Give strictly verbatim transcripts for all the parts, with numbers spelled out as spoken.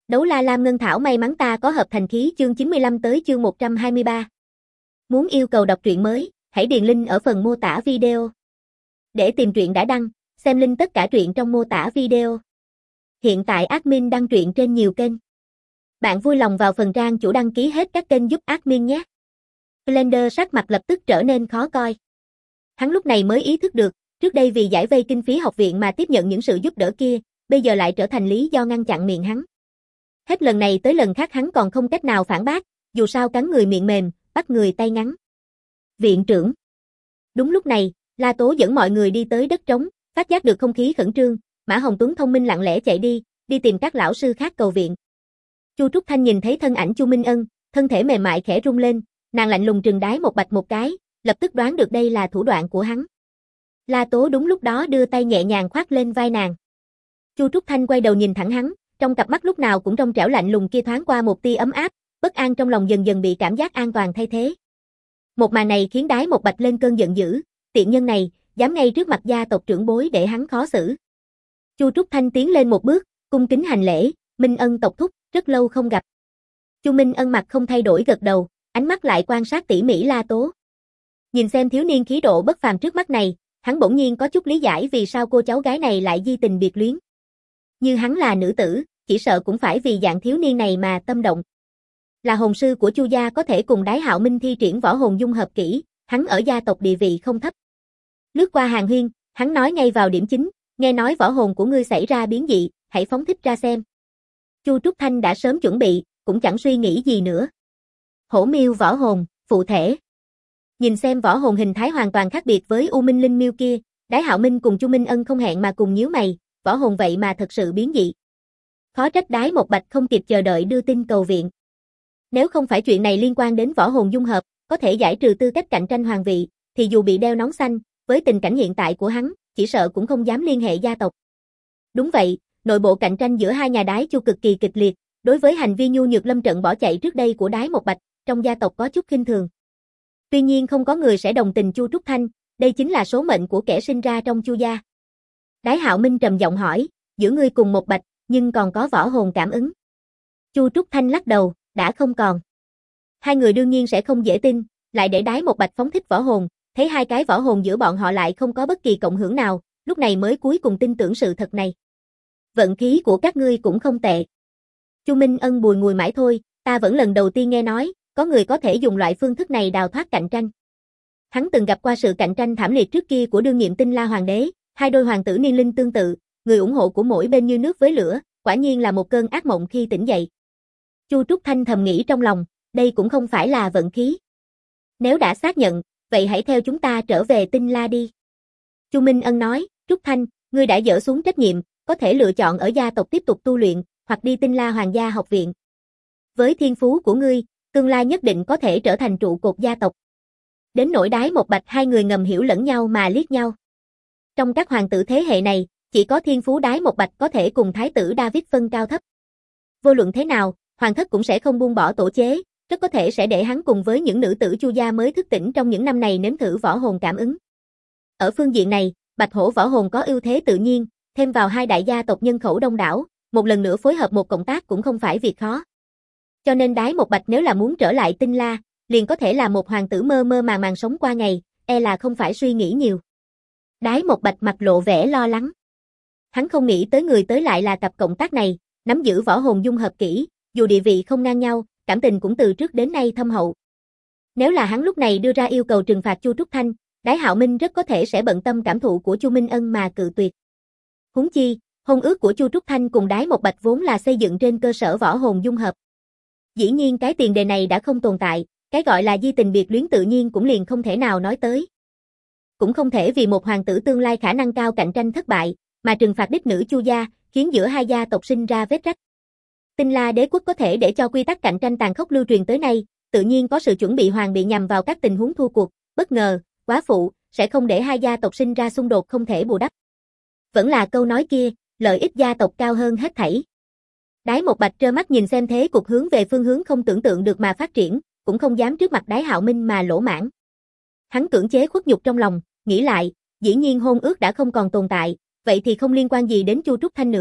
Đấu la Lam Ngân Thảo may mắn ta có hợp thành khí chương chín mươi lăm tới chương một trăm hai mươi ba. Muốn yêu cầu đọc truyện mới, hãy điền link ở phần mô tả video. Để tìm truyện đã đăng, xem link tất cả truyện trong mô tả video. Hiện tại admin đăng truyện trên nhiều kênh. Bạn vui lòng vào phần trang chủ đăng ký hết các kênh giúp admin nhé. Blender sắc mặt lập tức trở nên khó coi. Hắn lúc này mới ý thức được, trước đây vì giải vây kinh phí học viện mà tiếp nhận những sự giúp đỡ kia, bây giờ lại trở thành lý do ngăn chặn miệng hắn. Hết lần này tới lần khác hắn còn không cách nào phản bác, dù sao cắn người miệng mềm, bắt người tay ngắn. Viện trưởng. Đúng lúc này, La Tố dẫn mọi người đi tới đất trống, phát giác được không khí khẩn trương, Mã Hồng Tuấn thông minh lặng lẽ chạy đi, đi tìm các lão sư khác cầu viện. Chu Trúc Thanh nhìn thấy thân ảnh Chu Minh Ân, thân thể mềm mại khẽ rung lên, nàng lạnh lùng trừng đái một bạch một cái, lập tức đoán được đây là thủ đoạn của hắn. La Tố đúng lúc đó đưa tay nhẹ nhàng khoác lên vai nàng. Chu Trúc Thanh quay đầu nhìn thẳng hắn, trong cặp mắt lúc nào cũng trong trẻo lạnh lùng kia thoáng qua một tia ấm áp, bất an trong lòng dần dần bị cảm giác an toàn thay thế. Một màn này khiến đái một bạch lên cơn giận dữ, tiện nhân này, dám ngay trước mặt gia tộc trưởng bối để hắn khó xử. Chu Trúc Thanh tiến lên một bước, cung kính hành lễ, Minh Ân tộc thúc, rất lâu không gặp. Chu Minh Ân mặt không thay đổi gật đầu, ánh mắt lại quan sát tỉ mỉ La Tố. Nhìn xem thiếu niên khí độ bất phàm trước mắt này, hắn bỗng nhiên có chút lý giải vì sao cô cháu gái này lại di tình biệt luyến. Như hắn là nữ tử, chỉ sợ cũng phải vì dạng thiếu niên này mà tâm động. Là hồn sư của Chu gia có thể cùng Đái Hạo Minh thi triển võ hồn dung hợp kỹ, hắn ở gia tộc địa vị không thấp. Lướt qua hàng huyên, hắn nói ngay vào điểm chính, nghe nói võ hồn của ngươi xảy ra biến dị, hãy phóng thích ra xem. Chu Trúc Thanh đã sớm chuẩn bị, cũng chẳng suy nghĩ gì nữa. Hổ miêu võ hồn, phụ thể. Nhìn xem võ hồn hình thái hoàn toàn khác biệt với U Minh Linh miêu kia, Đái Hạo Minh cùng Chu Minh Ân không hẹn mà cùng nhíu mày, võ hồn vậy mà thật sự biến dị. Khó trách Đái một bạch không kịp chờ đợi đưa tin cầu viện. Nếu không phải chuyện này liên quan đến võ hồn dung hợp, có thể giải trừ tư cách cạnh tranh hoàng vị, thì dù bị đeo nón xanh, với tình cảnh hiện tại của hắn, chỉ sợ cũng không dám liên hệ gia tộc. Đúng vậy, nội bộ cạnh tranh giữa hai nhà Đái Chu cực kỳ kịch liệt, đối với hành vi nhu nhược lâm trận bỏ chạy trước đây của Đái một bạch, trong gia tộc có chút khinh thường. Tuy nhiên không có người sẽ đồng tình Chu Trúc Thanh, đây chính là số mệnh của kẻ sinh ra trong Chu gia. Đái Hạo Minh trầm giọng hỏi, giữa ngươi cùng một bạch, nhưng còn có võ hồn cảm ứng. Chu Trúc Thanh lắc đầu, đã không còn. Hai người đương nhiên sẽ không dễ tin, lại để Đái một bạch phóng thích võ hồn, thấy hai cái võ hồn giữa bọn họ lại không có bất kỳ cộng hưởng nào, lúc này mới cuối cùng tin tưởng sự thật này. Vận khí của các ngươi cũng không tệ. Chu Minh Ân bùi ngùi mãi thôi, ta vẫn lần đầu tiên nghe nói, có người có thể dùng loại phương thức này đào thoát cạnh tranh. Hắn từng gặp qua sự cạnh tranh thảm liệt trước kia của đương nhiệm Tinh La Hoàng đế, hai đôi hoàng tử niên linh tương tự, người ủng hộ của mỗi bên như nước với lửa, quả nhiên là một cơn ác mộng khi tỉnh dậy. Chu Trúc Thanh thầm nghĩ trong lòng, đây cũng không phải là vận khí. Nếu đã xác nhận, vậy hãy theo chúng ta trở về Tinh La đi. Chu Minh Ân nói, Trúc Thanh, ngươi đã dỡ xuống trách nhiệm, có thể lựa chọn ở gia tộc tiếp tục tu luyện, hoặc đi Tinh La Hoàng gia học viện. Với thiên phú của ngươi, tương lai nhất định có thể trở thành trụ cột gia tộc. Đến nỗi Đái một bạch hai người ngầm hiểu lẫn nhau mà liếc nhau. Trong các hoàng tử thế hệ này, chỉ có thiên phú Đái một bạch có thể cùng thái tử David phân cao thấp. Vô luận thế nào, hoàng thất cũng sẽ không buông bỏ tổ chế, rất có thể sẽ để hắn cùng với những nữ tử Chu gia mới thức tỉnh trong những năm này nếm thử võ hồn cảm ứng. Ở phương diện này, Bạch Hổ võ hồn có ưu thế tự nhiên, thêm vào hai đại gia tộc nhân khẩu đông đảo, một lần nữa phối hợp một cộng tác cũng không phải việc khó. Cho nên Đái một bạch nếu là muốn trở lại Tinh La, liền có thể là một hoàng tử mơ mơ màng màng sống qua ngày, e là không phải suy nghĩ nhiều. Đái một bạch mặt lộ vẻ lo lắng. Hắn không nghĩ tới người tới lại là cặp cộng tác này, nắm giữ võ hồn dung hợp kỹ, dù địa vị không ngang nhau, cảm tình cũng từ trước đến nay thâm hậu. Nếu là hắn lúc này đưa ra yêu cầu trừng phạt Chu Trúc Thanh, Đái Hạo Minh rất có thể sẽ bận tâm cảm thụ của Chu Minh Ân mà cự tuyệt. Huống chi, hôn ước của Chu Trúc Thanh cùng Đái một bạch vốn là xây dựng trên cơ sở võ hồn dung hợp. Dĩ nhiên cái tiền đề này đã không tồn tại, cái gọi là di tình biệt luyến tự nhiên cũng liền không thể nào nói tới. Cũng không thể vì một hoàng tử tương lai khả năng cao cạnh tranh thất bại, mà trừng phạt đích nữ Chu gia, khiến giữa hai gia tộc sinh ra vết rách. Tinh La đế quốc có thể để cho quy tắc cạnh tranh tàn khốc lưu truyền tới nay, tự nhiên có sự chuẩn bị hoàn bị nhằm vào các tình huống thua cuộc, bất ngờ, quá phụ, sẽ không để hai gia tộc sinh ra xung đột không thể bù đắp. Vẫn là câu nói kia, lợi ích gia tộc cao hơn hết thảy. Đái một bạch trơ mắt nhìn xem thế cục hướng về phương hướng không tưởng tượng được mà phát triển, cũng không dám trước mặt Đái Hạo Minh mà lỗ mãng. Hắn cưỡng chế khuất nhục trong lòng, nghĩ lại, dĩ nhiên hôn ước đã không còn tồn tại, vậy thì không liên quan gì đến Chu Trúc Thanh nữa,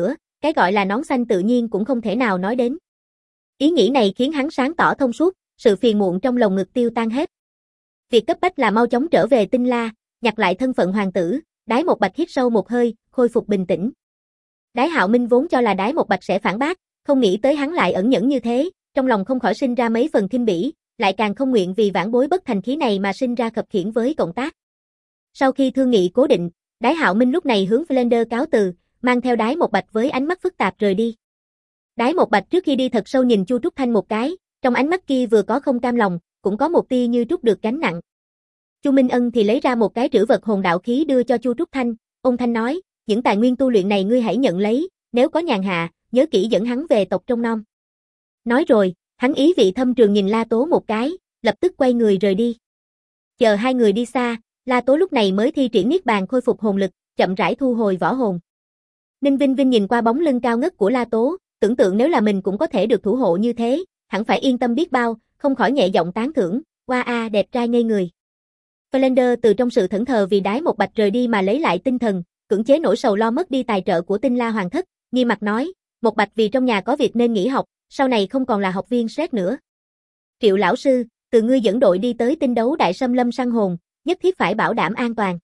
cái gọi là nón xanh tự nhiên cũng không thể nào nói đến. Ý nghĩ này khiến hắn sáng tỏ thông suốt, sự phiền muộn trong lồng ngực tiêu tan hết. Việc cấp bách là mau chóng trở về Tinh La, nhặt lại thân phận hoàng tử. Đái Một Bạch hít sâu một hơi, khôi phục bình tĩnh. Đái Hạo Minh vốn cho là Đái Một Bạch sẽ phản bác, không nghĩ tới hắn lại ẩn nhẫn như thế, trong lòng không khỏi sinh ra mấy phần khinh bỉ, lại càng không nguyện vì vãn bối bất thành khí này mà sinh ra khập khiễng với cộng tác. Sau khi thương nghị cố định, Đái Hạo Minh lúc này hướng Flander cáo từ, mang theo Đái Một Bạch với ánh mắt phức tạp rời đi. Đái Một Bạch trước khi đi thật sâu nhìn Chu Trúc Thanh một cái, trong ánh mắt kia vừa có không cam lòng, cũng có một tia như trút được gánh nặng. Chu Minh Ân thì lấy ra một cái trữ vật hồn đạo khí đưa cho Chu Trúc Thanh, ôn thanh nói, những tài nguyên tu luyện này ngươi hãy nhận lấy, nếu có nhàn hạ, nhớ kỹ dẫn hắn về tộc Trong Nom. Nói rồi, hắn ý vị thâm trường nhìn La Tố một cái, lập tức quay người rời đi. Chờ hai người đi xa, La Tố lúc này mới thi triển niết bàn khôi phục hồn lực, chậm rãi thu hồi võ hồn. Ninh Vinh Vinh nhìn qua bóng lưng cao ngất của La Tố, tưởng tượng nếu là mình cũng có thể được thủ hộ như thế, hẳn phải yên tâm biết bao, không khỏi nhẹ giọng tán thưởng, "Oa a, đẹp trai ngây người." Flander từ trong sự thẫn thờ vì Đái Một Bạch rời đi mà lấy lại tinh thần, cưỡng chế nỗi sầu lo mất đi tài trợ của Tinh La Hoàng thất, nghiêm mặt nói, "Một Bạch vì trong nhà có việc nên nghỉ học, sau này không còn là học viên Sret nữa. Triệu lão sư, từ ngươi dẫn đội đi tới tinh đấu đại xâm lâm săn hồn, nhất thiết phải bảo đảm an toàn."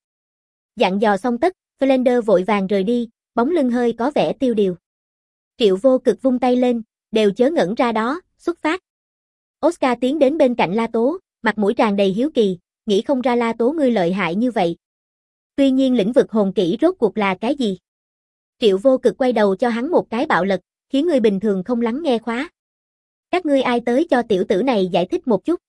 Dặn dò xong tất, Flander vội vàng rời đi, bóng lưng hơi có vẻ tiêu điều. Triệu Vô Cực vung tay lên, đều chớ ngẩn ra đó, xuất phát. Oscar tiến đến bên cạnh La Tố, mặt mũi tràn đầy hiếu kỳ, nghĩ không ra La Tố ngươi lợi hại như vậy. Tuy nhiên lĩnh vực hồn kỹ rốt cuộc là cái gì? Triệu Vô Cực quay đầu cho hắn một cái bạo lật, khiến người bình thường không lắng nghe khóa. Các ngươi ai tới cho tiểu tử này giải thích một chút.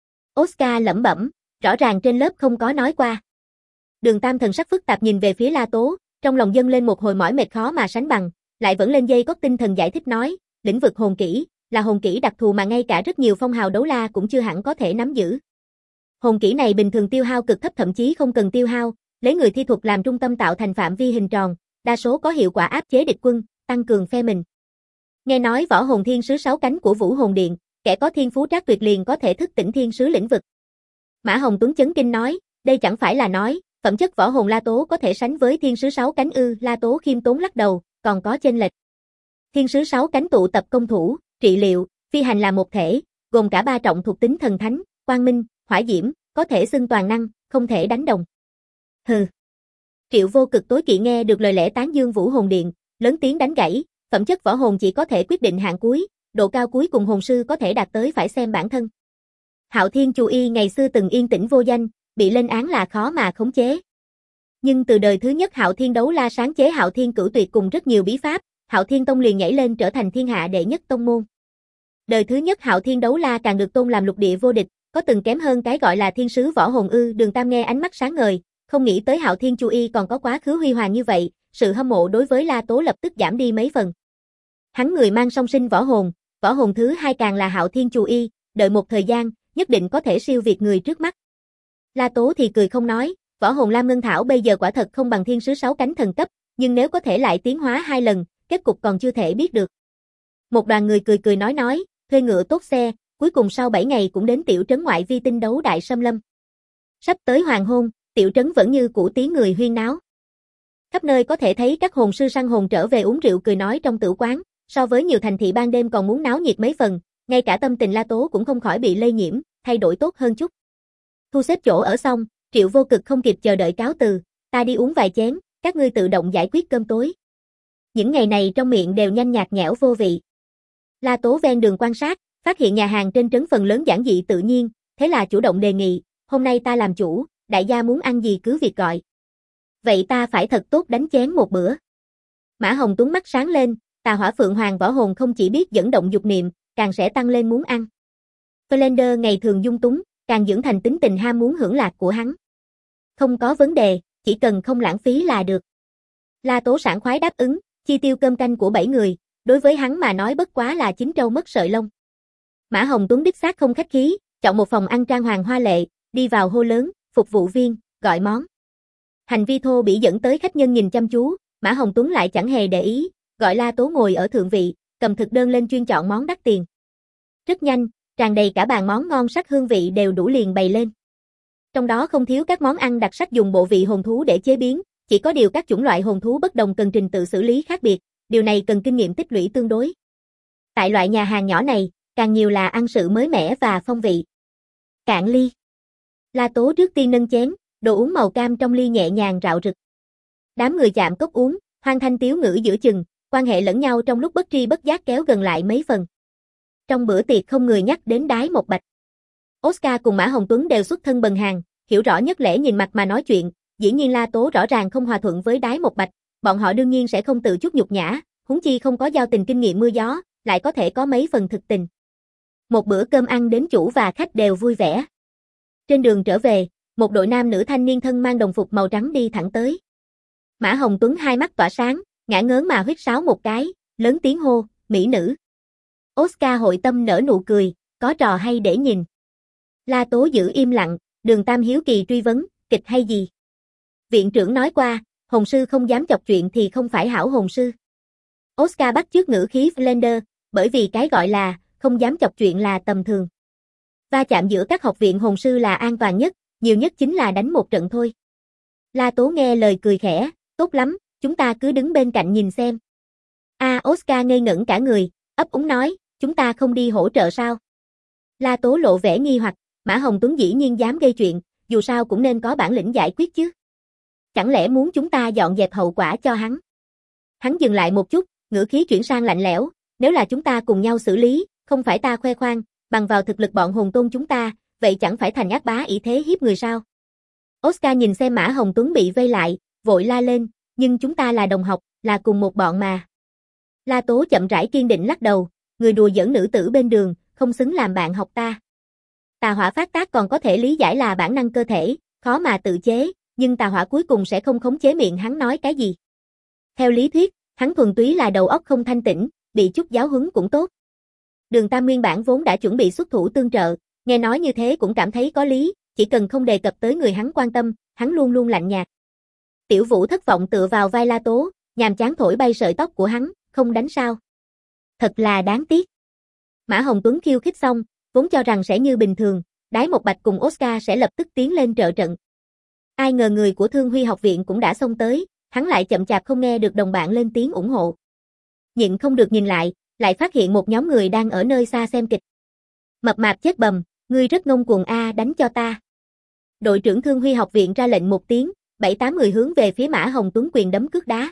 Oscar lẩm bẩm, rõ ràng trên lớp không có nói qua. Đường Tam thần sắc phức tạp nhìn về phía La Tố, trong lòng dâng lên một hồi mỏi mệt khó mà sánh bằng, lại vẫn lên dây cót tinh thần giải thích nói, lĩnh vực hồn kỹ là hồn kỹ đặc thù mà ngay cả rất nhiều phong hào đấu la cũng chưa hẳn có thể nắm giữ. Hồn kỹ này bình thường tiêu hao cực thấp, thậm chí không cần tiêu hao, lấy người thi thuật làm trung tâm tạo thành phạm vi hình tròn, đa số có hiệu quả áp chế địch quân, tăng cường phe mình. Nghe nói võ hồn thiên sứ sáu cánh của Vũ Hồn Điện, kẻ có thiên phú trác tuyệt liền có thể thức tỉnh thiên sứ lĩnh vực. Mã Hồng Tuấn chấn kinh nói, đây chẳng phải là nói, phẩm chất võ hồn La Tố có thể sánh với thiên sứ sáu cánh ư? La Tố khiêm tốn lắc đầu, còn có chênh lệch. Thiên sứ sáu cánh tụ tập công thủ, trị liệu, phi hành là một thể, gồm cả ba trọng thuộc tính thần thánh, quang minh, hỏa diễm, có thể xưng toàn năng, không thể đánh đồng. Hừ. Triệu Vô Cực tối kỵ nghe được lời lẽ tán dương Vũ Hồn Điện, lớn tiếng đánh gãy, phẩm chất võ hồn chỉ có thể quyết định hạng cuối, độ cao cuối cùng hồn sư có thể đạt tới phải xem bản thân. Hạo Thiên Chu Y ngày xưa từng yên tĩnh vô danh, bị lên án là khó mà khống chế. Nhưng từ đời thứ nhất Hạo Thiên Đấu La sáng chế Hạo Thiên Cửu Tuyệt cùng rất nhiều bí pháp, Hạo Thiên Tông liền nhảy lên trở thành thiên hạ đệ nhất tông môn. Đời thứ nhất Hạo Thiên Đấu La càng được tôn làm lục địa vô địch, có từng kém hơn cái gọi là thiên sứ võ hồn ư? Đường Tam nghe ánh mắt sáng ngời, không nghĩ tới Hạo Thiên Chu Y còn có quá khứ huy hoàng như vậy, sự hâm mộ đối với La Tố lập tức giảm đi mấy phần. Hắn người mang song sinh võ hồn, võ hồn thứ hai càng là Hạo Thiên Chu Y, đợi một thời gian, nhất định có thể siêu việt người trước mắt. La Tố thì cười không nói, võ hồn Lam Ngân Thảo bây giờ quả thật không bằng thiên sứ sáu cánh thần cấp, nhưng nếu có thể lại tiến hóa hai lần, kết cục còn chưa thể biết được. Một đoàn người cười cười nói nói, thuê ngựa tốt xe, cuối cùng sau bảy ngày cũng đến tiểu trấn ngoại vi tinh đấu đại xâm lâm. Sắp tới hoàng hôn, tiểu trấn vẫn như cũ tiếng người huyên náo. Khắp nơi có thể thấy các hồn sư săn hồn trở về uống rượu cười nói trong tử quán, so với nhiều thành thị ban đêm còn muốn náo nhiệt mấy phần, ngay cả tâm tình La Tố cũng không khỏi bị lây nhiễm, thay đổi tốt hơn chút. Thu xếp chỗ ở xong, Triệu Vô Cực không kịp chờ đợi cáo từ, ta đi uống vài chén, các ngươi tự động giải quyết cơm tối. Những ngày này trong miệng đều nhanh nhạt nhẽo vô vị. La Tố ven đường quan sát, phát hiện nhà hàng trên trấn phần lớn giản dị tự nhiên, thế là chủ động đề nghị, hôm nay ta làm chủ, đại gia muốn ăn gì cứ việc gọi. Vậy ta phải thật tốt đánh chén một bữa. Mã Hồng Tuấn mắt sáng lên, Tà Hỏa Phượng Hoàng võ hồn không chỉ biết dẫn động dục niệm, càng sẽ tăng lên muốn ăn. Flander ngày thường dung túng, càng dưỡng thành tính tình ham muốn hưởng lạc của hắn. Không có vấn đề, chỉ cần không lãng phí là được. La Tố sảng khoái đáp ứng, chi tiêu cơm canh của bảy người, đối với hắn mà nói bất quá là chín trâu mất sợi lông. Mã Hồng Tuấn đích xác không khách khí, chọn một phòng ăn trang hoàng hoa lệ, đi vào hô lớn, phục vụ viên, gọi món. Hành vi thô bỉ dẫn tới khách nhân nhìn chăm chú, Mã Hồng Tuấn lại chẳng hề để ý, gọi La Tố ngồi ở thượng vị, cầm thực đơn lên chuyên chọn món đắt tiền. Rất nhanh, tràn đầy cả bàn món ngon sắc hương vị đều đủ liền bày lên. Trong đó không thiếu các món ăn đặc sắc dùng bộ vị hồn thú để chế biến, chỉ có điều các chủng loại hồn thú bất đồng cần trình tự xử lý khác biệt, điều này cần kinh nghiệm tích lũy tương đối. Tại loại nhà hàng nhỏ này, càng nhiều là ăn sự mới mẻ và phong vị. Cạn ly. La Tố trước tiên nâng chén, đồ uống màu cam trong ly nhẹ nhàng rạo rực. Đám người chạm cốc uống, hoan thanh tiếu ngữ giữa chừng, quan hệ lẫn nhau trong lúc bất tri bất giác kéo gần lại mấy phần. Trong bữa tiệc không người nhắc đến Đái Một Bạch. Oscar cùng Mã Hồng Tuấn đều xuất thân bần hàn, hiểu rõ nhất lễ nhìn mặt mà nói chuyện, dĩ nhiên La Tố rõ ràng không hòa thuận với Đái Một Bạch, bọn họ đương nhiên sẽ không tự chút nhục nhã, huống chi không có giao tình kinh nghiệm mưa gió, lại có thể có mấy phần thực tình. Một bữa cơm ăn đến chủ và khách đều vui vẻ. Trên đường trở về, một đội nam nữ thanh niên thân mang đồng phục màu trắng đi thẳng tới. Mã Hồng Tuấn hai mắt tỏa sáng, ngã ngớn mà huýt sáo một cái, lớn tiếng hô, mỹ nữ. Oscar hội tâm nở nụ cười, có trò hay để nhìn. La Tố giữ im lặng, Đường Tam hiếu kỳ truy vấn, kịch hay gì? Viện trưởng nói qua, hồn sư không dám chọc chuyện thì không phải hảo hồn sư. Oscar bắt chước ngữ khí Flender, bởi vì cái gọi là, không dám chọc chuyện là tầm thường. Va chạm giữa các học viện hồn sư là an toàn nhất, nhiều nhất chính là đánh một trận thôi. La Tố nghe lời cười khẽ, tốt lắm, chúng ta cứ đứng bên cạnh nhìn xem. A à, Oscar ngây ngẩn cả người, ấp úng nói, chúng ta không đi hỗ trợ sao? La Tố lộ vẻ nghi hoặc, Mã Hồng Tuấn dĩ nhiên dám gây chuyện, dù sao cũng nên có bản lĩnh giải quyết chứ. Chẳng lẽ muốn chúng ta dọn dẹp hậu quả cho hắn? Hắn dừng lại một chút, ngữ khí chuyển sang lạnh lẽo, nếu là chúng ta cùng nhau xử lý, không phải ta khoe khoang, bằng vào thực lực bọn hồn tôn chúng ta, vậy chẳng phải thành ác bá ỷ thế hiếp người sao? Oscar nhìn xem Mã Hồng Tuấn bị vây lại, vội la lên, nhưng chúng ta là đồng học, là cùng một bọn mà. La Tố chậm rãi kiên định lắc đầu, người đùa giỡn nữ tử bên đường, không xứng làm bạn học ta. Tà hỏa phát tác còn có thể lý giải là bản năng cơ thể, khó mà tự chế, nhưng tà hỏa cuối cùng sẽ không khống chế miệng hắn nói cái gì. Theo lý thuyết, hắn thuần túy là đầu óc không thanh tĩnh, bị chút giáo huấn cũng tốt. Đường Tam nguyên bản vốn đã chuẩn bị xuất thủ tương trợ, nghe nói như thế cũng cảm thấy có lý, chỉ cần không đề cập tới người hắn quan tâm, hắn luôn luôn lạnh nhạt. Tiểu Vũ thất vọng tựa vào vai La Tố, nhàm chán thổi bay sợi tóc của hắn, không đánh sao. Thật là đáng tiếc. Mã Hồng Tuấn khiêu khích xong, vốn cho rằng sẽ như bình thường, Đái Một Bạch cùng Oscar sẽ lập tức tiến lên trợ trận. Ai ngờ người của Thương Huy học viện cũng đã xông tới, hắn lại chậm chạp không nghe được đồng bạn lên tiếng ủng hộ. Nhịn không được nhìn lại, lại phát hiện một nhóm người đang ở nơi xa xem kịch. Mập mạp chết bầm, ngươi rất ngông cuồng a, đánh cho ta. Đội trưởng Thương Huy học viện ra lệnh một tiếng, bảy tám người hướng về phía Mã Hồng Tuấn quyền đấm cước đá.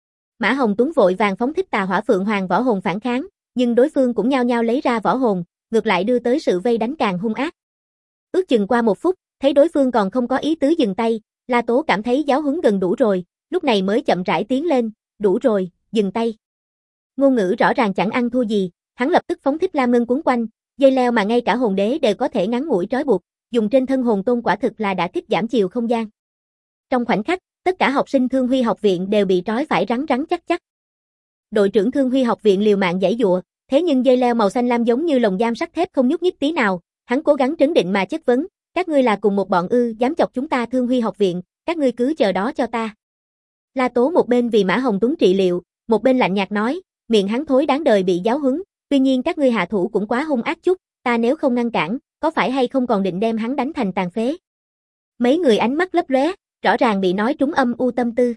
Mã Hồng Tuấn vội vàng phóng thích tà hỏa phượng hoàng võ hồn phản kháng, nhưng đối phương cũng nhao nhao lấy ra võ hồn, ngược lại đưa tới sự vây đánh càng hung ác. Ước chừng qua một phút, thấy đối phương còn không có ý tứ dừng tay, La Tố cảm thấy giáo huấn gần đủ rồi, lúc này mới chậm rãi tiến lên, đủ rồi, dừng tay. Ngôn ngữ rõ ràng chẳng ăn thua gì, hắn lập tức phóng thích lam ngân cuốn quanh, dây leo mà ngay cả hồn đế đều có thể ngắn ngủi trói buộc, dùng trên thân hồn tôn quả thực là đã kích giảm chiều không gian. Trong khoảnh khắc, tất cả học sinh Thương Huy học viện đều bị trói phải rắn rắn chắc chắc. Đội trưởng Thương Huy học viện liều mạng giãy giụa, thế nhưng dây leo màu xanh lam giống như lồng giam sắt thép không nhúc nhích tí nào, hắn cố gắng trấn định mà chất vấn, các ngươi là cùng một bọn ư, dám chọc chúng ta Thương Huy học viện, các ngươi cứ chờ đó cho ta. La Tố một bên vì Mã Hồng Tuấn trị liệu, một bên lạnh nhạt nói, miệng hắn thối đáng đời bị giáo huấn, tuy nhiên các ngươi hạ thủ cũng quá hung ác chút, ta nếu không ngăn cản, có phải hay không còn định đem hắn đánh thành tàn phế. Mấy người ánh mắt lấp lóe, rõ ràng bị nói trúng âm u tâm tư.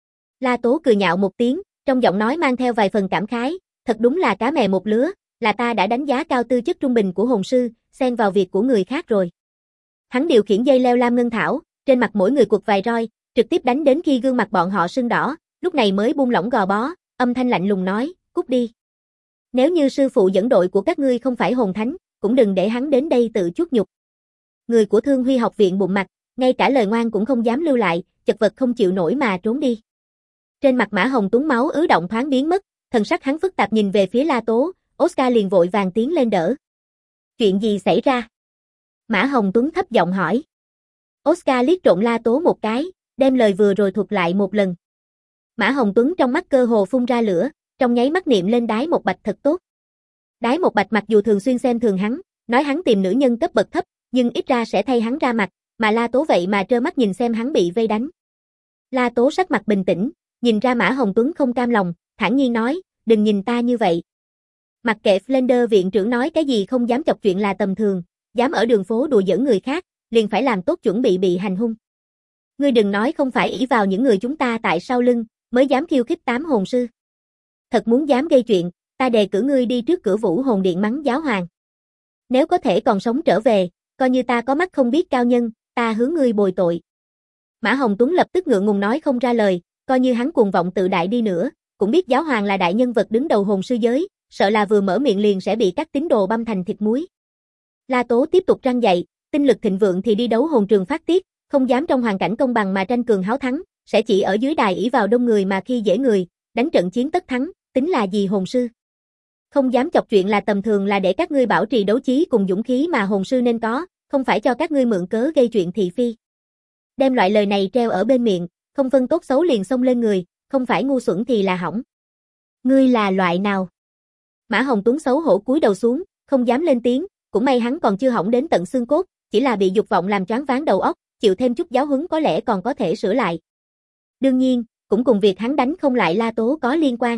La Tố cười nhạo một tiếng, trong giọng nói mang theo vài phần cảm khái, thật đúng là cá mè một lứa, là ta đã đánh giá cao tư chất trung bình của hồn sư, xen vào việc của người khác rồi. Hắn điều khiển dây leo lam ngân thảo, trên mặt mỗi người quật vài roi, trực tiếp đánh đến khi gương mặt bọn họ sưng đỏ, lúc này mới buông lỏng gò bó, âm thanh lạnh lùng nói, cút đi. Nếu như sư phụ dẫn đội của các ngươi không phải hồn thánh, cũng đừng để hắn đến đây tự chuốc nhục. Người của Thương Huy học viện bụng mặt, ngay cả lời ngoan cũng không dám lưu lại, chật vật không chịu nổi mà trốn đi. Trên mặt Mã Hồng Tuấn máu ứ động thoáng biến mất, thần sắc hắn phức tạp nhìn về phía La Tố, Oscar liền vội vàng tiến lên đỡ. Chuyện gì xảy ra? Mã Hồng Tuấn thấp giọng hỏi. Oscar liếc trộn La Tố một cái, đem lời vừa rồi thuật lại một lần. Mã Hồng Tuấn trong mắt cơ hồ phun ra lửa, trong nháy mắt niệm lên Đái Một Bạch thật tốt. Đái Một Bạch mặc dù thường xuyên xem thường hắn, nói hắn tìm nữ nhân cấp bậc thấp, nhưng ít ra sẽ thay hắn ra mặt, mà La Tố vậy mà trơ mắt nhìn xem hắn bị vây đánh. La Tố sắc mặt bình tĩnh, nhìn ra Mã Hồng Tuấn không cam lòng, thản nhiên nói, đừng nhìn ta như vậy. Mặc kệ Flender viện trưởng nói cái gì không dám chọc chuyện là tầm thường, dám ở đường phố đùa giỡn người khác, liền phải làm tốt chuẩn bị bị hành hung. Ngươi đừng nói không phải ỷ vào những người chúng ta tại sau lưng, mới dám khiêu khích tám hồn sư. Thật muốn dám gây chuyện, ta đề cử ngươi đi trước cửa Vũ Hồn Điện mắng giáo hoàng. Nếu có thể còn sống trở về, coi như ta có mắt không biết cao nhân, ta hướng ngươi bồi tội. Mã Hồng Tuấn lập tức ngượng ngùng nói không ra lời, coi như hắn cuồng vọng tự đại đi nữa, cũng biết giáo hoàng là đại nhân vật đứng đầu hồn sư giới, sợ là vừa mở miệng liền sẽ bị các tín đồ băm thành thịt muối. La Tố tiếp tục răng dạy, tinh lực thịnh vượng thì đi đấu hồn trường phát tiết, không dám trong hoàn cảnh công bằng mà tranh cường háo thắng, sẽ chỉ ở dưới đài ỷ vào đông người mà khi dễ người, đánh trận chiến tất thắng, tính là gì hồn sư? Không dám chọc chuyện là tầm thường là để các ngươi bảo trì đấu chí cùng dũng khí mà hồn sư nên có, không phải cho các ngươi mượn cớ gây chuyện thị phi. Đem loại lời này treo ở bên miệng, không phân tốt xấu liền xông lên người, không phải ngu xuẩn thì là hỏng. Ngươi là loại nào? Mã Hồng Tuấn xấu hổ cúi đầu xuống, không dám lên tiếng, cũng may hắn còn chưa hỏng đến tận xương cốt, chỉ là bị dục vọng làm choáng váng đầu óc, chịu thêm chút giáo huấn có lẽ còn có thể sửa lại. Đương nhiên, cũng cùng việc hắn đánh không lại La Tố có liên quan.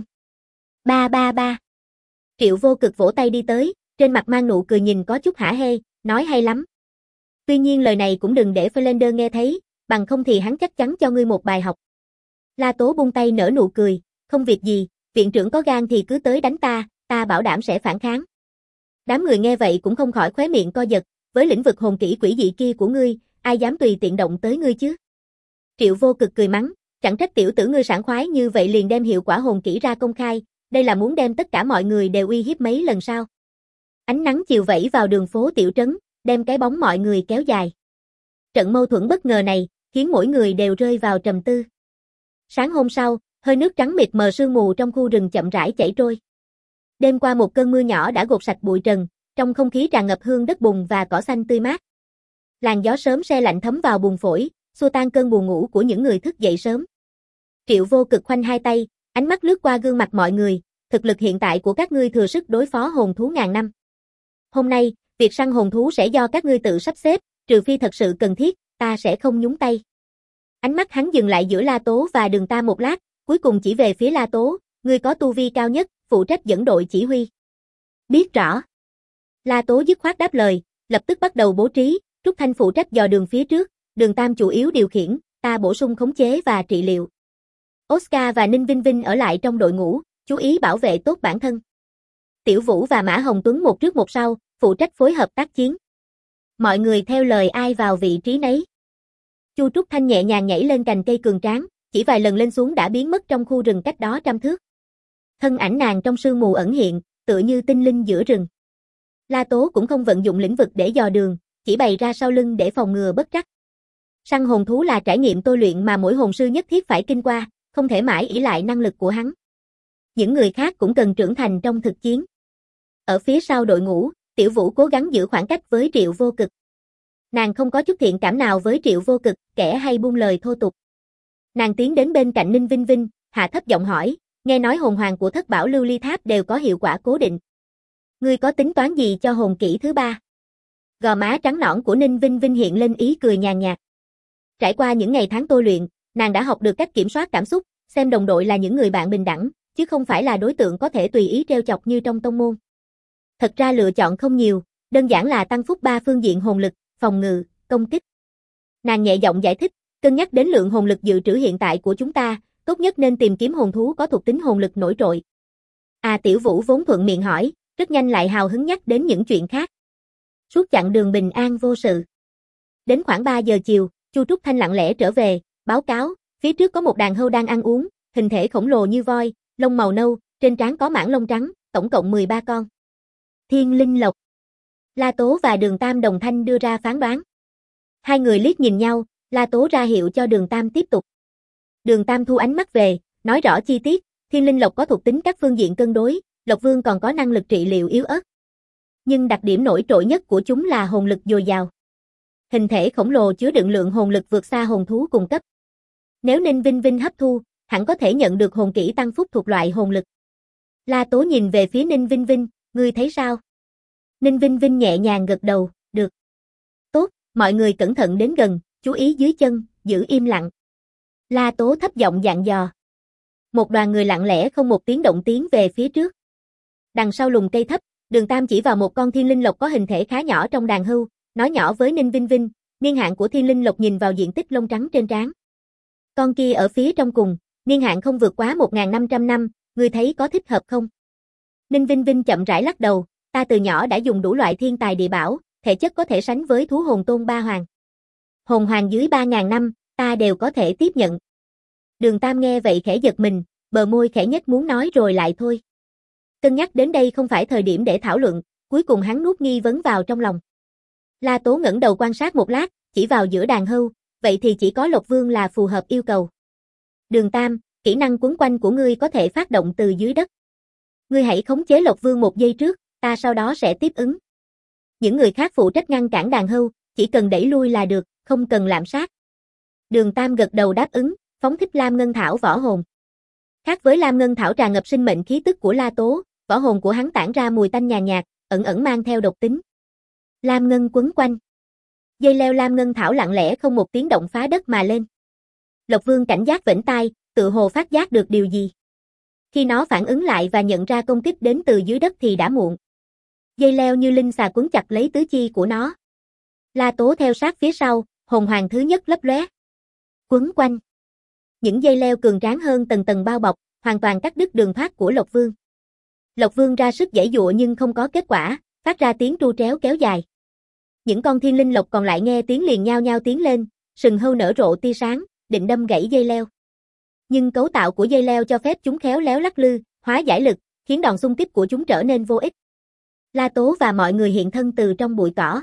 Ba ba ba. Triệu Vô Cực vỗ tay đi tới, trên mặt mang nụ cười nhìn có chút hả hê, nói hay lắm. Tuy nhiên lời này cũng đừng để Flander nghe thấy, bằng không thì hắn chắc chắn cho ngươi một bài học. La Tố buông tay nở nụ cười, không việc gì, viện trưởng có gan thì cứ tới đánh ta, ta bảo đảm sẽ phản kháng. Đám người nghe vậy cũng không khỏi khóe miệng co giật, với lĩnh vực hồn kỹ quỷ dị kia của ngươi, ai dám tùy tiện động tới ngươi chứ? Triệu Vô Cực cười mắng, chẳng trách tiểu tử ngươi sảng khoái như vậy liền đem hiệu quả hồn kỹ ra công khai, đây là muốn đem tất cả mọi người đều uy hiếp mấy lần sao? Ánh nắng chiều vẫy vào đường phố tiểu trấn, đem cái bóng mọi người kéo dài. Trận mâu thuẫn bất ngờ này, khiến mỗi người đều rơi vào trầm tư. Sáng hôm sau, hơi nước trắng mịt mờ sương mù trong khu rừng chậm rãi chảy trôi. Đêm qua một cơn mưa nhỏ đã gột sạch bụi trần, trong không khí tràn ngập hương đất bùn và cỏ xanh tươi mát. Làn gió sớm se lạnh thấm vào buồng phổi, xua tan cơn buồn ngủ của những người thức dậy sớm. Triệu Vô Cực khoanh hai tay, ánh mắt lướt qua gương mặt mọi người, thực lực hiện tại của các ngươi thừa sức đối phó hồn thú ngàn năm. Hôm nay, việc săn hồn thú sẽ do các ngươi tự sắp xếp, trừ phi thật sự cần thiết, ta sẽ không nhúng tay. Ánh mắt hắn dừng lại giữa La Tố và Đường Tam một lát, cuối cùng chỉ về phía La Tố, ngươi có tu vi cao nhất, phụ trách dẫn đội chỉ huy. Biết rõ. La Tố dứt khoát đáp lời, lập tức bắt đầu bố trí, Trúc Thanh phụ trách dò đường phía trước, Đường Tam chủ yếu điều khiển, ta bổ sung khống chế và trị liệu. Oscar và Ninh Vinh Vinh ở lại trong đội ngũ, chú ý bảo vệ tốt bản thân. Tiểu Vũ và Mã Hồng Tuấn một trước một sau, phụ trách phối hợp tác chiến. Mọi người theo lời ai vào vị trí nấy. Chu Trúc Thanh nhẹ nhàng nhảy lên cành cây cường tráng, chỉ vài lần lên xuống đã biến mất trong khu rừng cách đó trăm thước. Thân ảnh nàng trong sương mù ẩn hiện, tựa như tinh linh giữa rừng. La Tố cũng không vận dụng lĩnh vực để dò đường, chỉ bày ra sau lưng để phòng ngừa bất trắc. Săn hồn thú là trải nghiệm tôi luyện mà mỗi hồn sư nhất thiết phải kinh qua, không thể mãi ỷ lại năng lực của hắn. Những người khác cũng cần trưởng thành trong thực chiến. Ở phía sau đội ngũ, Tiểu Vũ cố gắng giữ khoảng cách với Triệu Vô Cực. Nàng không có chút thiện cảm nào với Triệu Vô Cực, kẻ hay buông lời thô tục. Nàng tiến đến bên cạnh Ninh Vinh Vinh, hạ thấp giọng hỏi, nghe nói hồn hoàng của Thất Bảo Lưu Ly Tháp đều có hiệu quả cố định. Ngươi có tính toán gì cho hồn kỹ thứ ba? Gò má trắng nõn của Ninh Vinh Vinh hiện lên ý cười nhàn nhạt. Trải qua những ngày tháng tôi luyện, nàng đã học được cách kiểm soát cảm xúc, xem đồng đội là những người bạn bình đẳng, chứ không phải là đối tượng có thể tùy ý trêu chọc như trong tông môn. Thật ra lựa chọn không nhiều, đơn giản là tăng phúc ba phương diện hồn lực, phòng ngự, công kích. Nàng nhẹ giọng giải thích, cân nhắc đến lượng hồn lực dự trữ hiện tại của chúng ta, tốt nhất nên tìm kiếm hồn thú có thuộc tính hồn lực nổi trội. À Tiểu Vũ vốn thuận miệng hỏi, rất nhanh lại hào hứng nhắc đến những chuyện khác. Suốt chặng đường bình an vô sự. Đến khoảng ba giờ chiều, Chu Trúc Thanh lặng lẽ trở về, báo cáo, phía trước có một đàn hươu đang ăn uống, hình thể khổng lồ như voi, lông màu nâu, trên trán có mảng lông trắng, tổng cộng mười ba con. Thiên linh lộc. La Tố và Đường Tam đồng thanh đưa ra phán đoán. Hai người liếc nhìn nhau, La Tố ra hiệu cho Đường Tam tiếp tục. Đường Tam thu ánh mắt về, nói rõ chi tiết, thiên linh lộc có thuộc tính các phương diện cân đối, Lộc Vương còn có năng lực trị liệu yếu ớt. Nhưng đặc điểm nổi trội nhất của chúng là hồn lực dồi dào. Hình thể khổng lồ chứa đựng lượng hồn lực vượt xa hồn thú cùng cấp. Nếu Ninh Vinh Vinh hấp thu, hẳn có thể nhận được hồn kỹ tăng phúc thuộc loại hồn lực. La Tố nhìn về phía Ninh Vinh Vinh, ngươi thấy sao? Ninh Vinh Vinh nhẹ nhàng gật đầu, được. Tốt, mọi người cẩn thận đến gần, chú ý dưới chân, giữ im lặng. La Tố thấp giọng dặn dò. Một đoàn người lặng lẽ không một tiếng động tiến về phía trước. Đằng sau lùm cây thấp, Đường Tam chỉ vào một con thiên linh lộc có hình thể khá nhỏ trong đàn hươu, nói nhỏ với Ninh Vinh Vinh, niên hạn của thiên linh lộc nhìn vào diện tích lông trắng trên trán. Con kia ở phía trong cùng, niên hạn không vượt quá một nghìn năm trăm năm, ngươi thấy có thích hợp không? Ninh Vinh Vinh chậm rãi lắc đầu, ta từ nhỏ đã dùng đủ loại thiên tài địa bảo, thể chất có thể sánh với thú hồn tôn ba hoàng. Hồn hoàng dưới ba ngàn năm, ta đều có thể tiếp nhận. Đường Tam nghe vậy khẽ giật mình, bờ môi khẽ nhếch muốn nói rồi lại thôi. Cân nhắc đến đây không phải thời điểm để thảo luận, cuối cùng hắn nuốt nghi vấn vào trong lòng. La Tố ngẩng đầu quan sát một lát, chỉ vào giữa đàn hưu, vậy thì chỉ có Lộc Vương là phù hợp yêu cầu. Đường Tam, kỹ năng quấn quanh của ngươi có thể phát động từ dưới đất. Ngươi hãy khống chế Lộc Vương một giây trước, ta sau đó sẽ tiếp ứng. Những người khác phụ trách ngăn cản đàn hưu, chỉ cần đẩy lui là được, không cần lạm sát. Đường Tam gật đầu đáp ứng, phóng thích Lam Ngân Thảo võ hồn. Khác với Lam Ngân Thảo tràn ngập sinh mệnh khí tức của La Tố, võ hồn của hắn tản ra mùi tanh nhàn nhạt, ẩn ẩn mang theo độc tính. Lam Ngân quấn quanh. Dây leo Lam Ngân Thảo lặng lẽ không một tiếng động phá đất mà lên. Lộc Vương cảnh giác vểnh tai, tự hồ phát giác được điều gì. Khi nó phản ứng lại và nhận ra công kích đến từ dưới đất thì đã muộn. Dây leo như linh xà quấn chặt lấy tứ chi của nó. La Tố theo sát phía sau, hồn hoàng thứ nhất lấp lóe. Quấn quanh. Những dây leo cường tráng hơn tầng tầng bao bọc, hoàn toàn cắt đứt đường thoát của Lộc Vương. Lộc Vương ra sức giãy giụa nhưng không có kết quả, phát ra tiếng tru tréo kéo dài. Những con thiên linh lộc còn lại nghe tiếng liền nhao nhao tiến lên, sừng hâu nở rộ tia sáng, định đâm gãy dây leo. Nhưng cấu tạo của dây leo cho phép chúng khéo léo lắc lư, hóa giải lực, khiến đòn xung kích của chúng trở nên vô ích. La Tố và mọi người hiện thân từ trong bụi cỏ.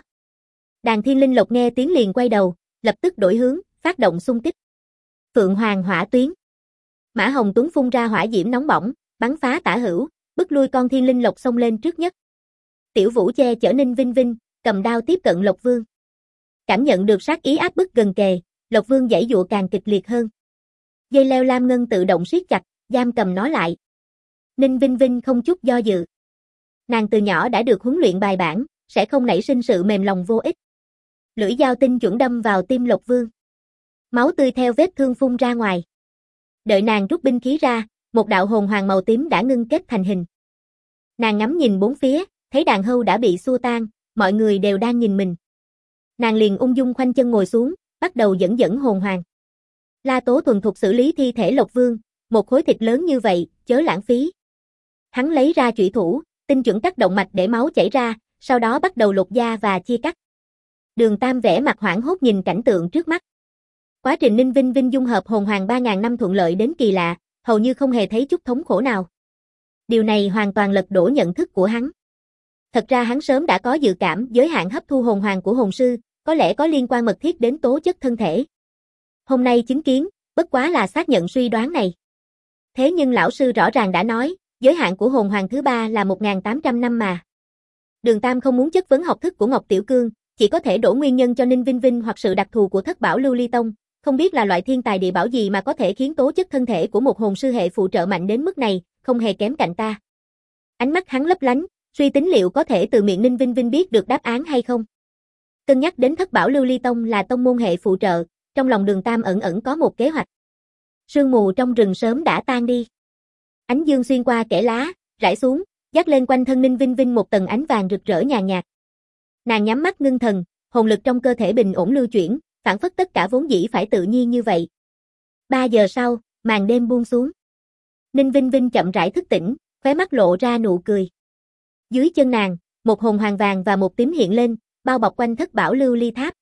Đàn thiên linh lộc nghe tiếng liền quay đầu, lập tức đổi hướng, phát động xung kích. Phượng Hoàng hỏa tuyến. Mã Hồng Tuấn phun ra hỏa diễm nóng bỏng, bắn phá tả hữu, bức lui con thiên linh lộc xông lên trước nhất. Tiểu Vũ che chở Ninh Vinh Vinh, cầm đao tiếp cận Lộc Vương. Cảm nhận được sát ý áp bức gần kề, Lộc Vương giãy giụa càng kịch liệt hơn. Dây leo lam ngân tự động siết chặt, giam cầm nó lại. Ninh Vinh Vinh không chút do dự. Nàng từ nhỏ đã được huấn luyện bài bản, sẽ không nảy sinh sự mềm lòng vô ích. Lưỡi dao tinh chuẩn đâm vào tim Lộc Vương. Máu tươi theo vết thương phun ra ngoài. Đợi nàng rút binh khí ra, một đạo hồn hoàng màu tím đã ngưng kết thành hình. Nàng ngắm nhìn bốn phía, thấy đàn hưu đã bị xua tan, mọi người đều đang nhìn mình. Nàng liền ung dung khoanh chân ngồi xuống, bắt đầu dẫn dẫn hồn hoàng. La Tố thuần thục xử lý thi thể Lộc Vương, một khối thịt lớn như vậy, chớ lãng phí. Hắn lấy ra chủy thủ, tinh chuẩn cắt động mạch để máu chảy ra, sau đó bắt đầu lột da và chia cắt. Đường Tam vẻ mặt hoảng hốt nhìn cảnh tượng trước mắt. Quá trình Ninh Vinh Vinh dung hợp hồn hoàng ba ngàn năm thuận lợi đến kỳ lạ, hầu như không hề thấy chút thống khổ nào. Điều này hoàn toàn lật đổ nhận thức của hắn. Thật ra hắn sớm đã có dự cảm giới hạn hấp thu hồn hoàng của hồn sư, có lẽ có liên quan mật thiết đến tố chất thân thể. Hôm nay chứng kiến, bất quá là xác nhận suy đoán này. Thế nhưng lão sư rõ ràng đã nói, giới hạn của hồn hoàng thứ ba là một nghìn tám trăm năm mà. Đường Tam không muốn chất vấn học thức của Ngọc Tiểu Cương, chỉ có thể đổ nguyên nhân cho Ninh Vinh Vinh hoặc sự đặc thù của Thất Bảo Lưu Ly Tông, không biết là loại thiên tài địa bảo gì mà có thể khiến tố chất thân thể của một hồn sư hệ phụ trợ mạnh đến mức này, không hề kém cạnh ta. Ánh mắt hắn lấp lánh, suy tính liệu có thể từ miệng Ninh Vinh Vinh biết được đáp án hay không. Cân nhắc đến Thất Bảo Lưu Ly Tông là tông môn hệ phụ trợ, trong lòng Đường Tam ẩn ẩn có một kế hoạch. Sương mù trong rừng sớm đã tan đi. Ánh dương xuyên qua kẽ lá, rải xuống, dắt lên quanh thân Ninh Vinh Vinh một tầng ánh vàng rực rỡ nhàn nhạt. Nàng nhắm mắt ngưng thần, hồn lực trong cơ thể bình ổn lưu chuyển, phản phất tất cả vốn dĩ phải tự nhiên như vậy. Ba giờ sau, màn đêm buông xuống. Ninh Vinh Vinh chậm rãi thức tỉnh, khóe mắt lộ ra nụ cười. Dưới chân nàng, một hồn hoàng vàng và một tím hiện lên, bao bọc quanh Thất Bảo Lưu Ly Tháp.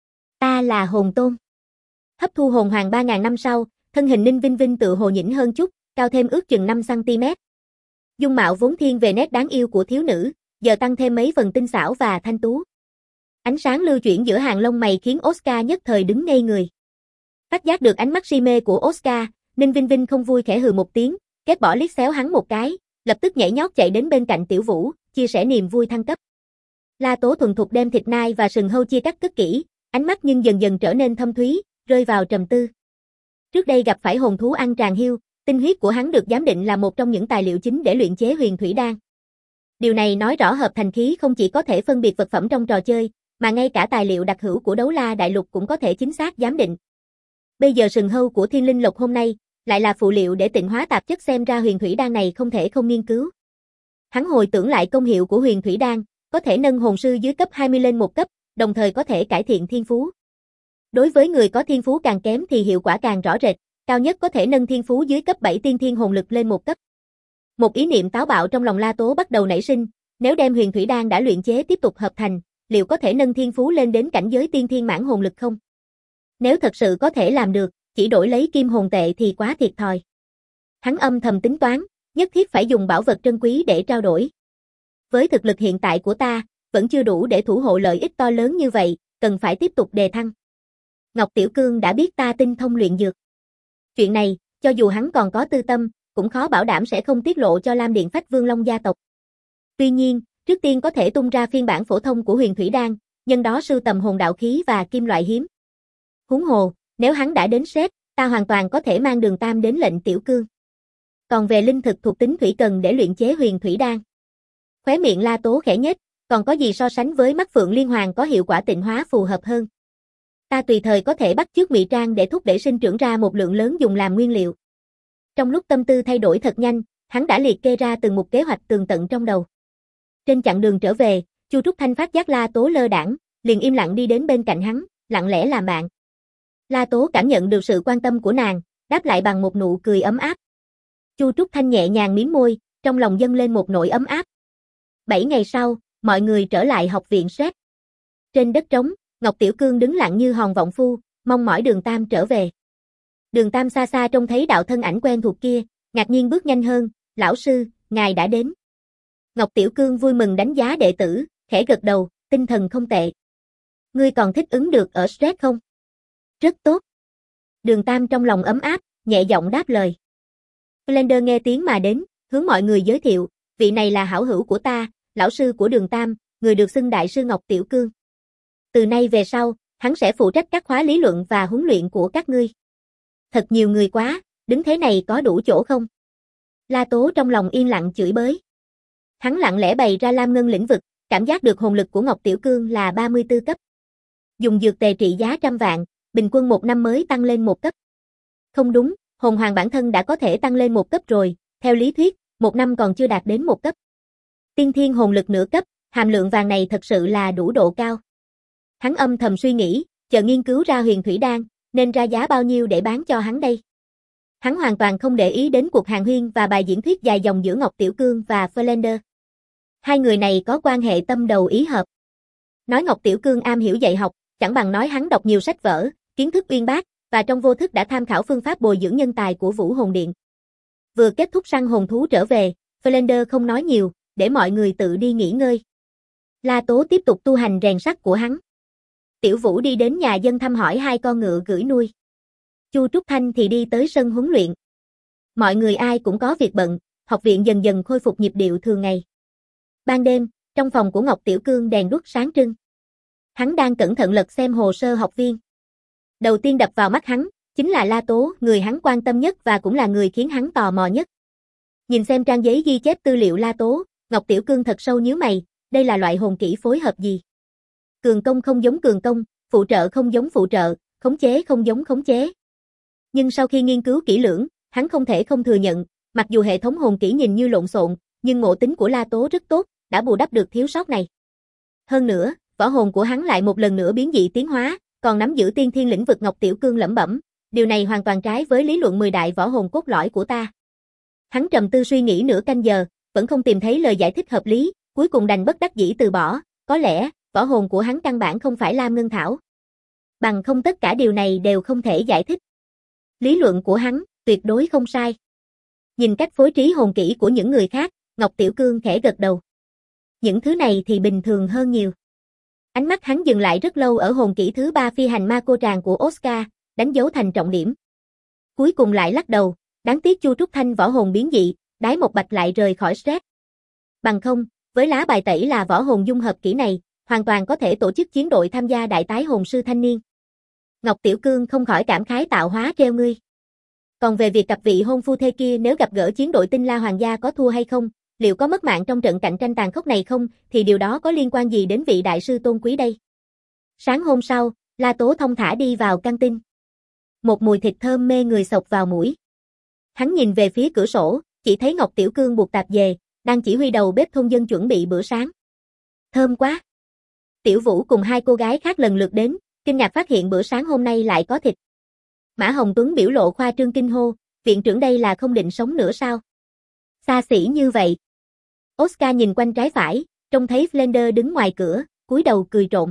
Ta là hồn tôn. Hấp thu hồn hoàng ba ngàn năm sau, thân hình Ninh Vinh Vinh tự hồ nhỉnh hơn chút, cao thêm ước chừng năm xăng ti mét. Dung mạo vốn thiên về nét đáng yêu của thiếu nữ, giờ tăng thêm mấy phần tinh xảo và thanh tú. Ánh sáng lưu chuyển giữa hàng lông mày khiến Oscar nhất thời đứng ngây người. Phát giác được ánh mắt si mê của Oscar, Ninh Vinh Vinh không vui khẽ hừ một tiếng, ghét bỏ liếc xéo hắn một cái, lập tức nhảy nhót chạy đến bên cạnh Tiểu Vũ, chia sẻ niềm vui thăng cấp. La Tố thuần thục đem thịt nai và sừng hâu chia cắt cất kỹ, ánh mắt nhưng dần dần trở nên thâm thúy, rơi vào trầm tư. Trước đây gặp phải hồn thú ăn tràng hiêu, tinh huyết của hắn được giám định là một trong những tài liệu chính để luyện chế huyền thủy đan. Điều này nói rõ hợp thành khí không chỉ có thể phân biệt vật phẩm trong trò chơi, mà ngay cả tài liệu đặc hữu của Đấu La Đại Lục cũng có thể chính xác giám định. Bây giờ sừng hâu của Thiên Linh Lộc hôm nay, lại là phụ liệu để tịnh hóa tạp chất, xem ra huyền thủy đan này không thể không nghiên cứu. Hắn hồi tưởng lại công hiệu của huyền thủy đan, có thể nâng hồn sư dưới cấp hai mươi lên một cấp, đồng thời có thể cải thiện thiên phú. Đối với người có thiên phú càng kém thì hiệu quả càng rõ rệt, cao nhất có thể nâng thiên phú dưới cấp bảy tiên thiên hồn lực lên một cấp. Một ý niệm táo bạo trong lòng La Tố bắt đầu nảy sinh, nếu đem huyền thủy đan đã luyện chế tiếp tục hợp thành, liệu có thể nâng thiên phú lên đến cảnh giới tiên thiên mãn hồn lực không? Nếu thật sự có thể làm được, chỉ đổi lấy kim hồn tệ thì quá thiệt thòi. Hắn âm thầm tính toán, nhất thiết phải dùng bảo vật trân quý để trao đổi. Với thực lực hiện tại của ta, vẫn chưa đủ để thủ hộ lợi ích to lớn như vậy, cần phải tiếp tục đề thăng. Ngọc Tiểu Cương đã biết ta tinh thông luyện dược. Chuyện này, cho dù hắn còn có tư tâm, cũng khó bảo đảm sẽ không tiết lộ cho Lam Điện Phách Vương Long gia tộc. Tuy nhiên, trước tiên có thể tung ra phiên bản phổ thông của huyền thủy đan, nhân đó sưu tầm hồn đạo khí và kim loại hiếm. Huống hồ, nếu hắn đã đến sếp, ta hoàn toàn có thể mang Đường Tam đến lệnh Tiểu Cương. Còn về linh thực thuộc tính thủy cần để luyện chế huyền thủy đan. Khóe miệng La Tố khẽ nhếch, còn có gì so sánh với mắt phượng liên hoàng có hiệu quả tịnh hóa phù hợp hơn. Ta tùy thời có thể bắt chước ngụy trang để thúc đẩy sinh trưởng ra một lượng lớn dùng làm nguyên liệu. Trong lúc tâm tư thay đổi thật nhanh, hắn đã liệt kê ra từng một kế hoạch tường tận trong đầu. Trên chặng đường trở về, Chu Trúc Thanh phát giác La Tố lơ đãng, liền im lặng đi đến bên cạnh hắn, lặng lẽ làm bạn. La Tố cảm nhận được sự quan tâm của nàng, đáp lại bằng một nụ cười ấm áp. Chu Trúc Thanh nhẹ nhàng mím môi, trong lòng dâng lên một nỗi ấm áp. Bảy ngày sau, mọi người trở lại học viện Sét. Trên đất trống, Ngọc Tiểu Cương đứng lặng như hòn vọng phu, mong mỏi Đường Tam trở về. Đường Tam xa xa trông thấy đạo thân ảnh quen thuộc kia, ngạc nhiên bước nhanh hơn, lão sư, ngài đã đến. Ngọc Tiểu Cương vui mừng đánh giá đệ tử, khẽ gật đầu, tinh thần không tệ. Ngươi còn thích ứng được ở Sét không? Rất tốt. Đường Tam trong lòng ấm áp, nhẹ giọng đáp lời. Flender nghe tiếng mà đến, hướng mọi người giới thiệu, vị này là hảo hữu của ta, lão sư của Đường Tam, người được xưng đại sư Ngọc Tiểu Cương. Từ nay về sau, hắn sẽ phụ trách các khóa lý luận và huấn luyện của các ngươi. Thật nhiều người quá, đứng thế này có đủ chỗ không? La Tố trong lòng yên lặng chửi bới. Hắn lặng lẽ bày ra Lam Ngân lĩnh vực, cảm giác được hồn lực của Ngọc Tiểu Cương là ba mươi tư cấp. Dùng dược tề trị giá trăm vạn, bình quân một năm mới tăng lên một cấp. Không đúng, hồn hoàng bản thân đã có thể tăng lên một cấp rồi, theo lý thuyết, một năm còn chưa đạt đến một cấp. Tiên thiên hồn lực nửa cấp, hàm lượng vàng này thật sự là đủ độ cao. Hắn âm thầm suy nghĩ, chờ nghiên cứu ra huyền thủy đan, nên ra giá bao nhiêu để bán cho hắn đây. Hắn hoàn toàn không để ý đến cuộc hàn huyên và bài diễn thuyết dài dòng giữa Ngọc Tiểu Cương và Flender. Hai người này có quan hệ tâm đầu ý hợp. Nói Ngọc Tiểu Cương am hiểu dạy học, chẳng bằng nói hắn đọc nhiều sách vở, kiến thức uyên bác, và trong vô thức đã tham khảo phương pháp bồi dưỡng nhân tài của Vũ Hồn Điện. Vừa kết thúc săn hồn thú trở về, Flender không nói nhiều, để mọi người tự đi nghỉ ngơi. La Tố tiếp tục tu hành rèn sắt của hắn. Tiểu Vũ đi đến nhà dân thăm hỏi hai con ngựa gửi nuôi. Chu Trúc Thanh thì đi tới sân huấn luyện. Mọi người ai cũng có việc bận, học viện dần dần khôi phục nhịp điệu thường ngày. Ban đêm, trong phòng của Ngọc Tiểu Cương đèn đuốc sáng trưng. Hắn đang cẩn thận lật xem hồ sơ học viên. Đầu tiên đập vào mắt hắn, chính là La Tố, người hắn quan tâm nhất và cũng là người khiến hắn tò mò nhất. Nhìn xem trang giấy ghi chép tư liệu La Tố, Ngọc Tiểu Cương thật sâu nhíu mày, đây là loại hồn kỹ phối hợp gì? Cường công không giống cường công, phụ trợ không giống phụ trợ, khống chế không giống khống chế. Nhưng sau khi nghiên cứu kỹ lưỡng, hắn không thể không thừa nhận, mặc dù hệ thống hồn kỹ nhìn như lộn xộn, nhưng ngộ tính của La Tố rất tốt, đã bù đắp được thiếu sót này. Hơn nữa, võ hồn của hắn lại một lần nữa biến dị tiến hóa, còn nắm giữ tiên thiên lĩnh vực. Ngọc Tiểu Cương lẩm bẩm, điều này hoàn toàn trái với lý luận mười đại võ hồn cốt lõi của ta. Hắn trầm tư suy nghĩ nửa canh giờ, vẫn không tìm thấy lời giải thích hợp lý, cuối cùng đành bất đắc dĩ từ bỏ, có lẽ, võ hồn của hắn căn bản không phải Lam Ngân Thảo. Bằng không tất cả điều này đều không thể giải thích. Lý luận của hắn, tuyệt đối không sai. Nhìn cách phối trí hồn kỹ của những người khác, Ngọc Tiểu Cương khẽ gật đầu. Những thứ này thì bình thường hơn nhiều. Ánh mắt hắn dừng lại rất lâu ở hồn kỹ thứ ba phi hành ma cô tràng của Oscar, đánh dấu thành trọng điểm. Cuối cùng lại lắc đầu, đáng tiếc Chu Trúc Thanh võ hồn biến dị, đái một bạch lại rời khỏi stress. Bằng không, với lá bài tẩy là võ hồn dung hợp kỹ này, hoàn toàn có thể tổ chức chiến đội tham gia đại tái hồn sư thanh niên. Ngọc Tiểu Cương không khỏi cảm khái tạo hóa treo ngươi. Còn về việc cặp vị hôn phu thê kia nếu gặp gỡ chiến đội Tinh La Hoàng gia có thua hay không, liệu có mất mạng trong trận cạnh tranh tàn khốc này không, thì điều đó có liên quan gì đến vị đại sư tôn quý đây? Sáng hôm sau, La Tố thông thả đi vào căng tin. Một mùi thịt thơm mê người xộc vào mũi. Hắn nhìn về phía cửa sổ, chỉ thấy Ngọc Tiểu Cương buộc tạp dề, đang chỉ huy đầu bếp thôn dân chuẩn bị bữa sáng. Thơm quá! Tiểu Vũ cùng hai cô gái khác lần lượt đến, kinh ngạc phát hiện bữa sáng hôm nay lại có thịt. Mã Hồng Tuấn biểu lộ khoa trương kinh hô, viện trưởng đây là không định sống nữa sao? Xa xỉ như vậy. Oscar nhìn quanh trái phải, trông thấy Flanders đứng ngoài cửa, cúi đầu cười trộm.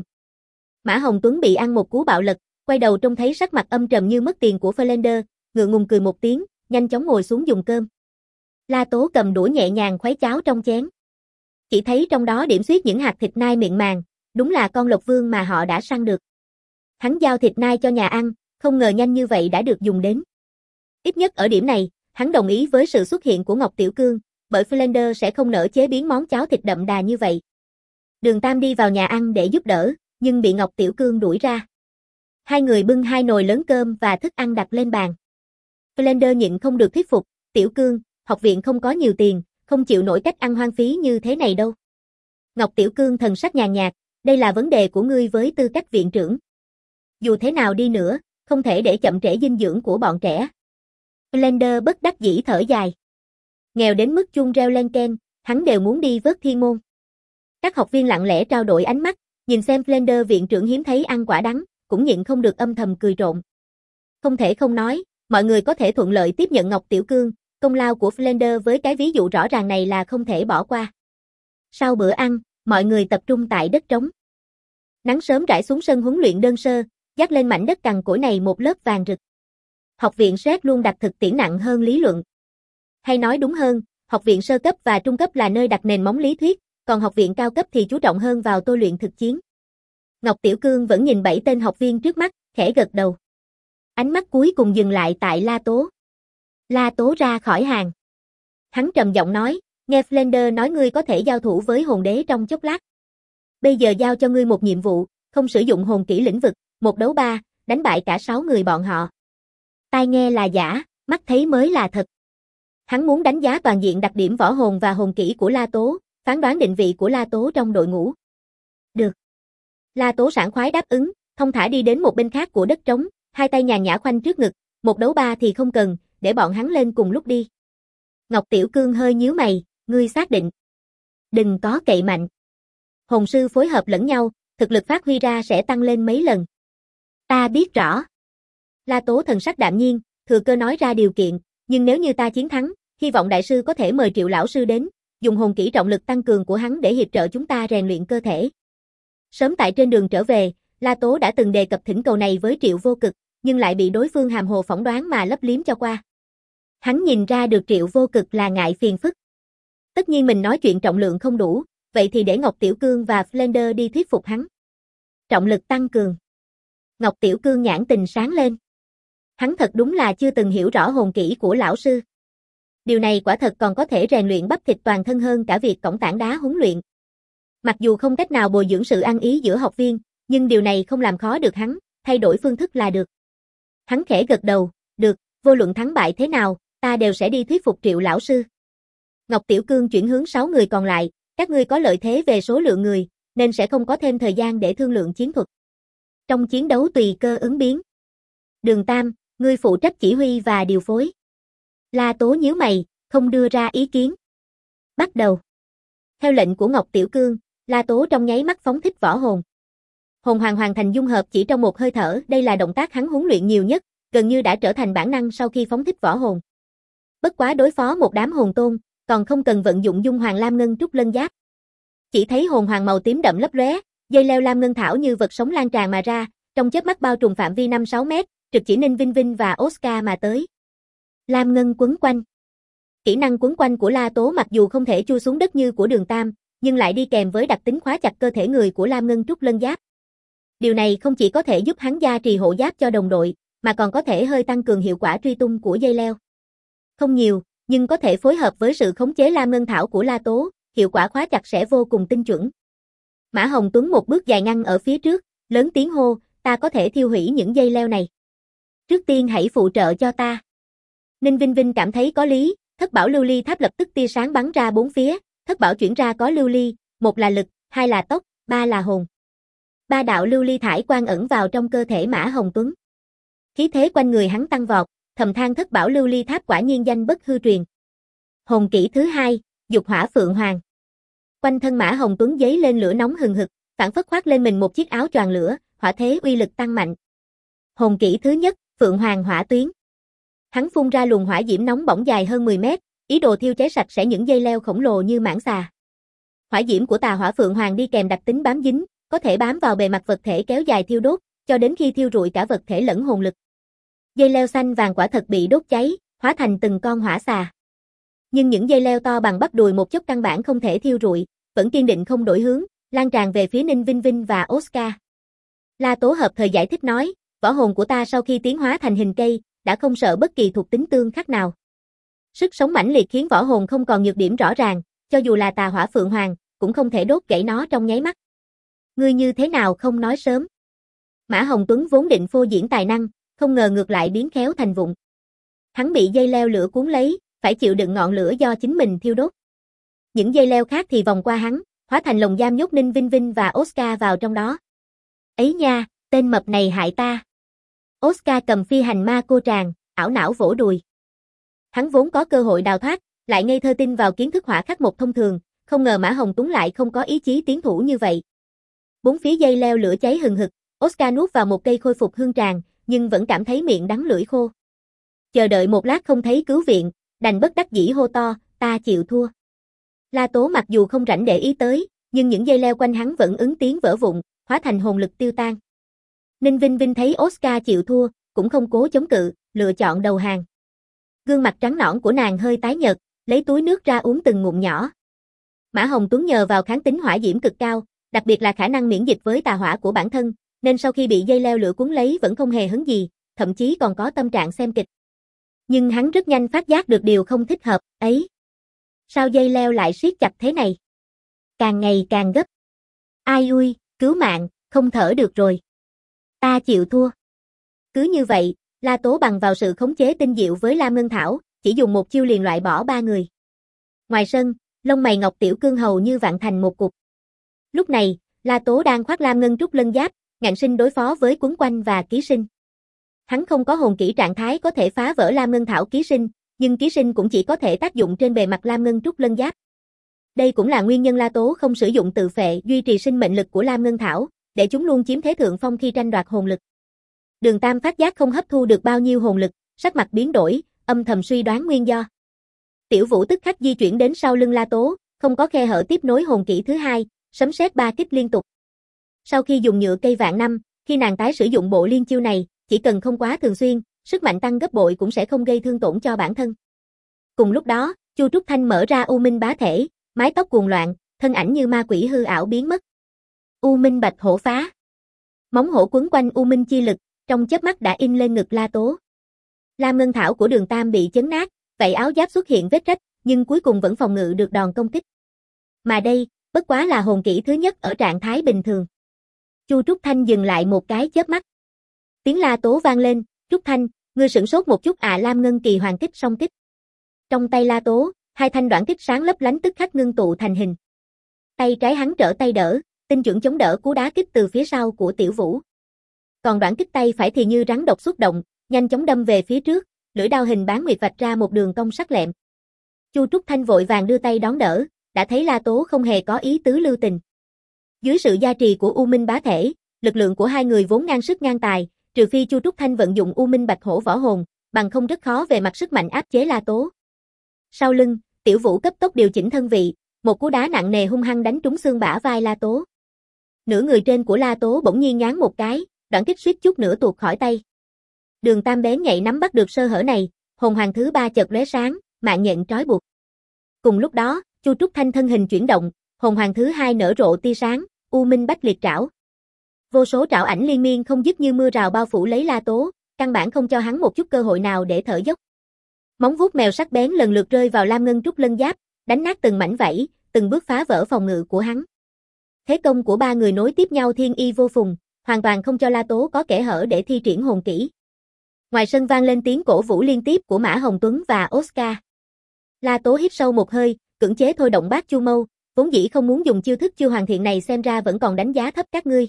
Mã Hồng Tuấn bị ăn một cú bạo lật, quay đầu trông thấy sắc mặt âm trầm như mất tiền của Flanders, ngượng ngùng cười một tiếng, nhanh chóng ngồi xuống dùng cơm. La Tố cầm đũa nhẹ nhàng khuấy cháo trong chén. Chỉ thấy trong đó điểm xuyết những hạt thịt nai miệng màng, đúng là con lộc vương mà họ đã săn được. Hắn giao thịt nai cho nhà ăn, không ngờ nhanh như vậy đã được dùng đến. Ít nhất ở điểm này, hắn đồng ý với sự xuất hiện của Ngọc Tiểu Cương, bởi Flanders sẽ không nỡ chế biến món cháo thịt đậm đà như vậy. Đường Tam đi vào nhà ăn để giúp đỡ, nhưng bị Ngọc Tiểu Cương đuổi ra. Hai người bưng hai nồi lớn cơm và thức ăn đặt lên bàn. Flanders nhịn không được thuyết phục, Tiểu Cương, học viện không có nhiều tiền, không chịu nổi cách ăn hoang phí như thế này đâu. Ngọc Tiểu Cương thần sắc nhàn nhạt, đây là vấn đề của ngươi với tư cách viện trưởng. Dù thế nào đi nữa, không thể để chậm trễ dinh dưỡng của bọn trẻ. Flanders bất đắc dĩ thở dài. Nghèo đến mức chuông reo len keng, hắn đều muốn đi vớt thiên môn. Các học viên lặng lẽ trao đổi ánh mắt, nhìn xem Flanders viện trưởng hiếm thấy ăn quả đắng, cũng nhịn không được âm thầm cười trộm. Không thể không nói, mọi người có thể thuận lợi tiếp nhận Ngọc Tiểu Cương, công lao của Flanders với cái ví dụ rõ ràng này là không thể bỏ qua. Sau bữa ăn, mọi người tập trung tại đất trống. Nắng sớm rải xuống sân huấn luyện đơn sơ, dắt lên mảnh đất cằn cỗi này một lớp vàng rực. Học viện Séc luôn đặt thực tiễn nặng hơn lý luận. Hay nói đúng hơn, học viện sơ cấp và trung cấp là nơi đặt nền móng lý thuyết, còn học viện cao cấp thì chú trọng hơn vào tôi luyện thực chiến. Ngọc Tiểu Cương vẫn nhìn bảy tên học viên trước mắt, khẽ gật đầu. Ánh mắt cuối cùng dừng lại tại La Tố. La Tố ra khỏi hàng. Hắn trầm giọng nói, nghe Flanders nói ngươi có thể giao thủ với hồn đế trong chốc lát. Bây giờ giao cho ngươi một nhiệm vụ, không sử dụng hồn kỹ lĩnh vực, một đấu ba, đánh bại cả sáu người bọn họ. Tai nghe là giả, mắt thấy mới là thật. Hắn muốn đánh giá toàn diện đặc điểm võ hồn và hồn kỹ của La Tố, phán đoán định vị của La Tố trong đội ngũ. Được. La Tố sảng khoái đáp ứng, thông thả đi đến một bên khác của đất trống, hai tay nhàn nhã khoanh trước ngực, một đấu ba thì không cần, để bọn hắn lên cùng lúc đi. Ngọc Tiểu Cương hơi nhíu mày, ngươi xác định. Đừng có cậy mạnh. Hồn sư phối hợp lẫn nhau, thực lực phát huy ra sẽ tăng lên mấy lần. Ta biết rõ. La Tố thần sắc đạm nhiên, thừa cơ nói ra điều kiện, nhưng nếu như ta chiến thắng, hy vọng đại sư có thể mời Triệu lão sư đến, dùng hồn kỹ trọng lực tăng cường của hắn để hiệp trợ chúng ta rèn luyện cơ thể. Sớm tại trên đường trở về, La Tố đã từng đề cập thỉnh cầu này với Triệu Vô Cực, nhưng lại bị đối phương hàm hồ phỏng đoán mà lấp liếm cho qua. Hắn nhìn ra được Triệu Vô Cực là ngại phiền phức. Tất nhiên mình nói chuyện trọng lượng không đủ, vậy thì để Ngọc Tiểu Cương và Flanders đi thuyết phục hắn. Trọng lực tăng cường. Ngọc Tiểu Cương nhãn tình sáng lên. Hắn thật đúng là chưa từng hiểu rõ hồn kỹ của lão sư. Điều này quả thật còn có thể rèn luyện bắp thịt toàn thân hơn cả việc cõng tảng đá huấn luyện. Mặc dù không cách nào bồi dưỡng sự ăn ý giữa học viên, nhưng điều này không làm khó được hắn, thay đổi phương thức là được. Hắn khẽ gật đầu, được, vô luận thắng bại thế nào, ta đều sẽ đi thuyết phục Triệu lão sư. Ngọc Tiểu Cương chuyển hướng sáu người còn lại, các ngươi có lợi thế về số lượng người, nên sẽ không có thêm thời gian để thương lượng chiến thuật. Trong chiến đấu tùy cơ ứng biến. Đường Tam, ngươi phụ trách chỉ huy và điều phối. La Tố nhíu mày, không đưa ra ý kiến. Bắt đầu. Theo lệnh của Ngọc Tiểu Cương, La Tố trong nháy mắt phóng thích võ hồn. Hồn hoàng hoàn thành dung hợp chỉ trong một hơi thở, đây là động tác hắn huấn luyện nhiều nhất, gần như đã trở thành bản năng sau khi phóng thích võ hồn. Bất quá đối phó một đám hồn tôn, còn không cần vận dụng dung hoàng lam ngân trúc lân giáp. Chỉ thấy hồn hoàng màu tím đậm lấp lóe, dây leo lam ngân thảo như vật sống lan tràn mà ra, trong chớp mắt bao trùm phạm vi năm sáu mét, trực chỉ Ninh Vinh Vinh và Oscar mà tới. Lam ngân quấn quanh. Kỹ năng quấn quanh của La Tố mặc dù không thể chui xuống đất như của Đường Tam, nhưng lại đi kèm với đặc tính khóa chặt cơ thể người của lam ngân trúc lân giáp. Điều này không chỉ có thể giúp hắn gia trì hộ giáp cho đồng đội, mà còn có thể hơi tăng cường hiệu quả truy tung của dây leo. Không nhiều, nhưng có thể phối hợp với sự khống chế lam ngân thảo của La Tố, hiệu quả khóa chặt sẽ vô cùng tinh chuẩn. Mã Hồng Tuấn một bước dài ngăn ở phía trước, lớn tiếng hô, ta có thể thiêu hủy những dây leo này. Trước tiên hãy phụ trợ cho ta. Ninh Vinh Vinh cảm thấy có lý, thất bảo lưu ly tháp lập tức tia sáng bắn ra bốn phía, thất bảo chuyển ra có lưu ly, một là lực, hai là tốc, ba là hồn. Ba đạo lưu ly thải quang ẩn vào trong cơ thể Mã Hồng Tuấn. Khí thế quanh người hắn tăng vọt, thầm than thất bảo lưu ly tháp quả nhiên danh bất hư truyền. Hồn kỹ thứ hai, dục hỏa phượng hoàng. Quanh thân Mã Hồng Tuấn giấy lên lửa nóng hừng hực, phản phất khoác lên mình một chiếc áo choàng lửa, hỏa thế uy lực tăng mạnh. Hồn kỹ thứ nhất, phượng hoàng hỏa tuyến. Hắn phun ra luồng hỏa diễm nóng bỏng dài hơn mười mét, ý đồ thiêu cháy sạch sẽ những dây leo khổng lồ như mãng xà. Hỏa diễm của Tà Hỏa Phượng Hoàng đi kèm đặc tính bám dính, có thể bám vào bề mặt vật thể kéo dài thiêu đốt, cho đến khi thiêu rụi cả vật thể lẫn hồn lực. Dây leo xanh vàng quả thật bị đốt cháy, hóa thành từng con hỏa xà. Nhưng những dây leo to bằng bắp đùi một chút căn bản không thể thiêu rụi, vẫn kiên định không đổi hướng, lan tràn về phía Ninh Vinh Vinh và Oscar. La Tố hợp thời giải thích nói, võ hồn của ta sau khi tiến hóa thành hình cây, đã không sợ bất kỳ thuộc tính tương khắc nào. Sức sống mãnh liệt khiến võ hồn không còn nhược điểm rõ ràng, cho dù là Tà Hỏa Phượng Hoàng, cũng không thể đốt gãy nó trong nháy mắt. Ngươi như thế nào không nói sớm? Mã Hồng Tuấn vốn định phô diễn tài năng, không ngờ ngược lại biến khéo thành vụng. Hắn bị dây leo lửa cuốn lấy, phải chịu đựng ngọn lửa do chính mình thiêu đốt. Những dây leo khác thì vòng qua hắn, hóa thành lồng giam nhốt Ninh Vinh Vinh và Oscar vào trong đó. Ấy nha, tên mập này hại ta. Oscar cầm phi hành ma cô tràng, ảo não vỗ đùi. Hắn vốn có cơ hội đào thoát, lại ngây thơ tin vào kiến thức hỏa khắc một thông thường, không ngờ Mã Hồng Tuấn lại không có ý chí tiến thủ như vậy. Bốn phía dây leo lửa cháy hừng hực, Oscar nuốt vào một cây khôi phục hương tràng, nhưng vẫn cảm thấy miệng đắng lưỡi khô. Chờ đợi một lát không thấy cứu viện, đành bất đắc dĩ hô to, ta chịu thua. La Tố mặc dù không rảnh để ý tới, nhưng những dây leo quanh hắn vẫn ứng tiếng vỡ vụn, hóa thành hồn lực tiêu tan. Ninh Vinh Vinh thấy Oscar chịu thua, cũng không cố chống cự, lựa chọn đầu hàng. Gương mặt trắng nõn của nàng hơi tái nhợt, lấy túi nước ra uống từng ngụm nhỏ. Mã Hồng Tuấn nhờ vào kháng tính hỏa diễm cực cao, đặc biệt là khả năng miễn dịch với tà hỏa của bản thân, nên sau khi bị dây leo lửa cuốn lấy vẫn không hề hấn gì, thậm chí còn có tâm trạng xem kịch. Nhưng hắn rất nhanh phát giác được điều không thích hợp, ấy. Sao dây leo lại siết chặt thế này? Càng ngày càng gấp. Ai ui, cứu mạng, không thở được rồi. Ta chịu thua. Cứ như vậy, La Tố bằng vào sự khống chế tinh diệu với Lam Ngân Thảo, chỉ dùng một chiêu liền loại bỏ ba người. Ngoài sân, lông mày Ngọc Tiểu Cương hầu như vặn thành một cục. Lúc này, La Tố đang khoác Lam Ngân Trúc Lân Giáp, ngạnh sinh đối phó với Quấn Quanh và Ký Sinh. Hắn không có hồn kỹ trạng thái có thể phá vỡ Lam Ngân Thảo Ký Sinh, nhưng Ký Sinh cũng chỉ có thể tác dụng trên bề mặt Lam Ngân Trúc Lân Giáp. Đây cũng là nguyên nhân La Tố không sử dụng tự phệ duy trì sinh mệnh lực của Lam Ngân Thảo, để chúng luôn chiếm thế thượng phong khi tranh đoạt hồn lực. Đường Tam phát giác không hấp thu được bao nhiêu hồn lực, sắc mặt biến đổi, âm thầm suy đoán nguyên do. Tiểu Vũ tức khắc di chuyển đến sau lưng La Tố, không có khe hở tiếp nối hồn kỹ thứ hai, sấm sét ba kích liên tục. Sau khi dùng nhựa cây vạn năm, khi nàng tái sử dụng bộ liên chiêu này, chỉ cần không quá thường xuyên, sức mạnh tăng gấp bội cũng sẽ không gây thương tổn cho bản thân. Cùng lúc đó, Chu Trúc Thanh mở ra U Minh bá thể, mái tóc cuồng loạn, thân ảnh như ma quỷ hư ảo biến mất. U Minh bạch hổ phá. Móng hổ quấn quanh U Minh chi lực, trong chớp mắt đã in lên ngực La Tố. Lam Ngân Thảo của Đường Tam bị chấn nát, vậy áo giáp xuất hiện vết rách, nhưng cuối cùng vẫn phòng ngự được đòn công kích. Mà đây, bất quá là hồn kỹ thứ nhất ở trạng thái bình thường. Chu Trúc Thanh dừng lại một cái chớp mắt. Tiếng La Tố vang lên, Trúc Thanh, ngươi sửng sốt một chút à. Lam Ngân kỳ hoàn kích song kích. Trong tay La Tố, hai thanh đoạn kích sáng lấp lánh tức khắc ngưng tụ thành hình. Tay trái hắn trở tay đỡ, tinh chuẩn chống đỡ cú đá kích từ phía sau của Tiểu Vũ. Còn đoạn kích tay phải thì như rắn độc xuất động, nhanh chóng đâm về phía trước, lưỡi đao hình bán nguyệt vạch ra một đường cong sắc lẹm. Chu Trúc Thanh vội vàng đưa tay đón đỡ, đã thấy La Tố không hề có ý tứ lưu tình. Dưới sự gia trì của U Minh bá thể, lực lượng của hai người vốn ngang sức ngang tài, trừ phi Chu Trúc Thanh vận dụng U Minh bạch hổ võ hồn, bằng không rất khó về mặt sức mạnh áp chế La Tố. Sau lưng, Tiểu Vũ cấp tốc điều chỉnh thân vị, một cú đá nặng nề hung hăng đánh trúng xương bả vai La Tố. Nửa người trên của La Tố bỗng nhiên ngáng một cái, đoạn kích suýt chút nữa tuột khỏi tay. Đường Tam bén nhạy nắm bắt được sơ hở này, hồn hoàng thứ ba chợt lóe sáng, mạng nhện trói buộc. Cùng lúc đó, Chu Trúc Thanh thân hình chuyển động, hồn hoàng thứ hai nở rộ tia sáng, U Minh bách liệt trảo. Vô số trảo ảnh liên miên không dứt như mưa rào bao phủ lấy La Tố, căn bản không cho hắn một chút cơ hội nào để thở dốc. Móng vuốt mèo sắc bén lần lượt rơi vào Lam Ngân Trúc Lân Giáp, đánh nát từng mảnh vảy, từng bước phá vỡ phòng ngự của hắn. Thế công của ba người nối tiếp nhau thiên y vô phùng, hoàn toàn không cho La Tố có kẽ hở để thi triển hồn kỹ. Ngoài sân vang lên tiếng cổ vũ liên tiếp của Mã Hồng Tuấn và Oscar. La Tố hít sâu một hơi, cưỡng chế thôi động Bát Chu Mâu, vốn dĩ không muốn dùng chiêu thức chưa hoàn thiện này xem ra vẫn còn đánh giá thấp các ngươi.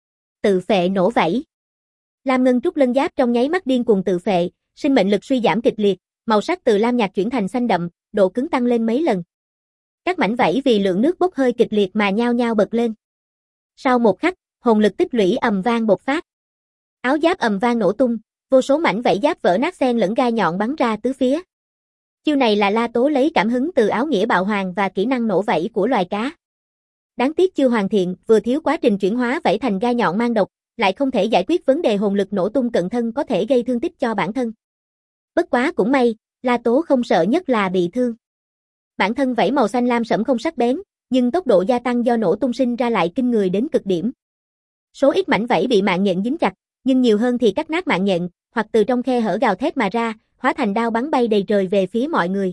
Tự phệ nổ vảy. Lam Ngân Trúc Lân Giáp trong nháy mắt điên cuồng tự phệ, sinh mệnh lực suy giảm kịch liệt, màu sắc từ lam nhạt chuyển thành xanh đậm, độ cứng tăng lên mấy lần. Các mảnh vảy vì lượng nước bốc hơi kịch liệt mà nhao nhao bật lên. Sau một khắc, hồn lực tích lũy ầm vang bộc phát. Áo giáp ầm vang nổ tung, vô số mảnh vảy giáp vỡ nát xen lẫn gai nhọn bắn ra tứ phía. Chiêu này là La Tố lấy cảm hứng từ áo nghĩa bạo hoàng và kỹ năng nổ vảy của loài cá. Đáng tiếc chưa hoàn thiện, vừa thiếu quá trình chuyển hóa vảy thành gai nhọn mang độc, lại không thể giải quyết vấn đề hồn lực nổ tung cận thân có thể gây thương tích cho bản thân. Bất quá cũng may, La Tố không sợ nhất là bị thương. Bản thân vảy màu xanh lam sẫm không sắc bén, nhưng tốc độ gia tăng do nổ tung sinh ra lại kinh người đến cực điểm. Số ít mảnh vảy bị mạng nhện dính chặt, nhưng nhiều hơn thì cắt nát mạng nhện, hoặc từ trong khe hở gào thét mà ra, hóa thành đao bắn bay đầy trời về phía mọi người.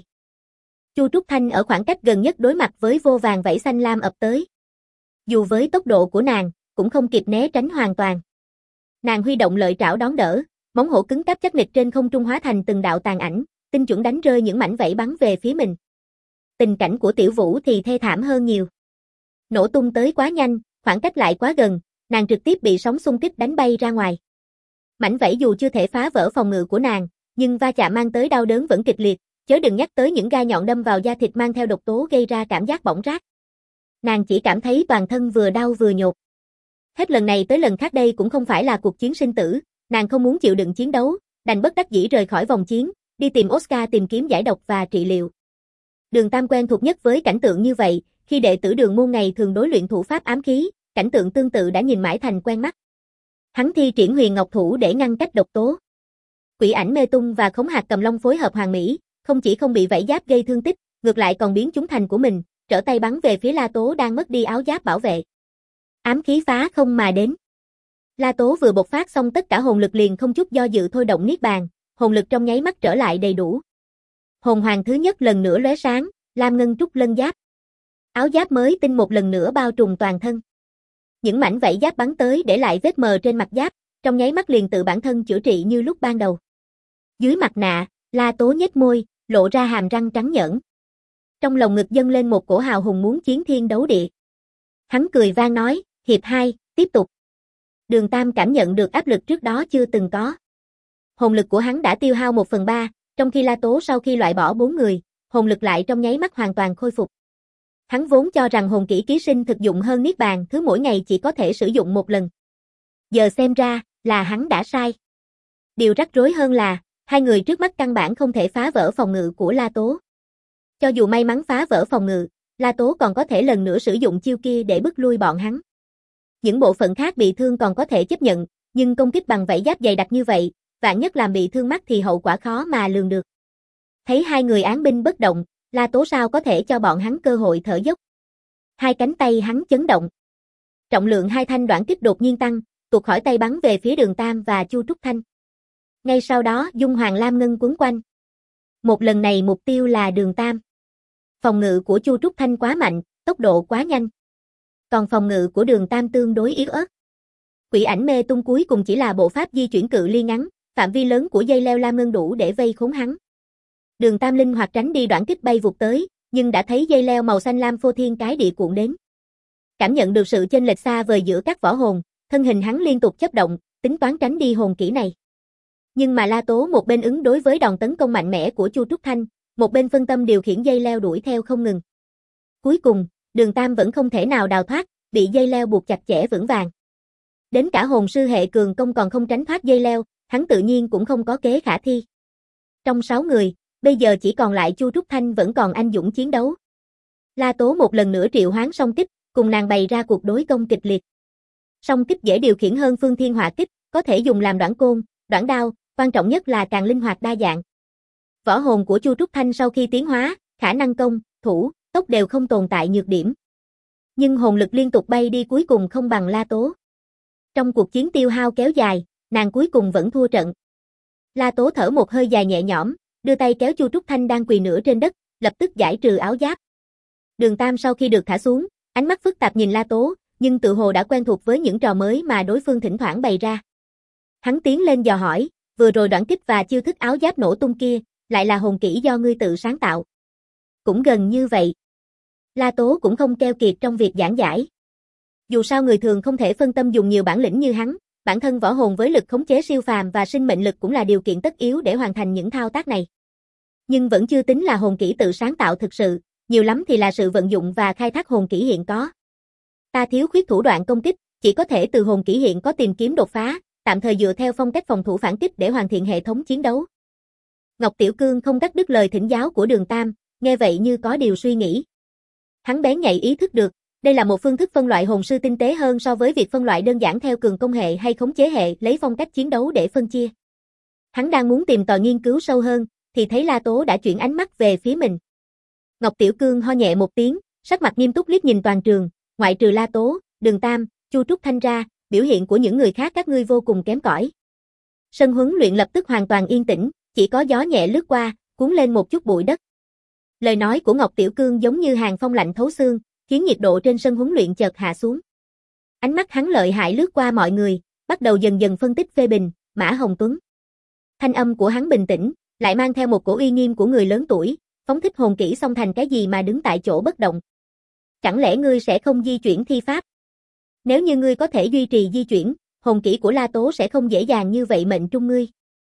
Chu Trúc Thanh ở khoảng cách gần nhất đối mặt với vô vàn vảy xanh lam ập tới. Dù với tốc độ của nàng, cũng không kịp né tránh hoàn toàn. Nàng huy động lợi trảo đón đỡ, móng hổ cứng cáp chắc nịch trên không trung hóa thành từng đạo tàn ảnh, tinh chuẩn đánh rơi những mảnh vảy bắn về phía mình. Tình cảnh của Tiểu Vũ thì thê thảm hơn nhiều. Nổ tung tới quá nhanh, khoảng cách lại quá gần, nàng trực tiếp bị sóng xung kích đánh bay ra ngoài. Mảnh vảy dù chưa thể phá vỡ phòng ngự của nàng, nhưng va chạm mang tới đau đớn vẫn kịch liệt, chớ đừng nhắc tới những gai nhọn đâm vào da thịt mang theo độc tố gây ra cảm giác bỏng rát. Nàng chỉ cảm thấy toàn thân vừa đau vừa nhột. Hết lần này tới lần khác đây cũng không phải là cuộc chiến sinh tử, nàng không muốn chịu đựng chiến đấu, đành bất đắc dĩ rời khỏi vòng chiến, đi tìm Oscar tìm kiếm giải độc và trị liệu. Đường Tam quen thuộc nhất với cảnh tượng như vậy, khi đệ tử Đường môn ngày thường đối luyện thủ pháp ám khí, cảnh tượng tương tự đã nhìn mãi thành quen mắt. Hắn thi triển Huyền Ngọc Thủ để ngăn cách độc tố. Quỷ ảnh mê tung và khống hạt cầm long phối hợp hoàn mỹ, không chỉ không bị vảy giáp gây thương tích, ngược lại còn biến chúng thành của mình, trở tay bắn về phía La Tố đang mất đi áo giáp bảo vệ. Ám khí phá không mà đến. La Tố vừa bộc phát xong tất cả hồn lực liền không chút do dự thôi động niết bàn, hồn lực trong nháy mắt trở lại đầy đủ. Hồn hoàng thứ nhất lần nữa lóe sáng, lam ngân trúc lân giáp. Áo giáp mới tinh một lần nữa bao trùm toàn thân. Những mảnh vảy giáp bắn tới để lại vết mờ trên mặt giáp, trong nháy mắt liền tự bản thân chữa trị như lúc ban đầu. Dưới mặt nạ, La Tố nhếch môi, lộ ra hàm răng trắng nhởn. Trong lồng ngực dâng lên một cổ hào hùng muốn chiến thiên đấu địa. Hắn cười vang nói, hiệp hai, tiếp tục. Đường Tam cảm nhận được áp lực trước đó chưa từng có. Hồn lực của hắn đã tiêu hao một phần ba, trong khi La Tố sau khi loại bỏ bốn người, hồn lực lại trong nháy mắt hoàn toàn khôi phục. Hắn vốn cho rằng hồn kỹ ký sinh thực dụng hơn niết bàn thứ mỗi ngày chỉ có thể sử dụng một lần. Giờ xem ra, là hắn đã sai. Điều rắc rối hơn là, hai người trước mắt căn bản không thể phá vỡ phòng ngự của La Tố. Cho dù may mắn phá vỡ phòng ngự, La Tố còn có thể lần nữa sử dụng chiêu kia để bức lui bọn hắn. Những bộ phận khác bị thương còn có thể chấp nhận, nhưng công kích bằng vảy giáp dày đặc như vậy, vạn nhất làm bị thương mắt thì hậu quả khó mà lường được. Thấy hai người án binh bất động, La Tố sao có thể cho bọn hắn cơ hội thở dốc. Hai cánh tay hắn chấn động. Trọng lượng hai thanh đoạn kích đột nhiên tăng, tuột khỏi tay bắn về phía Đường Tam và Chu Trúc Thanh. Ngay sau đó dung hoàng lam ngân quấn quanh. Một lần này mục tiêu là Đường Tam. Phòng ngự của Chu Trúc Thanh quá mạnh, tốc độ quá nhanh. Còn phòng ngự của Đường Tam tương đối yếu ớt. Quỷ ảnh mê tung cuối cùng chỉ là bộ pháp di chuyển cự ly ngắn, phạm vi lớn của dây leo lam ngân đủ để vây khốn hắn. Đường Tam linh hoạt tránh đi đoạn kích bay vụt tới, nhưng đã thấy dây leo màu xanh lam phô thiên cái địa cuộn đến. Cảm nhận được sự chênh lệch xa vời giữa các võ hồn, thân hình hắn liên tục chớp động, tính toán tránh đi hồn kỹ này. Nhưng mà La Tố một bên ứng đối với đòn tấn công mạnh mẽ của Chu Trúc Thanh, một bên phân tâm điều khiển dây leo đuổi theo không ngừng. Cuối cùng, Đường Tam vẫn không thể nào đào thoát, bị dây leo buộc chặt chẽ vững vàng. Đến cả hồn sư hệ cường công còn không tránh thoát dây leo, hắn tự nhiên cũng không có kế khả thi. Trong sáu người, bây giờ chỉ còn lại Chu Trúc Thanh vẫn còn anh dũng chiến đấu. La Tố một lần nữa triệu hoán song kích, cùng nàng bày ra cuộc đối công kịch liệt. Song kích dễ điều khiển hơn Phương Thiên Hỏa kích, có thể dùng làm đoạn côn, đoạn đao, quan trọng nhất là càng linh hoạt đa dạng. Võ hồn của Chu Trúc Thanh sau khi tiến hóa, khả năng công, thủ, tốc đều không tồn tại nhược điểm. Nhưng hồn lực liên tục bay đi cuối cùng không bằng La Tố. Trong cuộc chiến tiêu hao kéo dài, nàng cuối cùng vẫn thua trận. La Tố thở một hơi dài nhẹ nhõm, đưa tay kéo Chu Trúc Thanh đang quỳ nửa trên đất, lập tức giải trừ áo giáp. Đường Tam sau khi được thả xuống, ánh mắt phức tạp nhìn La Tố, nhưng tự hồ đã quen thuộc với những trò mới mà đối phương thỉnh thoảng bày ra. Hắn tiến lên dò hỏi, vừa rồi đoạn kích và chiêu thức áo giáp nổ tung kia, lại là hồn kỹ do ngươi tự sáng tạo. Cũng gần như vậy. La Tố cũng không keo kiệt trong việc giảng giải. Dù sao người thường không thể phân tâm dùng nhiều bản lĩnh như hắn, bản thân võ hồn với lực khống chế siêu phàm và sinh mệnh lực cũng là điều kiện tất yếu để hoàn thành những thao tác này. Nhưng vẫn chưa tính là hồn kỹ tự sáng tạo thực sự, nhiều lắm thì là sự vận dụng và khai thác hồn kỹ hiện có. Ta thiếu khuyết thủ đoạn công kích, chỉ có thể từ hồn kỹ hiện có tìm kiếm đột phá, tạm thời dựa theo phong cách phòng thủ phản kích để hoàn thiện hệ thống chiến đấu. Ngọc Tiểu Cương không cắt đứt lời thỉnh giáo của Đường Tam, nghe vậy như có điều suy nghĩ. Hắn bén nhạy ý thức được, đây là một phương thức phân loại hồn sư tinh tế hơn so với việc phân loại đơn giản theo cường công hệ hay khống chế hệ, lấy phong cách chiến đấu để phân chia. Hắn đang muốn tìm tòi nghiên cứu sâu hơn, thì thấy La Tố đã chuyển ánh mắt về phía mình. Ngọc Tiểu Cương ho nhẹ một tiếng, sắc mặt nghiêm túc liếc nhìn toàn trường, ngoại trừ La Tố, Đường Tam, Chu Trúc Thanh ra, biểu hiện của những người khác các ngươi vô cùng kém cỏi. Sân huấn luyện lập tức hoàn toàn yên tĩnh, chỉ có gió nhẹ lướt qua, cuốn lên một chút bụi đất. Lời nói của Ngọc Tiểu Cương giống như hàn phong lạnh thấu xương, khiến nhiệt độ trên sân huấn luyện chợt hạ xuống. Ánh mắt hắn lợi hại lướt qua mọi người, bắt đầu dần dần phân tích phê bình, Mã Hồng Tuấn. Thanh âm của hắn bình tĩnh, lại mang theo một cổ uy nghiêm của người lớn tuổi, phóng thích hồn kỹ xong thành cái gì mà đứng tại chỗ bất động. Chẳng lẽ ngươi sẽ không di chuyển thi pháp? Nếu như ngươi có thể duy trì di chuyển, hồn kỹ của La Tố sẽ không dễ dàng như vậy mệnh trung ngươi.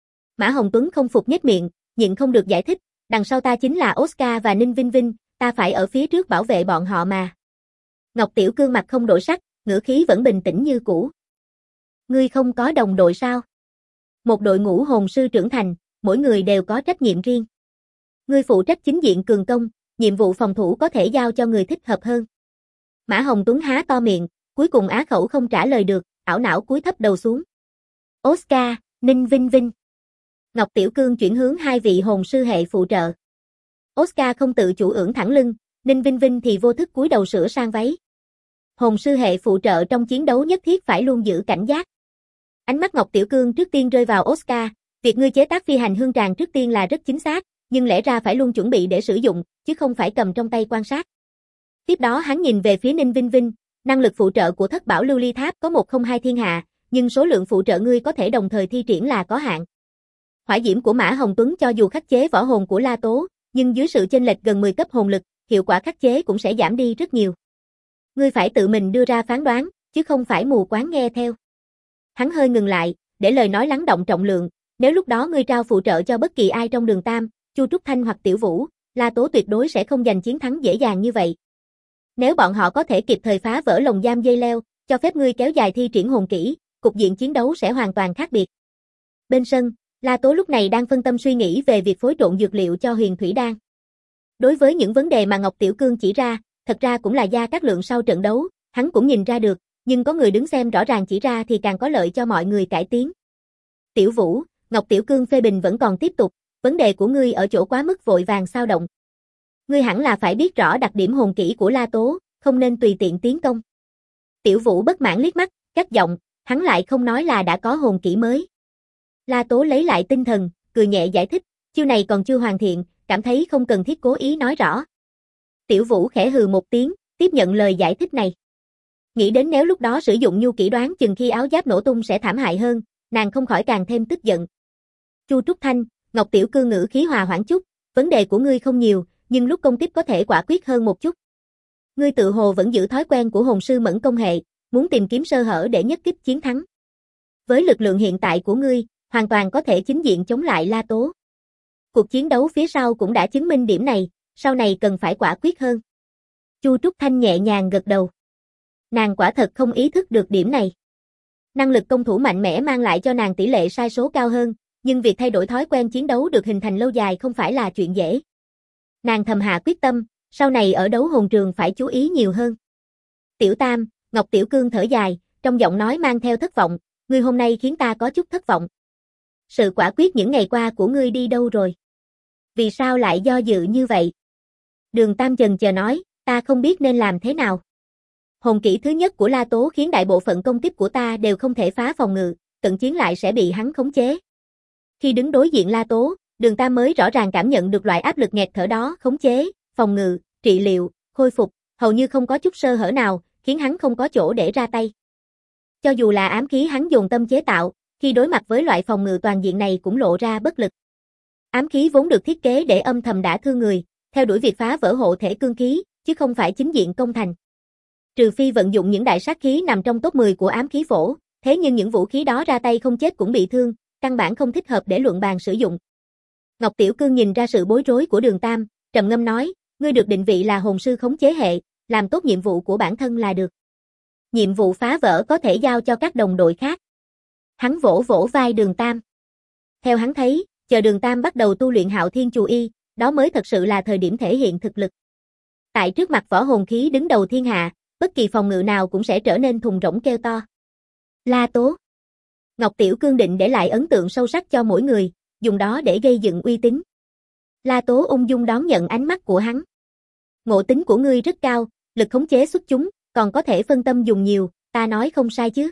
Mã Hồng Tuấn không phục nhếch miệng, nhịn không được giải thích, đằng sau ta chính là Oscar và Ninh Vinh Vinh, ta phải ở phía trước bảo vệ bọn họ mà. Ngọc Tiểu Cương mặt không đổi sắc, ngữ khí vẫn bình tĩnh như cũ. Ngươi không có đồng đội sao? Một đội ngũ hồn sư trưởng thành, mỗi người đều có trách nhiệm riêng. Ngươi phụ trách chính diện cường công, nhiệm vụ phòng thủ có thể giao cho người thích hợp hơn. Mã Hồng Tuấn há to miệng, cuối cùng á khẩu không trả lời được, ảo não cúi thấp đầu xuống. Oscar, Ninh Vinh Vinh. Ngọc Tiểu Cương chuyển hướng hai vị hồn sư hệ phụ trợ. Oscar không tự chủ ưỡn thẳng lưng, Ninh Vinh Vinh thì vô thức cúi đầu sửa sang váy. Hồn sư hệ phụ trợ trong chiến đấu nhất thiết phải luôn giữ cảnh giác. Ánh mắt Ngọc Tiểu Cương trước tiên rơi vào Oscar, việc ngươi chế tác phi hành hương tràng trước tiên là rất chính xác, nhưng lẽ ra phải luôn chuẩn bị để sử dụng, chứ không phải cầm trong tay quan sát. Tiếp đó hắn nhìn về phía Ninh Vinh Vinh, năng lực phụ trợ của Thất Bảo Lưu Ly Tháp có một không hai thiên hạ, nhưng số lượng phụ trợ ngươi có thể đồng thời thi triển là có hạn. Hỏa diễm của Mã Hồng Tuấn cho dù khắc chế võ hồn của La Tố, nhưng dưới sự chênh lệch gần mười cấp hồn lực, hiệu quả khắc chế cũng sẽ giảm đi rất nhiều. Ngươi phải tự mình đưa ra phán đoán, chứ không phải mù quáng nghe theo. Hắn hơi ngừng lại, để lời nói lắng động trọng lượng, nếu lúc đó ngươi trao phụ trợ cho bất kỳ ai trong Đường Tam, Chu Trúc Thanh hoặc Tiểu Vũ, La Tố tuyệt đối sẽ không giành chiến thắng dễ dàng như vậy. Nếu bọn họ có thể kịp thời phá vỡ lồng giam dây leo, cho phép ngươi kéo dài thi triển hồn kỹ, cục diện chiến đấu sẽ hoàn toàn khác biệt. Bên sân, La Tố lúc này đang phân tâm suy nghĩ về việc phối trộn dược liệu cho Huyền Thủy Đan. Đối với những vấn đề mà Ngọc Tiểu Cương chỉ ra, thật ra cũng là Gia Cát Lượng sau trận đấu, hắn cũng nhìn ra được, nhưng có người đứng xem rõ ràng chỉ ra thì càng có lợi cho mọi người cải tiến. Tiểu Vũ, Ngọc Tiểu Cương phê bình vẫn còn tiếp tục, vấn đề của ngươi ở chỗ quá mức vội vàng xao động. Ngươi hẳn là phải biết rõ đặc điểm hồn kỹ của La Tố, không nên tùy tiện tiến công. Tiểu Vũ bất mãn liếc mắt, cắt giọng, hắn lại không nói là đã có hồn kỹ mới. La Tố lấy lại tinh thần, cười nhẹ giải thích, chiêu này còn chưa hoàn thiện, cảm thấy không cần thiết cố ý nói rõ. Tiểu Vũ khẽ hừ một tiếng, tiếp nhận lời giải thích này. Nghĩ đến nếu lúc đó sử dụng nhu kỹ đoán chừng khi áo giáp nổ tung sẽ thảm hại hơn, nàng không khỏi càng thêm tức giận. Chu Trúc Thanh, Ngọc Tiểu Cương ngữ khí hòa hoãn chút, vấn đề của ngươi không nhiều, nhưng lúc công tiếp có thể quả quyết hơn một chút. Ngươi tự hồ vẫn giữ thói quen của hồn sư mẫn công hệ, muốn tìm kiếm sơ hở để nhất kích chiến thắng. Với lực lượng hiện tại của ngươi, hoàn toàn có thể chính diện chống lại La Tố. Cuộc chiến đấu phía sau cũng đã chứng minh điểm này, sau này cần phải quả quyết hơn. Chu Trúc Thanh nhẹ nhàng gật đầu. Nàng quả thật không ý thức được điểm này. Năng lực công thủ mạnh mẽ mang lại cho nàng tỷ lệ sai số cao hơn, nhưng việc thay đổi thói quen chiến đấu được hình thành lâu dài không phải là chuyện dễ. Nàng thầm hạ quyết tâm, sau này ở đấu hồn trường phải chú ý nhiều hơn. Tiểu Tam, Ngọc Tiểu Cương thở dài, trong giọng nói mang theo thất vọng, ngươi hôm nay khiến ta có chút thất vọng. Sự quả quyết những ngày qua của ngươi đi đâu rồi? Vì sao lại do dự như vậy? Đường Tam chần chờ nói, ta không biết nên làm thế nào. Hồn kỹ thứ nhất của La Tố khiến đại bộ phận công kích của ta đều không thể phá phòng ngự, cận chiến lại sẽ bị hắn khống chế. Khi đứng đối diện La Tố, Đường Tam mới rõ ràng cảm nhận được loại áp lực nghẹt thở đó, khống chế, phòng ngự, trị liệu, khôi phục, hầu như không có chút sơ hở nào, khiến hắn không có chỗ để ra tay. Cho dù là ám khí hắn dồn tâm chế tạo, khi đối mặt với loại phòng ngự toàn diện này cũng lộ ra bất lực. Ám khí vốn được thiết kế để âm thầm đả thương người, theo đuổi việc phá vỡ hộ thể cương khí, chứ không phải chính diện công thành. Trừ phi vận dụng những đại sát khí nằm trong top mười của ám khí phổ, thế nhưng những vũ khí đó ra tay không chết cũng bị thương, căn bản không thích hợp để luận bàn sử dụng. Ngọc Tiểu Cương nhìn ra sự bối rối của Đường Tam, trầm ngâm nói, ngươi được định vị là hồn sư khống chế hệ, làm tốt nhiệm vụ của bản thân là được. Nhiệm vụ phá vỡ có thể giao cho các đồng đội khác. Hắn vỗ vỗ vai Đường Tam. Theo hắn thấy, Chờ Đường Tam bắt đầu tu luyện Hạo Thiên Chù Y, đó mới thật sự là thời điểm thể hiện thực lực. Tại trước mặt võ hồn khí đứng đầu thiên hạ, bất kỳ phòng ngự nào cũng sẽ trở nên thùng rỗng kêu to. La Tố. Ngọc Tiểu Cương định để lại ấn tượng sâu sắc cho mỗi người, dùng đó để gây dựng uy tín. La Tố ung dung đón nhận ánh mắt của hắn. Ngộ tính của ngươi rất cao, lực khống chế xuất chúng, còn có thể phân tâm dùng nhiều, ta nói không sai chứ.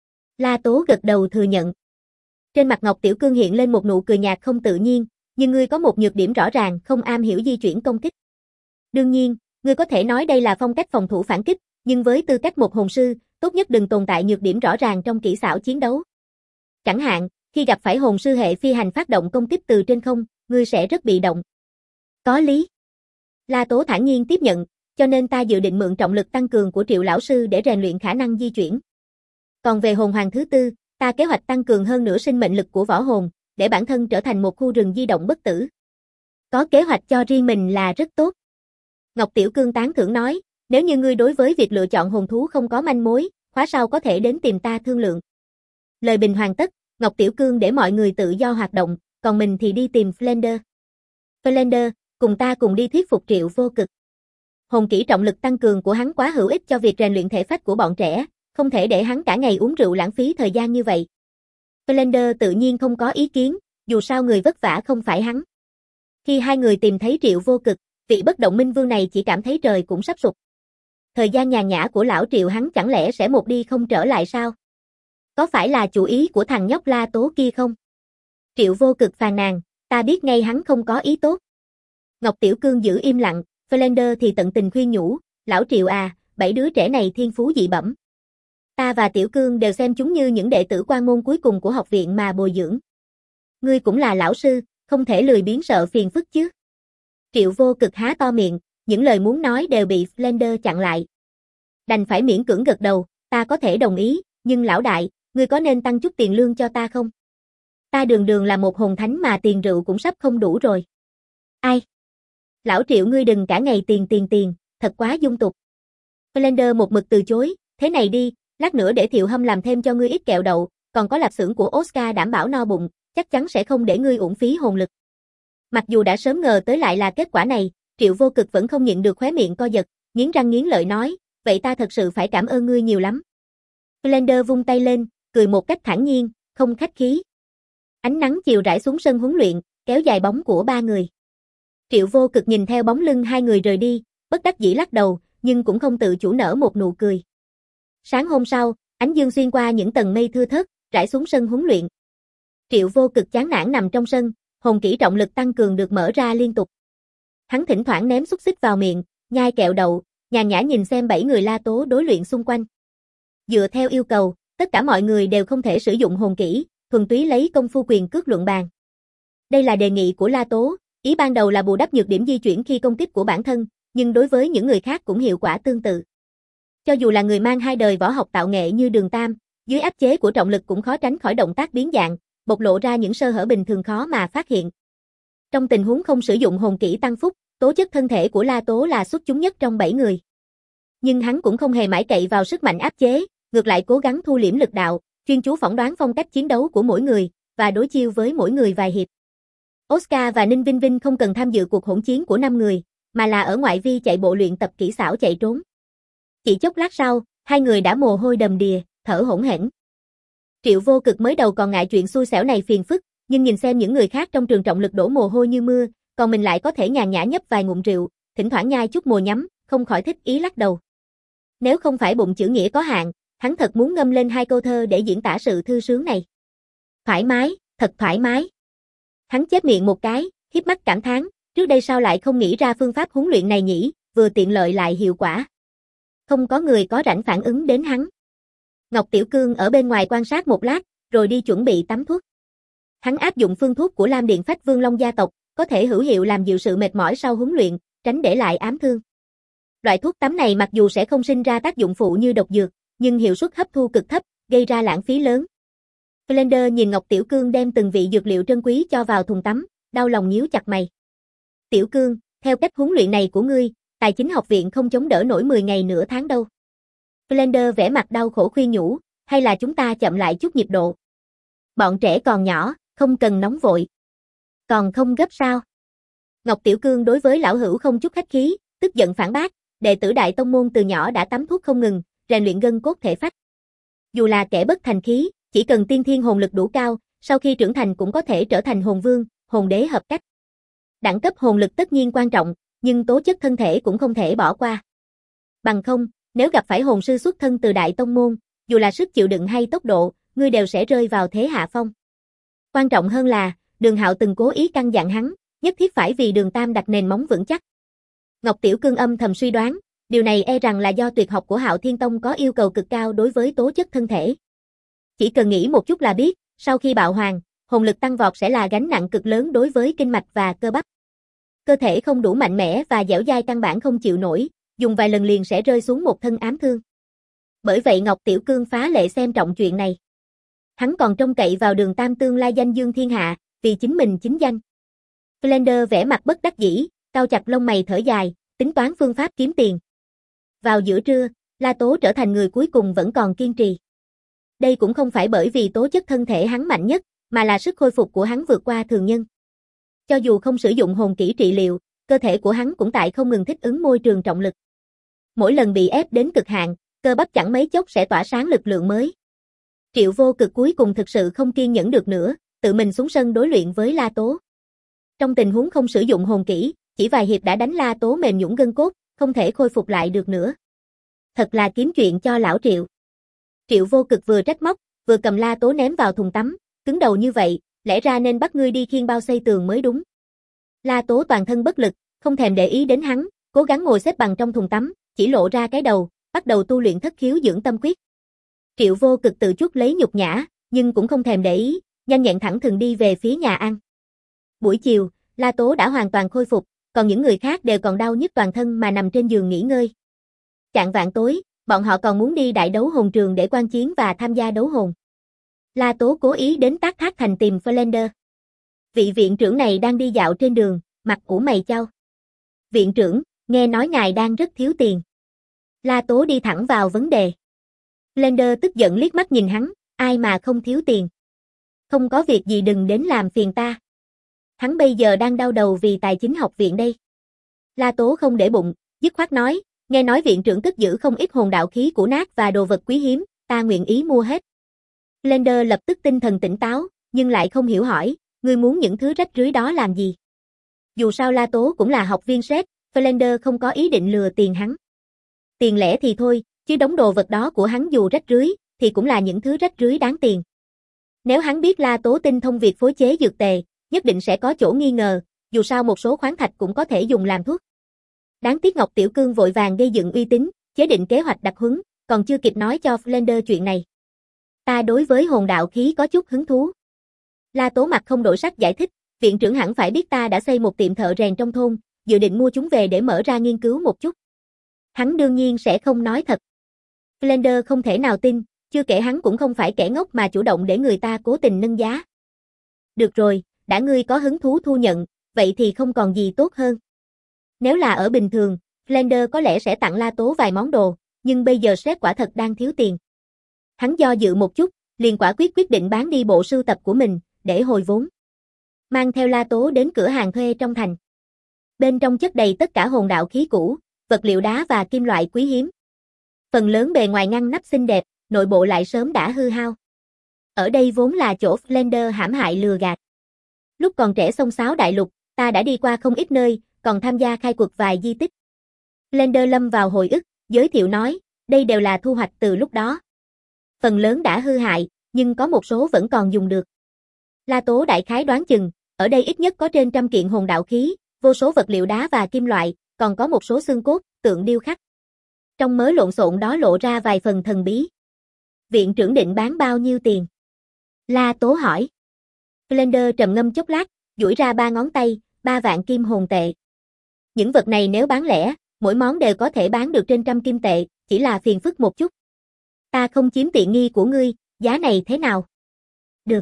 La Tố gật đầu thừa nhận. Trên mặt Ngọc Tiểu Cương hiện lên một nụ cười nhạt không tự nhiên, nhưng ngươi có một nhược điểm rõ ràng, không am hiểu di chuyển công kích. Đương nhiên, ngươi có thể nói đây là phong cách phòng thủ phản kích, nhưng với tư cách một hồn sư, tốt nhất đừng tồn tại nhược điểm rõ ràng trong kỹ xảo chiến đấu. Chẳng hạn, khi gặp phải hồn sư hệ phi hành phát động công kích từ trên không, ngươi sẽ rất bị động. Có lý. La Tố thản nhiên tiếp nhận, cho nên ta dự định mượn trọng lực tăng cường của Triệu lão sư để rèn luyện khả năng di chuyển. Còn về hồn hoàng thứ tư, ta kế hoạch tăng cường hơn nữa sinh mệnh lực của võ hồn, để bản thân trở thành một khu rừng di động bất tử. Có kế hoạch cho riêng mình là rất tốt. Ngọc Tiểu Cương tán thưởng nói, nếu như ngươi đối với việc lựa chọn hồn thú không có manh mối, khóa sau có thể đến tìm ta thương lượng. Lời bình hoàn tất, Ngọc Tiểu Cương để mọi người tự do hoạt động, còn mình thì đi tìm Flander. Flander, cùng ta cùng đi thuyết phục Triệu Vô Cực. Hồn kỹ trọng lực tăng cường của hắn quá hữu ích cho việc rèn luyện thể phách của bọn trẻ, không thể để hắn cả ngày uống rượu lãng phí thời gian như vậy. Flander tự nhiên không có ý kiến, dù sao người vất vả không phải hắn. Khi hai người tìm thấy Triệu Vô Cực, vị bất động minh vương này chỉ cảm thấy trời cũng sắp sụp. Thời gian nhàn nhã của lão Triệu hắn chẳng lẽ sẽ một đi không trở lại sao? Có phải là chủ ý của thằng nhóc La Tố kia không? Triệu Vô Cực phàn nàn, ta biết ngay hắn không có ý tốt. Ngọc Tiểu Cương giữ im lặng, Flander thì tận tình khuyên nhủ, lão Triệu à, bảy đứa trẻ này thiên phú dị bẩm. Ta và Tiểu Cương đều xem chúng như những đệ tử quan môn cuối cùng của học viện mà bồi dưỡng. Ngươi cũng là lão sư, không thể lười biếng sợ phiền phức chứ. Triệu Vô Cực há to miệng, những lời muốn nói đều bị Flander chặn lại. Đành phải miễn cưỡng gật đầu, ta có thể đồng ý, nhưng lão đại, ngươi có nên tăng chút tiền lương cho ta không? Ta đường đường là một hồn thánh mà tiền rượu cũng sắp không đủ rồi. Ai? Lão Triệu ngươi đừng cả ngày tiền tiền tiền, thật quá dung tục. Flander một mực từ chối, thế này đi, lát nữa để Thiệu Hâm làm thêm cho ngươi ít kẹo đậu, còn có lạp xưởng của Oscar đảm bảo no bụng, chắc chắn sẽ không để ngươi uổng phí hồn lực. Mặc dù đã sớm ngờ tới lại là kết quả này, Triệu Vô Cực vẫn không nhịn được khóe miệng co giật, nghiến răng nghiến lợi nói, vậy ta thật sự phải cảm ơn ngươi nhiều lắm. Flander vung tay lên, cười một cách thản nhiên, không khách khí. Ánh nắng chiều rải xuống sân huấn luyện, kéo dài bóng của ba người. Triệu Vô Cực nhìn theo bóng lưng hai người rời đi, bất đắc dĩ lắc đầu, nhưng cũng không tự chủ nở một nụ cười. Sáng hôm sau, ánh dương xuyên qua những tầng mây thưa thớt, rải xuống sân huấn luyện. Triệu Vô Cực chán nản nằm trong sân, hồn kỹ trọng lực tăng cường được mở ra liên tục. Hắn thỉnh thoảng ném xúc xích vào miệng, nhai kẹo đậu, nhàn nhã nhìn xem bảy người La Tố đối luyện xung quanh. Dựa theo yêu cầu, tất cả mọi người đều không thể sử dụng hồn kỹ, thuần túy lấy công phu quyền cước luận bàn. Đây là đề nghị của La Tố, ý ban đầu là bù đắp nhược điểm di chuyển khi công kích của bản thân, nhưng đối với những người khác cũng hiệu quả tương tự. Cho dù là người mang hai đời võ học tạo nghệ như Đường Tam, dưới áp chế của trọng lực cũng khó tránh khỏi động tác biến dạng, bộc lộ ra những sơ hở bình thường khó mà phát hiện. Trong tình huống không sử dụng hồn kỹ tăng phúc, tố chất thân thể của La Tố là xuất chúng nhất trong bảy người. Nhưng hắn cũng không hề mãi cậy vào sức mạnh áp chế, ngược lại cố gắng thu liễm lực đạo, chuyên chú phỏng đoán phong cách chiến đấu của mỗi người, và đối chiêu với mỗi người vài hiệp. Oscar và Ninh Vinh Vinh không cần tham dự cuộc hỗn chiến của năm người, mà là ở ngoại vi chạy bộ luyện tập kỹ xảo chạy trốn. Chỉ chốc lát sau, hai người đã mồ hôi đầm đìa, thở hổn hển. Triệu Vô Cực mới đầu còn ngại chuyện xui xẻo này phiền phức, nhưng nhìn xem những người khác trong trường trọng lực đổ mồ hôi như mưa, còn mình lại có thể nhàn nhã nhấp vài ngụm rượu, thỉnh thoảng nhai chút mồi nhắm, không khỏi thích ý lắc đầu. Nếu không phải bụng chữ nghĩa có hạn, hắn thật muốn ngâm lên hai câu thơ để diễn tả sự thư sướng này. Thoải mái, thật thoải mái. Hắn chép miệng một cái, híp mắt cảm thán, trước đây sao lại không nghĩ ra phương pháp huấn luyện này nhỉ, vừa tiện lợi lại hiệu quả. Không có người có rảnh phản ứng đến hắn. Ngọc Tiểu Cương ở bên ngoài quan sát một lát, rồi đi chuẩn bị tắm thuốc. Hắn áp dụng phương thuốc của Lam Điện Phách Vương Long gia tộc, có thể hữu hiệu làm dịu sự mệt mỏi sau huấn luyện, tránh để lại ám thương. Loại thuốc tắm này mặc dù sẽ không sinh ra tác dụng phụ như độc dược, nhưng hiệu suất hấp thu cực thấp, gây ra lãng phí lớn. Flander nhìn Ngọc Tiểu Cương đem từng vị dược liệu trân quý cho vào thùng tắm, đau lòng nhíu chặt mày. Tiểu Cương, theo cách huấn luyện này của ngươi, tài chính học viện không chống đỡ nổi mười ngày nửa tháng đâu. Flander vẻ mặt đau khổ khuyên nhủ, hay là chúng ta chậm lại chút nhịp độ. Bọn trẻ còn nhỏ, không cần nóng vội. Còn không gấp sao? Ngọc Tiểu Cương đối với lão hữu không chút khách khí, tức giận phản bác, đệ tử Đại Tông Môn từ nhỏ đã tắm thuốc không ngừng, rèn luyện gân cốt thể phách. Dù là kẻ bất thành khí, chỉ cần tiên thiên hồn lực đủ cao, sau khi trưởng thành cũng có thể trở thành hồn vương, hồn đế hợp cách. Đẳng cấp hồn lực tất nhiên quan trọng, nhưng tố chất thân thể cũng không thể bỏ qua. Bằng không, nếu gặp phải hồn sư xuất thân từ Đại Tông Môn, dù là sức chịu đựng hay tốc độ, ngươi đều sẽ rơi vào thế hạ phong. Quan trọng hơn là, Đường Hạo từng cố ý căn dặn hắn, nhất thiết phải vì Đường Tam đặt nền móng vững chắc. Ngọc Tiểu Cương âm thầm suy đoán, điều này e rằng là do tuyệt học của Hạo Thiên Tông có yêu cầu cực cao đối với tố chất thân thể. Chỉ cần nghĩ một chút là biết, sau khi bạo hoàng, hồn lực tăng vọt sẽ là gánh nặng cực lớn đối với kinh mạch và cơ bắp. Cơ thể không đủ mạnh mẽ và dẻo dai căn bản không chịu nổi, dùng vài lần liền sẽ rơi xuống một thân ám thương. Bởi vậy Ngọc Tiểu Cương phá lệ xem trọng chuyện này. Hắn còn trông cậy vào Đường Tam tương lai danh dương thiên hạ, vì chính mình chính danh. Flender vẻ mặt bất đắc dĩ, cau chặt lông mày thở dài, tính toán phương pháp kiếm tiền. Vào giữa trưa, La Tố trở thành người cuối cùng vẫn còn kiên trì. Đây cũng không phải bởi vì tố chất thân thể hắn mạnh nhất, mà là sức khôi phục của hắn vượt qua thường nhân. Cho dù không sử dụng hồn kỹ trị liệu, cơ thể của hắn cũng tại không ngừng thích ứng môi trường trọng lực. Mỗi lần bị ép đến cực hạn, cơ bắp chẳng mấy chốc sẽ tỏa sáng lực lượng mới. Triệu Vô Cực cuối cùng thực sự không kiên nhẫn được nữa, tự mình xuống sân đối luyện với La Tố. Trong tình huống không sử dụng hồn kỹ, chỉ vài hiệp đã đánh La Tố mềm nhũn gân cốt, không thể khôi phục lại được nữa. Thật là kiếm chuyện cho lão Triệu. Triệu Vô Cực vừa trách móc, vừa cầm La Tố ném vào thùng tắm, cứng đầu như vậy, lẽ ra nên bắt ngươi đi khiêng bao xây tường mới đúng. La Tố toàn thân bất lực, không thèm để ý đến hắn, cố gắng ngồi xếp bằng trong thùng tắm, chỉ lộ ra cái đầu, bắt đầu tu luyện thất khiếu dưỡng tâm quyết. Triệu Vô Cực tự chuốc lấy nhục nhã, nhưng cũng không thèm để ý, nhanh nhẹn thẳng thừng đi về phía nhà ăn. Buổi chiều, La Tố đã hoàn toàn khôi phục, còn những người khác đều còn đau nhức toàn thân mà nằm trên giường nghỉ ngơi. Chạng vạng tối, bọn họ còn muốn đi đại đấu hồn trường để quan chiến và tham gia đấu hồn. La Tố cố ý đến Tác Thác Thành tìm Flender. Vị viện trưởng này đang đi dạo trên đường, mặt ủ mày chau. Viện trưởng, nghe nói ngài đang rất thiếu tiền. La Tố đi thẳng vào vấn đề. Flender tức giận liếc mắt nhìn hắn, ai mà không thiếu tiền. Không có việc gì đừng đến làm phiền ta. Hắn bây giờ đang đau đầu vì tài chính học viện đây. La Tố không để bụng, dứt khoát nói, nghe nói viện trưởng cất giữ không ít hồn đạo khí cũ nát và đồ vật quý hiếm, ta nguyện ý mua hết. Flender lập tức tinh thần tỉnh táo, nhưng lại không hiểu hỏi, ngươi muốn những thứ rách rưới đó làm gì? Dù sao La Tố cũng là học viên sét, Flender không có ý định lừa tiền hắn. Tiền lẻ thì thôi, chứ đống đồ vật đó của hắn dù rách rưới, thì cũng là những thứ rách rưới đáng tiền. Nếu hắn biết La Tố tinh thông việc phối chế dược tề, nhất định sẽ có chỗ nghi ngờ, dù sao một số khoáng thạch cũng có thể dùng làm thuốc. Đáng tiếc Ngọc Tiểu Cương vội vàng gây dựng uy tín, chế định kế hoạch đặc huấn, còn chưa kịp nói cho Flender chuyện này. Ta đối với hồn đạo khí có chút hứng thú. La Tố mặt không đổi sắc giải thích, viện trưởng hẳn phải biết ta đã xây một tiệm thợ rèn trong thôn, dự định mua chúng về để mở ra nghiên cứu một chút. Hắn đương nhiên sẽ không nói thật. Flender không thể nào tin, chưa kể hắn cũng không phải kẻ ngốc mà chủ động để người ta cố tình nâng giá. Được rồi, đã ngươi có hứng thú thu nhận, vậy thì không còn gì tốt hơn. Nếu là ở bình thường, Flender có lẽ sẽ tặng La Tố vài món đồ, nhưng bây giờ sếp quả thật đang thiếu tiền. Hắn do dự một chút, liền quả quyết quyết định bán đi bộ sưu tập của mình, để hồi vốn. Mang theo La Tố đến cửa hàng thuê trong thành. Bên trong chất đầy tất cả hồn đạo khí cũ, vật liệu đá và kim loại quý hiếm. Phần lớn bề ngoài ngăn nắp xinh đẹp, nội bộ lại sớm đã hư hao. Ở đây vốn là chỗ Flender hãm hại lừa gạt. Lúc còn trẻ xông xáo đại lục, ta đã đi qua không ít nơi, còn tham gia khai quật vài di tích. Flender lâm vào hồi ức, giới thiệu nói, đây đều là thu hoạch từ lúc đó. Phần lớn đã hư hại, nhưng có một số vẫn còn dùng được. La Tố đại khái đoán chừng, ở đây ít nhất có trên trăm kiện hồn đạo khí, vô số vật liệu đá và kim loại, còn có một số xương cốt, tượng điêu khắc. Trong mớ lộn xộn đó lộ ra vài phần thần bí. Viện trưởng định bán bao nhiêu tiền? La Tố hỏi. Flender trầm ngâm chốc lát, duỗi ra ba ngón tay, ba vạn kim hồn tệ. Những vật này nếu bán lẻ, mỗi món đều có thể bán được trên trăm kim tệ, chỉ là phiền phức một chút. Ta không chiếm tiện nghi của ngươi, giá này thế nào? Được.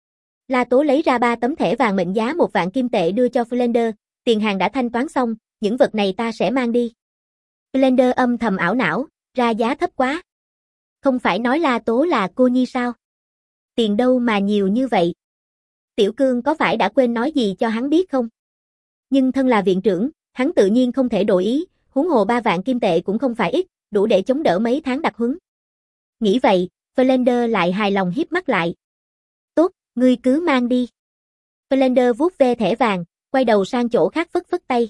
La Tố lấy ra ba tấm thẻ vàng mệnh giá một vạn kim tệ đưa cho Flender, tiền hàng đã thanh toán xong, những vật này ta sẽ mang đi. Flender âm thầm ảo não, ra giá thấp quá. Không phải nói La Tố là cô nhi sao? Tiền đâu mà nhiều như vậy? Tiểu Cương có phải đã quên nói gì cho hắn biết không? Nhưng thân là viện trưởng, hắn tự nhiên không thể đổi ý, huống hồ ba vạn kim tệ cũng không phải ít, đủ để chống đỡ mấy tháng đặc huấn. Nghĩ vậy, Flander lại hài lòng híp mắt lại. Tốt, ngươi cứ mang đi. Flander vuốt ve thẻ vàng, quay đầu sang chỗ khác phất phất tay.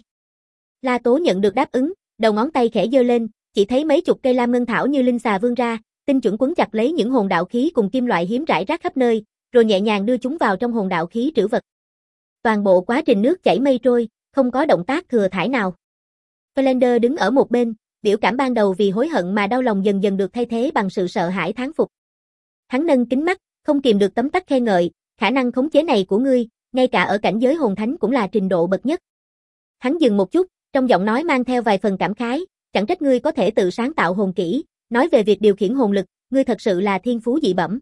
La Tố nhận được đáp ứng, đầu ngón tay khẽ giơ lên, chỉ thấy mấy chục cây lam ngân thảo như linh xà vươn ra, tinh chuẩn quấn chặt lấy những hồn đạo khí cùng kim loại hiếm rải rác khắp nơi, rồi nhẹ nhàng đưa chúng vào trong hồn đạo khí trữ vật. Toàn bộ quá trình nước chảy mây trôi, không có động tác thừa thãi nào. Flander đứng ở một bên, biểu cảm ban đầu vì hối hận mà đau lòng dần dần được thay thế bằng sự sợ hãi thán phục. Hắn nâng kính mắt, không kìm được tấm tắc khen ngợi, khả năng khống chế này của ngươi, ngay cả ở cảnh giới hồn thánh cũng là trình độ bậc nhất. Hắn dừng một chút, trong giọng nói mang theo vài phần cảm khái, chẳng trách ngươi có thể tự sáng tạo hồn kỹ, nói về việc điều khiển hồn lực, ngươi thật sự là thiên phú dị bẩm.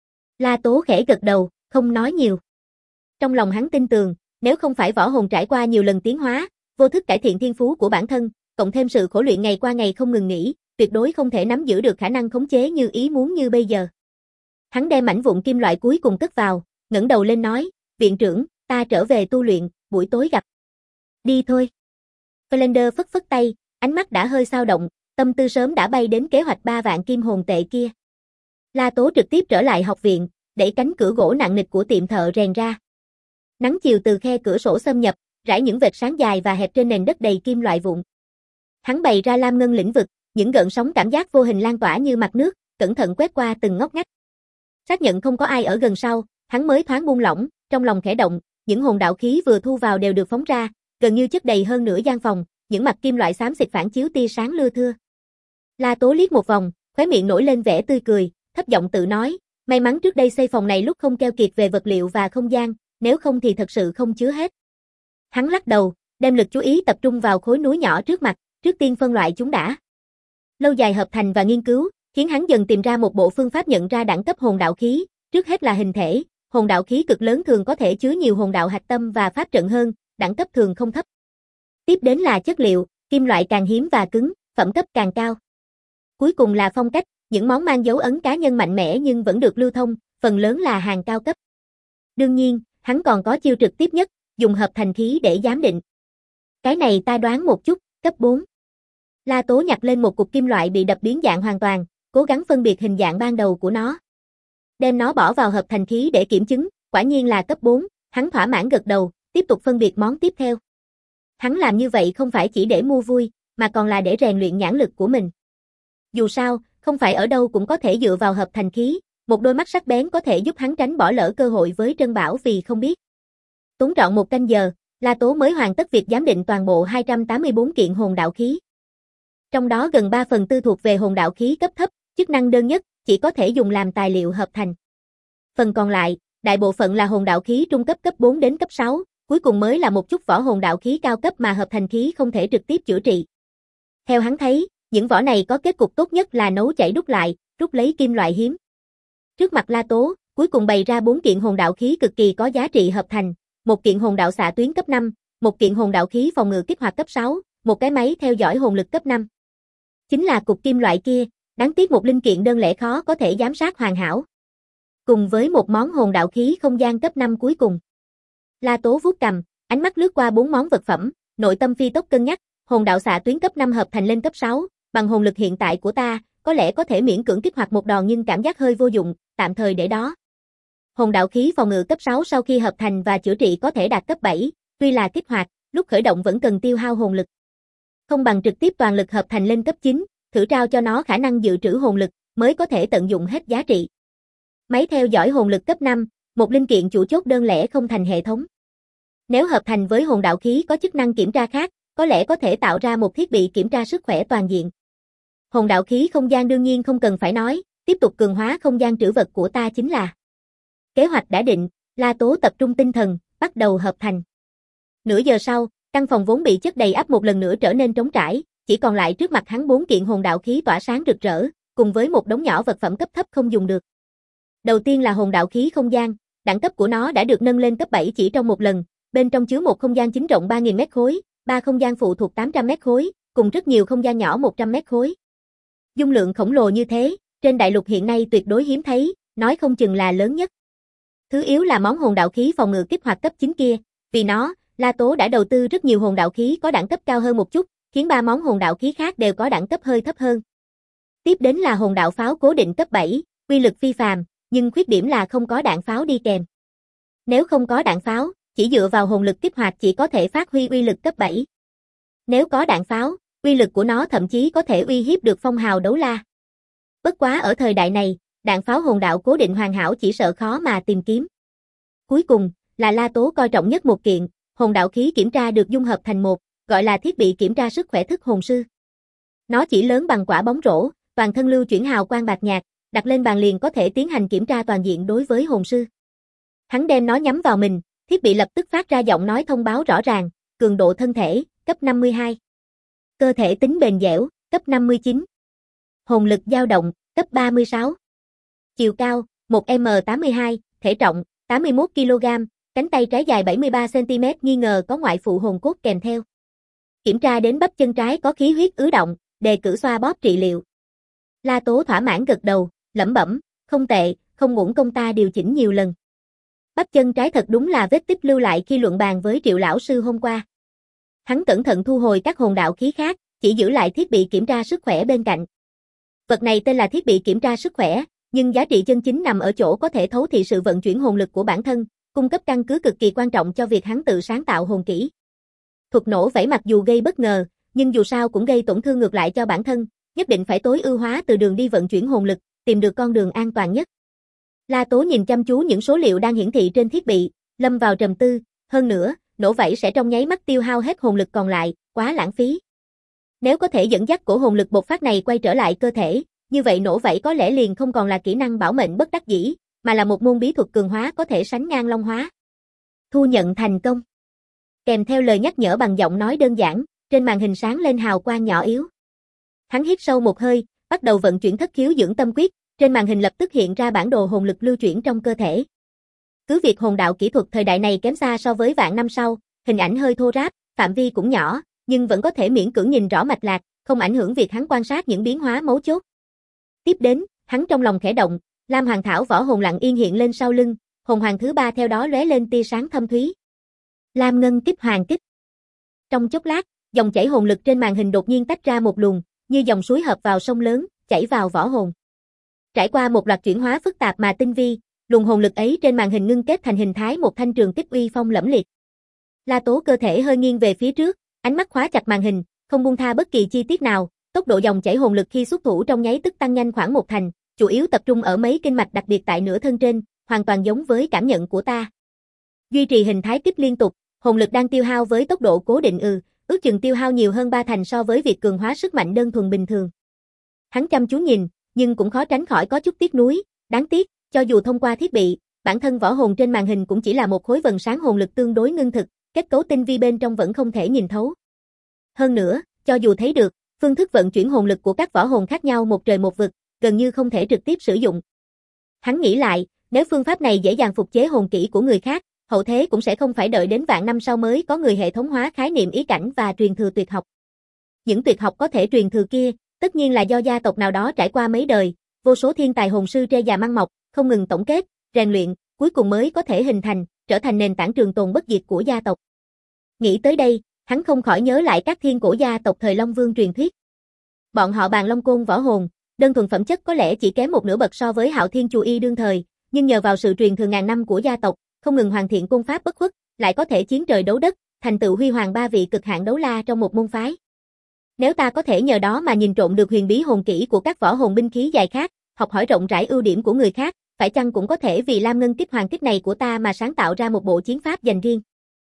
La Tố khẽ gật đầu, không nói nhiều. Trong lòng hắn tin tưởng, nếu không phải võ hồn trải qua nhiều lần tiến hóa, vô thức cải thiện thiên phú của bản thân, cộng thêm sự khổ luyện ngày qua ngày không ngừng nghỉ, tuyệt đối không thể nắm giữ được khả năng khống chế như ý muốn như bây giờ. Hắn đem mảnh vụn kim loại cuối cùng cất vào, ngẩng đầu lên nói, viện trưởng, ta trở về tu luyện, buổi tối gặp. Đi thôi. Flander phất phất tay, ánh mắt đã hơi xao động, tâm tư sớm đã bay đến kế hoạch ba vạn kim hồn tệ kia. La Tố trực tiếp trở lại học viện, đẩy cánh cửa gỗ nặng nịch của tiệm thợ rèn ra. Nắng chiều từ khe cửa sổ xâm nhập, rải những vệt sáng dài và hẹp trên nền đất đầy kim loại vụn. Hắn bày ra lam ngân lĩnh vực, những gợn sóng cảm giác vô hình lan tỏa như mặt nước, cẩn thận quét qua từng ngóc ngách. Xác nhận không có ai ở gần sau, hắn mới thoáng buông lỏng, trong lòng khẽ động, những hồn đạo khí vừa thu vào đều được phóng ra, gần như chất đầy hơn nửa gian phòng, những mặt kim loại xám xịt phản chiếu tia sáng lưa thưa. La Tố liếc một vòng, khóe miệng nổi lên vẻ tươi cười, thấp giọng tự nói, may mắn trước đây xây phòng này lúc không keo kiệt về vật liệu và không gian, nếu không thì thật sự không chứa hết. Hắn lắc đầu, đem lực chú ý tập trung vào khối núi nhỏ trước mặt, trước tiên phân loại chúng đã. Lâu dài hợp thành và nghiên cứu, khiến hắn dần tìm ra một bộ phương pháp nhận ra đẳng cấp hồn đạo khí, trước hết là hình thể, hồn đạo khí cực lớn thường có thể chứa nhiều hồn đạo hạch tâm và pháp trận hơn, đẳng cấp thường không thấp. Tiếp đến là chất liệu, kim loại càng hiếm và cứng, phẩm cấp càng cao. Cuối cùng là phong cách, những món mang dấu ấn cá nhân mạnh mẽ nhưng vẫn được lưu thông, phần lớn là hàng cao cấp. Đương nhiên, hắn còn có chiêu trực tiếp nhất, dùng hợp thành khí để giám định. Cái này ta đoán một chút, cấp bốn. La Tố nhặt lên một cục kim loại bị đập biến dạng hoàn toàn, cố gắng phân biệt hình dạng ban đầu của nó. Đem nó bỏ vào hợp thành khí để kiểm chứng, quả nhiên là cấp bốn, hắn thỏa mãn gật đầu, tiếp tục phân biệt món tiếp theo. Hắn làm như vậy không phải chỉ để mua vui, mà còn là để rèn luyện nhãn lực của mình. Dù sao, không phải ở đâu cũng có thể dựa vào hợp thành khí, một đôi mắt sắc bén có thể giúp hắn tránh bỏ lỡ cơ hội với Trân Bảo vì không biết. Tốn trọn một canh giờ, La Tố mới hoàn tất việc giám định toàn bộ hai trăm tám mươi tư kiện hồn đạo khí. Trong đó gần ba phần tư thuộc về hồn đạo khí cấp thấp, chức năng đơn nhất, chỉ có thể dùng làm tài liệu hợp thành. Phần còn lại, đại bộ phận là hồn đạo khí trung cấp cấp bốn đến cấp sáu, cuối cùng mới là một chút võ hồn đạo khí cao cấp mà hợp thành khí không thể trực tiếp chữa trị. Theo hắn thấy, những vỏ này có kết cục tốt nhất là nấu chảy đúc lại, rút lấy kim loại hiếm. Trước mặt La Tố, cuối cùng bày ra bốn kiện hồn đạo khí cực kỳ có giá trị hợp thành, một kiện hồn đạo xạ tuyến cấp năm, một kiện hồn đạo khí phòng ngự kích hoạt cấp sáu, một cái máy theo dõi hồn lực cấp năm. Chính là cục kim loại kia, đáng tiếc một linh kiện đơn lẻ khó có thể giám sát hoàn hảo. Cùng với một món hồn đạo khí không gian cấp năm cuối cùng. La Tố vuốt cằm, ánh mắt lướt qua bốn món vật phẩm, nội tâm phi tốc cân nhắc, hồn đạo xạ tuyến cấp năm hợp thành lên cấp sáu, bằng hồn lực hiện tại của ta, có lẽ có thể miễn cưỡng kích hoạt một đòn nhưng cảm giác hơi vô dụng, tạm thời để đó. Hồn đạo khí phòng ngự cấp sáu sau khi hợp thành và chữa trị có thể đạt cấp bảy, tuy là kích hoạt, lúc khởi động vẫn cần tiêu hao hồn lực. Không bằng trực tiếp toàn lực hợp thành lên cấp chín, thử trao cho nó khả năng dự trữ hồn lực, mới có thể tận dụng hết giá trị. Máy theo dõi hồn lực cấp năm, một linh kiện chủ chốt đơn lẻ không thành hệ thống. Nếu hợp thành với hồn đạo khí có chức năng kiểm tra khác, có lẽ có thể tạo ra một thiết bị kiểm tra sức khỏe toàn diện. Hồn đạo khí không gian đương nhiên không cần phải nói, tiếp tục cường hóa không gian trữ vật của ta chính là. Kế hoạch đã định, La Tố tập trung tinh thần, bắt đầu hợp thành. Nửa giờ sau, căn phòng vốn bị chất đầy ắp một lần nữa trở nên trống trải, chỉ còn lại trước mặt hắn bốn kiện hồn đạo khí tỏa sáng rực rỡ, cùng với một đống nhỏ vật phẩm cấp thấp không dùng được. Đầu tiên là hồn đạo khí không gian, đẳng cấp của nó đã được nâng lên cấp bảy chỉ trong một lần, bên trong chứa một không gian chính rộng ba nghìn mét khối, ba không gian phụ thuộc tám trăm mét khối, cùng rất nhiều không gian nhỏ một trăm mét khối. Dung lượng khổng lồ như thế, trên đại lục hiện nay tuyệt đối hiếm thấy, nói không chừng là lớn nhất. Thứ yếu là món hồn đạo khí phòng ngự kích hoạt cấp chín kia, vì nó, La Tố đã đầu tư rất nhiều hồn đạo khí có đẳng cấp cao hơn một chút, khiến ba món hồn đạo khí khác đều có đẳng cấp hơi thấp hơn. Tiếp đến là hồn đạo pháo cố định cấp bảy, uy lực phi phàm, nhưng khuyết điểm là không có đạn pháo đi kèm. Nếu không có đạn pháo, chỉ dựa vào hồn lực kích hoạt chỉ có thể phát huy uy lực cấp bảy. Nếu có đạn pháo, uy lực của nó thậm chí có thể uy hiếp được phong hào đấu la. Bất quá ở thời đại này, đạn pháo hồn đạo cố định hoàn hảo chỉ sợ khó mà tìm kiếm. Cuối cùng, là La Tố coi trọng nhất một kiện, hồn đạo khí kiểm tra được dung hợp thành một, gọi là thiết bị kiểm tra sức khỏe thức hồn sư. Nó chỉ lớn bằng quả bóng rổ, toàn thân lưu chuyển hào quang bạc nhạt, đặt lên bàn liền có thể tiến hành kiểm tra toàn diện đối với hồn sư. Hắn đem nó nhắm vào mình, thiết bị lập tức phát ra giọng nói thông báo rõ ràng, cường độ thân thể, cấp năm mươi hai. Cơ thể tính bền dẻo, cấp năm mươi chín. Hồn lực dao động, cấp ba mươi sáu. Chiều cao, một mét tám mươi hai, thể trọng, tám mươi mốt ki lô gam, cánh tay trái dài bảy mươi ba xăng ti mét nghi ngờ có ngoại phụ hồn cốt kèm theo. Kiểm tra đến bắp chân trái có khí huyết ứ động, đề cử xoa bóp trị liệu. La Tố thỏa mãn gật đầu, lẩm bẩm, không tệ, không uổng công ta điều chỉnh nhiều lần. Bắp chân trái thật đúng là vết tích lưu lại khi luận bàn với Triệu lão sư hôm qua. Hắn cẩn thận thu hồi các hồn đạo khí khác, chỉ giữ lại thiết bị kiểm tra sức khỏe bên cạnh. Vật này tên là thiết bị kiểm tra sức khỏe, nhưng giá trị chân chính nằm ở chỗ có thể thấu thị sự vận chuyển hồn lực của bản thân, cung cấp căn cứ cực kỳ quan trọng cho việc hắn tự sáng tạo hồn kỹ. Thuật nổ vẫy mặc dù gây bất ngờ, nhưng dù sao cũng gây tổn thương ngược lại cho bản thân, nhất định phải tối ưu hóa từ đường đi vận chuyển hồn lực, tìm được con đường an toàn nhất. La Tố nhìn chăm chú những số liệu đang hiển thị trên thiết bị, lâm vào trầm tư, hơn nữa, nổ vẫy sẽ trong nháy mắt tiêu hao hết hồn lực còn lại, quá lãng phí. Nếu có thể dẫn dắt cổ hồn lực bộc phát này quay trở lại cơ thể, như vậy nổ vẫy có lẽ liền không còn là kỹ năng bảo mệnh bất đắc dĩ, mà là một môn bí thuật cường hóa có thể sánh ngang long hóa. Thu nhận thành công. Kèm theo lời nhắc nhở bằng giọng nói đơn giản, trên màn hình sáng lên hào quang nhỏ yếu. Hắn hít sâu một hơi, bắt đầu vận chuyển thất khiếu dưỡng tâm quyết, trên màn hình lập tức hiện ra bản đồ hồn lực lưu chuyển trong cơ thể. Cứ việc hồn đạo kỹ thuật thời đại này kém xa so với vạn năm sau, hình ảnh hơi thô ráp, phạm vi cũng nhỏ, nhưng vẫn có thể miễn cưỡng nhìn rõ mạch lạc, không ảnh hưởng việc hắn quan sát những biến hóa mấu chốt. Tiếp đến, hắn trong lòng khẽ động, Lam Hoàng Thảo võ hồn lặng yên hiện lên sau lưng, hồn hoàng thứ ba theo đó lóe lên tia sáng thâm thúy. Lam Ngân kích hoàng kích. Trong chốc lát, dòng chảy hồn lực trên màn hình đột nhiên tách ra một luồng, như dòng suối hợp vào sông lớn, chảy vào võ hồn. Trải qua một loạt chuyển hóa phức tạp mà tinh vi, luồng hồn lực ấy trên màn hình ngưng kết thành hình thái một thanh trường kích uy phong lẫm liệt. La Tố cơ thể hơi nghiêng về phía trước, ánh mắt khóa chặt màn hình, không buông tha bất kỳ chi tiết nào, tốc độ dòng chảy hồn lực khi xuất thủ trong nháy tức tăng nhanh khoảng một thành, chủ yếu tập trung ở mấy kinh mạch đặc biệt tại nửa thân trên, hoàn toàn giống với cảm nhận của ta. Duy trì hình thái kích liên tục, hồn lực đang tiêu hao với tốc độ cố định ừ, ước chừng tiêu hao nhiều hơn ba thành so với việc cường hóa sức mạnh đơn thuần bình thường. Hắn chăm chú nhìn, nhưng cũng khó tránh khỏi có chút tiếc nuối, đáng tiếc, cho dù thông qua thiết bị, bản thân võ hồn trên màn hình cũng chỉ là một khối vần sáng hồn lực tương đối ngưng thực, kết cấu tinh vi bên trong vẫn không thể nhìn thấu. Hơn nữa, cho dù thấy được, phương thức vận chuyển hồn lực của các võ hồn khác nhau một trời một vực, gần như không thể trực tiếp sử dụng. Hắn nghĩ lại, nếu phương pháp này dễ dàng phục chế hồn kỹ của người khác, hậu thế cũng sẽ không phải đợi đến vạn năm sau mới có người hệ thống hóa khái niệm ý cảnh và truyền thừa tuyệt học. Những tuyệt học có thể truyền thừa kia, tất nhiên là do gia tộc nào đó trải qua mấy đời, vô số thiên tài hồn sư tre già măng mọc, không ngừng tổng kết, rèn luyện, cuối cùng mới có thể hình thành, trở thành nền tảng trường tồn bất diệt của gia tộc. Nghĩ tới đây, hắn không khỏi nhớ lại các thiên cổ gia tộc thời Long Vương truyền thuyết. Bọn họ bàn Long Côn võ hồn, đơn thuần phẩm chất có lẽ chỉ kém một nửa bậc so với Hạo Thiên Chù Y đương thời, nhưng nhờ vào sự truyền thừa ngàn năm của gia tộc, không ngừng hoàn thiện côn pháp bất khuất, lại có thể chiến trời đấu đất, thành tựu huy hoàng ba vị cực hạn đấu la trong một môn phái. Nếu ta có thể nhờ đó mà nhìn trộm được huyền bí hồn kỹ của các võ hồn binh khí dài khác, học hỏi rộng rãi ưu điểm của người khác, phải chăng cũng có thể vì Lam Ngân kích hoàng kích này của ta mà sáng tạo ra một bộ chiến pháp dành riêng.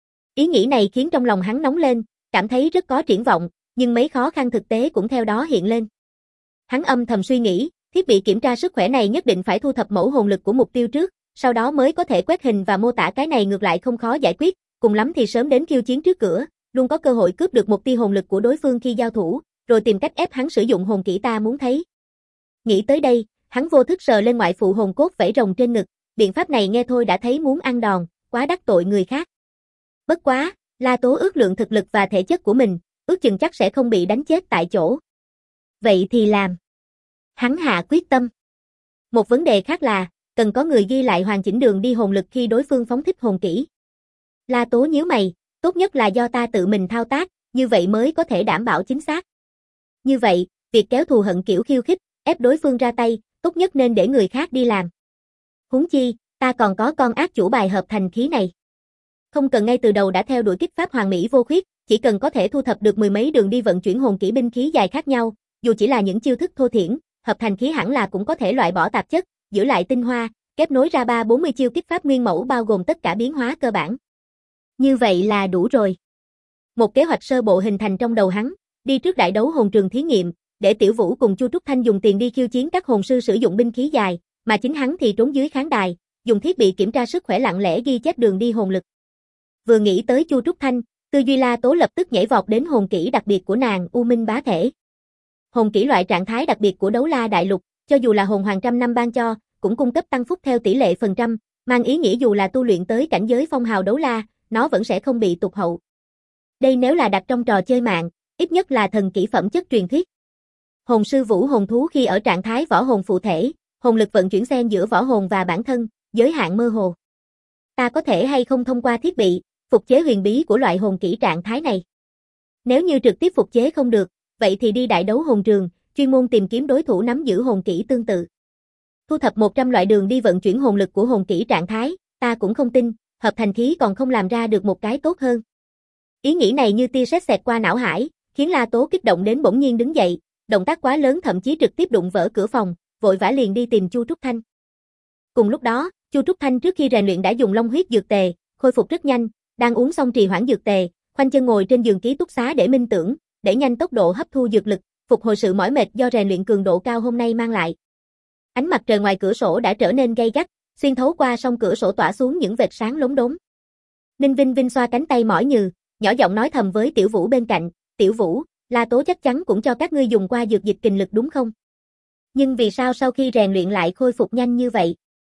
Ý nghĩ này khiến trong lòng hắn nóng lên, cảm thấy rất có triển vọng, nhưng mấy khó khăn thực tế cũng theo đó hiện lên. Hắn âm thầm suy nghĩ, thiết bị kiểm tra sức khỏe này nhất định phải thu thập mẫu hồn lực của mục tiêu trước, sau đó mới có thể quét hình và mô tả, cái này ngược lại không khó giải quyết, cùng lắm thì sớm đến khiêu chiến trước cửa, luôn có cơ hội cướp được một tia hồn lực của đối phương khi giao thủ, rồi tìm cách ép hắn sử dụng hồn kỹ ta muốn thấy. Nghĩ tới đây, hắn vô thức sờ lên ngoại phụ hồn cốt vảy rồng trên ngực, biện pháp này nghe thôi đã thấy muốn ăn đòn, quá đắc tội người khác. Bất quá, La Tố ước lượng thực lực và thể chất của mình, ước chừng chắc sẽ không bị đánh chết tại chỗ. Vậy thì làm. Hắn hạ quyết tâm. Một vấn đề khác là, cần có người ghi lại hoàn chỉnh đường đi hồn lực khi đối phương phóng thích hồn kỹ. La Tố nhíu mày, tốt nhất là do ta tự mình thao tác, như vậy mới có thể đảm bảo chính xác. Như vậy, việc kéo thù hận kiểu khiêu khích, ép đối phương ra tay, tốt nhất nên để người khác đi làm. Huống chi, ta còn có con ác chủ bài hợp thành khí này. Không cần ngay từ đầu đã theo đuổi kích pháp hoàn mỹ vô khuyết, chỉ cần có thể thu thập được mười mấy đường đi vận chuyển hồn kỹ binh khí dài khác nhau, dù chỉ là những chiêu thức thô thiển, hợp thành khí hẳn là cũng có thể loại bỏ tạp chất, giữ lại tinh hoa, kết nối ra ba bốn mươi chiêu kích pháp nguyên mẫu bao gồm tất cả biến hóa cơ bản. Như vậy là đủ rồi. Một kế hoạch sơ bộ hình thành trong đầu hắn, đi trước đại đấu hồn trường thí nghiệm, để Tiểu Vũ cùng Chu Trúc Thanh dùng tiền đi khiêu chiến các hồn sư sử dụng binh khí dài, mà chính hắn thì trốn dưới khán đài, dùng thiết bị kiểm tra sức khỏe lặng lẽ ghi chép đường đi hồn lực. Vừa nghĩ tới Chu Trúc Thanh, tư duy La Tố lập tức nhảy vọt đến hồn kỹ đặc biệt của nàng, U Minh Bá Thể. Hồn kỹ loại trạng thái đặc biệt của Đấu La Đại Lục, cho dù là hồn hoàng trăm năm ban cho, cũng cung cấp tăng phúc theo tỷ lệ phần trăm, mang ý nghĩa dù là tu luyện tới cảnh giới phong hào đấu la, nó vẫn sẽ không bị tụt hậu. Đây nếu là đặt trong trò chơi mạng, ít nhất là thần kỹ phẩm chất truyền thuyết. Hồn sư vũ hồn thú khi ở trạng thái võ hồn phụ thể, hồn lực vận chuyển xen giữa võ hồn và bản thân, giới hạn mơ hồ. Ta có thể hay không thông qua thiết bị, phục chế huyền bí của loại hồn kỹ trạng thái này? Nếu như trực tiếp phục chế không được, vậy thì đi đại đấu hồn trường, chuyên môn tìm kiếm đối thủ nắm giữ hồn kỹ tương tự. Thu thập một trăm loại đường đi vận chuyển hồn lực của hồn kỹ trạng thái, ta cũng không tin, hợp thành khí còn không làm ra được một cái tốt hơn. Ý nghĩ này như tia sét xẹt qua não hải, khiến La Tố kích động đến bỗng nhiên đứng dậy, động tác quá lớn thậm chí trực tiếp đụng vỡ cửa phòng, vội vã liền đi tìm Chu Trúc Thanh. Cùng lúc đó, Chu Trúc Thanh trước khi rèn luyện đã dùng long huyết dược tề, khôi phục rất nhanh, đang uống xong trì hoãn dược tề, khoanh chân ngồi trên giường ký túc xá để minh tưởng, để nhanh tốc độ hấp thu dược lực, phục hồi sự mỏi mệt do rèn luyện cường độ cao hôm nay mang lại. Ánh mặt trời ngoài cửa sổ đã trở nên gay gắt, xuyên thấu qua song cửa sổ tỏa xuống những vệt sáng lốm đốm. Ninh Vinh Vinh xoa cánh tay mỏi nhừ, nhỏ giọng nói thầm với Tiểu Vũ bên cạnh, Tiểu Vũ, La Tố chắc chắn cũng cho các ngươi dùng qua dược dịch kình lực đúng không? Nhưng vì sao sau khi rèn luyện lại khôi phục nhanh như vậy?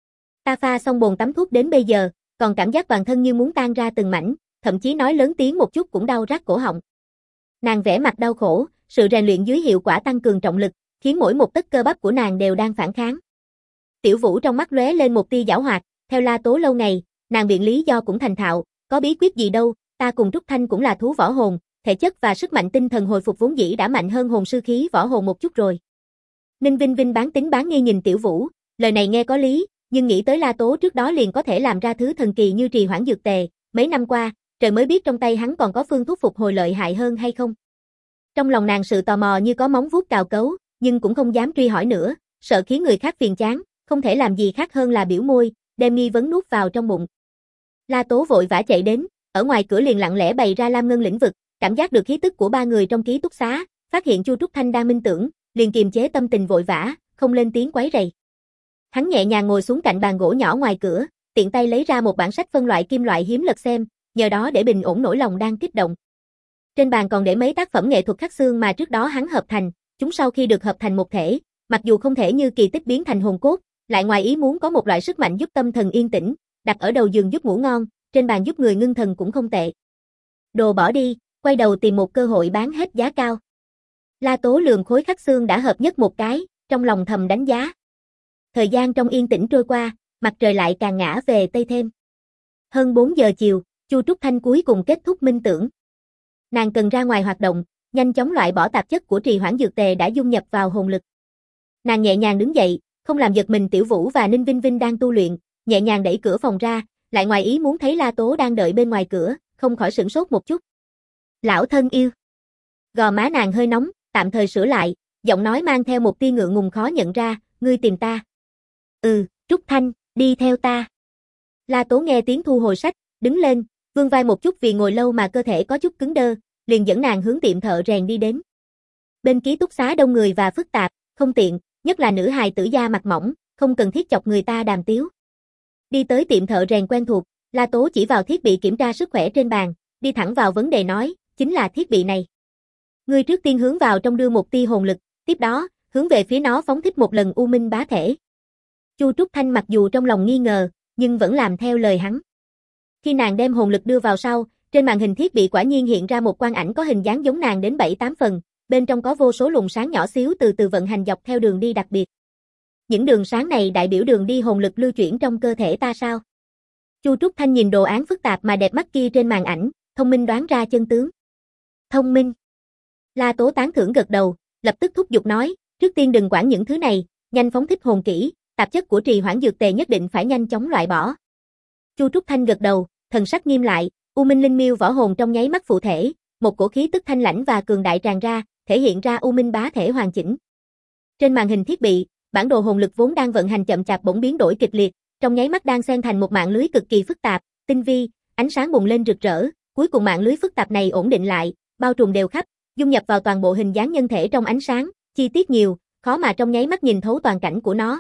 Ta pha xong bồn tắm thuốc đến bây giờ, còn cảm giác toàn thân như muốn tan ra từng mảnh, thậm chí nói lớn tiếng một chút cũng đau rát cổ họng. Nàng vẻ mặt đau khổ, sự rèn luyện dưới hiệu quả tăng cường trọng lực, khiến mỗi một tấc cơ bắp của nàng đều đang phản kháng. Tiểu Vũ trong mắt lóe lên một tia giảo hoạt, theo La Tố lâu ngày, nàng biện lý do cũng thành thạo, có bí quyết gì đâu, ta cùng Trúc Thanh cũng là thú võ hồn, thể chất và sức mạnh tinh thần hồi phục vốn dĩ đã mạnh hơn hồn sư khí võ hồn một chút rồi. Ninh Vinh Vinh bán tín bán nghi nhìn Tiểu Vũ, lời này nghe có lý, nhưng nghĩ tới La Tố trước đó liền có thể làm ra thứ thần kỳ như trì hoãn dược tề, mấy năm qua, trời mới biết trong tay hắn còn có phương thuốc phục hồi lợi hại hơn hay không. Trong lòng nàng sự tò mò như có móng vuốt cào cấu, nhưng cũng không dám truy hỏi nữa, sợ khiến người khác phiền chán, không thể làm gì khác hơn là biểu môi, đem nghi vấn nuốt vào trong bụng. La Tố vội vã chạy đến, ở ngoài cửa liền lặng lẽ bày ra Lam Ngân lĩnh vực, cảm giác được khí tức của ba người trong ký túc xá, phát hiện Chu Trúc Thanh đang minh tưởng, liền kiềm chế tâm tình vội vã, không lên tiếng quấy rầy. Hắn nhẹ nhàng ngồi xuống cạnh bàn gỗ nhỏ ngoài cửa, tiện tay lấy ra một bản sách phân loại kim loại hiếm lật xem, nhờ đó để bình ổn nỗi lòng đang kích động. Trên bàn còn để mấy tác phẩm nghệ thuật khắc xương mà trước đó hắn hợp thành, chúng sau khi được hợp thành một thể, mặc dù không thể như kỳ tích biến thành hồn cốt, lại ngoài ý muốn có một loại sức mạnh giúp tâm thần yên tĩnh, đặt ở đầu giường giúp ngủ ngon, trên bàn giúp người ngưng thần cũng không tệ. Đồ bỏ đi, quay đầu tìm một cơ hội bán hết giá cao. La Tố lườm khối khắc xương đã hợp nhất một cái, trong lòng thầm đánh giá. Thời gian trong yên tĩnh trôi qua, mặt trời lại càng ngã về tây thêm. Hơn bốn giờ chiều, Chu Trúc Thanh cuối cùng kết thúc minh tưởng. Nàng cần ra ngoài hoạt động, nhanh chóng loại bỏ tạp chất của trì hoãn dược tề đã dung nhập vào hồn lực. Nàng nhẹ nhàng đứng dậy, không làm giật mình Tiểu Vũ và Ninh Vinh Vinh đang tu luyện, nhẹ nhàng đẩy cửa phòng ra, lại ngoài ý muốn thấy La Tố đang đợi bên ngoài cửa, không khỏi sửng sốt một chút. Lão thân yêu. Gò má nàng hơi nóng, tạm thời sửa lại, giọng nói mang theo một tia ngượng ngùng khó nhận ra, ngươi tìm ta. Ừ, Trúc Thanh, đi theo ta. La Tố nghe tiếng thu hồi sách, đứng lên, vươn vai một chút vì ngồi lâu mà cơ thể có chút cứng đơ, liền dẫn nàng hướng tiệm thợ rèn đi đến. Bên ký túc xá đông người và phức tạp, không tiện, nhất là nữ hài tử da mặt mỏng, không cần thiết chọc người ta đàm tiếu. Đi tới tiệm thợ rèn quen thuộc, La Tố chỉ vào thiết bị kiểm tra sức khỏe trên bàn, đi thẳng vào vấn đề nói, chính là thiết bị này. Ngươi trước tiên hướng vào trong đưa một tia hồn lực, tiếp đó, hướng về phía nó phóng thích một lần U Minh Bá Thể. Chu Trúc Thanh mặc dù trong lòng nghi ngờ, nhưng vẫn làm theo lời hắn. Khi nàng đem hồn lực đưa vào sau, trên màn hình thiết bị quả nhiên hiện ra một quang ảnh có hình dáng giống nàng đến bảy tám phần, bên trong có vô số luồng sáng nhỏ xíu từ từ vận hành dọc theo đường đi đặc biệt. những đường sáng này đại biểu đường đi hồn lực lưu chuyển trong cơ thể ta sao? Chu Trúc Thanh nhìn đồ án phức tạp mà đẹp mắt kia trên màn ảnh, thông minh đoán ra chân tướng. Thông minh. La Tố tán thưởng gật đầu, lập tức thúc giục nói, trước tiên đừng quản những thứ này, nhanh phóng thích hồn kỹ, tạp chất của trì hoãn dược tề nhất định phải nhanh chóng loại bỏ. Chu Trúc Thanh gật đầu, thần sắc nghiêm lại, U Minh Linh Miêu võ hồn trong nháy mắt phụ thể, một cổ khí tức thanh lãnh và cường đại tràn ra, thể hiện ra U Minh bá thể hoàn chỉnh. Trên màn hình thiết bị, bản đồ hồn lực vốn đang vận hành chậm chạp bỗng biến đổi kịch liệt, trong nháy mắt đang xen thành một mạng lưới cực kỳ phức tạp, tinh vi, ánh sáng bùng lên rực rỡ, cuối cùng mạng lưới phức tạp này ổn định lại, bao trùm đều khắp, dung nhập vào toàn bộ hình dáng nhân thể trong ánh sáng, chi tiết nhiều, khó mà trong nháy mắt nhìn thấu toàn cảnh của nó.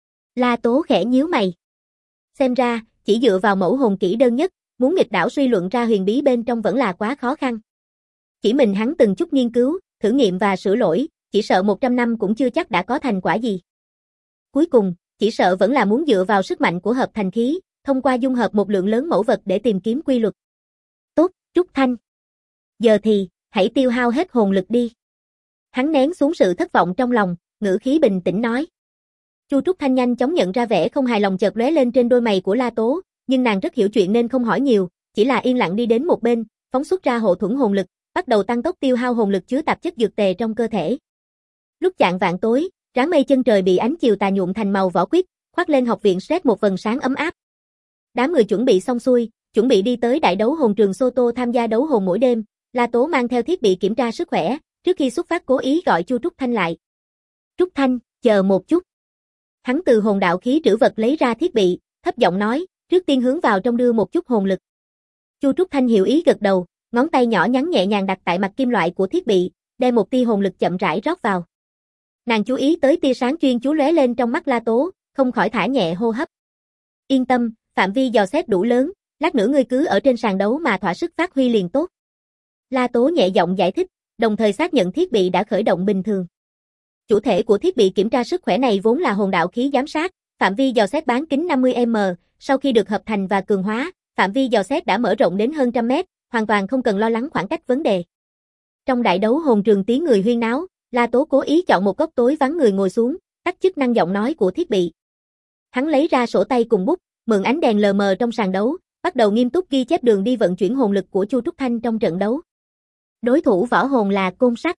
La Tố khẽ nhíu mày. Xem ra, chỉ dựa vào mẫu hồn kỹ đơn nhất, muốn nghịch đảo suy luận ra huyền bí bên trong vẫn là quá khó khăn. Chỉ mình hắn từng chút nghiên cứu, thử nghiệm và sửa lỗi, chỉ sợ một trăm năm cũng chưa chắc đã có thành quả gì. Cuối cùng, chỉ sợ vẫn là muốn dựa vào sức mạnh của hợp thành khí, thông qua dung hợp một lượng lớn mẫu vật để tìm kiếm quy luật. Tốt, Trúc Thanh. Giờ thì, hãy tiêu hao hết hồn lực đi. Hắn nén xuống sự thất vọng trong lòng, ngữ khí bình tĩnh nói. Chu Trúc Thanh nhanh chóng nhận ra vẻ không hài lòng chợt lóe lên trên đôi mày của La Tố, nhưng nàng rất hiểu chuyện nên không hỏi nhiều, chỉ là yên lặng đi đến một bên, phóng xuất ra hộ thuẫn hồn lực, bắt đầu tăng tốc tiêu hao hồn lực chứa tạp chất dược tề trong cơ thể. Lúc chạng vạng tối, ráng mây chân trời bị ánh chiều tà nhuộm thành màu vỏ quýt, khoác lên học viện Sret một vầng sáng ấm áp. Đám người chuẩn bị xong xuôi, chuẩn bị đi tới đại đấu hồn trường Soto tham gia đấu hồn mỗi đêm, La Tố mang theo thiết bị kiểm tra sức khỏe, trước khi xuất phát cố ý gọi Chu Trúc Thanh lại. Trúc Thanh, chờ một chút. Hắn từ hồn đạo khí trữ vật lấy ra thiết bị, thấp giọng nói, trước tiên hướng vào trong đưa một chút hồn lực. Chu Trúc Thanh hiểu ý gật đầu, ngón tay nhỏ nhắn nhẹ nhàng đặt tại mặt kim loại của thiết bị, đem một tia hồn lực chậm rãi rót vào. Nàng chú ý tới tia sáng chuyên chú lóe lên trong mắt La Tố, không khỏi thả nhẹ hô hấp. Yên tâm, phạm vi dò xét đủ lớn, lát nữa ngươi cứ ở trên sàn đấu mà thỏa sức phát huy liền tốt. La Tố nhẹ giọng giải thích, đồng thời xác nhận thiết bị đã khởi động bình thường. Chủ thể của thiết bị kiểm tra sức khỏe này vốn là hồn đạo khí giám sát, phạm vi dò xét bán kính năm mươi mét, sau khi được hợp thành và cường hóa, phạm vi dò xét đã mở rộng đến hơn trăm mét, hoàn toàn không cần lo lắng khoảng cách vấn đề. Trong đại đấu hồn trường tiếng người huyên náo, La Tố cố ý chọn một góc tối vắng người ngồi xuống, tắt chức năng giọng nói của thiết bị. Hắn lấy ra sổ tay cùng bút, mượn ánh đèn lờ mờ trong sàn đấu, bắt đầu nghiêm túc ghi chép đường đi vận chuyển hồn lực của Chu Trúc Thanh trong trận đấu. Đối thủ võ hồn là Côn Sắt.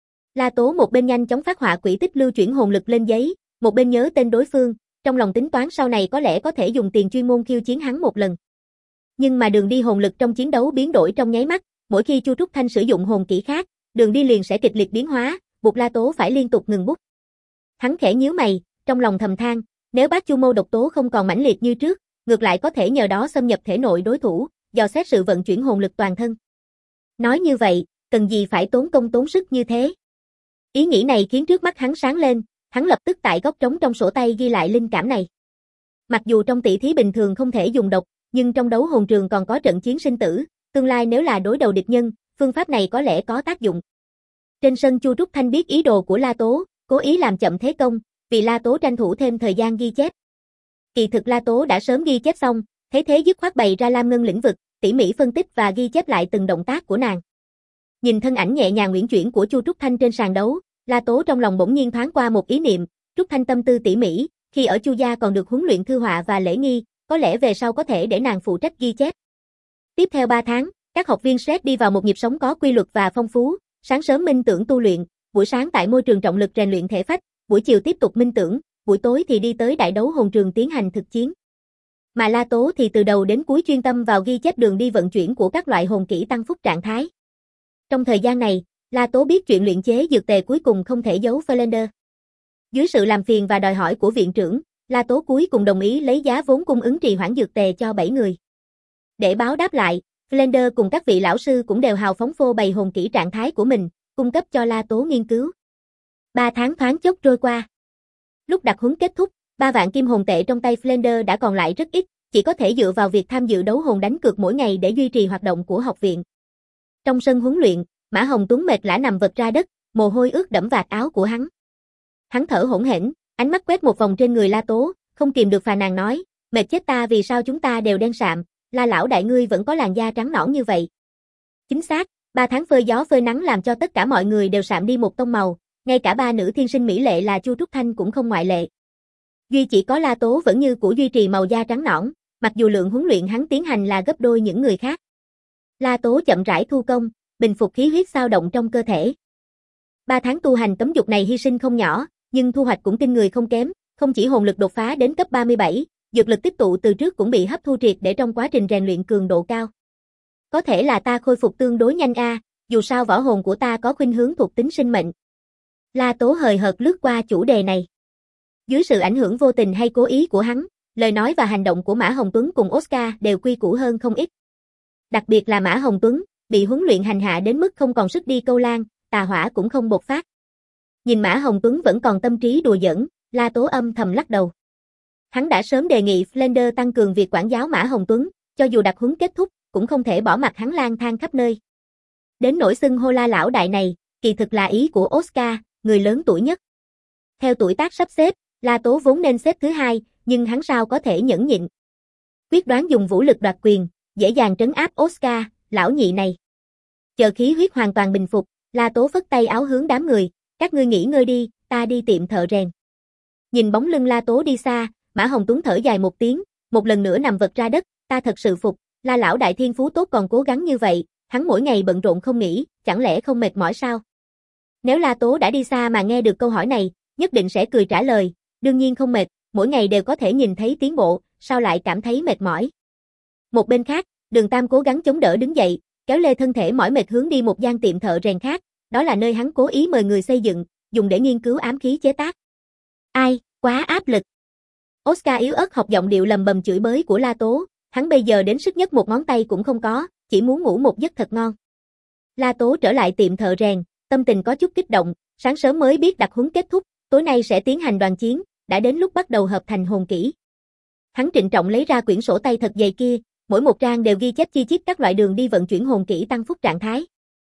La Tố một bên nhanh chóng phát họa quỹ tích lưu chuyển hồn lực lên giấy, một bên nhớ tên đối phương, trong lòng tính toán sau này có lẽ có thể dùng tiền chuyên môn khiêu chiến hắn một lần. Nhưng mà đường đi hồn lực trong chiến đấu biến đổi trong nháy mắt, mỗi khi Chu Trúc Thanh sử dụng hồn kỹ khác, đường đi liền sẽ kịch liệt biến hóa, buộc La Tố phải liên tục ngừng bút. Hắn khẽ nhíu mày, trong lòng thầm than, nếu bát chu mâu độc tố không còn mãnh liệt như trước, ngược lại có thể nhờ đó xâm nhập thể nội đối thủ, dò xét sự vận chuyển hồn lực toàn thân. Nói như vậy, cần gì phải tốn công tốn sức như thế? Ý nghĩ này khiến trước mắt hắn sáng lên, hắn lập tức tại góc trống trong sổ tay ghi lại linh cảm này. Mặc dù trong tỷ thí bình thường không thể dùng độc, nhưng trong đấu hồn trường còn có trận chiến sinh tử, tương lai nếu là đối đầu địch nhân, phương pháp này có lẽ có tác dụng. Trên sân Chu Trúc Thanh biết ý đồ của La Tố, cố ý làm chậm thế công, vì La Tố tranh thủ thêm thời gian ghi chép. Kỳ thực La Tố đã sớm ghi chép xong, thấy thế dứt khoát bày ra Lam Ngân lĩnh vực, tỉ mỉ phân tích và ghi chép lại từng động tác của nàng. Nhìn thân ảnh nhẹ nhàng uyển chuyển của Chu Trúc Thanh trên sàn đấu, La Tố trong lòng bỗng nhiên thoáng qua một ý niệm, Trúc Thanh tâm tư tỉ mỉ, khi ở Chu gia còn được huấn luyện thư họa và lễ nghi, có lẽ về sau có thể để nàng phụ trách ghi chép. Tiếp theo ba tháng, các học viên Sret đi vào một nhịp sống có quy luật và phong phú, sáng sớm minh tưởng tu luyện, buổi sáng tại môi trường trọng lực rèn luyện thể phách, buổi chiều tiếp tục minh tưởng, buổi tối thì đi tới đại đấu hồn trường tiến hành thực chiến. Mà La Tố thì từ đầu đến cuối chuyên tâm vào ghi chép đường đi vận chuyển của các loại hồn kỹ tăng phúc trạng thái. Trong thời gian này, La Tố biết chuyện luyện chế dược tề cuối cùng không thể giấu Flender. Dưới sự làm phiền và đòi hỏi của viện trưởng, La Tố cuối cùng đồng ý lấy giá vốn cung ứng trì hoãn dược tề cho bảy người. Để báo đáp lại, Flender cùng các vị lão sư cũng đều hào phóng phô bày hồn kỹ trạng thái của mình, cung cấp cho La Tố nghiên cứu. Ba tháng thoáng chốc trôi qua. Lúc đặc huấn kết thúc, ba vạn kim hồn tệ trong tay Flender đã còn lại rất ít, chỉ có thể dựa vào việc tham dự đấu hồn đánh cược mỗi ngày để duy trì hoạt động của học viện. Trong sân huấn luyện, Mã Hồng Tuấn mệt lả nằm vật ra đất, mồ hôi ướt đẫm vạt áo của hắn. Hắn thở hổn hển, ánh mắt quét một vòng trên người La Tố, không kìm được phàn nàn nói, mệt chết ta vì sao chúng ta đều đen sạm, La lão đại ngươi vẫn có làn da trắng nõn như vậy. Chính xác, ba tháng phơi gió phơi nắng làm cho tất cả mọi người đều sạm đi một tông màu, ngay cả ba nữ thiên sinh mỹ lệ là Chu Trúc Thanh cũng không ngoại lệ. Duy chỉ có La Tố vẫn như cũ duy trì màu da trắng nõn, mặc dù lượng huấn luyện hắn tiến hành là gấp đôi những người khác. La Tố chậm rãi thu công, bình phục khí huyết xao động trong cơ thể. Ba tháng tu hành cấm dục này hy sinh không nhỏ, nhưng thu hoạch cũng kinh người không kém, không chỉ hồn lực đột phá đến cấp ba mươi bảy, dược lực tích tụ từ trước cũng bị hấp thu triệt để trong quá trình rèn luyện cường độ cao. Có thể là ta khôi phục tương đối nhanh a, dù sao võ hồn của ta có khuynh hướng thuộc tính sinh mệnh. La Tố hời hợt lướt qua chủ đề này. Dưới sự ảnh hưởng vô tình hay cố ý của hắn, lời nói và hành động của Mã Hồng Tuấn cùng Oscar đều quy củ hơn không ít. Đặc biệt là Mã Hồng Tuấn, bị huấn luyện hành hạ đến mức không còn sức đi câu lan, tà hỏa cũng không bộc phát. Nhìn Mã Hồng Tuấn vẫn còn tâm trí đùa giỡn, La Tố âm thầm lắc đầu. Hắn đã sớm đề nghị Flender tăng cường việc quản giáo Mã Hồng Tuấn, cho dù đặc huấn kết thúc, cũng không thể bỏ mặc hắn lang thang khắp nơi. Đến nỗi xưng hô La lão đại này, kỳ thực là ý của Oscar, người lớn tuổi nhất. Theo tuổi tác sắp xếp, La Tố vốn nên xếp thứ hai, nhưng hắn sao có thể nhẫn nhịn. Quyết đoán dùng vũ lực đoạt quyền, dễ dàng trấn áp Oscar, lão nhị này. Chờ khí huyết hoàn toàn bình phục, La Tố phất tay áo hướng đám người, các ngươi nghỉ ngơi đi, ta đi tiệm thợ rèn. Nhìn bóng lưng La Tố đi xa, Mã Hồng Tuấn thở dài một tiếng, một lần nữa nằm vật ra đất, ta thật sự phục, La lão đại thiên phú tốt còn cố gắng như vậy, hắn mỗi ngày bận rộn không nghỉ, chẳng lẽ không mệt mỏi sao? Nếu La Tố đã đi xa mà nghe được câu hỏi này, nhất định sẽ cười trả lời, đương nhiên không mệt, mỗi ngày đều có thể nhìn thấy tiến bộ, sao lại cảm thấy mệt mỏi? Một bên khác, Đường Tam cố gắng chống đỡ đứng dậy, kéo lê thân thể mỏi mệt hướng đi một gian tiệm thợ rèn khác, đó là nơi hắn cố ý mời người xây dựng, dùng để nghiên cứu ám khí chế tác. Ai, quá áp lực. Oscar yếu ớt học giọng điệu lầm bầm chửi bới của La Tố, hắn bây giờ đến sức nhất một ngón tay cũng không có, chỉ muốn ngủ một giấc thật ngon. La Tố trở lại tiệm thợ rèn, tâm tình có chút kích động, sáng sớm mới biết đặc huấn kết thúc, tối nay sẽ tiến hành đoàn chiến, đã đến lúc bắt đầu hợp thành hồn kỹ. Hắn trịnh trọng lấy ra quyển sổ tay thật dày kia, mỗi một trang đều ghi chép chi tiết các loại đường đi vận chuyển hồn kỹ tăng phúc trạng thái.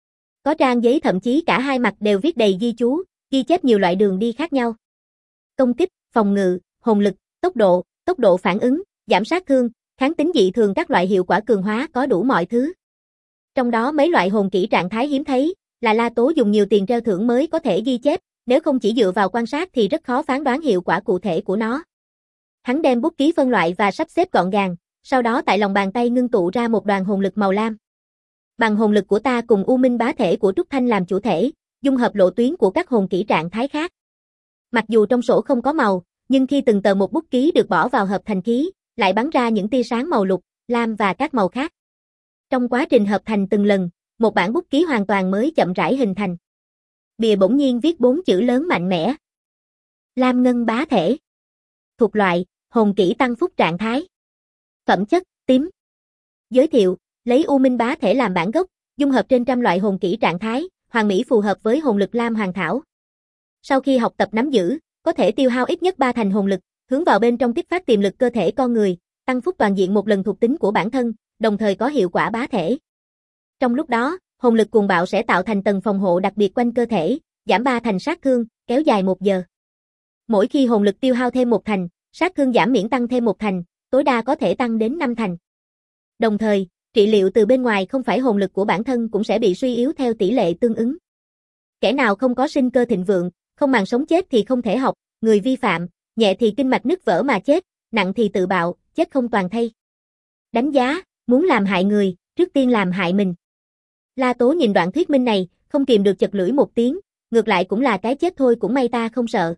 Có trang giấy thậm chí cả hai mặt đều viết đầy ghi chú, ghi chép nhiều loại đường đi khác nhau. Công kích, phòng ngự, hồn lực, tốc độ, tốc độ phản ứng, giảm sát thương, kháng tính dị thường các loại hiệu quả cường hóa có đủ mọi thứ. Trong đó mấy loại hồn kỹ trạng thái hiếm thấy, là La Tố dùng nhiều tiền treo thưởng mới có thể ghi chép, nếu không chỉ dựa vào quan sát thì rất khó phán đoán hiệu quả cụ thể của nó. Hắn đem bút ký phân loại và sắp xếp gọn gàng, sau đó tại lòng bàn tay ngưng tụ ra một đoàn hồn lực màu lam. Bằng hồn lực của ta cùng U Minh bá thể của Trúc Thanh làm chủ thể, dung hợp lộ tuyến của các hồn kỹ trạng thái khác. Mặc dù trong sổ không có màu, nhưng khi từng tờ một bút ký được bỏ vào hợp thành khí, lại bắn ra những tia sáng màu lục, lam và các màu khác. Trong quá trình hợp thành từng lần, một bản bút ký hoàn toàn mới chậm rãi hình thành. Bìa bỗng nhiên viết bốn chữ lớn mạnh mẽ. Lam ngân bá thể. Thuộc loại, hồn kỹ tăng phúc trạng thái. Phẩm chất, tím. Giới thiệu, lấy U Minh bá thể làm bản gốc, dung hợp trên trăm loại hồn kỹ trạng thái, hoàn mỹ phù hợp với hồn lực lam hoàn thảo. Sau khi học tập nắm giữ, có thể tiêu hao ít nhất ba thành hồn lực, hướng vào bên trong kích phát tiềm lực cơ thể con người, tăng phúc toàn diện một lần thuộc tính của bản thân, đồng thời có hiệu quả bá thể. Trong lúc đó, hồn lực cuồng bạo sẽ tạo thành tầng phòng hộ đặc biệt quanh cơ thể, giảm ba thành sát thương, kéo dài một giờ. Mỗi khi hồn lực tiêu hao thêm một thành, sát thương giảm miễn tăng thêm một thành, tối đa có thể tăng đến năm thành. Đồng thời, trị liệu từ bên ngoài không phải hồn lực của bản thân cũng sẽ bị suy yếu theo tỷ lệ tương ứng. Kẻ nào không có sinh cơ thịnh vượng, không màng sống chết thì không thể học, người vi phạm, nhẹ thì kinh mạch nứt vỡ mà chết, nặng thì tự bạo, chết không toàn thây. Đánh giá, muốn làm hại người, trước tiên làm hại mình. La Tố nhìn đoạn thuyết minh này, không kìm được chật lưỡi một tiếng, ngược lại cũng là cái chết thôi cũng may ta không sợ.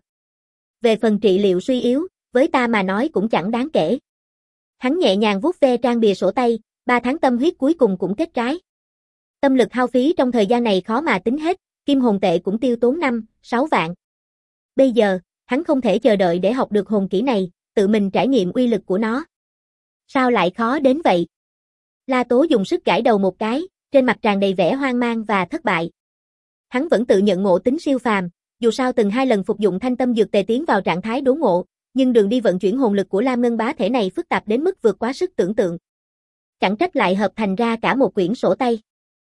Về phần trị liệu suy yếu, với ta mà nói cũng chẳng đáng kể. Hắn nhẹ nhàng vuốt ve trang bìa sổ tay, ba tháng tâm huyết cuối cùng cũng kết trái. Tâm lực hao phí trong thời gian này khó mà tính hết, kim hồn tệ cũng tiêu tốn năm, sáu vạn. Bây giờ, hắn không thể chờ đợi để học được hồn kỹ này, tự mình trải nghiệm uy lực của nó. Sao lại khó đến vậy? La Tố dùng sức gãi đầu một cái, trên mặt tràn đầy vẻ hoang mang và thất bại. Hắn vẫn tự nhận ngộ tính siêu phàm, dù sao từng hai lần phục dụng thanh tâm dược tề tiến vào trạng thái đốn ngộ, nhưng đường đi vận chuyển hồn lực của Lam Ngân bá thể này phức tạp đến mức vượt quá sức tưởng tượng. Chẳng trách lại hợp thành ra cả một quyển sổ tay.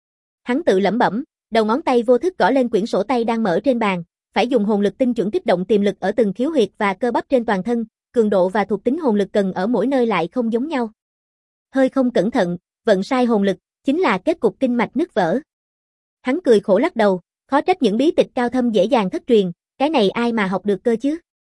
Hắn tự lẩm bẩm, đầu ngón tay vô thức gõ lên quyển sổ tay đang mở trên bàn, phải dùng hồn lực tinh chuẩn kích động tiềm lực ở từng khiếu huyệt và cơ bắp trên toàn thân, cường độ và thuộc tính hồn lực cần ở mỗi nơi lại không giống nhau. Hơi không cẩn thận, vận sai hồn lực, chính là kết cục kinh mạch nứt vỡ. Hắn cười khổ lắc đầu, khó trách những bí tịch cao thâm dễ dàng thất truyền, cái này ai mà học được cơ chứ.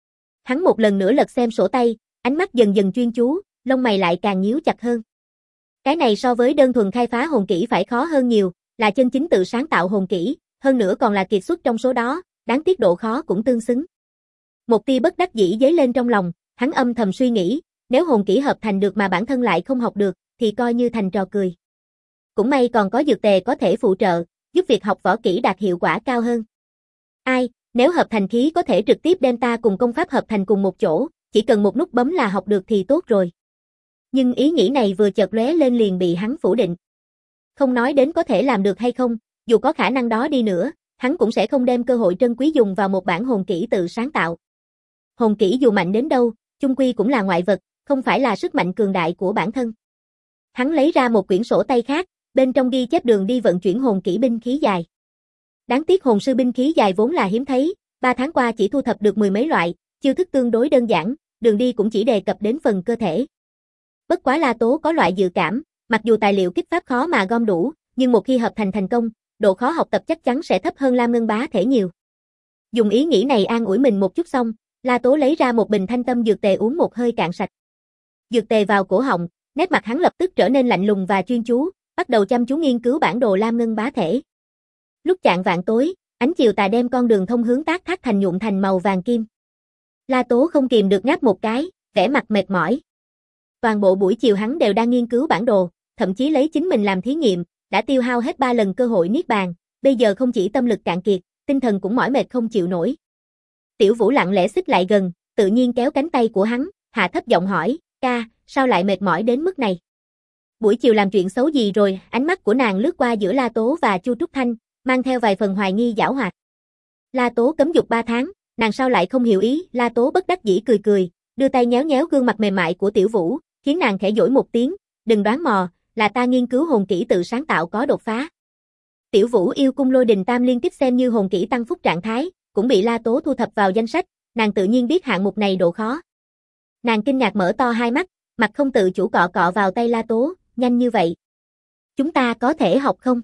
Hắn một lần nữa lật xem sổ tay, ánh mắt dần dần chuyên chú, lông mày lại càng nhíu chặt hơn. Cái này so với đơn thuần khai phá hồn kỹ phải khó hơn nhiều, là chân chính tự sáng tạo hồn kỹ, hơn nữa còn là kiệt xuất trong số đó, đáng tiếc độ khó cũng tương xứng. Một tia bất đắc dĩ dấy lên trong lòng, hắn âm thầm suy nghĩ, nếu hồn kỹ hợp thành được mà bản thân lại không học được, thì coi như thành trò cười. Cũng may còn có dược tề có thể phụ trợ, giúp việc học võ kỹ đạt hiệu quả cao hơn. Ai, nếu hợp thành khí có thể trực tiếp đem ta cùng công pháp hợp thành cùng một chỗ, chỉ cần một nút bấm là học được thì tốt rồi. Nhưng ý nghĩ này vừa chợt lóe lên liền bị hắn phủ định. Không nói đến có thể làm được hay không, dù có khả năng đó đi nữa, hắn cũng sẽ không đem cơ hội trân quý dùng vào một bản hồn kỹ tự sáng tạo. Hồn kỹ dù mạnh đến đâu, chung quy cũng là ngoại vật, không phải là sức mạnh cường đại của bản thân. Hắn lấy ra một quyển sổ tay khác, bên trong ghi chép đường đi vận chuyển hồn kỹ binh khí dài. Đáng tiếc hồn sư binh khí dài vốn là hiếm thấy, ba tháng qua chỉ thu thập được mười mấy loại, chiêu thức tương đối đơn giản, đường đi cũng chỉ đề cập đến phần cơ thể. Bất quá La Tố có loại dự cảm, mặc dù tài liệu kích pháp khó mà gom đủ, nhưng một khi hợp thành thành công, độ khó học tập chắc chắn sẽ thấp hơn Lam Ngân Bá Thể nhiều. Dùng ý nghĩ này an ủi mình một chút xong, La Tố lấy ra một bình thanh tâm dược tề uống một hơi cạn sạch. Dược tề vào cổ họng, nét mặt hắn lập tức trở nên lạnh lùng và chuyên chú, bắt đầu chăm chú nghiên cứu bản đồ Lam Ngân Bá Thể. Lúc chạng vạng tối, ánh chiều tà đem con đường thông hướng Tác Thác Thành nhuộm thành màu vàng kim. La Tố không kìm được ngáp một cái, vẻ mặt mệt mỏi. Toàn bộ buổi chiều hắn đều đang nghiên cứu bản đồ, thậm chí lấy chính mình làm thí nghiệm, đã tiêu hao hết ba lần cơ hội niết bàn, bây giờ không chỉ tâm lực cạn kiệt, tinh thần cũng mỏi mệt không chịu nổi. Tiểu Vũ lặng lẽ xích lại gần, tự nhiên kéo cánh tay của hắn, hạ thấp giọng hỏi, ca, sao lại mệt mỏi đến mức này? Buổi chiều làm chuyện xấu gì rồi? Ánh mắt của nàng lướt qua giữa La Tố và Chu Trúc Thanh, mang theo vài phần hoài nghi giảo hoạt. La Tố cấm dục ba tháng, nàng sao lại không hiểu ý? La Tố bất đắc dĩ cười cười, đưa tay nhéo nhéo gương mặt mềm mại của Tiểu Vũ, khiến nàng khẽ dỗi một tiếng, đừng đoán mò, là ta nghiên cứu hồn kỹ tự sáng tạo có đột phá. Tiểu Vũ yêu cung lôi đình tam liên kích xem như hồn kỹ tăng phúc trạng thái, cũng bị La Tố thu thập vào danh sách, nàng tự nhiên biết hạng mục này độ khó. Nàng kinh ngạc mở to hai mắt, mặt không tự chủ cọ cọ vào tay La Tố, nhanh như vậy. Chúng ta có thể học không?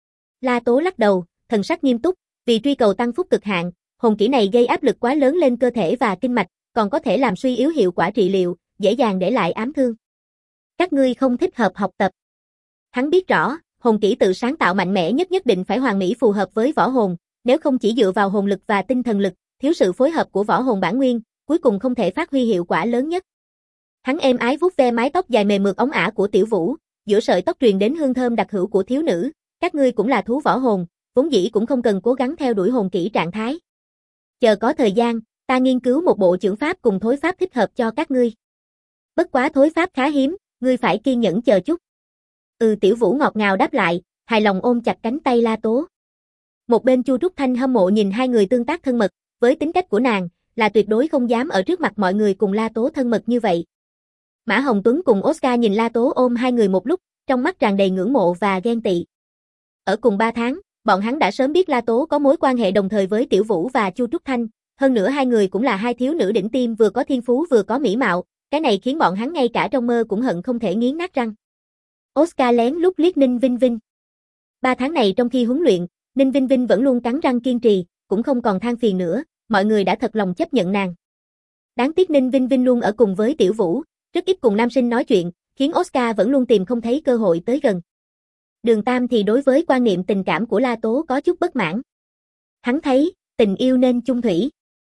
La Tố lắc đầu, thần sắc nghiêm túc, vì truy cầu tăng phúc cực hạn, hồn kỹ này gây áp lực quá lớn lên cơ thể và kinh mạch, còn có thể làm suy yếu hiệu quả trị liệu, dễ dàng để lại ám thương. Các ngươi không thích hợp học tập. Hắn biết rõ, hồn kỹ tự sáng tạo mạnh mẽ nhất nhất định phải hoàn mỹ phù hợp với võ hồn, nếu không chỉ dựa vào hồn lực và tinh thần lực, thiếu sự phối hợp của võ hồn bản nguyên, cuối cùng không thể phát huy hiệu quả lớn nhất. Hắn êm ái vuốt ve mái tóc dài mềm mượt óng ả của Tiểu Vũ, giữa sợi tóc truyền đến hương thơm đặc hữu của thiếu nữ, các ngươi cũng là thú võ hồn, vốn dĩ cũng không cần cố gắng theo đuổi hồn kỹ trạng thái. Chờ có thời gian, ta nghiên cứu một bộ chưởng pháp cùng thối pháp thích hợp cho các ngươi. Bất quá thối pháp khá hiếm, ngươi phải kiên nhẫn chờ chút. Ừ, Tiểu Vũ ngọt ngào đáp lại, hài lòng ôm chặt cánh tay La Tố. Một bên Chu Trúc Thanh hâm mộ nhìn hai người tương tác thân mật, với tính cách của nàng, là tuyệt đối không dám ở trước mặt mọi người cùng La Tố thân mật như vậy. Mã Hồng Tuấn cùng Oscar nhìn La Tố ôm hai người một lúc, trong mắt tràn đầy ngưỡng mộ và ghen tị. Ở cùng ba tháng, bọn hắn đã sớm biết La Tố có mối quan hệ đồng thời với Tiểu Vũ và Chu Trúc Thanh, hơn nữa hai người cũng là hai thiếu nữ đỉnh tim vừa có thiên phú vừa có mỹ mạo, cái này khiến bọn hắn ngay cả trong mơ cũng hận không thể nghiến nát răng. Oscar lén lút liếc Ninh Vinh Vinh. Ba tháng này trong khi huấn luyện, Ninh Vinh Vinh vẫn luôn cắn răng kiên trì, cũng không còn than phiền nữa, mọi người đã thật lòng chấp nhận nàng. Đáng tiếc Ninh Vinh Vinh luôn ở cùng với Tiểu Vũ, rất ít cùng nam sinh nói chuyện, khiến Oscar vẫn luôn tìm không thấy cơ hội tới gần. Đường Tam thì đối với quan niệm tình cảm của La Tố có chút bất mãn. Hắn thấy, tình yêu nên chung thủy.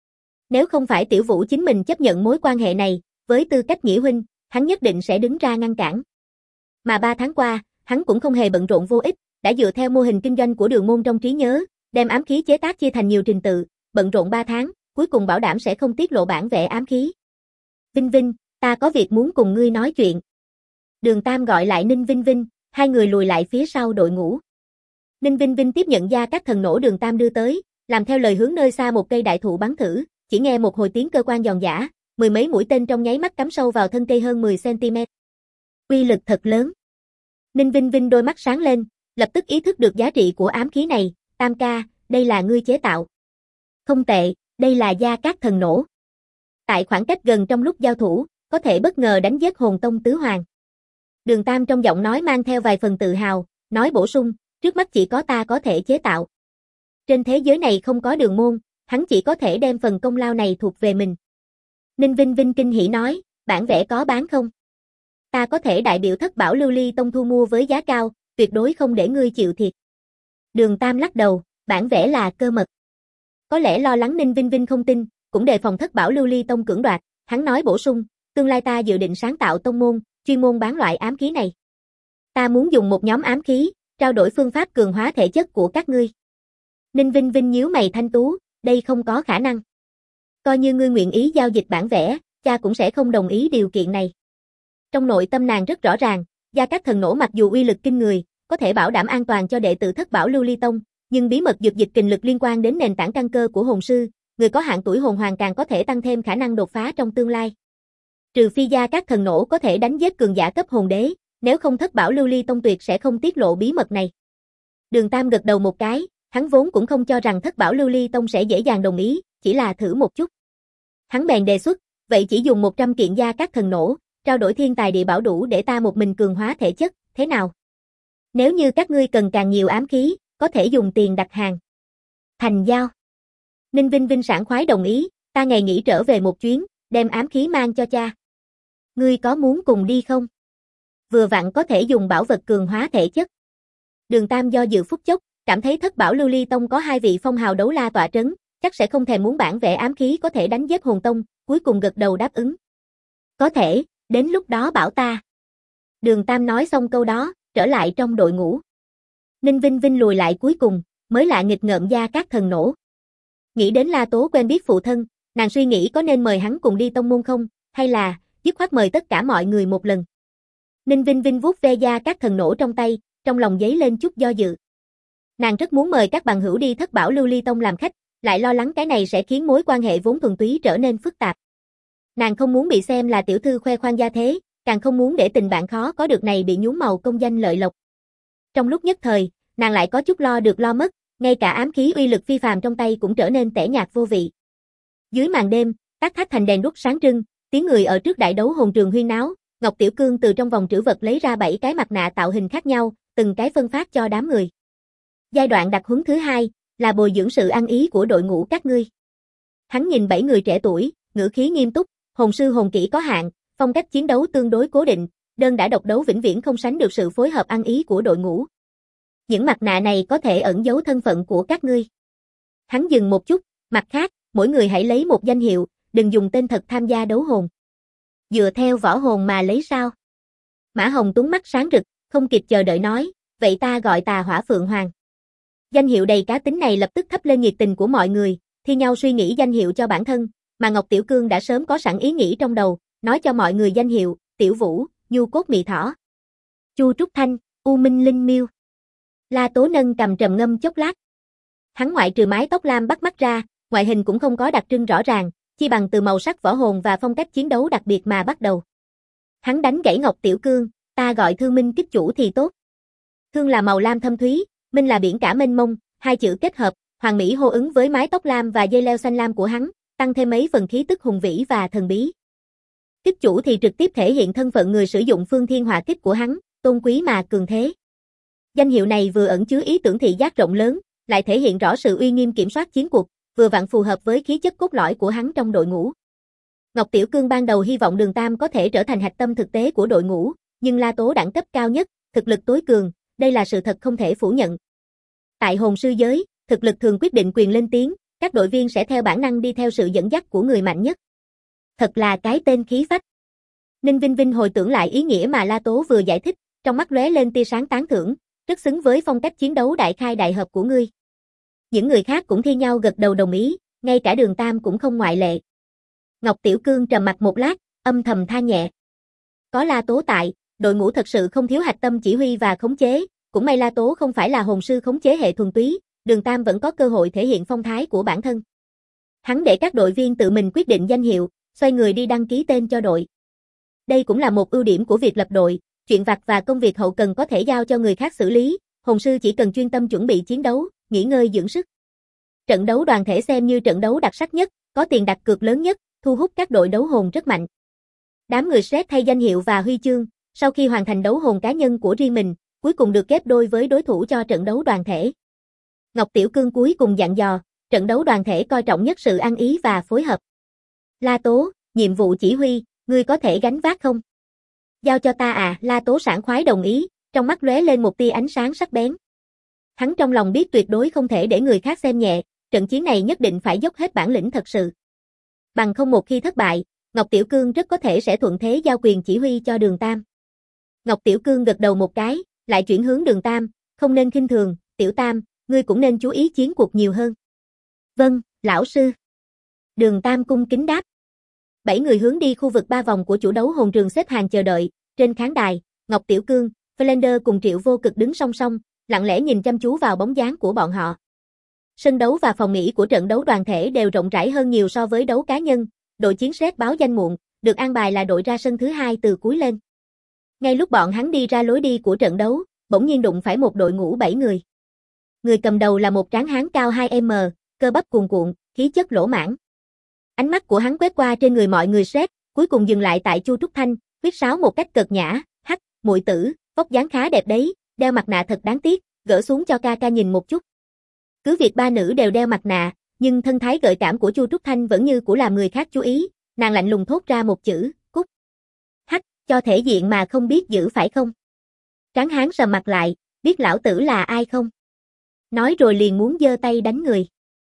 Nếu không phải Tiểu Vũ chính mình chấp nhận mối quan hệ này, với tư cách nghĩa huynh, hắn nhất định sẽ đứng ra ngăn cản. Mà ba tháng qua, hắn cũng không hề bận rộn vô ích, đã dựa theo mô hình kinh doanh của Đường môn trong trí nhớ, đem ám khí chế tác chia thành nhiều trình tự, bận rộn ba tháng, cuối cùng bảo đảm sẽ không tiết lộ bản vẽ ám khí. Vinh Vinh, ta có việc muốn cùng ngươi nói chuyện. Đường Tam gọi lại Ninh Vinh Vinh, hai người lùi lại phía sau đội ngũ. Ninh Vinh Vinh tiếp nhận gia các thần nổ Đường Tam đưa tới, làm theo lời hướng nơi xa một cây đại thụ bắn thử, chỉ nghe một hồi tiếng cơ quan giòn giã, mười mấy mũi tên trong nháy mắt cắm sâu vào thân cây hơn mười xăng-ti-mét. Uy lực thật lớn. Ninh Vinh Vinh đôi mắt sáng lên, lập tức ý thức được giá trị của ám khí này, Tam ca, đây là ngươi chế tạo. Không tệ, đây là gia các thần nổ. Tại khoảng cách gần trong lúc giao thủ, có thể bất ngờ đánh giết hồn tông tứ hoàng. Đường Tam trong giọng nói mang theo vài phần tự hào, nói bổ sung, trước mắt chỉ có ta có thể chế tạo. Trên thế giới này không có Đường môn, hắn chỉ có thể đem phần công lao này thuộc về mình. Ninh Vinh Vinh kinh hỉ nói, bản vẽ có bán không? Ta có thể đại biểu Thất Bảo Lưu Ly Tông thu mua với giá cao, tuyệt đối không để ngươi chịu thiệt. Đường Tam lắc đầu, bản vẽ là cơ mật. Có lẽ lo lắng Ninh Vinh Vinh không tin, cũng đề phòng Thất Bảo Lưu Ly Tông cưỡng đoạt, hắn nói bổ sung, tương lai ta dự định sáng tạo tông môn, chuyên môn bán loại ám khí này. Ta muốn dùng một nhóm ám khí, trao đổi phương pháp cường hóa thể chất của các ngươi. Ninh Vinh Vinh nhíu mày thanh tú, đây không có khả năng. Coi như ngươi nguyện ý giao dịch bản vẽ, cha cũng sẽ không đồng ý điều kiện này. Trong nội tâm nàng rất rõ ràng, Gia Cát Thần Nổ mặc dù uy lực kinh người, có thể bảo đảm an toàn cho đệ tử Thất Bảo Lưu Ly Tông, nhưng bí mật dược dịch kình lực liên quan đến nền tảng căn cơ của hồn sư, người có hạn tuổi hồn hoàn càng có thể tăng thêm khả năng đột phá trong tương lai. Trừ phi Gia Cát Thần Nổ có thể đánh giết cường giả cấp hồn đế, nếu không Thất Bảo Lưu Ly Tông tuyệt sẽ không tiết lộ bí mật này. Đường Tam gật đầu một cái, hắn vốn cũng không cho rằng Thất Bảo Lưu Ly Tông sẽ dễ dàng đồng ý, chỉ là thử một chút. Hắn bèn đề xuất, vậy chỉ dùng một trăm kiện Gia Cát Thần Nổ, trao đổi thiên tài địa bảo đủ để ta một mình cường hóa thể chất, thế nào? Nếu như các ngươi cần càng nhiều ám khí, có thể dùng tiền đặt hàng. Thành giao. Ninh Vinh Vinh sảng khoái đồng ý, ta ngày nghỉ trở về một chuyến, đem ám khí mang cho cha. Ngươi có muốn cùng đi không? Vừa vặn có thể dùng bảo vật cường hóa thể chất. Đường Tam do dự phút chốc, cảm thấy Thất Bảo Lưu Ly Tông có hai vị phong hào đấu la tọa trấn, chắc sẽ không thèm muốn bản vẽ ám khí có thể đánh giết hồn tông, cuối cùng gật đầu đáp ứng. Có thể, đến lúc đó bảo ta. Đường Tam nói xong câu đó, trở lại trong đội ngũ. Ninh Vinh Vinh lùi lại cuối cùng, mới lại nghịch ngợm Gia Cát Thần Nổ. Nghĩ đến La Tố quen biết phụ thân, nàng suy nghĩ có nên mời hắn cùng đi tông môn không, hay là, dứt khoát mời tất cả mọi người một lần. Ninh Vinh Vinh vuốt ve Gia Cát Thần Nổ trong tay, trong lòng dấy lên chút do dự. Nàng rất muốn mời các bằng hữu đi Thất Bảo Lưu Ly Tông làm khách, lại lo lắng cái này sẽ khiến mối quan hệ vốn thuần túy trở nên phức tạp. Nàng không muốn bị xem là tiểu thư khoe khoang gia thế, càng không muốn để tình bạn khó có được này bị nhuốm màu công danh lợi lộc. Trong lúc nhất thời, nàng lại có chút lo được lo mất, ngay cả ám khí uy lực phi phàm trong tay cũng trở nên tẻ nhạt vô vị. Dưới màn đêm, các tháp thành đèn đuốc sáng trưng, tiếng người ở trước đại đấu hồn trường huyên náo, Ngọc Tiểu Cương từ trong vòng trữ vật lấy ra bảy cái mặt nạ tạo hình khác nhau, từng cái phân phát cho đám người. Giai đoạn đặc huấn thứ hai là bồi dưỡng sự ăn ý của đội ngũ các ngươi. Hắn nhìn bảy người trẻ tuổi, ngữ khí nghiêm túc, hồn sư hồn kỹ có hạn, phong cách chiến đấu tương đối cố định, đơn đã độc đấu vĩnh viễn không sánh được sự phối hợp ăn ý của đội ngũ. Những mặt nạ này có thể ẩn giấu thân phận của các ngươi. Hắn dừng một chút, mặt khác, mỗi người hãy lấy một danh hiệu, đừng dùng tên thật tham gia đấu hồn. Dựa theo võ hồn mà lấy sao? Mã Hồng Tuấn mắt sáng rực, không kịp chờ đợi nói, vậy ta gọi Tà Hỏa Phượng Hoàng. Danh hiệu đầy cá tính này lập tức thắp lên nhiệt tình của mọi người, thi nhau suy nghĩ danh hiệu cho bản thân, mà Ngọc Tiểu Cương đã sớm có sẵn ý nghĩ trong đầu, nói cho mọi người danh hiệu, Tiểu Vũ, Nhu Cốt Mị Thỏ, Chu Trúc Thanh, U Minh Linh Miêu. La Tố nâng cầm trầm ngâm chốc lát. Hắn ngoại trừ mái tóc lam bắt mắt ra, ngoại hình cũng không có đặc trưng rõ ràng, chi bằng từ màu sắc võ hồn và phong cách chiến đấu đặc biệt mà bắt đầu. Hắn đánh gãy Ngọc Tiểu Cương, ta gọi Thương Minh Kích Chủ thì tốt. Thương là màu lam thâm thúy, minh là biển cả mênh mông, hai chữ kết hợp, hoàn mỹ hô ứng với mái tóc lam và dây leo xanh lam của hắn, tăng thêm mấy phần khí tức hùng vĩ và thần bí. Kích Chủ thì trực tiếp thể hiện thân phận người sử dụng phương thiên hỏa kích của hắn, tôn quý mà cường thế. Danh hiệu này vừa ẩn chứa ý tưởng thị giác rộng lớn, lại thể hiện rõ sự uy nghiêm kiểm soát chiến cuộc, vừa vặn phù hợp với khí chất cốt lõi của hắn trong đội ngũ. Ngọc Tiểu Cương ban đầu hy vọng Đường Tam có thể trở thành hạch tâm thực tế của đội ngũ, nhưng La Tố đẳng cấp cao nhất, thực lực tối cường, đây là sự thật không thể phủ nhận. Tại hồn sư giới, thực lực thường quyết định quyền lên tiếng, các đội viên sẽ theo bản năng đi theo sự dẫn dắt của người mạnh nhất. Thật là cái tên khí phách. Ninh Vinh Vinh hồi tưởng lại ý nghĩa mà La Tố vừa giải thích, trong mắt lóe lên tia sáng tán thưởng, rất xứng với phong cách chiến đấu đại khai đại hợp của ngươi. Những người khác cũng thi nhau gật đầu đồng ý, ngay cả Đường Tam cũng không ngoại lệ. Ngọc Tiểu Cương trầm mặt một lát, âm thầm than nhẹ. Có La Tố tại, đội ngũ thật sự không thiếu hạch tâm chỉ huy và khống chế, cũng may La Tố không phải là hồn sư khống chế hệ thuần túy, Đường Tam vẫn có cơ hội thể hiện phong thái của bản thân. Hắn để các đội viên tự mình quyết định danh hiệu, xoay người đi đăng ký tên cho đội. Đây cũng là một ưu điểm của việc lập đội, chuyện vặt và công việc hậu cần có thể giao cho người khác xử lý, hồn sư chỉ cần chuyên tâm chuẩn bị chiến đấu, nghỉ ngơi dưỡng sức. Trận đấu đoàn thể xem như trận đấu đặc sắc nhất, có tiền đặt cược lớn nhất, thu hút các đội đấu hồn rất mạnh. Đám người stress thay danh hiệu và huy chương, sau khi hoàn thành đấu hồn cá nhân của riêng mình, cuối cùng được ghép đôi với đối thủ cho trận đấu đoàn thể. Ngọc Tiểu Cương cuối cùng dặn dò, trận đấu đoàn thể coi trọng nhất sự ăn ý và phối hợp. La Tố, nhiệm vụ chỉ huy, ngươi có thể gánh vác không? Giao cho ta à, La Tố sảng khoái đồng ý, trong mắt lóe lên một tia ánh sáng sắc bén. Hắn trong lòng biết tuyệt đối không thể để người khác xem nhẹ, trận chiến này nhất định phải dốc hết bản lĩnh thật sự. Bằng không một khi thất bại, Ngọc Tiểu Cương rất có thể sẽ thuận thế giao quyền chỉ huy cho Đường Tam. Ngọc Tiểu Cương gật đầu một cái, lại chuyển hướng Đường Tam, không nên khinh thường, Tiểu Tam, ngươi cũng nên chú ý chiến cuộc nhiều hơn. Vâng, lão sư. Đường Tam cung kính đáp. Bảy người hướng đi khu vực ba vòng của chủ đấu hồn trường xếp hàng chờ đợi, trên khán đài, Ngọc Tiểu Cương, Flander cùng Triệu Vô Cực đứng song song, lặng lẽ nhìn chăm chú vào bóng dáng của bọn họ. Sân đấu và phòng nghỉ của trận đấu đoàn thể đều rộng rãi hơn nhiều so với đấu cá nhân, đội chiến sét báo danh muộn, được an bài là đội ra sân thứ hai từ cuối lên. Ngay lúc bọn hắn đi ra lối đi của trận đấu, bỗng nhiên đụng phải một đội ngũ bảy người. Người cầm đầu là một tráng hán cao hai mét, cơ bắp cuồn cuộn, khí chất lỗ mãng. Ánh mắt của hắn quét qua trên người mọi người sét, cuối cùng dừng lại tại Chu Trúc Thanh, huýt sáo một cách cợt nhã, "Hắc, muội tử, vóc dáng khá đẹp đấy, đeo mặt nạ thật đáng tiếc, gỡ xuống cho ca ca nhìn một chút." Cứ việc ba nữ đều đeo mặt nạ, nhưng thân thái gợi cảm của Chu Trúc Thanh vẫn như cũ làm người khác chú ý, nàng lạnh lùng thốt ra một chữ, "Cút." "Hắc, cho thể diện mà không biết giữ phải không?" Tráng hán sầm mặt lại, "Biết lão tử là ai không?" Nói rồi liền muốn giơ tay đánh người.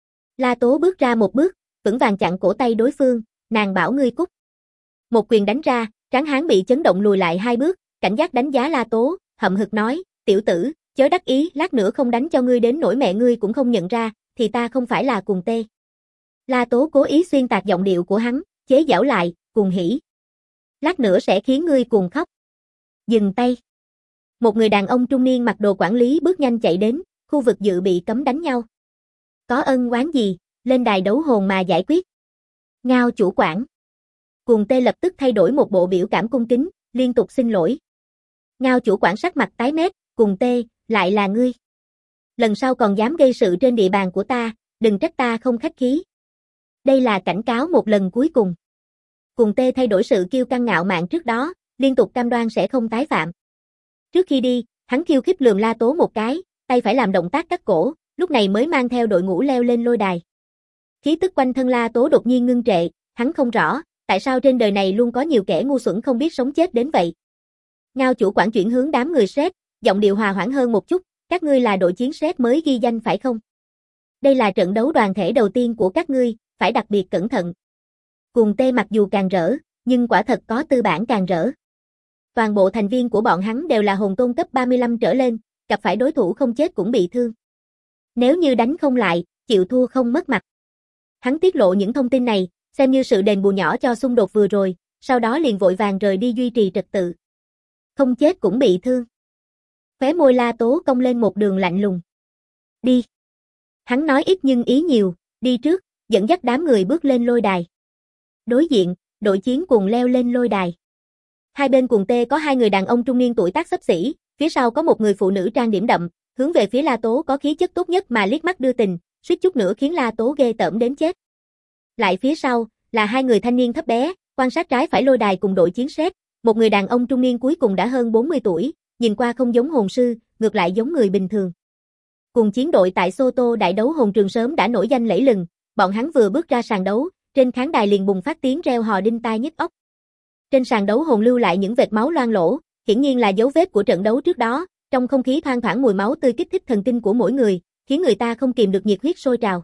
La Tố bước ra một bước, vững vàng chặn cổ tay đối phương, "Nàng bảo ngươi cút." Một quyền đánh ra, tráng hán bị chấn động lùi lại hai bước, cảnh giác đánh giá La Tố, hậm hực nói, "Tiểu tử, chớ đắc ý, lát nữa không đánh cho ngươi đến nỗi mẹ ngươi cũng không nhận ra, thì ta không phải là Cuồng Tê." La Tố cố ý xuyên tạc giọng điệu của hắn, chế giễu lại, "Cuồng Hỉ, lát nữa sẽ khiến ngươi cuồng khóc." Dừng tay. Một người đàn ông trung niên mặc đồ quản lý bước nhanh chạy đến, khu vực dự bị cấm đánh nhau. "Có ân oán gì, lên đài đấu hồn mà giải quyết." "Ngao chủ quản." Cuồng Tê lập tức thay đổi một bộ biểu cảm cung kính, liên tục xin lỗi. Ngao chủ quản sắc mặt tái mét, "Cuồng Tê, lại là ngươi. Lần sau còn dám gây sự trên địa bàn của ta, đừng trách ta không khách khí. Đây là cảnh cáo một lần cuối cùng." Cuồng Tê thay đổi sự kiêu căng ngạo mạn trước đó, liên tục cam đoan sẽ không tái phạm. Trước khi đi, hắn khiêu khích lườm La Tố một cái, tay phải làm động tác cắt cổ, lúc này mới mang theo đội ngũ leo lên lôi đài. Khí tức quanh thân La Tố đột nhiên ngưng trệ, hắn không rõ, tại sao trên đời này luôn có nhiều kẻ ngu xuẩn không biết sống chết đến vậy. Ngao chủ quản chuyển hướng đám người sét, giọng điệu hòa hoãn hơn một chút, "Các ngươi là đội chiến sét mới ghi danh phải không? Đây là trận đấu đoàn thể đầu tiên của các ngươi, phải đặc biệt cẩn thận." Cuồng Tê mặc dù càng rỡ, nhưng quả thật có tư bản càng rỡ. Toàn bộ thành viên của bọn hắn đều là hồn tôn cấp ba mươi lăm trở lên, gặp phải đối thủ không chết cũng bị thương. Nếu như đánh không lại, chịu thua không mất mặt. Hắn tiết lộ những thông tin này, xem như sự đền bù nhỏ cho xung đột vừa rồi, sau đó liền vội vàng rời đi duy trì trật tự. Không chết cũng bị thương. Khóe môi La Tố cong lên một đường lạnh lùng. "Đi." Hắn nói ít nhưng ý nhiều, đi trước, dẫn dắt đám người bước lên lôi đài. Đối diện, đội chiến cùng leo lên lôi đài. Hai bên Cuồng Tê có hai người đàn ông trung niên tuổi tác xấp xỉ, phía sau có một người phụ nữ trang điểm đậm, hướng về phía La Tố có khí chất tốt nhất mà liếc mắt đưa tình, suýt chút nữa khiến La Tố ghê tởm đến chết. Lại phía sau, là hai người thanh niên thấp bé, quan sát trái phải lôi đài cùng đội chiến sét, một người đàn ông trung niên cuối cùng đã hơn bốn mươi tuổi, nhìn qua không giống hồn sư, ngược lại giống người bình thường. Cùng chiến đội tại Soto đại đấu hồn trường sớm đã nổi danh lẫy lừng, bọn hắn vừa bước ra sàn đấu, trên khán đài liền bùng phát tiếng reo hò đinh tai nhức óc. Trên sàn đấu hồn lưu lại những vệt máu loang lổ, hiển nhiên là dấu vết của trận đấu trước đó, trong không khí thoang thoảng mùi máu tươi kích thích thần kinh của mỗi người, khiến người ta không kìm được nhiệt huyết sôi trào.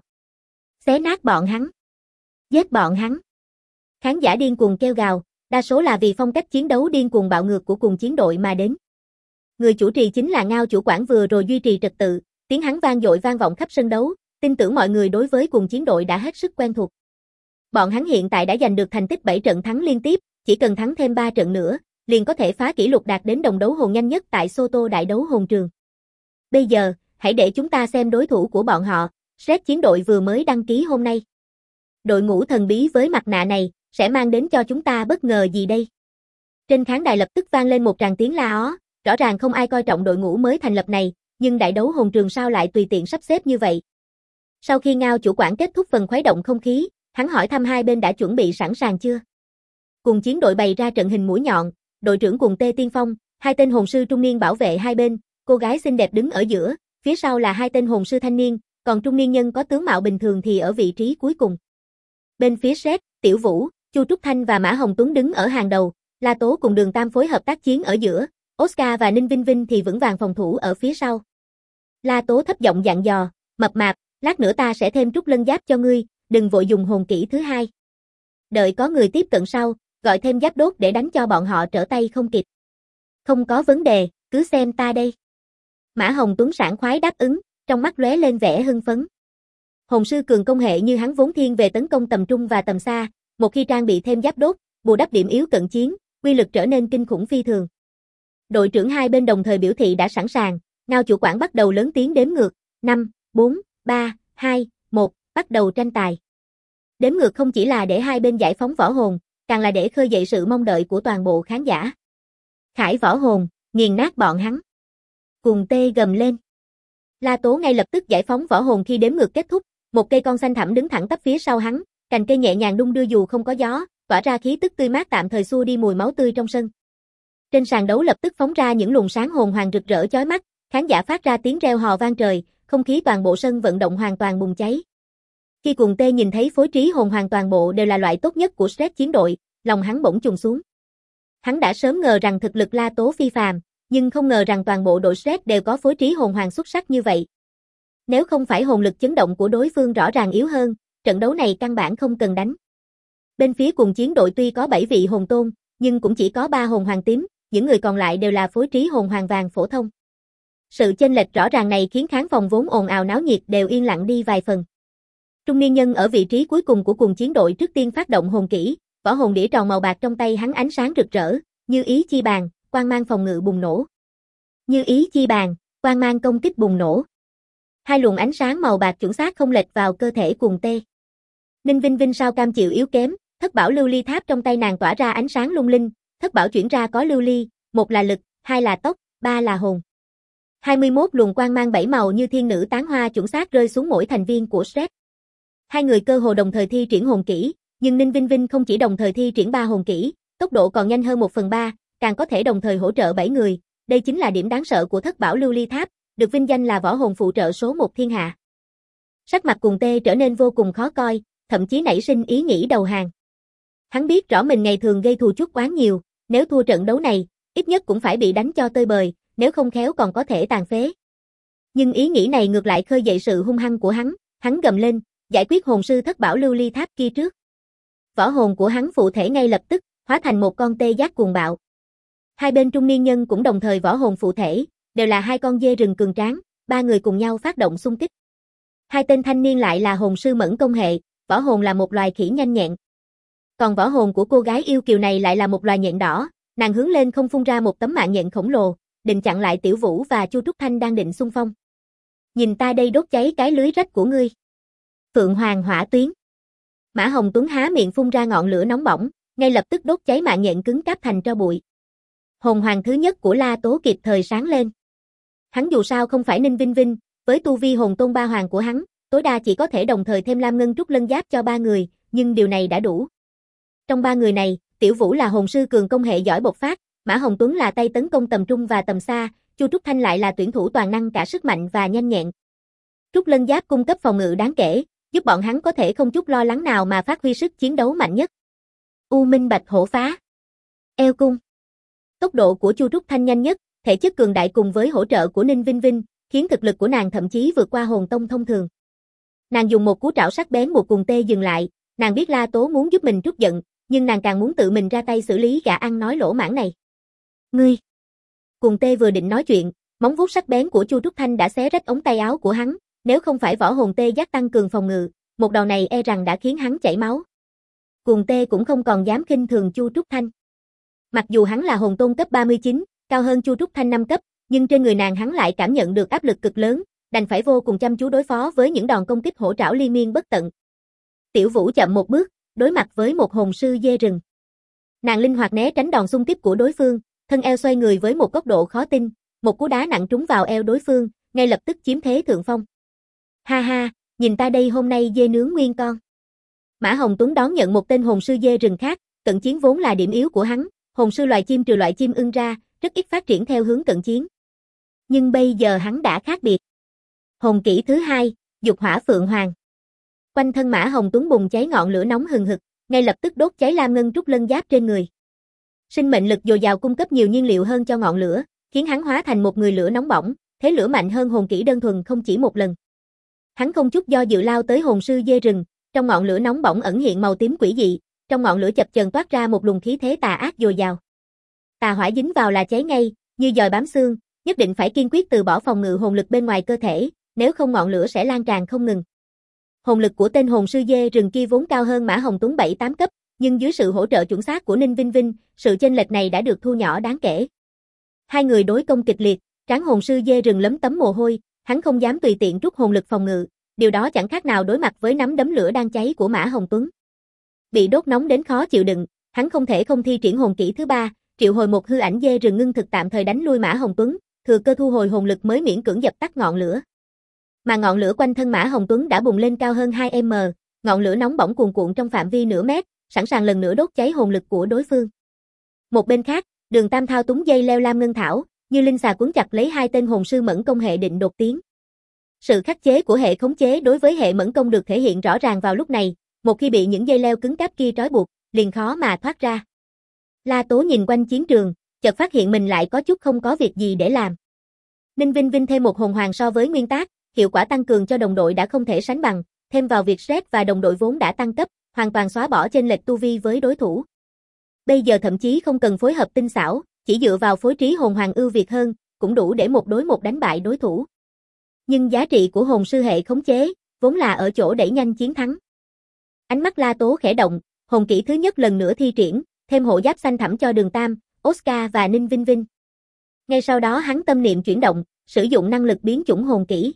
Xé nát bọn hắn, giết bọn hắn. Khán giả điên cuồng kêu gào, đa số là vì phong cách chiến đấu điên cuồng bạo ngược của cùng chiến đội mà đến. Người chủ trì chính là Ngao chủ quản vừa rồi duy trì trật tự, tiếng hắn vang dội vang vọng khắp sân đấu, tin tưởng mọi người đối với cùng chiến đội đã hết sức quen thuộc. Bọn hắn hiện tại đã giành được thành tích bảy trận thắng liên tiếp, chỉ cần thắng thêm ba trận nữa, liền có thể phá kỷ lục đạt đến đồng đấu hồn nhanh nhất tại Soto đại đấu hồn trường. Bây giờ, hãy để chúng ta xem đối thủ của bọn họ, sét chiến đội vừa mới đăng ký hôm nay. Đội ngũ thần bí với mặt nạ này, sẽ mang đến cho chúng ta bất ngờ gì đây? Trên khán đài lập tức vang lên một tràng tiếng la ó, rõ ràng không ai coi trọng đội ngũ mới thành lập này, nhưng đại đấu hồn trường sao lại tùy tiện sắp xếp như vậy? Sau khi Ngao chủ quản kết thúc phần khuấy động không khí, hắn hỏi thăm hai bên đã chuẩn bị sẵn sàng chưa? Cùng chiến đội bày ra trận hình mũi nhọn, đội trưởng Cuồng Tê tiên phong, hai tên hồn sư trung niên bảo vệ hai bên, cô gái xinh đẹp đứng ở giữa, phía sau là hai tên hồn sư thanh niên, còn trung niên nhân có tướng mạo bình thường thì ở vị trí cuối cùng. Bên phía sét, Tiểu Vũ, Chu Trúc Thanh và Mã Hồng Tuấn đứng ở hàng đầu, La Tố cùng Đường Tam phối hợp tác chiến ở giữa, Oscar và Ninh Vinh Vinh thì vững vàng phòng thủ ở phía sau. La Tố thấp giọng dặn dò, mập mạp, lát nữa ta sẽ thêm trúc lân giáp cho ngươi, đừng vội dùng hồn kỹ thứ hai. Đợi có người tiếp cận sau, gọi thêm giáp đốt để đánh cho bọn họ trở tay không kịp. Không có vấn đề, cứ xem ta đây. Mã Hồng Tuấn sảng khoái đáp ứng, trong mắt lóe lên vẻ hưng phấn. Hồn sư cường công hệ như hắn vốn thiên về tấn công tầm trung và tầm xa, một khi trang bị thêm giáp đốt, bù đắp điểm yếu cận chiến, uy lực trở nên kinh khủng phi thường. Đội trưởng hai bên đồng thời biểu thị đã sẵn sàng, Ngao chủ quản bắt đầu lớn tiếng đếm ngược, năm, bốn, ba, hai, một, bắt đầu tranh tài. Đếm ngược không chỉ là để hai bên giải phóng võ hồn, càng là để khơi dậy sự mong đợi của toàn bộ khán giả. Khải võ hồn, nghiền nát bọn hắn. Cùng tê gầm lên. La Tố ngay lập tức giải phóng võ hồn khi đếm ngược kết thúc, một cây con xanh thẳm đứng thẳng tắp phía sau hắn, cành cây nhẹ nhàng đung đưa dù không có gió, tỏa ra khí tức tươi mát tạm thời xua đi mùi máu tươi trong sân. Trên sàn đấu lập tức phóng ra những luồng sáng hồn hoàng rực rỡ chói mắt, khán giả phát ra tiếng reo hò vang trời, không khí toàn bộ sân vận động hoàn toàn bùng cháy. Khi Cuồng Tê nhìn thấy phối trí hồn hoàng toàn bộ đều là loại tốt nhất của Shred chiến đội, lòng hắn bỗng trùng xuống. Hắn đã sớm ngờ rằng thực lực La Tố phi phàm, nhưng không ngờ rằng toàn bộ đội Shred đều có phối trí hồn hoàng xuất sắc như vậy. Nếu không phải hồn lực chấn động của đối phương rõ ràng yếu hơn, trận đấu này căn bản không cần đánh. Bên phía Cuồng chiến đội tuy có bảy vị hồn tôn, nhưng cũng chỉ có ba hồn hoàng tím, những người còn lại đều là phối trí hồn hoàng vàng phổ thông. Sự chênh lệch rõ ràng này khiến khán phòng vốn ồn ào náo nhiệt đều yên lặng đi vài phần. Trung niên nhân ở vị trí cuối cùng của Cuồng chiến đội trước tiên phát động hồn kỹ, võ hồn đĩa tròn màu bạc trong tay hắn ánh sáng rực rỡ, như ý chi bàn, quang mang phòng ngự bùng nổ. Như ý chi bàn, quang mang công kích bùng nổ. Hai luồng ánh sáng màu bạc chuẩn xác không lệch vào cơ thể Cuồng Tê. Ninh Vinh Vinh sao cam chịu yếu kém, thất bảo lưu ly tháp trong tay nàng tỏa ra ánh sáng lung linh, thất bảo chuyển ra có lưu ly, một là lực, hai là tốc, ba là hồn. hai mươi mốt luồng quang mang bảy màu như thiên nữ tán hoa chuẩn xác rơi xuống mỗi thành viên của Shred. Hai người cơ hồ đồng thời thi triển hồn kỹ, nhưng Ninh Vinh Vinh không chỉ đồng thời thi triển ba hồn kỹ, tốc độ còn nhanh hơn một phần ba, càng có thể đồng thời hỗ trợ bảy người, đây chính là điểm đáng sợ của thất bảo lưu ly tháp, được vinh danh là võ hồn phụ trợ số một thiên hạ. Sắc mặt Cuồng Tê trở nên vô cùng khó coi, thậm chí nảy sinh ý nghĩ đầu hàng. Hắn biết rõ mình ngày thường gây thù chuốc oán nhiều, nếu thua trận đấu này, ít nhất cũng phải bị đánh cho tơi bời, nếu không khéo còn có thể tàn phế. Nhưng ý nghĩ này ngược lại khơi dậy sự hung hăng của hắn, hắn gầm lên, giải quyết hồn sư thất bảo lưu ly tháp kia trước. Võ hồn của hắn phụ thể ngay lập tức, hóa thành một con tê giác cuồng bạo. Hai bên trung niên nhân cũng đồng thời võ hồn phụ thể, đều là hai con dê rừng cường tráng, ba người cùng nhau phát động xung kích. Hai tên thanh niên lại là hồn sư mẫn công hệ, võ hồn là một loài khỉ nhanh nhẹn. Còn võ hồn của cô gái yêu kiều này lại là một loài nhện đỏ, nàng hướng lên không phun ra một tấm mạng nhện khổng lồ, định chặn lại Tiểu Vũ và Chu Trúc Thanh đang định xung phong. Nhìn ta đây đốt cháy cái lưới rách của ngươi. Phượng Hoàng hỏa tuyến. Mã Hồng Tuấn há miệng phun ra ngọn lửa nóng bỏng, ngay lập tức đốt cháy mạng nhện cứng cáp thành tro bụi. Hồn hoàng thứ nhất của La Tố kịp thời sáng lên. Hắn dù sao không phải Ninh Vinh Vinh, với tu vi hồn tôn ba hoàng của hắn, tối đa chỉ có thể đồng thời thêm lam ngân trúc lân giáp cho ba người, nhưng điều này đã đủ. Trong ba người này, Tiểu Vũ là hồn sư cường công hệ giỏi bộc phát, Mã Hồng Tuấn là tay tấn công tầm trung và tầm xa, Chu Trúc Thanh lại là tuyển thủ toàn năng cả sức mạnh và nhanh nhẹn. Trúc lân giáp cung cấp phòng ngự đáng kể, giúp bọn hắn có thể không chút lo lắng nào mà phát huy sức chiến đấu mạnh nhất. U Minh Bạch Hổ Phá. Eo cung. Tốc độ của Chu Trúc Thanh nhanh nhất, thể chất cường đại cùng với hỗ trợ của Ninh Vinh Vinh, khiến thực lực của nàng thậm chí vượt qua hồn tông thông thường. Nàng dùng một cú trảo sắc bén buộc Cuồng Tê dừng lại, nàng biết La Tố muốn giúp mình trút giận, nhưng nàng càng muốn tự mình ra tay xử lý gã ăn nói lỗ mãng này. Ngươi! Cuồng Tê vừa định nói chuyện, móng vuốt sắc bén của Chu Trúc Thanh đã xé rách ống tay áo của hắn, nếu không phải võ hồn tê giác tăng cường phòng ngự, một đòn này e rằng đã khiến hắn chảy máu. Cuồng Tê cũng không còn dám khinh thường Chu Trúc Thanh. Mặc dù hắn là hồn tôn cấp ba mươi chín, cao hơn Chu Trúc Thanh năm cấp, nhưng trên người nàng hắn lại cảm nhận được áp lực cực lớn, đành phải vô cùng chăm chú đối phó với những đòn công kích hổ trảo liên miên bất tận. Tiểu Vũ chậm một bước, đối mặt với một hồn sư dê rừng. Nàng linh hoạt né tránh đòn xung kích của đối phương, thân eo xoay người với một góc độ khó tin, một cú đá nặng trúng vào eo đối phương, ngay lập tức chiếm thế thượng phong. Ha ha, nhìn ta đây hôm nay dê nướng nguyên con. Mã Hồng Tuấn đón nhận một tên hồn sư dê rừng khác, cận chiến vốn là điểm yếu của hắn, hồn sư loài chim trừ loại chim ưng ra, rất ít phát triển theo hướng cận chiến. Nhưng bây giờ hắn đã khác biệt. Hồn kỹ thứ hai, Dục Hỏa Phượng Hoàng. Quanh thân Mã Hồng Tuấn bùng cháy ngọn lửa nóng hừng hực, ngay lập tức đốt cháy lam ngân trúc lân giáp trên người. Sinh mệnh lực dồi dào cung cấp nhiều nhiên liệu hơn cho ngọn lửa, khiến hắn hóa thành một người lửa nóng bỏng, thế lửa mạnh hơn hồn kỹ đơn thuần không chỉ một lần. Hắn không chút do dự lao tới hồn sư dê rừng, trong ngọn lửa nóng bỏng ẩn hiện màu tím quỷ dị, trong ngọn lửa chập chờn toát ra một luồng khí thế tà ác dồi dào. Tà hỏa dính vào là cháy ngay, như dòi bám xương, nhất định phải kiên quyết từ bỏ phòng ngự hồn lực bên ngoài cơ thể, nếu không ngọn lửa sẽ lan tràn không ngừng. Hồn lực của tên hồn sư dê rừng kia vốn cao hơn Mã Hồng Tuấn bảy tám cấp, nhưng dưới sự hỗ trợ chuẩn xác của Ninh Vinh Vinh, sự chênh lệch này đã được thu nhỏ đáng kể. Hai người đối công kịch liệt, trán hồn sư dê rừng lấm tấm mồ hôi, hắn không dám tùy tiện rút hồn lực phòng ngự, điều đó chẳng khác nào đối mặt với nắm đấm lửa đang cháy của Mã Hồng Tuấn. Bị đốt nóng đến khó chịu đựng, hắn không thể không thi triển hồn kỹ thứ ba, triệu hồi một hư ảnh dê rừng ngưng thực tạm thời đánh lui Mã Hồng Tuấn, thừa cơ thu hồi hồn lực mới miễn cưỡng dập tắt ngọn lửa. Mà ngọn lửa quanh thân Mã Hồng Tuấn đã bùng lên cao hơn hai mét, ngọn lửa nóng bỏng cuồn cuộn trong phạm vi nửa mét, sẵn sàng lần nữa đốt cháy hồn lực của đối phương. Một bên khác, Đường Tam thao túng dây leo lam ngân thảo, như linh xà cuốn chặt lấy hai tên hồn sư mẫn công hệ định đột tiến. Sự khắc chế của hệ khống chế đối với hệ mẫn công được thể hiện rõ ràng vào lúc này, một khi bị những dây leo cứng cáp kia trói buộc, liền khó mà thoát ra. La Tố nhìn quanh chiến trường, chợt phát hiện mình lại có chút không có việc gì để làm. Ninh Vinh Vinh thêm một hồn hoàng so với nguyên tác, hiệu quả tăng cường cho đồng đội đã không thể sánh bằng, thêm vào việc Red và đồng đội vốn đã tăng cấp, hoàn toàn xóa bỏ chênh lệch tu vi với đối thủ. Bây giờ thậm chí không cần phối hợp tinh xảo, chỉ dựa vào phối trí hồn hoàng ưu việt hơn, cũng đủ để một đối một đánh bại đối thủ. Nhưng giá trị của hồn sư hệ khống chế, vốn là ở chỗ đẩy nhanh chiến thắng. Ánh mắt La Tố khẽ động, hồn kỹ thứ nhất lần nữa thi triển, thêm hộ giáp xanh thẳm cho Đường Tam, Oscar và Ninh Vinh Vinh. Ngay sau đó hắn tâm niệm chuyển động, sử dụng năng lực biến chủng hồn kỹ.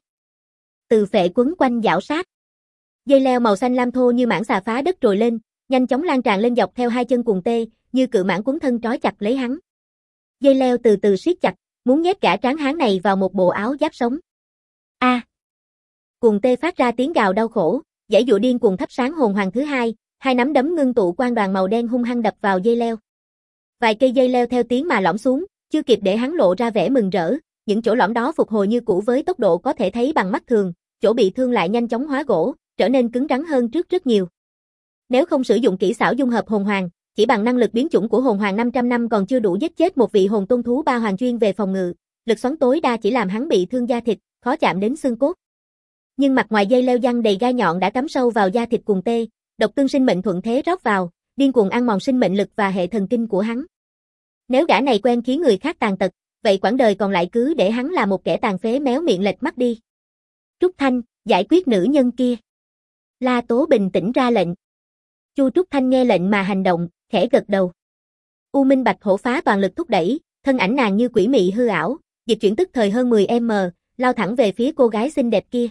Từ phệ quấn quanh giảo sát. Dây leo màu xanh lam thô như mãng xà phá đất trồi lên, nhanh chóng lan tràn lên dọc theo hai chân cuồng tê, như cự mãng quấn thân trói chặt lấy hắn. Dây leo từ từ siết chặt, muốn nhét cả tráng hán này vào một bộ áo giáp sống. A! À. Cuồng tê phát ra tiếng gào đau khổ, giãy giụa điên cuồng thắp sáng hồn hoàng thứ hai, hai nắm đấm ngưng tụ quang đoàn màu đen hung hăng đập vào dây leo. Vài cây dây leo theo tiếng mà lõm xuống, chưa kịp để hắn lộ ra vẻ mừng rỡ, những chỗ lõm đó phục hồi như cũ với tốc độ có thể thấy bằng mắt thường, chỗ bị thương lại nhanh chóng hóa gỗ, trở nên cứng rắn hơn trước rất nhiều. Nếu không sử dụng kỹ xảo dung hợp hồn hoàng, chỉ bằng năng lực biến chủng của hồn hoàng năm trăm năm còn chưa đủ giết chết một vị hồn tôn thú ba hoàng chuyên về phòng ngự, lực xoắn tối đa chỉ làm hắn bị thương da thịt, khó chạm đến xương cốt. Nhưng mặt ngoài dây leo giăng đầy gai nhọn đã cắm sâu vào da thịt cuồng tê, độc tương sinh mệnh thuận thế rót vào, điên cuồng ăn mòn sinh mệnh lực và hệ thần kinh của hắn. Nếu gã này quen khiến người khác tàn tật, vậy quãng đời còn lại cứ để hắn là một kẻ tàn phế méo miệng lệch mắt đi. Trúc Thanh, giải quyết nữ nhân kia. La Tố bình tĩnh ra lệnh. Chu Trúc Thanh nghe lệnh mà hành động, khẽ gật đầu. U Minh Bạch Hổ phá toàn lực thúc đẩy, thân ảnh nàng như quỷ mị hư ảo, dịch chuyển tức thời hơn mười mét, lao thẳng về phía cô gái xinh đẹp kia.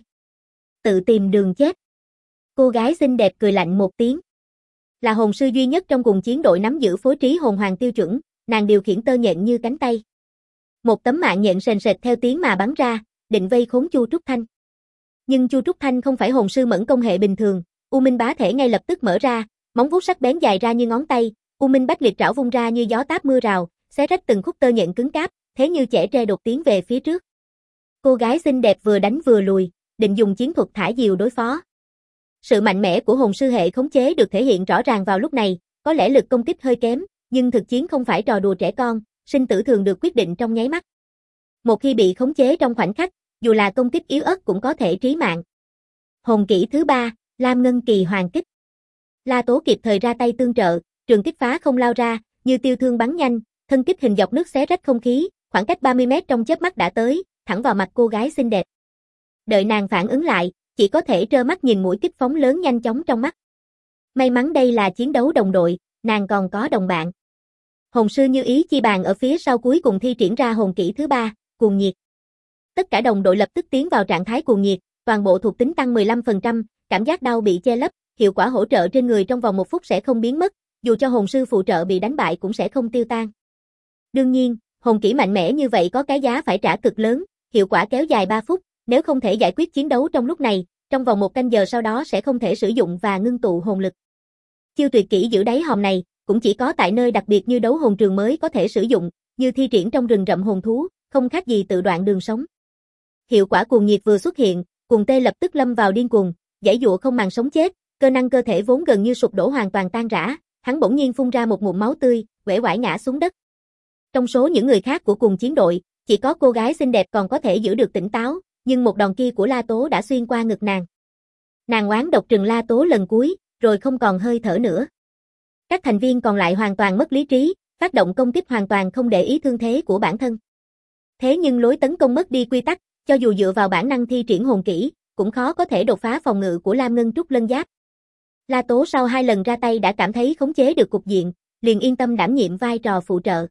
Tự tìm đường chết. Cô gái xinh đẹp cười lạnh một tiếng. Là hồn sư duy nhất trong cùng chiến đội nắm giữ phối trí hồn hoàng tiêu chuẩn, nàng điều khiển tơ nhện như cánh tay. Một tấm mạng nhện sền sệt theo tiếng mà bắn ra, định vây khốn Chu Trúc Thanh. Nhưng Chu Trúc Thanh không phải hồn sư mẫn công hệ bình thường, U Minh bá thể ngay lập tức mở ra, móng vuốt sắc bén dài ra như ngón tay, U Minh bách liệt trảo vung ra như gió táp mưa rào, xé rách từng khúc tơ nhện cứng cáp, thế như chẻ tre đột tiến về phía trước. Cô gái xinh đẹp vừa đánh vừa lùi, định dùng chiến thuật thả diều đối phó. Sự mạnh mẽ của hồn sư hệ khống chế được thể hiện rõ ràng vào lúc này, có lẽ lực công kích hơi kém, nhưng thực chiến không phải trò đùa trẻ con, sinh tử thường được quyết định trong nháy mắt. Một khi bị khống chế trong khoảnh khắc, dù là công kích yếu ớt cũng có thể trí mạng. Hồn kỹ thứ ba, Lam Ngân Kỳ Hoàng Kích. La Tố kịp thời ra tay tương trợ, trường kích phá không lao ra, như tiêu thương bắn nhanh, thân kích hình dọc nước xé rách không khí, khoảng cách ba mươi mét trong chớp mắt đã tới, thẳng vào mặt cô gái xinh đẹp. Đợi nàng phản ứng lại, chỉ có thể trơ mắt nhìn mũi kích phóng lớn nhanh chóng trong mắt. May mắn đây là chiến đấu đồng đội, nàng còn có đồng bạn. Hồn sư Như Ý Chi Bàn ở phía sau cuối cùng thi triển ra hồn kỹ thứ ba, Cuồng Nhiệt. Tất cả đồng đội lập tức tiến vào trạng thái cuồng nhiệt, toàn bộ thuộc tính tăng mười lăm phần trăm, cảm giác đau bị che lấp, hiệu quả hỗ trợ trên người trong vòng một phút sẽ không biến mất, dù cho hồn sư phụ trợ bị đánh bại cũng sẽ không tiêu tan. Đương nhiên, hồn kỹ mạnh mẽ như vậy có cái giá phải trả cực lớn, hiệu quả kéo dài ba phút, nếu không thể giải quyết chiến đấu trong lúc này, trong vòng một canh giờ sau đó sẽ không thể sử dụng và ngưng tụ hồn lực. Chiêu tuyệt kỹ giữ đáy hòm này, cũng chỉ có tại nơi đặc biệt như đấu hồn trường mới có thể sử dụng, như thi triển trong rừng rậm hồn thú, không khác gì tự đoạn đường sống. Hiệu quả cuồng nhiệt vừa xuất hiện, cuồng tê lập tức lâm vào điên cuồng, giãy giụa không màng sống chết, cơ năng cơ thể vốn gần như sụp đổ hoàn toàn tan rã, hắn bỗng nhiên phun ra một ngụm máu tươi, uể oải ngã xuống đất. Trong số những người khác của cùng chiến đội, chỉ có cô gái xinh đẹp còn có thể giữ được tỉnh táo, nhưng một đòn kia của La Tố đã xuyên qua ngực nàng. Nàng oán độc trừng La Tố lần cuối, rồi không còn hơi thở nữa. Các thành viên còn lại hoàn toàn mất lý trí, phát động công kích hoàn toàn không để ý thương thế của bản thân. Thế nhưng lối tấn công mất đi quy tắc, cho dù dựa vào bản năng thi triển hồn kỹ, cũng khó có thể đột phá phòng ngự của Lam Ngân Trúc Lân Giáp. La Tố sau hai lần ra tay đã cảm thấy khống chế được cục diện, liền yên tâm đảm nhiệm vai trò phụ trợ.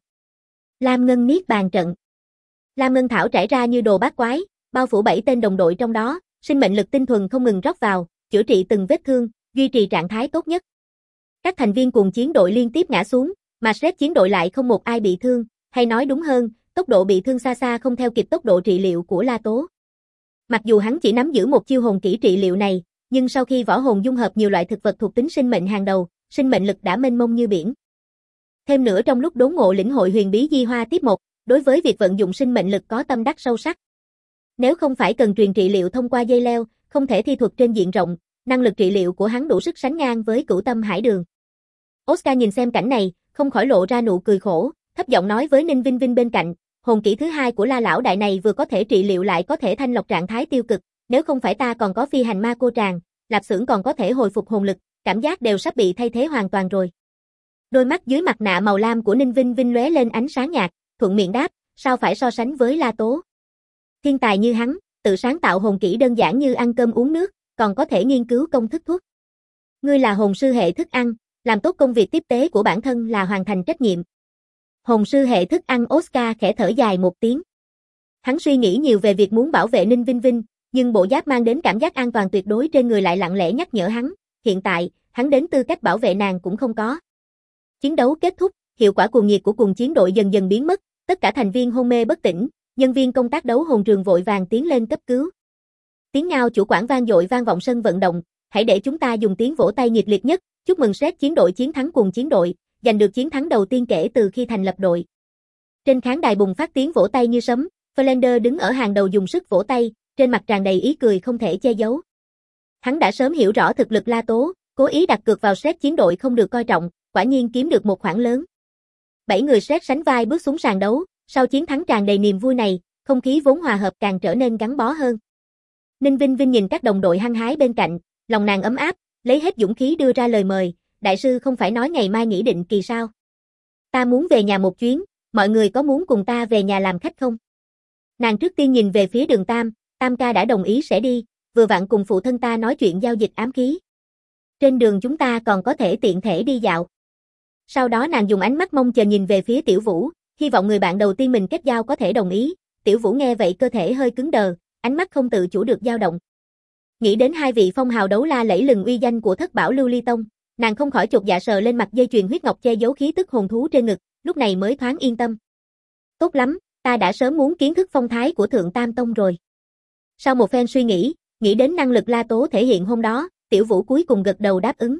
Lam Ngân Niết Bàn Trận. Lam Ngân Thảo trải ra như đồ bát quái, bao phủ bảy tên đồng đội trong đó, sinh mệnh lực tinh thuần không ngừng rót vào, chữa trị từng vết thương, duy trì trạng thái tốt nhất. Các thành viên cùng chiến đội liên tiếp ngã xuống, mà Shrek chiến đội lại không một ai bị thương, hay nói đúng hơn, tốc độ bị thương xa xa không theo kịp tốc độ trị liệu của La Tố. Mặc dù hắn chỉ nắm giữ một chiêu hồn kỹ trị liệu này, nhưng sau khi võ hồn dung hợp nhiều loại thực vật thuộc tính sinh mệnh hàng đầu, sinh mệnh lực đã mênh mông như biển. Thêm nữa trong lúc đốn ngộ lĩnh hội huyền bí di hoa tiếp một, đối với việc vận dụng sinh mệnh lực có tâm đắc sâu sắc. Nếu không phải cần truyền trị liệu thông qua dây leo, không thể thi thuật trên diện rộng, năng lực trị liệu của hắn đủ sức sánh ngang với Cửu Tâm Hải Đường. Oscar nhìn xem cảnh này, không khỏi lộ ra nụ cười khổ, thấp giọng nói với Ninh Vinh Vinh bên cạnh, hồn kỹ thứ hai của La lão đại này vừa có thể trị liệu lại có thể thanh lọc trạng thái tiêu cực, nếu không phải ta còn có phi hành ma cô tràng, Lạp Xưởng còn có thể hồi phục hồn lực, cảm giác đều sắp bị thay thế hoàn toàn rồi. Đôi mắt dưới mặt nạ màu lam của Ninh Vinh Vinh lóe lên ánh sáng nhạt, thuận miệng đáp, sao phải so sánh với La Tố. Thiên tài như hắn, tự sáng tạo hồn kỹ đơn giản như ăn cơm uống nước, còn có thể nghiên cứu công thức thuốc. Ngươi là hồn sư hệ thức ăn, làm tốt công việc tiếp tế của bản thân là hoàn thành trách nhiệm. Hồn sư hệ thức ăn Oscar khẽ thở dài một tiếng. Hắn suy nghĩ nhiều về việc muốn bảo vệ Ninh Vinh Vinh, nhưng bộ giáp mang đến cảm giác an toàn tuyệt đối trên người lại lặng lẽ nhắc nhở hắn, hiện tại, hắn đến tư cách bảo vệ nàng cũng không có. Chiến đấu kết thúc, hiệu quả cuồng nhiệt của cùng chiến đội dần dần biến mất, tất cả thành viên hôn mê bất tỉnh, nhân viên công tác đấu hồn trường vội vàng tiến lên cấp cứu. Tiếng ngao chủ quản vang dội vang vọng sân vận động, hãy để chúng ta dùng tiếng vỗ tay nhiệt liệt nhất, chúc mừng Shrek chiến đội chiến thắng cùng chiến đội, giành được chiến thắng đầu tiên kể từ khi thành lập đội. Trên khán đài bùng phát tiếng vỗ tay như sấm, Flander đứng ở hàng đầu dùng sức vỗ tay, trên mặt tràn đầy ý cười không thể che giấu. Hắn đã sớm hiểu rõ thực lực La Tố, cố ý đặt cược vào Shrek chiến đội không được coi trọng, quả nhiên kiếm được một khoản lớn. Bảy người Shrek sánh vai bước xuống sàn đấu, sau chiến thắng tràn đầy niềm vui này, không khí vốn hòa hợp càng trở nên gắn bó hơn. Ninh Vinh Vinh nhìn các đồng đội hăng hái bên cạnh, lòng nàng ấm áp, lấy hết dũng khí đưa ra lời mời, đại sư không phải nói ngày mai nghỉ định kỳ sao? Ta muốn về nhà một chuyến, mọi người có muốn cùng ta về nhà làm khách không? Nàng trước tiên nhìn về phía Đường Tam, Tam ca đã đồng ý sẽ đi, vừa vặn cùng phụ thân ta nói chuyện giao dịch ám khí. Trên đường chúng ta còn có thể tiện thể đi dạo. Sau đó nàng dùng ánh mắt mong chờ nhìn về phía Tiểu Vũ, hy vọng người bạn đầu tiên mình kết giao có thể đồng ý. Tiểu Vũ nghe vậy cơ thể hơi cứng đờ, ánh mắt không tự chủ được dao động. Nghĩ đến hai vị phong hào đấu la lẫy lừng uy danh của Thất Bảo Lưu Ly Tông, nàng không khỏi chột dạ sờ lên mặt dây chuyền huyết ngọc che giấu khí tức hồn thú trên ngực, lúc này mới thoáng yên tâm. Tốt lắm, ta đã sớm muốn kiến thức phong thái của Thượng Tam Tông rồi. Sau một phen suy nghĩ, nghĩ đến năng lực La Tố thể hiện hôm đó, Tiểu Vũ cuối cùng gật đầu đáp ứng.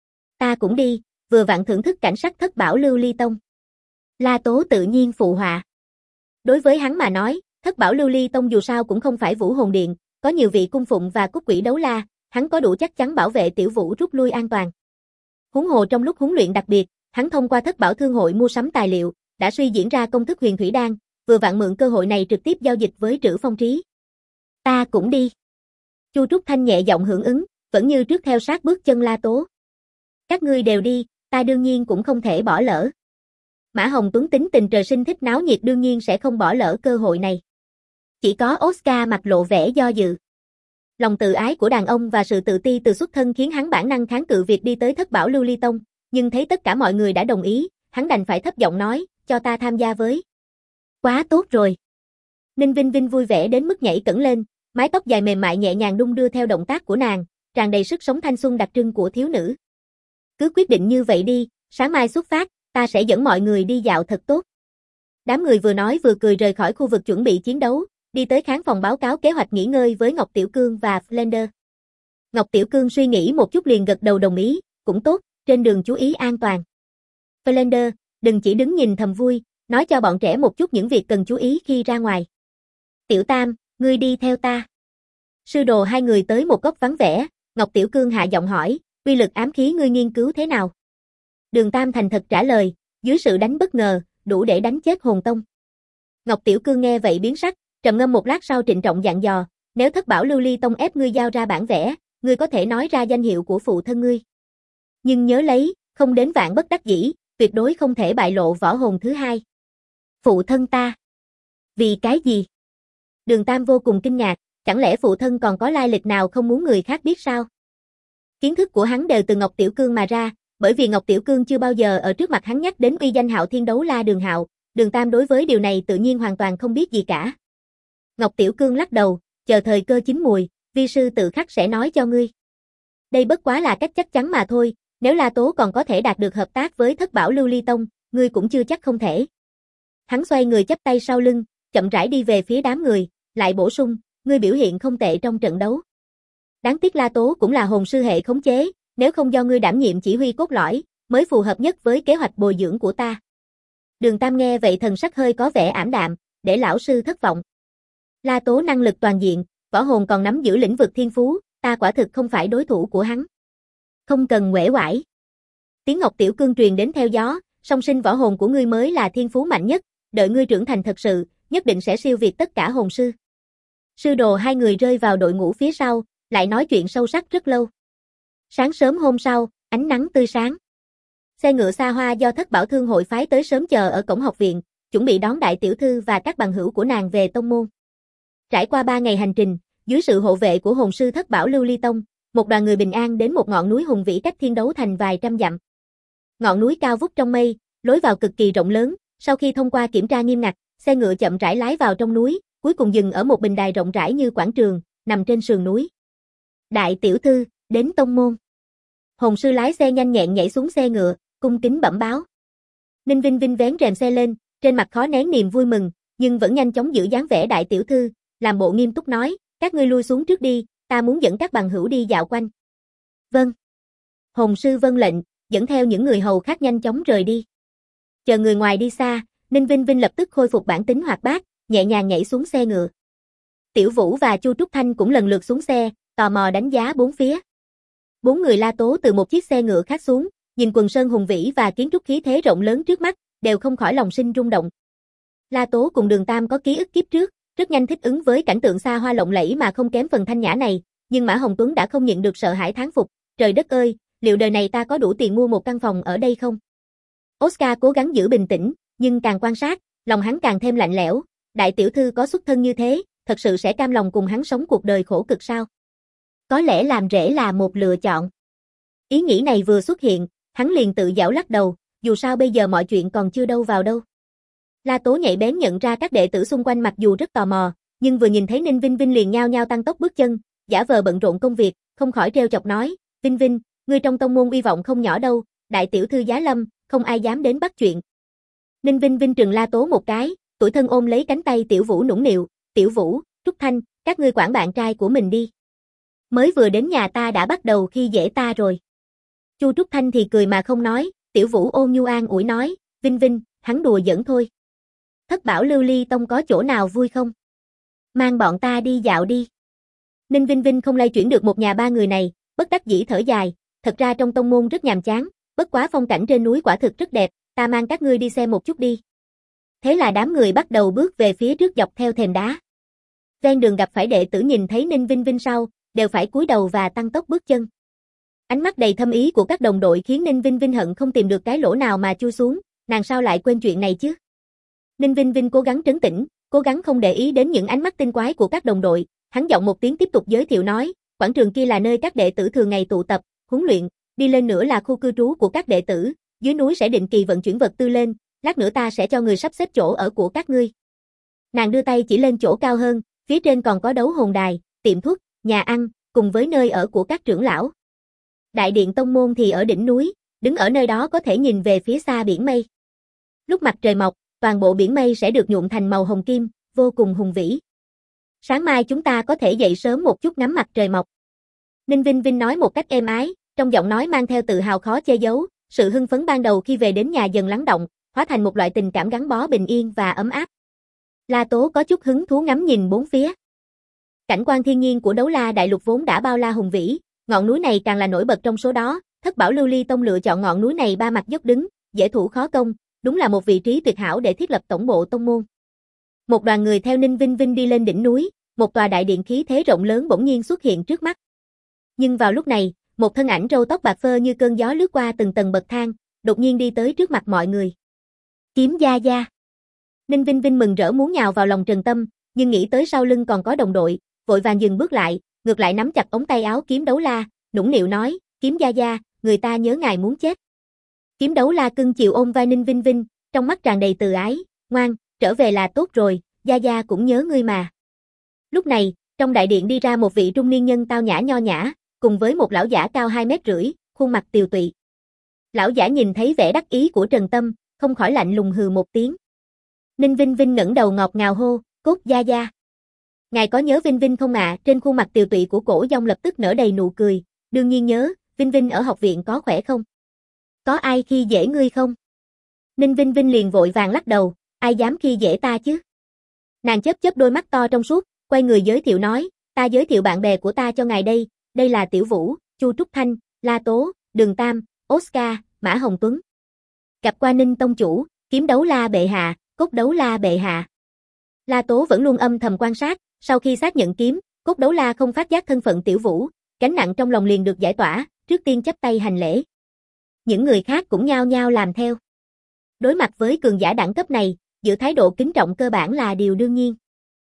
Ta cũng đi, vừa vặn thưởng thức cảnh sắc Thất Bảo Lưu Ly Tông. La Tố tự nhiên phụ họa. Đối với hắn mà nói, Thất Bảo Lưu Ly Tông dù sao cũng không phải Vũ Hồn Điện, có nhiều vị cung phụng và cúc quỷ đấu la, hắn có đủ chắc chắn bảo vệ Tiểu Vũ rút lui an toàn. Huống hồ trong lúc huấn luyện đặc biệt, hắn thông qua Thất Bảo Thương hội mua sắm tài liệu, đã suy diễn ra công thức huyền thủy đan, vừa vặn mượn cơ hội này trực tiếp giao dịch với Trữ Phong Trí. Ta cũng đi. Chu Trúc Thanh nhẹ giọng hưởng ứng, vẫn như trước theo sát bước chân La Tố. Các ngươi đều đi, ta đương nhiên cũng không thể bỏ lỡ. Mã Hồng Tuấn tính tình trời sinh thích náo nhiệt đương nhiên sẽ không bỏ lỡ cơ hội này. Chỉ có Oscar mặt lộ vẻ do dự. Lòng tự ái của đàn ông và sự tự ti từ xuất thân khiến hắn bản năng kháng cự việc đi tới Thất Bảo Lưu Ly Tông, nhưng thấy tất cả mọi người đã đồng ý, hắn đành phải thấp giọng nói, cho ta tham gia với. Quá tốt rồi. Ninh Vinh Vinh vui vẻ đến mức nhảy cẫng lên, mái tóc dài mềm mại nhẹ nhàng đung đưa theo động tác của nàng, tràn đầy sức sống thanh xuân đặc trưng của thiếu nữ. Cứ quyết định như vậy đi, sáng mai xuất phát, ta sẽ dẫn mọi người đi dạo thật tốt. Đám người vừa nói vừa cười rời khỏi khu vực chuẩn bị chiến đấu, đi tới khán phòng báo cáo kế hoạch nghỉ ngơi với Ngọc Tiểu Cương và Flander. Ngọc Tiểu Cương suy nghĩ một chút liền gật đầu đồng ý, cũng tốt, trên đường chú ý an toàn. Flander, đừng chỉ đứng nhìn thầm vui, nói cho bọn trẻ một chút những việc cần chú ý khi ra ngoài. Tiểu Tam, ngươi đi theo ta. Sư đồ hai người tới một góc vắng vẻ, Ngọc Tiểu Cương hạ giọng hỏi, Uy lực ám khí ngươi nghiên cứu thế nào? Đường Tam thành thật trả lời, dưới sự đánh bất ngờ, đủ để đánh chết hồn tông. Ngọc Tiểu Cương nghe vậy biến sắc, trầm ngâm một lát sau trịnh trọng dặn dò, nếu Thất Bảo Lưu Ly Tông ép ngươi giao ra bản vẽ, ngươi có thể nói ra danh hiệu của phụ thân ngươi. Nhưng nhớ lấy, không đến vạn bất đắc dĩ, tuyệt đối không thể bại lộ võ hồn thứ hai. Phụ thân ta? Vì cái gì? Đường Tam vô cùng kinh ngạc, chẳng lẽ phụ thân còn có lai lịch nào không muốn người khác biết sao? Kiến thức của hắn đều từ Ngọc Tiểu Cương mà ra, bởi vì Ngọc Tiểu Cương chưa bao giờ ở trước mặt hắn nhắc đến uy danh Hạo Thiên Đấu La Đường Hạo, Đường Tam đối với điều này tự nhiên hoàn toàn không biết gì cả. Ngọc Tiểu Cương lắc đầu, chờ thời cơ chín mùi, vi sư tự khắc sẽ nói cho ngươi. Đây bất quá là cách chắc chắn mà thôi, nếu La Tố còn có thể đạt được hợp tác với Thất Bảo Lưu Ly Tông, ngươi cũng chưa chắc không thể. Hắn xoay người chắp tay sau lưng, chậm rãi đi về phía đám người, lại bổ sung, ngươi biểu hiện không tệ trong trận đấu. Đáng tiếc La Tố cũng là hồn sư hệ khống chế, nếu không do ngươi đảm nhiệm chỉ huy cốt lõi, mới phù hợp nhất với kế hoạch bồi dưỡng của ta. Đường Tam nghe vậy thần sắc hơi có vẻ ảm đạm, để lão sư thất vọng. La Tố năng lực toàn diện, võ hồn còn nắm giữ lĩnh vực thiên phú, ta quả thực không phải đối thủ của hắn. Không cần uể oải. Tiếng Ngọc Tiểu Cương truyền đến theo gió, song sinh võ hồn của ngươi mới là thiên phú mạnh nhất, đợi ngươi trưởng thành thật sự, nhất định sẽ siêu việt tất cả hồn sư. Sư đồ hai người rơi vào đội ngũ phía sau, lại nói chuyện sâu sắc rất lâu. Sáng sớm hôm sau, ánh nắng tươi sáng. Xe ngựa xa hoa do Thất Bảo Thương hội phái tới sớm chờ ở cổng học viện, chuẩn bị đón đại tiểu thư và các bằng hữu của nàng về tông môn. Trải qua ba ngày hành trình, dưới sự hộ vệ của hồn sư Thất Bảo Lưu Ly Tông, một đoàn người bình an đến một ngọn núi hùng vĩ cách Thiên Đấu Thành vài trăm dặm. Ngọn núi cao vút trong mây, lối vào cực kỳ rộng lớn, sau khi thông qua kiểm tra nghiêm ngặt, xe ngựa chậm rãi lái vào trong núi, cuối cùng dừng ở một bình đài rộng rãi như quảng trường, nằm trên sườn núi. Đại tiểu thư, đến tông môn. Hồn sư lái xe nhanh nhẹn nhảy xuống xe ngựa, cung kính bẩm báo. Ninh Vinh Vinh vén rèm xe lên, trên mặt khó nén niềm vui mừng, nhưng vẫn nhanh chóng giữ dáng vẻ đại tiểu thư, làm bộ nghiêm túc nói, các ngươi lui xuống trước đi, ta muốn dẫn các bằng hữu đi dạo quanh. Vâng. Hồn sư vâng lệnh, dẫn theo những người hầu khác nhanh chóng rời đi. Chờ người ngoài đi xa, Ninh Vinh Vinh lập tức khôi phục bản tính hoạt bát, nhẹ nhàng nhảy xuống xe ngựa. Tiểu Vũ và Chu Trúc Thanh cũng lần lượt xuống xe, tò mò đánh giá bốn phía. Bốn người La Tố từ một chiếc xe ngựa khác xuống, nhìn quần sơn hùng vĩ và kiến trúc khí thế rộng lớn trước mắt, đều không khỏi lòng sinh rung động. La Tố cùng Đường Tam có ký ức kiếp trước, rất nhanh thích ứng với cảnh tượng xa hoa lộng lẫy mà không kém phần thanh nhã này, nhưng Mã Hồng Tuấn đã không nhịn được sợ hãi thán phục, trời đất ơi, liệu đời này ta có đủ tiền mua một căn phòng ở đây không? Oscar cố gắng giữ bình tĩnh, nhưng càng quan sát, lòng hắn càng thêm lạnh lẽo, đại tiểu thư có xuất thân như thế, thật sự sẽ cam lòng cùng hắn sống cuộc đời khổ cực sao? Có lẽ làm rể là một lựa chọn. Ý nghĩ này vừa xuất hiện, hắn liền tự giảo lắc đầu, dù sao bây giờ mọi chuyện còn chưa đâu vào đâu. La Tố nhạy bén nhận ra các đệ tử xung quanh mặc dù rất tò mò, nhưng vừa nhìn thấy Ninh Vinh Vinh liền nhao nhao tăng tốc bước chân, giả vờ bận rộn công việc, không khỏi trêu chọc nói, Vinh Vinh, ngươi trong tông môn uy vọng không nhỏ đâu, đại tiểu thư giá lâm, không ai dám đến bắt chuyện. Ninh Vinh Vinh trừng La Tố một cái, tủi thân ôm lấy cánh tay Tiểu Vũ nũng nịu, Tiểu Vũ, Trúc Thanh, các ngươi quản bạn trai của mình đi. Mới vừa đến nhà ta đã bắt đầu khi dễ ta rồi. Chu Trúc Thanh thì cười mà không nói, Tiểu Vũ ôn nhu an ủi nói, Vinh Vinh, hắn đùa giỡn thôi. Thất Bảo Lưu Ly Tông có chỗ nào vui không? Mang bọn ta đi dạo đi. Ninh Vinh Vinh không lay chuyển được một nhà ba người này, bất đắc dĩ thở dài, thật ra trong tông môn rất nhàm chán, bất quá phong cảnh trên núi quả thực rất đẹp, ta mang các ngươi đi xem một chút đi. Thế là đám người bắt đầu bước về phía trước dọc theo thềm đá. Ven đường gặp phải đệ tử nhìn thấy Ninh Vinh Vinh sau, đều phải cúi đầu và tăng tốc bước chân. Ánh mắt đầy thâm ý của các đồng đội khiến Ninh Vinh Vinh hận không tìm được cái lỗ nào mà chui xuống, nàng sao lại quên chuyện này chứ? Ninh Vinh Vinh cố gắng trấn tĩnh, cố gắng không để ý đến những ánh mắt tinh quái của các đồng đội, hắn giọng một tiếng tiếp tục giới thiệu nói, quảng trường kia là nơi các đệ tử thường ngày tụ tập, huấn luyện, đi lên nữa là khu cư trú của các đệ tử, dưới núi sẽ định kỳ vận chuyển vật tư lên, lát nữa ta sẽ cho người sắp xếp chỗ ở của các ngươi. Nàng đưa tay chỉ lên chỗ cao hơn, phía trên còn có đấu hồn đài, tiệm thuốc, nhà ăn, cùng với nơi ở của các trưởng lão. Đại điện tông môn thì ở đỉnh núi, đứng ở nơi đó có thể nhìn về phía xa biển mây. Lúc mặt trời mọc, toàn bộ biển mây sẽ được nhuộm thành màu hồng kim, vô cùng hùng vĩ. Sáng mai chúng ta có thể dậy sớm một chút ngắm mặt trời mọc. Ninh Vinh Vinh nói một cách êm ái, trong giọng nói mang theo tự hào khó che giấu, sự hưng phấn ban đầu khi về đến nhà dần lắng động, hóa thành một loại tình cảm gắn bó bình yên và ấm áp. La Tố có chút hứng thú ngắm nhìn bốn phía. Cảnh quan thiên nhiên của Đấu La Đại Lục vốn đã bao la hùng vĩ, Ngọn núi này càng là nổi bật trong số đó, Thất Bảo Lưu Ly Tông lựa chọn ngọn núi này ba mặt dốc đứng, dễ thủ khó công, đúng là một vị trí tuyệt hảo để thiết lập tổng bộ tông môn. Một đoàn người theo Ninh Vinh Vinh đi lên đỉnh núi, một tòa đại điện khí thế rộng lớn bỗng nhiên xuất hiện trước mắt. Nhưng vào lúc này, một thân ảnh râu tóc bạc phơ như cơn gió lướt qua từng tầng bậc thang, đột nhiên đi tới trước mặt mọi người. Kiếm Gia Gia. Ninh Vinh Vinh mừng rỡ muốn nhào vào lòng Trần Tâm, nhưng nghĩ tới sau lưng còn có đồng đội, vội vàng dừng bước lại, ngược lại nắm chặt ống tay áo Kiếm Đấu La, nũng nịu nói, Kiếm Gia Gia, người ta nhớ ngài muốn chết. Kiếm Đấu La cưng chiều ôm vai Ninh Vinh Vinh, trong mắt tràn đầy từ ái, ngoan, trở về là tốt rồi, Gia Gia cũng nhớ ngươi mà. Lúc này, trong đại điện đi ra một vị trung niên nhân tao nhã nho nhã, cùng với một lão giả cao hai mét rưỡi, khuôn mặt tiều tụy. Lão giả nhìn thấy vẻ đắc ý của Trần Tâm, không khỏi lạnh lùng hừ một tiếng. Ninh Vinh Vinh ngẩng đầu ngọt ngào hô, Cốt Gia Gia. Ngài có nhớ Vinh Vinh không ạ? À? Trên khuôn mặt tiều tụy của Cổ Dông lập tức nở đầy nụ cười, đương nhiên nhớ, Vinh Vinh ở học viện có khỏe không? Có ai khi dễ ngươi không? Ninh Vinh Vinh liền vội vàng lắc đầu, ai dám khi dễ ta chứ? Nàng chớp chớp đôi mắt to trong suốt, quay người giới thiệu nói, ta giới thiệu bạn bè của ta cho ngài đây, đây là Tiểu Vũ, Chu Trúc Thanh, La Tố, Đường Tam, Oscar, Mã Hồng Tuấn. Gặp qua Ninh tông chủ, Kiếm Đấu La bệ hạ, Cốt Đấu La bệ hạ. La Tố vẫn luôn âm thầm quan sát, sau khi xác nhận kiếm, Cốt Đấu La không phát giác thân phận Tiểu Vũ, gánh nặng trong lòng liền được giải tỏa, trước tiên chắp tay hành lễ. Những người khác cũng nhao nhao làm theo. Đối mặt với cường giả đẳng cấp này, giữ thái độ kính trọng cơ bản là điều đương nhiên.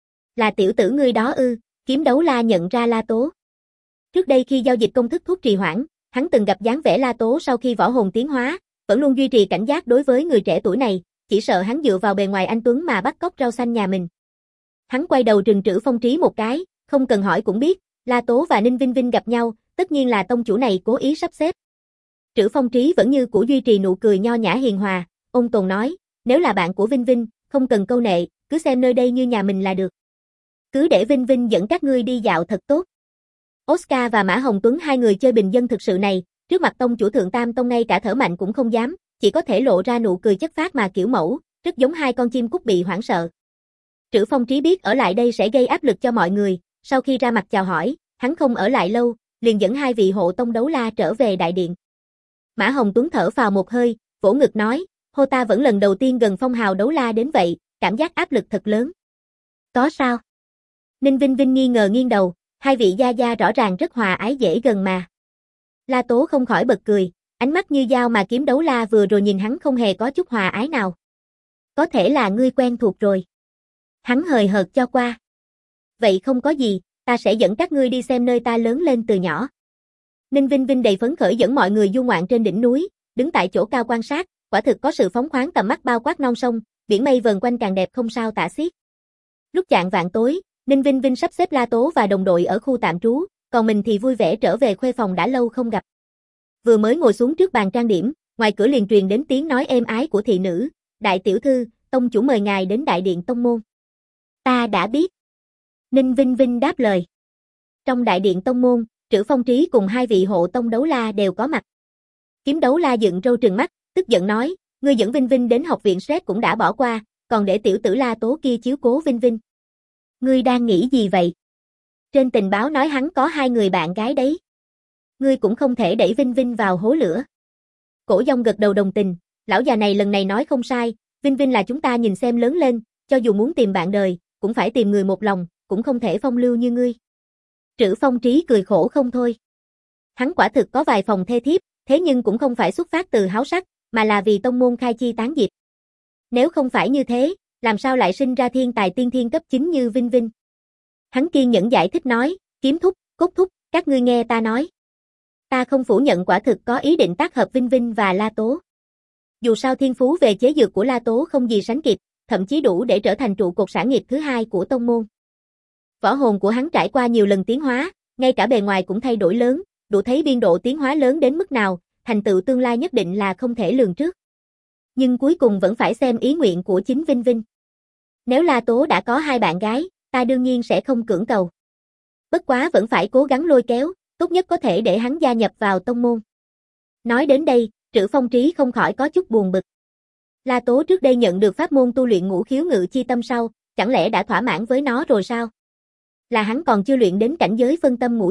Là tiểu tử ngươi đó ư? Kiếm Đấu La nhận ra La Tố. Trước đây khi giao dịch công thức thuốc trì hoãn, hắn từng gặp dáng vẻ La Tố sau khi võ hồn tiến hóa, vẫn luôn duy trì cảnh giác đối với người trẻ tuổi này, chỉ sợ hắn dựa vào bề ngoài anh tuấn mà bắt cóc rau xanh nhà mình. Hắn quay đầu trừng Trử Phong Trí một cái, không cần hỏi cũng biết, La Tố và Ninh Vinh Vinh gặp nhau, tất nhiên là tông chủ này cố ý sắp xếp. Trử Phong Trí vẫn như cũ duy trì nụ cười nho nhã hiền hòa, ôn tồn nói, nếu là bạn của Vinh Vinh, không cần câu nệ, cứ xem nơi đây như nhà mình là được. Cứ để Vinh Vinh dẫn các ngươi đi dạo thật tốt. Oscar và Mã Hồng Tuấn hai người chơi bình dân thực sự này, trước mặt tông chủ Thượng Tam Tông ngay cả thở mạnh cũng không dám, chỉ có thể lộ ra nụ cười chất phác mà kiểu mẫu, rất giống hai con chim cút bị hoảng sợ. Trử Phong Trí biết ở lại đây sẽ gây áp lực cho mọi người, sau khi ra mặt chào hỏi, hắn không ở lại lâu, liền dẫn hai vị hộ tông đấu la trở về đại điện. Mã Hồng Tuấn thở phào một hơi, vỗ ngực nói, hô ta vẫn lần đầu tiên gần phong hào đấu la đến vậy, cảm giác áp lực thật lớn. Có sao? Ninh Vinh Vinh nghi ngờ nghiêng đầu, hai vị gia gia rõ ràng rất hòa ái dễ gần mà. La Tố không khỏi bật cười, ánh mắt như dao mà Kiếm Đấu La vừa rồi nhìn hắn không hề có chút hòa ái nào. Có thể là ngươi quen thuộc rồi. Hắn hời hợt cho qua. Vậy không có gì, ta sẽ dẫn các ngươi đi xem nơi ta lớn lên từ nhỏ. Ninh Vinh Vinh đầy phấn khởi dẫn mọi người du ngoạn trên đỉnh núi, đứng tại chỗ cao quan sát, quả thực có sự phóng khoáng tầm mắt bao quát non sông, biển mây vần quanh càng đẹp không sao tả xiết. Lúc chạng vạng tối, Ninh Vinh Vinh sắp xếp La Tố và đồng đội ở khu tạm trú, còn mình thì vui vẻ trở về khuê phòng đã lâu không gặp. Vừa mới ngồi xuống trước bàn trang điểm, ngoài cửa liền truyền đến tiếng nói êm ái của thị nữ, đại tiểu thư, tông chủ mời ngài đến đại điện tông môn. Ta đã biết. Ninh Vinh Vinh đáp lời. Trong đại điện tông môn, Trử Phong Trí cùng hai vị hộ tông đấu la đều có mặt. Kiếm Đấu La dựng râu trừng mắt, tức giận nói, ngươi dẫn Vinh Vinh đến học viện Sret cũng đã bỏ qua, còn để tiểu tử La Tố kia chiếu cố Vinh Vinh. Ngươi đang nghĩ gì vậy? Trên tình báo nói hắn có hai người bạn gái đấy. Ngươi cũng không thể đẩy Vinh Vinh vào hố lửa. Cổ Dông gật đầu đồng tình, lão già này lần này nói không sai, Vinh Vinh là chúng ta nhìn xem lớn lên, cho dù muốn tìm bạn đời, cũng phải tìm người một lòng, cũng không thể phong lưu như ngươi. Trử Phong Trí cười khổ không thôi. Hắn quả thực có vài phòng thê thiếp, thế nhưng cũng không phải xuất phát từ háo sắc, mà là vì tông môn khai chi tán diệp. Nếu không phải như thế, làm sao lại sinh ra thiên tài tiên thiên cấp chín như Vinh Vinh? Hắn kiên nhẫn giải thích nói, Kiếm thúc, Cốt thúc, các ngươi nghe ta nói. Ta không phủ nhận quả thực có ý định tác hợp Vinh Vinh và La Tố. Dù sao thiên phú về chế dược của La Tố không gì sánh kịp, thậm chí đủ để trở thành trụ cột sản nghiệp thứ hai của tông môn. Võ hồn của hắn trải qua nhiều lần tiến hóa, ngay cả bề ngoài cũng thay đổi lớn, đủ thấy biên độ tiến hóa lớn đến mức nào, thành tựu tương lai nhất định là không thể lường trước. Nhưng cuối cùng vẫn phải xem ý nguyện của chính Vinh Vinh. Nếu La Tố đã có hai bạn gái, ta đương nhiên sẽ không cưỡng cầu. Bất quá vẫn phải cố gắng lôi kéo, tốt nhất có thể để hắn gia nhập vào tông môn. Nói đến đây, Trử Phong Trí không khỏi có chút buồn bực. La Tố trước đây nhận được pháp môn tu luyện ngũ khiếu ngự chi tâm sau, chẳng lẽ đã thỏa mãn với nó rồi sao? Là hắn còn chưa luyện đến cảnh giới phân tâm ngũ dụng,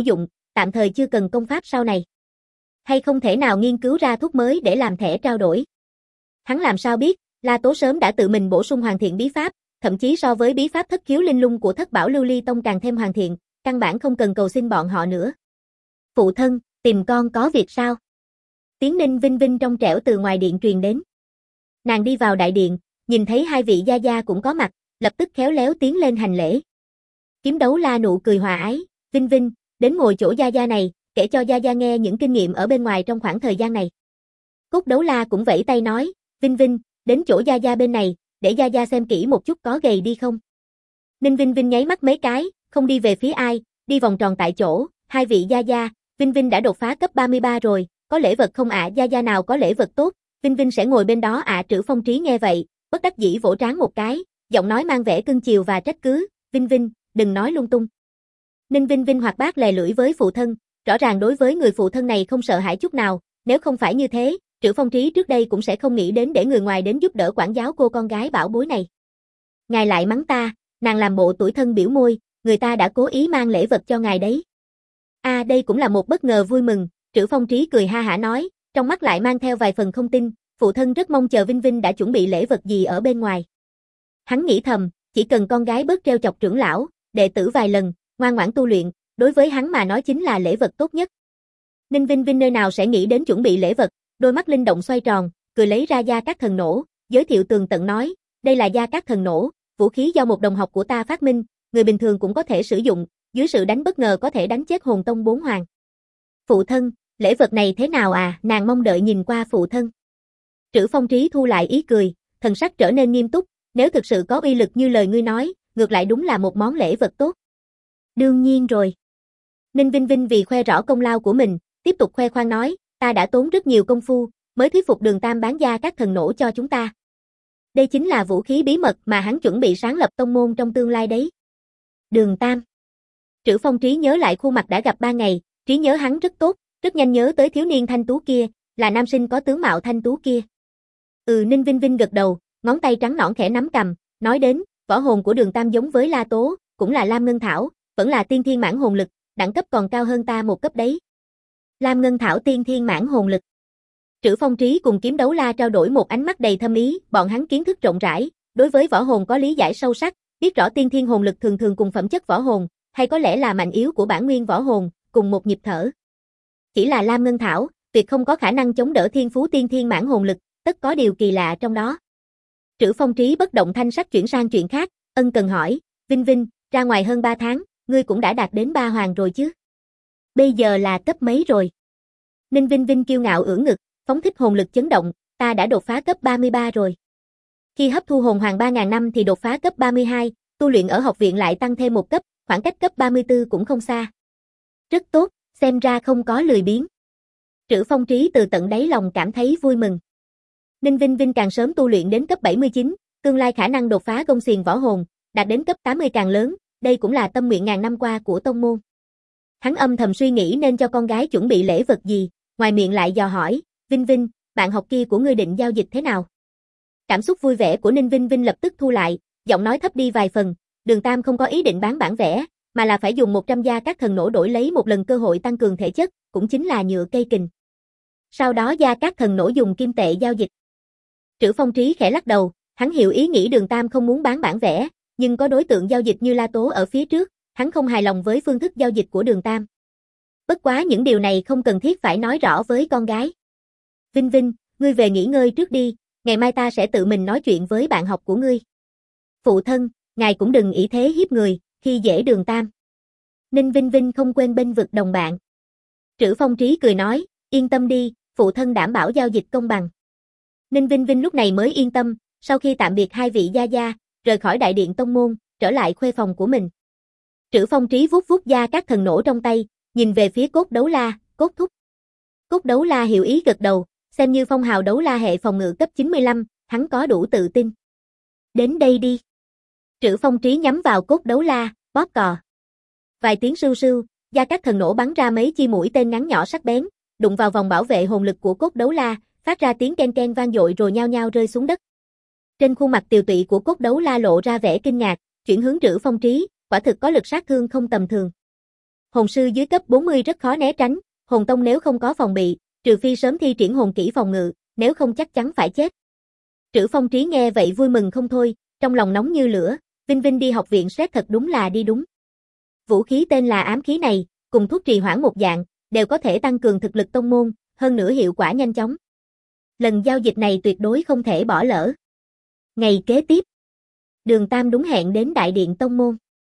tạm thời chưa cần công pháp sau này. Hay không thể nào nghiên cứu ra thuốc mới để làm thẻ trao đổi. Hắn làm sao biết, La Tố sớm đã tự mình bổ sung hoàn thiện bí pháp, thậm chí so với bí pháp thất khiếu linh lung của Thất Bảo Lưu Ly Tông càng thêm hoàn thiện, căn bản không cần cầu xin bọn họ nữa. Phụ thân, tìm con có việc sao? Tiếng Ninh Vinh Vinh trong trẻo từ ngoài điện truyền đến. Nàng đi vào đại điện, nhìn thấy hai vị gia gia cũng có mặt, lập tức khéo léo tiến lên hành lễ. Kiếm Đấu La nụ cười hòa ái, Vinh Vinh, đến ngồi chỗ gia gia này, kể cho gia gia nghe những kinh nghiệm ở bên ngoài trong khoảng thời gian này. Cốt Đấu La cũng vẫy tay nói, Vinh Vinh, đến chỗ gia gia bên này, để gia gia xem kỹ một chút có gầy đi không. Ninh Vinh Vinh nháy mắt mấy cái, không đi về phía ai, đi vòng tròn tại chỗ, hai vị gia gia, Vinh Vinh đã đột phá cấp ba mươi ba rồi, có lễ vật không ạ? Gia gia nào có lễ vật tốt, Vinh Vinh sẽ ngồi bên đó ạ. Trữ Phong Trí nghe vậy, bất đắc dĩ vỗ trán một cái, giọng nói mang vẻ cưng chiều và trách cứ, Vinh Vinh, đừng nói lung tung. Ninh Vinh Vinh hoạt bát lè lưỡi với phụ thân, rõ ràng đối với người phụ thân này không sợ hãi chút nào, nếu không phải như thế, Trữ Phong Trí trước đây cũng sẽ không nghĩ đến để người ngoài đến giúp đỡ quản giáo cô con gái bảo bối này. Ngài lại mắng ta, nàng làm bộ tủi thân biểu môi, người ta đã cố ý mang lễ vật cho ngài đấy. A à, đây cũng là một bất ngờ vui mừng, Trữ Phong Trí cười ha hả nói, trong mắt lại mang theo vài phần không tin, phụ thân rất mong chờ Vinh Vinh đã chuẩn bị lễ vật gì ở bên ngoài. Hắn nghĩ thầm, chỉ cần con gái bớt trêu chọc trưởng lão, đệ tử vài lần, ngoan ngoãn tu luyện, đối với hắn mà nói chính là lễ vật tốt nhất. Ninh Vinh Vinh nơi nào sẽ nghĩ đến chuẩn bị lễ vật, đôi mắt linh động xoay tròn, cười lấy ra gia cát thần nổ, giới thiệu tường tận nói, đây là gia cát thần nổ, vũ khí do một đồng học của ta phát minh, người bình thường cũng có thể sử dụng, dưới sự đánh bất ngờ có thể đánh chết hồn tông bốn hoàng. Phụ thân, lễ vật này thế nào à? Nàng mong đợi nhìn qua phụ thân. Trữ Phong Trí thu lại ý cười, thần sắc trở nên nghiêm túc, nếu thực sự có uy lực như lời ngươi nói, ngược lại đúng là một món lễ vật tốt. Đương nhiên rồi. Ninh Vinh Vinh vì khoe rõ công lao của mình, tiếp tục khoe khoang nói, ta đã tốn rất nhiều công phu, mới thuyết phục Đường Tam bán gia các thần nổ cho chúng ta. Đây chính là vũ khí bí mật mà hắn chuẩn bị sáng lập tông môn trong tương lai đấy. Đường Tam. Trữ Phong Trí nhớ lại khuôn mặt đã gặp ba ngày, trí nhớ hắn rất tốt, rất nhanh nhớ tới thiếu niên thanh tú kia, là nam sinh có tướng mạo thanh tú kia. Ừ, Ninh Vinh Vinh gật đầu, ngón tay trắng nõn khẽ nắm cầm, nói đến, võ hồn của Đường Tam giống với La Tố, cũng là Lam Ngân Thảo, vẫn là tiên thiên mãn hồn lực, đẳng cấp còn cao hơn ta một cấp đấy. Lam Ngân Thảo tiên thiên mãn hồn lực. Trữ Phong Trí cùng Kiếm Đấu La trao đổi một ánh mắt đầy thâm ý, bọn hắn kiến thức rộng rãi, đối với võ hồn có lý giải sâu sắc, biết rõ tiên thiên hồn lực thường thường cùng phẩm chất võ hồn, hay có lẽ là mạnh yếu của bản nguyên võ hồn, cùng một nhịp thở. Chỉ là Lam Ngân Thảo, tuyệt không có khả năng chống đỡ thiên phú tiên thiên mãn hồn lực, tất có điều kỳ lạ trong đó. Trữ Phong Trí bất động thanh sắc chuyển sang chuyện khác, ân cần hỏi, Vinh Vinh, ra ngoài hơn ba tháng, ngươi cũng đã đạt đến ba hoàng rồi chứ? Bây giờ là cấp mấy rồi? Ninh Vinh Vinh kiêu ngạo ưỡn ngực, phóng thích hồn lực chấn động, ta đã đột phá cấp ba mươi ba rồi. Khi hấp thu hồn hoàng ba nghìn năm thì đột phá cấp ba mươi hai, tu luyện ở học viện lại tăng thêm một cấp, khoảng cách cấp ba mươi tư cũng không xa. Rất tốt, xem ra không có lười biếng. Trữ Phong Trí từ tận đáy lòng cảm thấy vui mừng. Ninh Vinh Vinh càng sớm tu luyện đến cấp bảy mươi chín, tương lai khả năng đột phá gông xiềng võ hồn, đạt đến cấp tám mươi càng lớn, đây cũng là tâm nguyện ngàn năm qua của tông môn. Hắn âm thầm suy nghĩ nên cho con gái chuẩn bị lễ vật gì, ngoài miệng lại dò hỏi, Vinh Vinh, bạn học kia của ngươi định giao dịch thế nào? Cảm xúc vui vẻ của Ninh Vinh Vinh lập tức thu lại, giọng nói thấp đi vài phần, Đường Tam không có ý định bán bản vẽ, mà là phải dùng một trăm gia các thần nổ đổi lấy một lần cơ hội tăng cường thể chất, cũng chính là nhựa cây kình. Sau đó gia các thần nổ dùng kim tệ giao dịch. Trữ Phong Trí khẽ lắc đầu, hắn hiểu ý nghĩ Đường Tam không muốn bán bản vẽ, nhưng có đối tượng giao dịch như La Tố ở phía trước, hắn không hài lòng với phương thức giao dịch của Đường Tam. Bất quá những điều này không cần thiết phải nói rõ với con gái. Vinh Vinh, ngươi về nghỉ ngơi trước đi, ngày mai ta sẽ tự mình nói chuyện với bạn học của ngươi. Phụ thân, ngài cũng đừng ỷ thế hiếp người, khi dễ Đường Tam. Ninh Vinh Vinh không quên bênh vực đồng bạn. Trữ Phong Trí cười nói, yên tâm đi, phụ thân đảm bảo giao dịch công bằng. Ninh Vinh Vinh lúc này mới yên tâm, sau khi tạm biệt hai vị gia gia, rời khỏi đại điện tông môn, trở lại khuê phòng của mình. Trữ Phong Trí vuốt vuốt gia các thần nổ trong tay, nhìn về phía Cốt Đấu La, Cốt thúc. Cốt Đấu La hiểu ý gật đầu, xem như phong hào đấu la hệ phòng ngự cấp chín mươi lăm, hắn có đủ tự tin. Đến đây đi. Trữ Phong Trí nhắm vào Cốt Đấu La, bóp cò. Vài tiếng sưu sưu, gia các thần nổ bắn ra mấy chi mũi tên ngắn nhỏ sắc bén, đụng vào vòng bảo vệ hồn lực của Cốt Đấu La, phát ra tiếng ken ken vang dội rồi nhao nhao rơi xuống đất. Trên khuôn mặt tiều tụy của Cốt Đấu La lộ ra vẻ kinh ngạc, chuyển hướng Trữ Phong Trí, quả thực có lực sát thương không tầm thường. Hồn sư dưới cấp bốn mươi rất khó né tránh, hồn tông nếu không có phòng bị, trừ phi sớm thi triển hồn kỹ phòng ngự, nếu không chắc chắn phải chết. Trữ Phong Trí nghe vậy vui mừng không thôi, trong lòng nóng như lửa, Vinh Vinh đi học viện xét thật đúng là đi đúng. Vũ khí tên là ám khí này, cùng thuốc trì hoãn một dạng, đều có thể tăng cường thực lực tông môn, hơn nữa hiệu quả nhanh chóng. Lần giao dịch này tuyệt đối không thể bỏ lỡ. Ngày kế tiếp, Đường Tam đúng hẹn đến đại điện tông môn.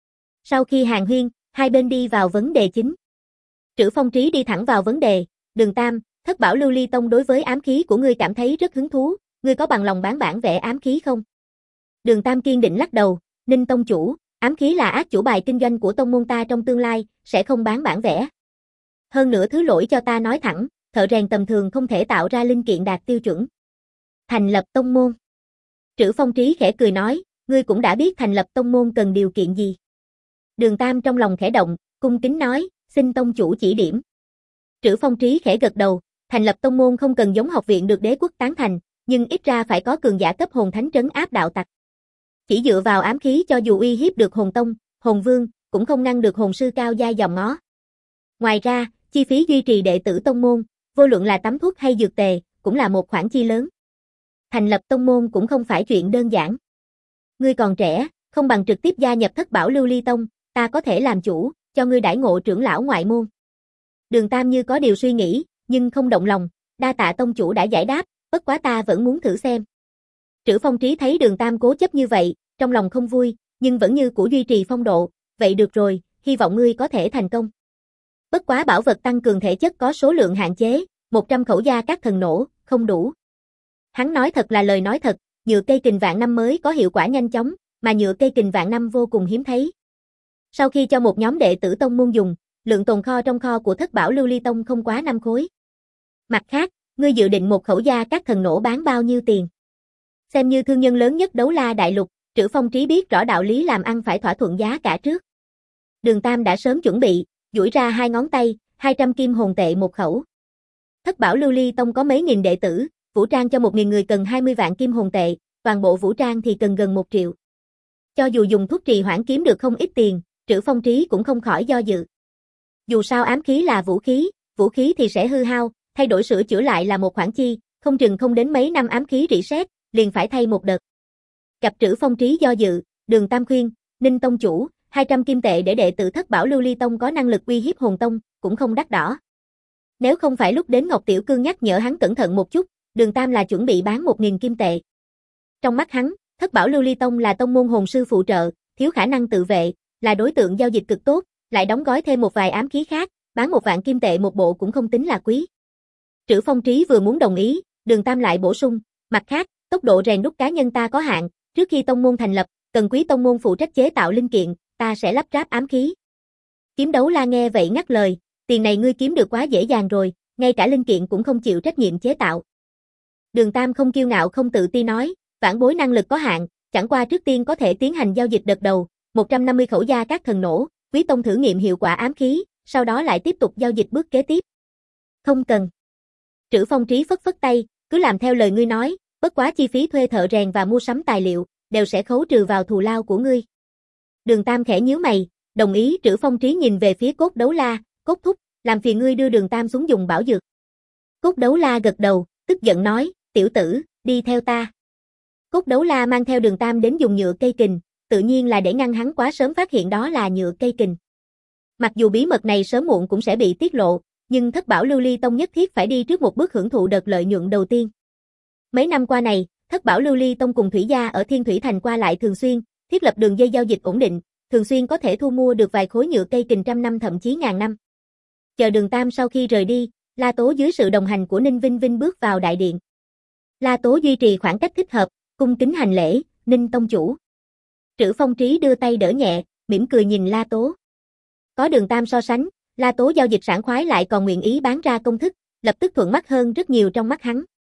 Sau khi hàn huyên, hai bên đi vào vấn đề chính. Trữ Phong Trí đi thẳng vào vấn đề, Đường Tam, Thất Bảo Lưu Ly Tông đối với ám khí của ngươi cảm thấy rất hứng thú, ngươi có bằng lòng bán bản vẽ ám khí không? Đường Tam kiên định lắc đầu, Ninh tông chủ, ám khí là ác chủ bài kinh doanh của tông môn ta trong tương lai, sẽ không bán bản vẽ. Hơn nữa thứ lỗi cho ta nói thẳng, thợ rèn tầm thường không thể tạo ra linh kiện đạt tiêu chuẩn. Thành lập tông môn. Trữ Phong Trí khẽ cười nói, ngươi cũng đã biết thành lập tông môn cần điều kiện gì. Đường Tam trong lòng khẽ động, cung kính nói, xin tông chủ chỉ điểm. Trữ Phong Trí khẽ gật đầu, thành lập tông môn không cần giống học viện được đế quốc tán thành, nhưng ít ra phải có cường giả cấp hồn thánh trấn áp đạo tặc. Chỉ dựa vào ám khí cho dù uy hiếp được hồn tông, hồn vương, cũng không ngăn được hồn sư cao giai dòm ngó. Ngoài ra, chi phí duy trì đệ tử tông môn, vô luận là tắm thuốc hay dược tề, cũng là một khoản chi lớn. Thành lập tông môn cũng không phải chuyện đơn giản. Ngươi còn trẻ, không bằng trực tiếp gia nhập Thất Bảo Lưu Ly Tông, ta có thể làm chủ, cho ngươi đãi ngộ trưởng lão ngoại môn. Đường Tam như có điều suy nghĩ, nhưng không động lòng, đa tạ tông chủ đã giải đáp, bất quá ta vẫn muốn thử xem. Trữ Phong Trí thấy Đường Tam cố chấp như vậy, trong lòng không vui, nhưng vẫn như cũ duy trì phong độ, vậy được rồi, hy vọng ngươi có thể thành công. Bất quá bảo vật tăng cường thể chất có số lượng hạn chế, một trăm khẩu gia các thần nổ, không đủ. Hắn nói thật là lời nói thật, nhựa cây kình vạn năm mới có hiệu quả nhanh chóng, mà nhựa cây kình vạn năm vô cùng hiếm thấy. Sau khi cho một nhóm đệ tử tông môn dùng, lượng tồn kho trong kho của Thất Bảo Lưu Ly Tông không quá năm khối. Mặt khác, ngươi dự định một khẩu gia các thần nổ bán bao nhiêu tiền? Xem như thương nhân lớn nhất Đấu La Đại Lục, Trữ Phong Trí biết rõ đạo lý làm ăn phải thỏa thuận giá cả trước. Đường Tam đã sớm chuẩn bị, duỗi ra hai ngón tay, hai trăm kim hồn tệ một khẩu. Thất Bảo Lưu Ly Tông có mấy nghìn đệ tử, vũ trang cho một nghìn người cần hai mươi vạn kim hồn tệ, toàn bộ vũ trang thì cần gần một triệu. Cho dù dùng thuốc trì hoãn kiếm được không ít tiền, Trữ Phong Trí cũng không khỏi do dự. Dù sao ám khí là vũ khí, vũ khí thì sẽ hư hao, thay đổi sửa chữa lại là một khoản chi, không chừng không đến mấy năm ám khí reset, liền phải thay một đợt. Gặp Trữ Phong Trí do dự, Đường Tam khuyên, Ninh tông chủ, hai trăm kim tệ để đệ tử Thất Bảo Lưu Ly Tông có năng lực uy hiếp hồn tông, cũng không đắt đỏ. Nếu không phải lúc đến Ngọc Tiểu Cương nhắc nhở hắn cẩn thận một chút, Đường Tam là chuẩn bị bán một nghìn kim tệ. Trong mắt hắn, Thất Bảo Lưu Ly Tông là tông môn hồn sư phụ trợ, thiếu khả năng tự vệ, là đối tượng giao dịch cực tốt, lại đóng gói thêm một vài ám khí khác, bán một vạn kim tệ một bộ cũng không tính là quý. Trữ Phong Trí vừa muốn đồng ý, Đường Tam lại bổ sung, mặt khác, tốc độ rèn đúc cá nhân ta có hạn, trước khi tông môn thành lập, cần quý tông môn phụ trách chế tạo linh kiện, ta sẽ lắp ráp ám khí. Kiếm Đấu La nghe vậy ngắt lời, tiền này ngươi kiếm được quá dễ dàng rồi, ngay cả linh kiện cũng không chịu trách nhiệm chế tạo. Đường Tam không kiêu ngạo không tự ti nói, vãn bối năng lực có hạn, chẳng qua trước tiên có thể tiến hành giao dịch đợt đầu, một trăm năm mươi khẩu gia các thần nổ, quý tông thử nghiệm hiệu quả ám khí, sau đó lại tiếp tục giao dịch bước kế tiếp. Không cần. Trữ Phong Trí phất phất tay, cứ làm theo lời ngươi nói, bất quá chi phí thuê thợ rèn và mua sắm tài liệu, đều sẽ khấu trừ vào thù lao của ngươi. Đường Tam khẽ nhíu mày, đồng ý. Trữ Phong Trí nhìn về phía Cốt Đấu La, Cốt thúc, làm phiền ngươi đưa Đường Tam xuống dùng bảo dược. Cốt Đấu La gật đầu, tức giận nói, tiểu tử, đi theo ta. Cốt Đấu La mang theo Đường Tam đến dùng nhựa cây kình, tự nhiên là để ngăn hắn quá sớm phát hiện đó là nhựa cây kình. Mặc dù bí mật này sớm muộn cũng sẽ bị tiết lộ, nhưng Thất Bảo Lưu Ly Tông nhất thiết phải đi trước một bước hưởng thụ đợt lợi nhuận đầu tiên. Mấy năm qua này, Thất Bảo Lưu Ly Tông cùng Thủy Gia ở Thiên Thủy Thành qua lại thường xuyên, thiết lập đường dây giao dịch ổn định, thường xuyên có thể thu mua được vài khối nhựa cây kình trăm năm thậm chí ngàn năm. Chờ Đường Tam sau khi rời đi, La Tố dưới sự đồng hành của Ninh Vinh Vinh bước vào đại điện. La Tố duy trì khoảng cách thích hợp, cung kính hành lễ, Ninh tông chủ. Trữ Phong Trí đưa tay đỡ nhẹ, mỉm cười nhìn La Tố. Có Đường Tam so sánh, La Tố giao dịch sảng khoái lại còn nguyện ý bán ra công thức, lập tức thuận mắt hơn rất nhiều trong mắt hắn.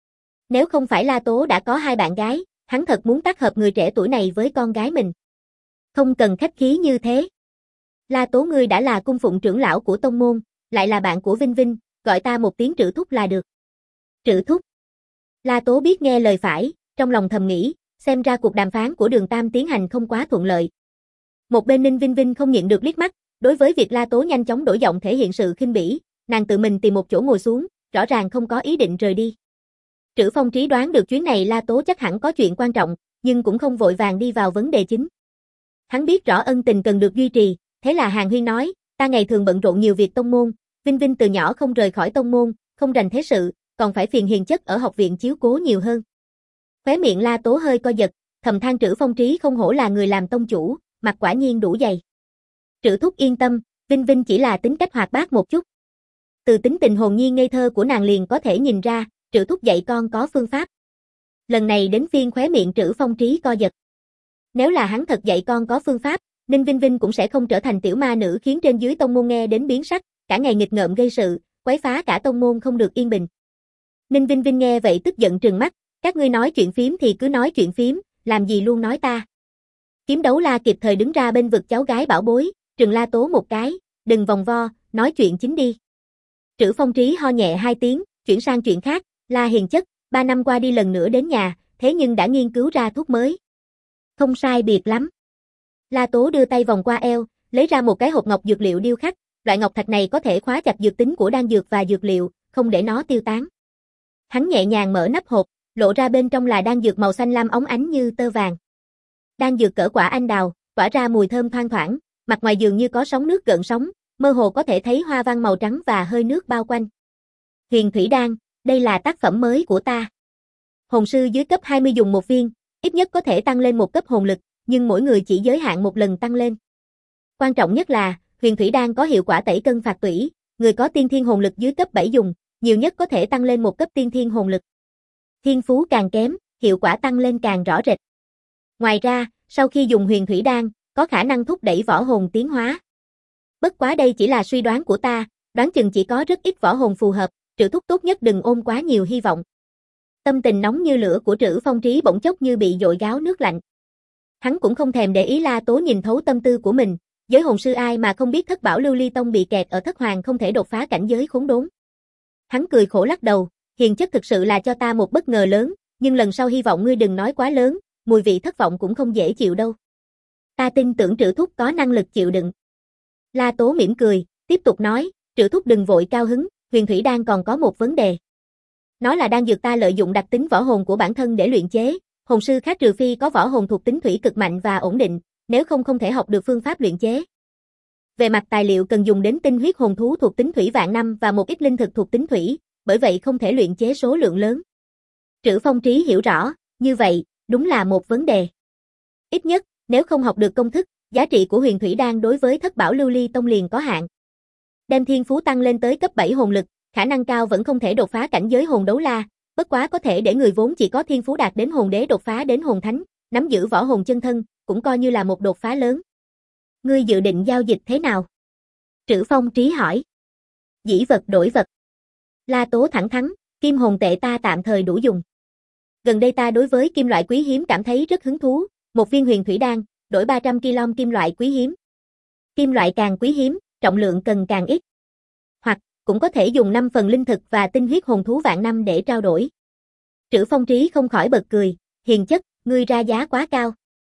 Nếu không phải La Tố đã có hai bạn gái, hắn thật muốn tác hợp người trẻ tuổi này với con gái mình. Không cần khách khí như thế. La Tố ngươi đã là cung phụng trưởng lão của tông môn, lại là bạn của Vinh Vinh, gọi ta một tiếng Trữ thúc là được. Trữ thúc. La Tố biết nghe lời phải, trong lòng thầm nghĩ, xem ra cuộc đàm phán của Đường Tam tiến hành không quá thuận lợi. Một bên Ninh Vinh Vinh không nhịn được liếc mắt, Đối với việc La Tố nhanh chóng đổi giọng thể hiện sự khinh bỉ, nàng tự mình tìm một chỗ ngồi xuống, rõ ràng không có ý định rời đi. Trữ Phong Trí đoán được chuyến này La Tố chắc hẳn có chuyện quan trọng, nhưng cũng không vội vàng đi vào vấn đề chính. Hắn biết rõ ân tình cần được duy trì, thế là Hàn Huyên nói, ta ngày thường bận rộn nhiều việc tông môn, Vinh Vinh từ nhỏ không rời khỏi tông môn, không rành thế sự, còn phải phiền hiền chất ở học viện chiếu cố nhiều hơn. Khóe miệng La Tố hơi co giật, thầm than Trữ Phong Trí không hổ là người làm tông chủ, mặt quả nhiên đủ dày. Trữ thúc yên tâm, Vinh Vinh chỉ là tính cách hoạt bát một chút. Từ tính tình hồn nhiên ngây thơ của nàng liền có thể nhìn ra, Trữ thúc dạy con có phương pháp. Lần này đến phiên khóe miệng Trữ Phong Trí co giật. Nếu là hắn thật dạy con có phương pháp, Ninh Vinh Vinh cũng sẽ không trở thành tiểu ma nữ khiến trên dưới tông môn nghe đến biến sắc, cả ngày nghịch ngợm gây sự, quấy phá cả tông môn không được yên bình. Ninh Vinh Vinh nghe vậy tức giận trừng mắt, các ngươi nói chuyện phím thì cứ nói chuyện phím, làm gì luôn nói ta. Kiếm Đấu La kịp thời đứng ra bên vực cháu gái bảo bối, trừng La Tố một cái, đừng vòng vo, nói chuyện chính đi. Trữ Phong Trí ho nhẹ hai tiếng, chuyển sang chuyện khác, La hiền chất, ba năm qua đi lần nữa đến nhà, thế nhưng đã nghiên cứu ra thuốc mới. Không sai biệt lắm. La Tố đưa tay vòng qua eo, lấy ra một cái hộp ngọc dược liệu điêu khắc, loại ngọc thạch này có thể khóa chặt dược tính của đan dược và dược liệu, không để nó tiêu tán. Hắn nhẹ nhàng mở nắp hộp, lộ ra bên trong là đan dược màu xanh lam óng ánh như tơ vàng. Đan dược cỡ quả anh đào, tỏa ra mùi thơm thoang thoảng, mặt ngoài dường như có sóng nước gợn sóng, mơ hồ có thể thấy hoa văn màu trắng và hơi nước bao quanh. Huyền Thủy Đan, đây là tác phẩm mới của ta. Hồn sư dưới cấp hai mươi dùng một viên, ít nhất có thể tăng lên một cấp hồn lực, nhưng mỗi người chỉ giới hạn một lần tăng lên. Quan trọng nhất là, Huyền Thủy Đan có hiệu quả tẩy cân phạt tủy, người có tiên thiên hồn lực dưới cấp bảy dùng, nhiều nhất có thể tăng lên một cấp tiên thiên hồn lực. Thiên phú càng kém, hiệu quả tăng lên càng rõ rệt. Ngoài ra, sau khi dùng Huyền Thủy Đan, có khả năng thúc đẩy võ hồn tiến hóa. Bất quá đây chỉ là suy đoán của ta, đoán chừng chỉ có rất ít võ hồn phù hợp, Trữ thúc tốt nhất đừng ôm quá nhiều hy vọng. Tâm tình nóng như lửa của Trữ Phong Trí bỗng chốc như bị dội gáo nước lạnh. Hắn cũng không thèm để ý La Tố nhìn thấu tâm tư của mình, giới hồn sư ai mà không biết Thất Bảo Lưu Ly Tông bị kẹt ở Thất Hoàng không thể đột phá cảnh giới khốn đốn. Hắn cười khổ lắc đầu, hiền chất thực sự là cho ta một bất ngờ lớn, nhưng lần sau hy vọng ngươi đừng nói quá lớn, mùi vị thất vọng cũng không dễ chịu đâu. Ta tin tưởng Trữ thúc có năng lực chịu đựng. La Tố mỉm cười, tiếp tục nói, Trữ thúc đừng vội cao hứng, Huyền Thủy Đan còn có một vấn đề. Nó là đan dược ta lợi dụng đặc tính võ hồn của bản thân để luyện chế, hồn sư khác trừ phi có võ hồn thuộc tính thủy cực mạnh và ổn định, nếu không không thể học được phương pháp luyện chế. Về mặt tài liệu cần dùng đến tinh huyết hồn thú thuộc tính thủy vạn năm và một ít linh thực thuộc tính thủy, bởi vậy không thể luyện chế số lượng lớn. Trữ Phong Trí hiểu rõ, như vậy, đúng là một vấn đề. Ít nhất, nếu không học được công thức, giá trị của Huyền Thủy Đan đối với Thất Bảo Lưu Ly Tông liền có hạn. Đem thiên phú tăng lên tới cấp bảy hồn lực, khả năng cao vẫn không thể đột phá cảnh giới hồn đấu la, bất quá có thể để người vốn chỉ có thiên phú đạt đến hồn đế đột phá đến hồn thánh, nắm giữ võ hồn chân thân, cũng coi như là một đột phá lớn. Ngươi dự định giao dịch thế nào? Trữ Phong Trí hỏi. Dĩ vật đổi vật. La Tố thẳng thắn, kim hồn tệ ta tạm thời đủ dùng. Gần đây ta đối với kim loại quý hiếm cảm thấy rất hứng thú, một viên Huyền Thủy Đan, đổi ba trăm ki lô gam kim loại quý hiếm. Kim loại càng quý hiếm, trọng lượng cần càng ít. Hoặc, cũng có thể dùng năm phần linh thực và tinh huyết hồn thú vạn năm để trao đổi. Trữ Phong Trí không khỏi bật cười, hiền chất, ngươi ra giá quá cao.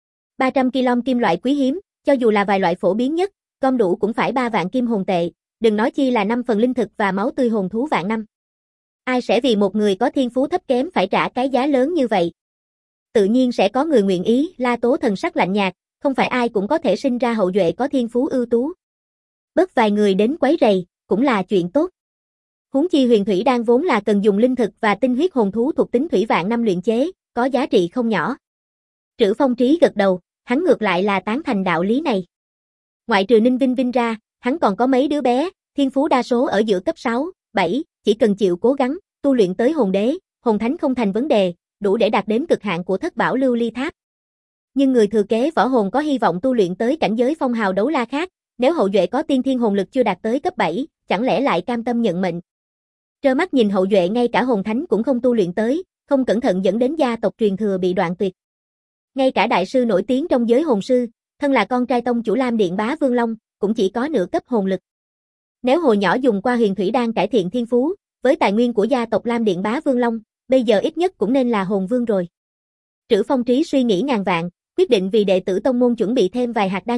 ba trăm ki lô gam kim loại quý hiếm, cho dù là vài loại phổ biến nhất, gom đủ cũng phải ba vạn kim hồn tệ, đừng nói chi là năm phần linh thực và máu tươi hồn thú vạn năm. Ai sẽ vì một người có thiên phú thấp kém phải trả cái giá lớn như vậy? Tự nhiên sẽ có người nguyện ý, La Tố thần sắc lạnh nhạt, không phải ai cũng có thể sinh ra hậu duệ có thiên phú ưu tú. Bớt vài người đến quấy rầy, cũng là chuyện tốt. Huống chi Huyền Thủy Đan vốn là cần dùng linh thực và tinh huyết hồn thú thuộc tính thủy vạn năm luyện chế, có giá trị không nhỏ. Trữ Phong Trí gật đầu, hắn ngược lại là tán thành đạo lý này. Ngoại trừ Ninh Vinh Vinh ra, hắn còn có mấy đứa bé, thiên phú đa số ở giữa cấp sáu, bảy, chỉ cần chịu cố gắng, tu luyện tới hồn đế, hồn thánh không thành vấn đề, đủ để đạt đến cực hạn của Thất Bảo Lưu Ly Tháp. Nhưng người thừa kế võ hồn có hy vọng tu luyện tới cảnh giới phong hào đấu la khác, nếu hậu duệ có tiên thiên hồn lực chưa đạt tới cấp bảy, chẳng lẽ lại cam tâm nhận mệnh. Trơ mắt nhìn hậu duệ ngay cả hồn thánh cũng không tu luyện tới, không cẩn thận dẫn đến gia tộc truyền thừa bị đoạn tuyệt. Ngay cả đại sư nổi tiếng trong giới hồn sư, thân là con trai tông chủ Lam Điện Bá Vương Long, cũng chỉ có nửa cấp hồn lực. Nếu hồi nhỏ dùng qua Huyền Thủy Đan cải thiện thiên phú, với tài nguyên của gia tộc Lam Điện Bá Vương Long, bây giờ ít nhất cũng nên là hồn vương rồi. Trữ Phong Trí suy nghĩ ngàn vạn, quyết định vì đệ tử tông môn chuẩn bị thêm vài hạt đan dược,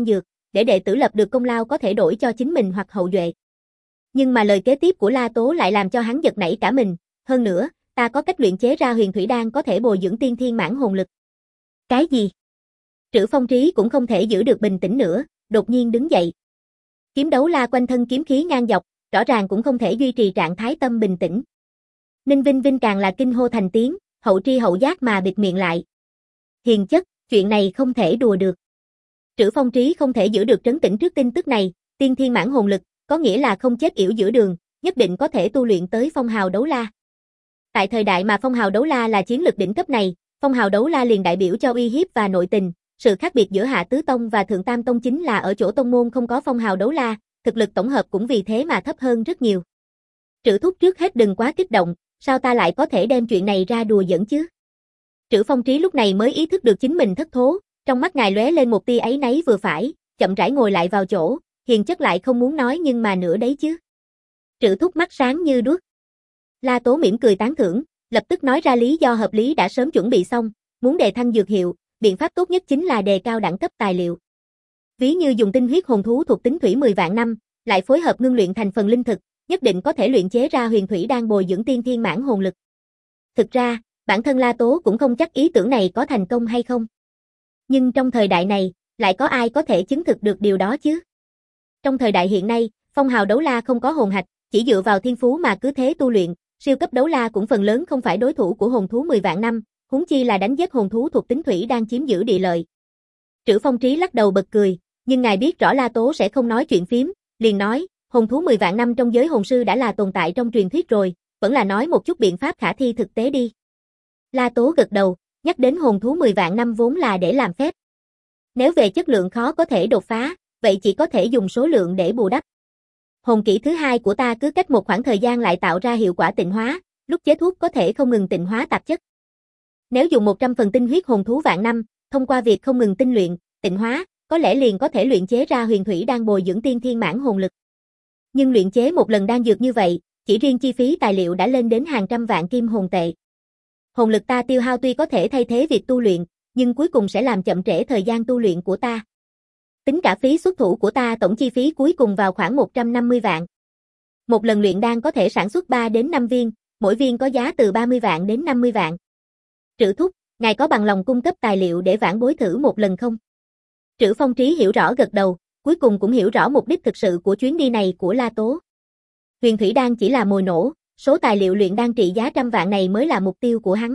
để đệ tử lập được công lao có thể đổi cho chính mình hoặc hậu duệ. Nhưng mà lời kế tiếp của La Tố lại làm cho hắn giật nảy cả mình, hơn nữa, ta có cách luyện chế ra huyền thủy đan có thể bồi dưỡng tiên thiên mãn hồn lực. Cái gì? Trữ Phong Trí cũng không thể giữ được bình tĩnh nữa, đột nhiên đứng dậy. Kiếm đấu la quanh thân kiếm khí ngang dọc, rõ ràng cũng không thể duy trì trạng thái tâm bình tĩnh. Ninh Vinh Vinh càng là kinh hô thành tiếng, hậu tri hậu giác mà bịt miệng lại. Hiền chất, chuyện này không thể đùa được. Trữ Phong Trí không thể giữ được trấn tĩnh trước tin tức này, tiên thiên mãn hồn lực, có nghĩa là không chết yểu giữa đường, nhất định có thể tu luyện tới phong hào đấu la. Tại thời đại mà phong hào đấu la là chiến lực đỉnh cấp này, phong hào đấu la liền đại biểu cho uy hiếp và nội tình, sự khác biệt giữa Hạ Tứ Tông và Thượng Tam Tông chính là ở chỗ tông môn không có phong hào đấu la, thực lực tổng hợp cũng vì thế mà thấp hơn rất nhiều. Trữ thúc trước hết đừng quá kích động, sao ta lại có thể đem chuyện này ra đùa giỡn chứ? Trữ Phong Trí lúc này mới ý thức được chính mình thất thố, trong mắt ngài lóe lên một tia áy náy vừa phải, chậm rãi ngồi lại vào chỗ, hiền chất lại không muốn nói nhưng mà nữa đấy chứ. Trữ thúc mắt sáng như đuốc. La Tố mỉm cười tán thưởng, lập tức nói ra lý do hợp lý đã sớm chuẩn bị xong, muốn đề thăng dược hiệu, biện pháp tốt nhất chính là đề cao đẳng cấp tài liệu. Ví như dùng tinh huyết hồn thú thuộc tính thủy mười vạn năm, lại phối hợp ngưng luyện thành phần linh thực, nhất định có thể luyện chế ra huyền thủy đan bồi dưỡng tiên thiên mãn hồn lực. Thực ra, bản thân La Tố cũng không chắc ý tưởng này có thành công hay không. Nhưng trong thời đại này, lại có ai có thể chứng thực được điều đó chứ? Trong thời đại hiện nay, phong hào đấu la không có hồn hạch, chỉ dựa vào thiên phú mà cứ thế tu luyện, siêu cấp đấu la cũng phần lớn không phải đối thủ của hồn thú mười vạn năm, huống chi là đánh giết hồn thú thuộc tính thủy đang chiếm giữ địa lợi. Trữ Phong Trí lắc đầu bật cười, nhưng ngài biết rõ La Tố sẽ không nói chuyện phím, liền nói, hồn thú mười vạn năm trong giới hồn sư đã là tồn tại trong truyền thuyết rồi, vẫn là nói một chút biện pháp khả thi thực tế đi. La Tố gật đầu, nhắc đến hồn thú mười vạn năm vốn là để làm phép. Nếu về chất lượng khó có thể đột phá, vậy chỉ có thể dùng số lượng để bù đắp. Hồn kỹ thứ hai của ta cứ cách một khoảng thời gian lại tạo ra hiệu quả tịnh hóa, lúc chế thuốc có thể không ngừng tịnh hóa tạp chất. Nếu dùng một trăm phần tinh huyết hồn thú vạn năm, thông qua việc không ngừng tinh luyện, tịnh hóa, có lẽ liền có thể luyện chế ra huyền thủy đan bồi dưỡng tiên thiên mãn hồn lực. Nhưng luyện chế một lần đan dược như vậy, chỉ riêng chi phí tài liệu đã lên đến hàng trăm vạn kim hồn tệ. Hồn lực ta tiêu hao tuy có thể thay thế việc tu luyện, nhưng cuối cùng sẽ làm chậm trễ thời gian tu luyện của ta. Tính cả phí xuất thủ của ta, tổng chi phí cuối cùng vào khoảng một trăm năm mươi vạn. Một lần luyện đan có thể sản xuất ba đến năm viên, mỗi viên có giá từ ba mươi vạn đến năm mươi vạn. Trữ thúc, ngài có bằng lòng cung cấp tài liệu để vãn bối thử một lần không? Trữ Phong Trí hiểu rõ gật đầu, cuối cùng cũng hiểu rõ mục đích thực sự của chuyến đi này của La Tố. Huyền thủy đan chỉ là mồi nổ, số tài liệu luyện đan trị giá trăm vạn này mới là mục tiêu của hắn.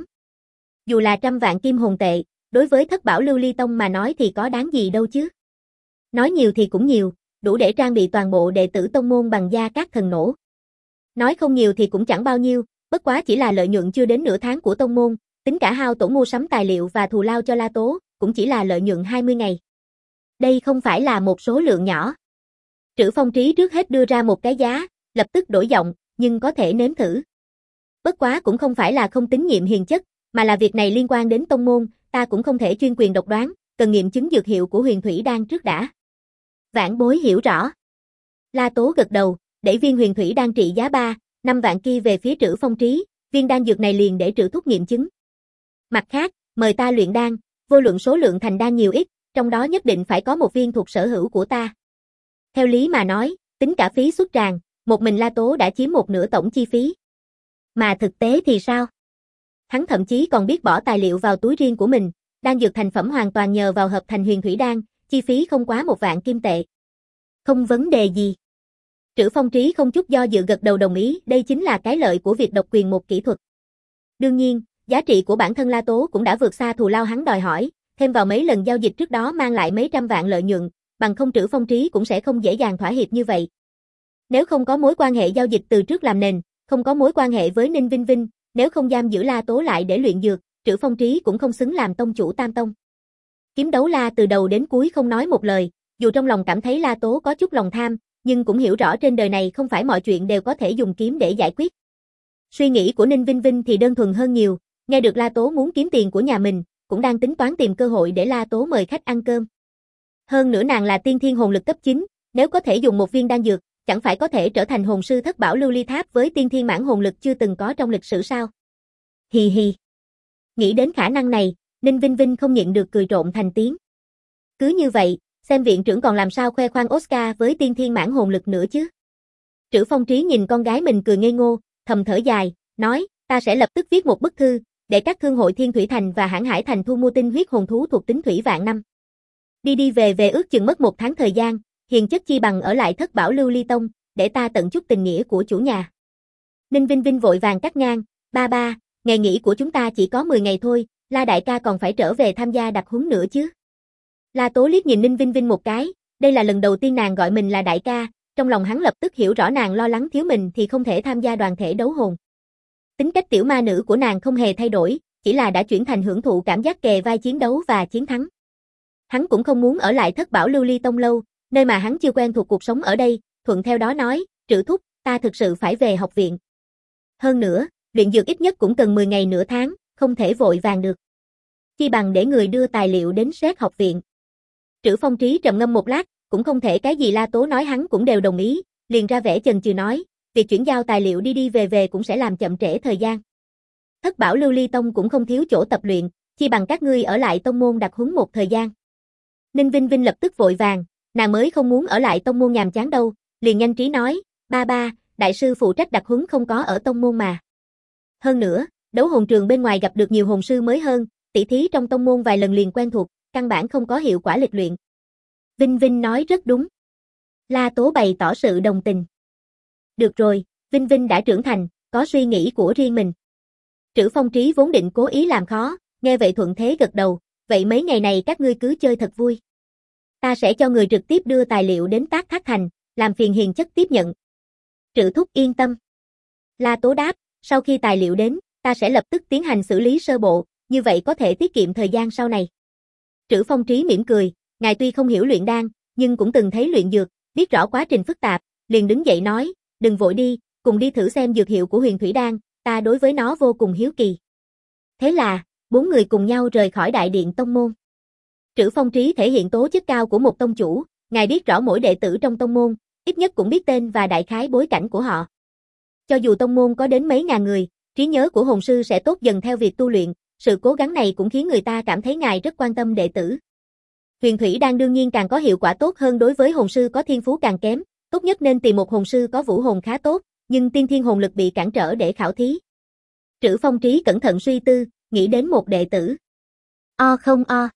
Dù là trăm vạn kim hồn tệ, đối với thất bảo lưu ly tông mà nói thì có đáng gì đâu chứ. Nói nhiều thì cũng nhiều, đủ để trang bị toàn bộ đệ tử tông môn bằng gia các thần nổ. Nói không nhiều thì cũng chẳng bao nhiêu, bất quá chỉ là lợi nhuận chưa đến nửa tháng của tông môn, tính cả hao tổn mua sắm tài liệu và thù lao cho La Tố, cũng chỉ là lợi nhuận hai mươi ngày. Đây không phải là một số lượng nhỏ. Trữ Phong Trí trước hết đưa ra một cái giá, lập tức đổi giọng, nhưng có thể nếm thử. Bất quá cũng không phải là không tín nhiệm hiền chất, mà là việc này liên quan đến tông môn, ta cũng không thể chuyên quyền độc đoán, cần nghiệm chứng dược hiệu của huyền thủy đan trước đã. Vãn bối hiểu rõ. La Tố gật đầu, để viên huyền thủy đan trị giá ba, năm vạn kia về phía Trữ Phong Trí, viên đan dược này liền để Trữ thúc nghiệm chứng. Mặt khác, mời ta luyện đan, vô luận số lượng thành đan nhiều ít, trong đó nhất định phải có một viên thuộc sở hữu của ta. Theo lý mà nói, tính cả phí xuất tràng, một mình La Tố đã chiếm một nửa tổng chi phí. Mà thực tế thì sao? Hắn thậm chí còn biết bỏ tài liệu vào túi riêng của mình, đan dược thành phẩm hoàn toàn nhờ vào hợp thành huyền thủy đan, chi phí không quá một vạn kim tệ. Không vấn đề gì. Trữ Phong Trí không chút do dự gật đầu đồng ý, đây chính là cái lợi của việc độc quyền một kỹ thuật. Đương nhiên, giá trị của bản thân La Tố cũng đã vượt xa thù lao hắn đòi hỏi, thêm vào mấy lần giao dịch trước đó mang lại mấy trăm vạn lợi nhuận, bằng không Trữ Phong Trí cũng sẽ không dễ dàng thỏa hiệp như vậy. Nếu không có mối quan hệ giao dịch từ trước làm nền, không có mối quan hệ với Ninh Vinh Vinh, nếu không giam giữ La Tố lại để luyện dược, Trữ Phong Trí cũng không xứng làm tông chủ Tam Tông. Kiếm đấu la từ đầu đến cuối không nói một lời, dù trong lòng cảm thấy La Tố có chút lòng tham, nhưng cũng hiểu rõ trên đời này không phải mọi chuyện đều có thể dùng kiếm để giải quyết. Suy nghĩ của Ninh Vinh Vinh thì đơn thuần hơn nhiều, nghe được La Tố muốn kiếm tiền của nhà mình, cũng đang tính toán tìm cơ hội để La Tố mời khách ăn cơm. Hơn nữa nàng là tiên thiên hồn lực cấp chín, nếu có thể dùng một viên đan dược, chẳng phải có thể trở thành hồn sư thất bảo lưu ly tháp với tiên thiên mãn hồn lực chưa từng có trong lịch sử sao? Hì hì. Nghĩ đến khả năng này, Ninh Vinh Vinh không nhịn được cười trộn thành tiếng. Cứ như vậy, xem viện trưởng còn làm sao khoe khoang Oscar với tiên thiên mãn hồn lực nữa chứ. Trữ Phong Trí nhìn con gái mình cười ngây ngô, thầm thở dài, nói, ta sẽ lập tức viết một bức thư, để các thương hội Thiên Thủy Thành và Hãn Hải Thành thu mua tinh huyết hồn thú thuộc tính thủy vạn năm. Đi đi về về ước chừng mất một tháng thời gian, hiền chất chi bằng ở lại Thất Bảo Lưu Ly Tông, để ta tận chút tình nghĩa của chủ nhà. Ninh Vinh Vinh vội vàng cắt ngang, ba ba, ngày nghỉ của chúng ta chỉ có mười ngày thôi, La đại ca còn phải trở về tham gia đặc huấn nữa chứ. La Tố liếc nhìn Ninh Vinh Vinh một cái, đây là lần đầu tiên nàng gọi mình là đại ca, trong lòng hắn lập tức hiểu rõ nàng lo lắng thiếu mình thì không thể tham gia đoàn thể đấu hồn. Tính cách tiểu ma nữ của nàng không hề thay đổi, chỉ là đã chuyển thành hưởng thụ cảm giác kề vai chiến đấu và chiến thắng. Hắn cũng không muốn ở lại Thất Bảo Lưu Ly Tông lâu, nơi mà hắn chưa quen thuộc cuộc sống ở đây, thuận theo đó nói, Trữ thúc, ta thực sự phải về học viện. Hơn nữa, luyện dược ít nhất cũng cần mười ngày nửa tháng, không thể vội vàng được. Chi bằng để người đưa tài liệu đến xét học viện. Trữ Phong Trí trầm ngâm một lát, cũng không thể cái gì La Tố nói hắn cũng đều đồng ý, liền ra vẻ chần chừ nói, việc chuyển giao tài liệu đi đi về về cũng sẽ làm chậm trễ thời gian. Thất Bảo Lưu Ly Tông cũng không thiếu chỗ tập luyện, chi bằng các ngươi ở lại tông môn đặc huấn một thời gian. Ninh Vinh Vinh lập tức vội vàng, nàng mới không muốn ở lại tông môn nhàm chán đâu, liền nhanh trí nói, ba ba, đại sư phụ trách đặc huấn không có ở tông môn mà. Hơn nữa, đấu hồn trường bên ngoài gặp được nhiều hồn sư mới hơn, tỷ thí trong tông môn vài lần liền quen thuộc, căn bản không có hiệu quả lịch luyện. Vinh Vinh nói rất đúng. La Tố bày tỏ sự đồng tình. Được rồi, Vinh Vinh đã trưởng thành, có suy nghĩ của riêng mình. Trữ Phong Trí vốn định cố ý làm khó, nghe vậy thuận thế gật đầu, vậy mấy ngày này các ngươi cứ chơi thật vui. Ta sẽ cho người trực tiếp đưa tài liệu đến Tác Thác Thành, làm phiền hiền chất tiếp nhận. Trữ thúc yên tâm. La Tố đáp, sau khi tài liệu đến, ta sẽ lập tức tiến hành xử lý sơ bộ, như vậy có thể tiết kiệm thời gian sau này. Trữ Phong Trí mỉm cười, ngài tuy không hiểu luyện đan, nhưng cũng từng thấy luyện dược, biết rõ quá trình phức tạp, liền đứng dậy nói, đừng vội đi, cùng đi thử xem dược hiệu của huyền thủy đan, ta đối với nó vô cùng hiếu kỳ. Thế là, bốn người cùng nhau rời khỏi đại điện tông môn. Trữ Phong Trí thể hiện tố chất cao của một tông chủ, ngài biết rõ mỗi đệ tử trong tông môn, ít nhất cũng biết tên và đại khái bối cảnh của họ. Cho dù tông môn có đến mấy ngàn người, trí nhớ của hồn sư sẽ tốt dần theo việc tu luyện, sự cố gắng này cũng khiến người ta cảm thấy ngài rất quan tâm đệ tử. Huyền thủy đan đương nhiên càng có hiệu quả tốt hơn đối với hồn sư có thiên phú càng kém, tốt nhất nên tìm một hồn sư có vũ hồn khá tốt, nhưng tiên thiên hồn lực bị cản trở để khảo thí. Trữ Phong Trí cẩn thận suy tư, nghĩ đến một đệ tử. O không o.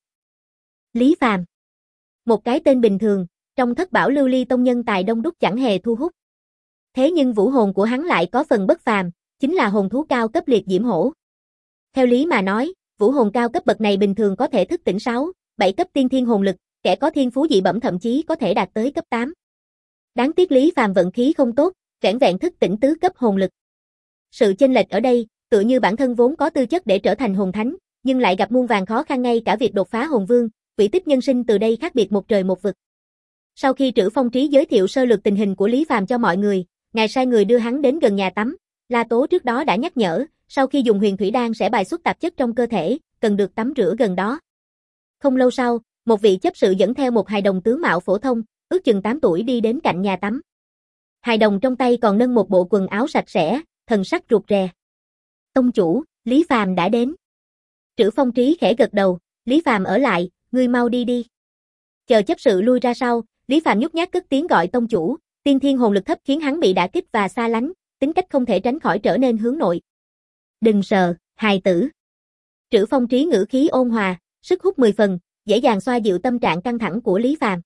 Lý Phàm. Một cái tên bình thường, trong Thất Bảo Lưu Ly Tông nhân tài đông đúc chẳng hề thu hút. Thế nhưng vũ hồn của hắn lại có phần bất phàm, chính là hồn thú cao cấp liệt diễm hổ. Theo lý mà nói, vũ hồn cao cấp bậc này bình thường có thể thức tỉnh sáu, bảy cấp tiên thiên hồn lực, kẻ có thiên phú dị bẩm thậm chí có thể đạt tới cấp tám. Đáng tiếc Lý Phàm vận khí không tốt, vẻn vẹn thức tỉnh tứ cấp hồn lực. Sự chênh lệch ở đây, tựa như bản thân vốn có tư chất để trở thành hồn thánh, nhưng lại gặp muôn vàn khó khăn ngay cả việc đột phá hồn vương, quỹ tích nhân sinh từ đây khác biệt một trời một vực. Sau khi Trữ Phong Trí giới thiệu sơ lược tình hình của Lý Phàm cho mọi người, ngài sai người đưa hắn đến gần nhà tắm, La Tố trước đó đã nhắc nhở, sau khi dùng huyền thủy đan sẽ bài xuất tạp chất trong cơ thể, cần được tắm rửa gần đó. Không lâu sau, một vị chấp sự dẫn theo một hài đồng tướng mạo phổ thông, ước chừng tám tuổi đi đến cạnh nhà tắm. Hài đồng trong tay còn nâng một bộ quần áo sạch sẽ, thần sắc rụt rè. Tông chủ, Lý Phàm đã đến. Trữ Phong Trí khẽ gật đầu, Lý Phàm ở lại, ngươi mau đi đi. Chờ chấp sự lui ra sau, Lý Phàm nhút nhát cất tiếng gọi tông chủ, tiên thiên hồn lực thấp khiến hắn bị đả kích và xa lánh, tính cách không thể tránh khỏi trở nên hướng nội. Đừng sợ, hài tử. Trữ Phong Trí ngữ khí ôn hòa, sức hút mười phần, dễ dàng xoa dịu tâm trạng căng thẳng của Lý Phàm.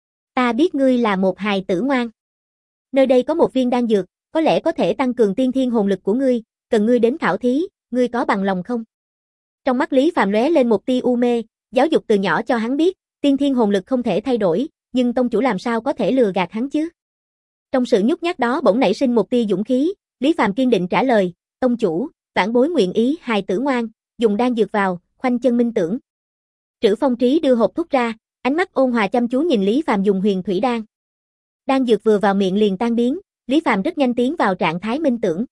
Ta biết ngươi là một hài tử ngoan. Nơi đây có một viên đan dược, có lẽ có thể tăng cường tiên thiên hồn lực của ngươi, cần ngươi đến khảo thí, ngươi có bằng lòng không? Trong mắt Lý Phàm lóe lên một tia u mê, giáo dục từ nhỏ cho hắn biết, tiên thiên hồn lực không thể thay đổi, nhưng tông chủ làm sao có thể lừa gạt hắn chứ? Trong sự nhút nhát đó bỗng nảy sinh một tia dũng khí, Lý Phàm kiên định trả lời, tông chủ, vãn bối nguyện ý hài tử ngoan, dùng đan dược vào, khoanh chân minh tưởng. Trữ Phong Trí đưa hộp thuốc ra, ánh mắt ôn hòa chăm chú nhìn Lý Phàm dùng huyền thủy đan. Đan dược vừa vào miệng liền tan biến, Lý Phàm rất nhanh tiến vào trạng thái minh tưởng.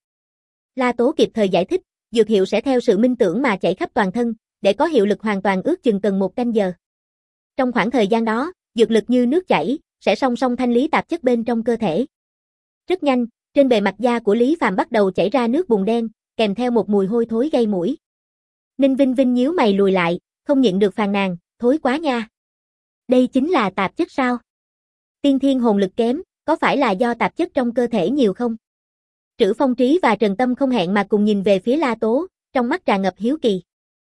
La Tố kịp thời giải thích, dược hiệu sẽ theo sự minh tưởng mà chảy khắp toàn thân, để có hiệu lực hoàn toàn ước chừng cần một canh giờ. Trong khoảng thời gian đó, dược lực như nước chảy, sẽ song song thanh lý tạp chất bên trong cơ thể. Rất nhanh, trên bề mặt da của Lý Phàm bắt đầu chảy ra nước bùn đen, kèm theo một mùi hôi thối gây mũi. Ninh Vinh Vinh nhíu mày lùi lại, không nhịn được phàn nàn, thối quá nha. Đây chính là tạp chất sao? Tiên thiên hồn lực kém, có phải là do tạp chất trong cơ thể nhiều không? Trữ Phong Trí và Trần Tâm không hẹn mà cùng nhìn về phía La Tố, trong mắt tràn ngập hiếu kỳ.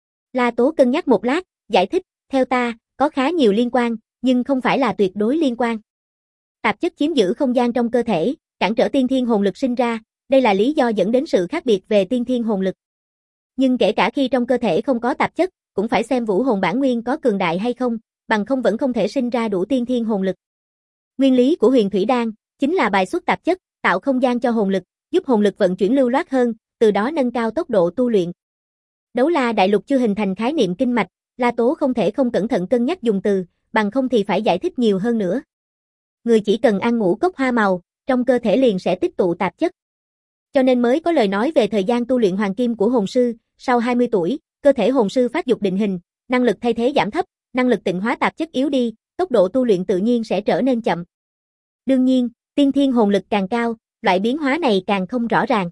La Tố cân nhắc một lát, giải thích, theo ta, có khá nhiều liên quan, nhưng không phải là tuyệt đối liên quan. Tạp chất chiếm giữ không gian trong cơ thể, cản trở tiên thiên hồn lực sinh ra, đây là lý do dẫn đến sự khác biệt về tiên thiên hồn lực. Nhưng kể cả khi trong cơ thể không có tạp chất, cũng phải xem vũ hồn bản nguyên có cường đại hay không, bằng không vẫn không thể sinh ra đủ tiên thiên hồn lực. Nguyên lý của Huyền Thủy Đan chính là bài xuất tạp chất, tạo không gian cho hồn lực, giúp hồn lực vận chuyển lưu loát hơn, từ đó nâng cao tốc độ tu luyện. Đấu La Đại Lục chưa hình thành khái niệm kinh mạch, La Tố không thể không cẩn thận cân nhắc dùng từ, bằng không thì phải giải thích nhiều hơn nữa. Người chỉ cần ăn ngũ cốc hoa màu, trong cơ thể liền sẽ tích tụ tạp chất. Cho nên mới có lời nói về thời gian tu luyện hoàng kim của hồn sư, sau hai mươi tuổi, cơ thể hồn sư phát dục định hình, năng lực thay thế giảm thấp, năng lực tịnh hóa tạp chất yếu đi, tốc độ tu luyện tự nhiên sẽ trở nên chậm. Đương nhiên, tiên thiên hồn lực càng cao, loại biến hóa này càng không rõ ràng.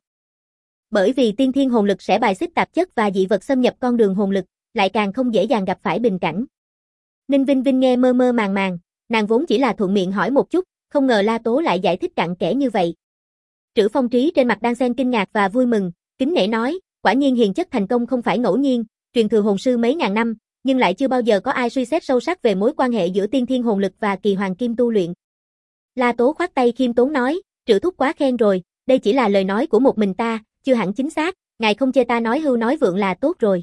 Bởi vì tiên thiên hồn lực sẽ bài xích tạp chất và dị vật xâm nhập con đường hồn lực, lại càng không dễ dàng gặp phải bình cảnh. Ninh Vinh Vinh nghe mơ mơ màng màng, nàng vốn chỉ là thuận miệng hỏi một chút, không ngờ La Tố lại giải thích cặn kẽ như vậy. Trữ Phong Trí trên mặt đang xen kinh ngạc và vui mừng, kính nể nói, quả nhiên hiền chất thành công không phải ngẫu nhiên, truyền thừa hồn sư mấy ngàn năm, nhưng lại chưa bao giờ có ai suy xét sâu sắc về mối quan hệ giữa tiên thiên hồn lực và kỳ hoàng kim tu luyện. La Tố khoát tay khiêm tốn nói, Trữ thúc quá khen rồi, đây chỉ là lời nói của một mình ta, chưa hẳn chính xác, ngài không chê ta nói hưu nói vượng là tốt rồi.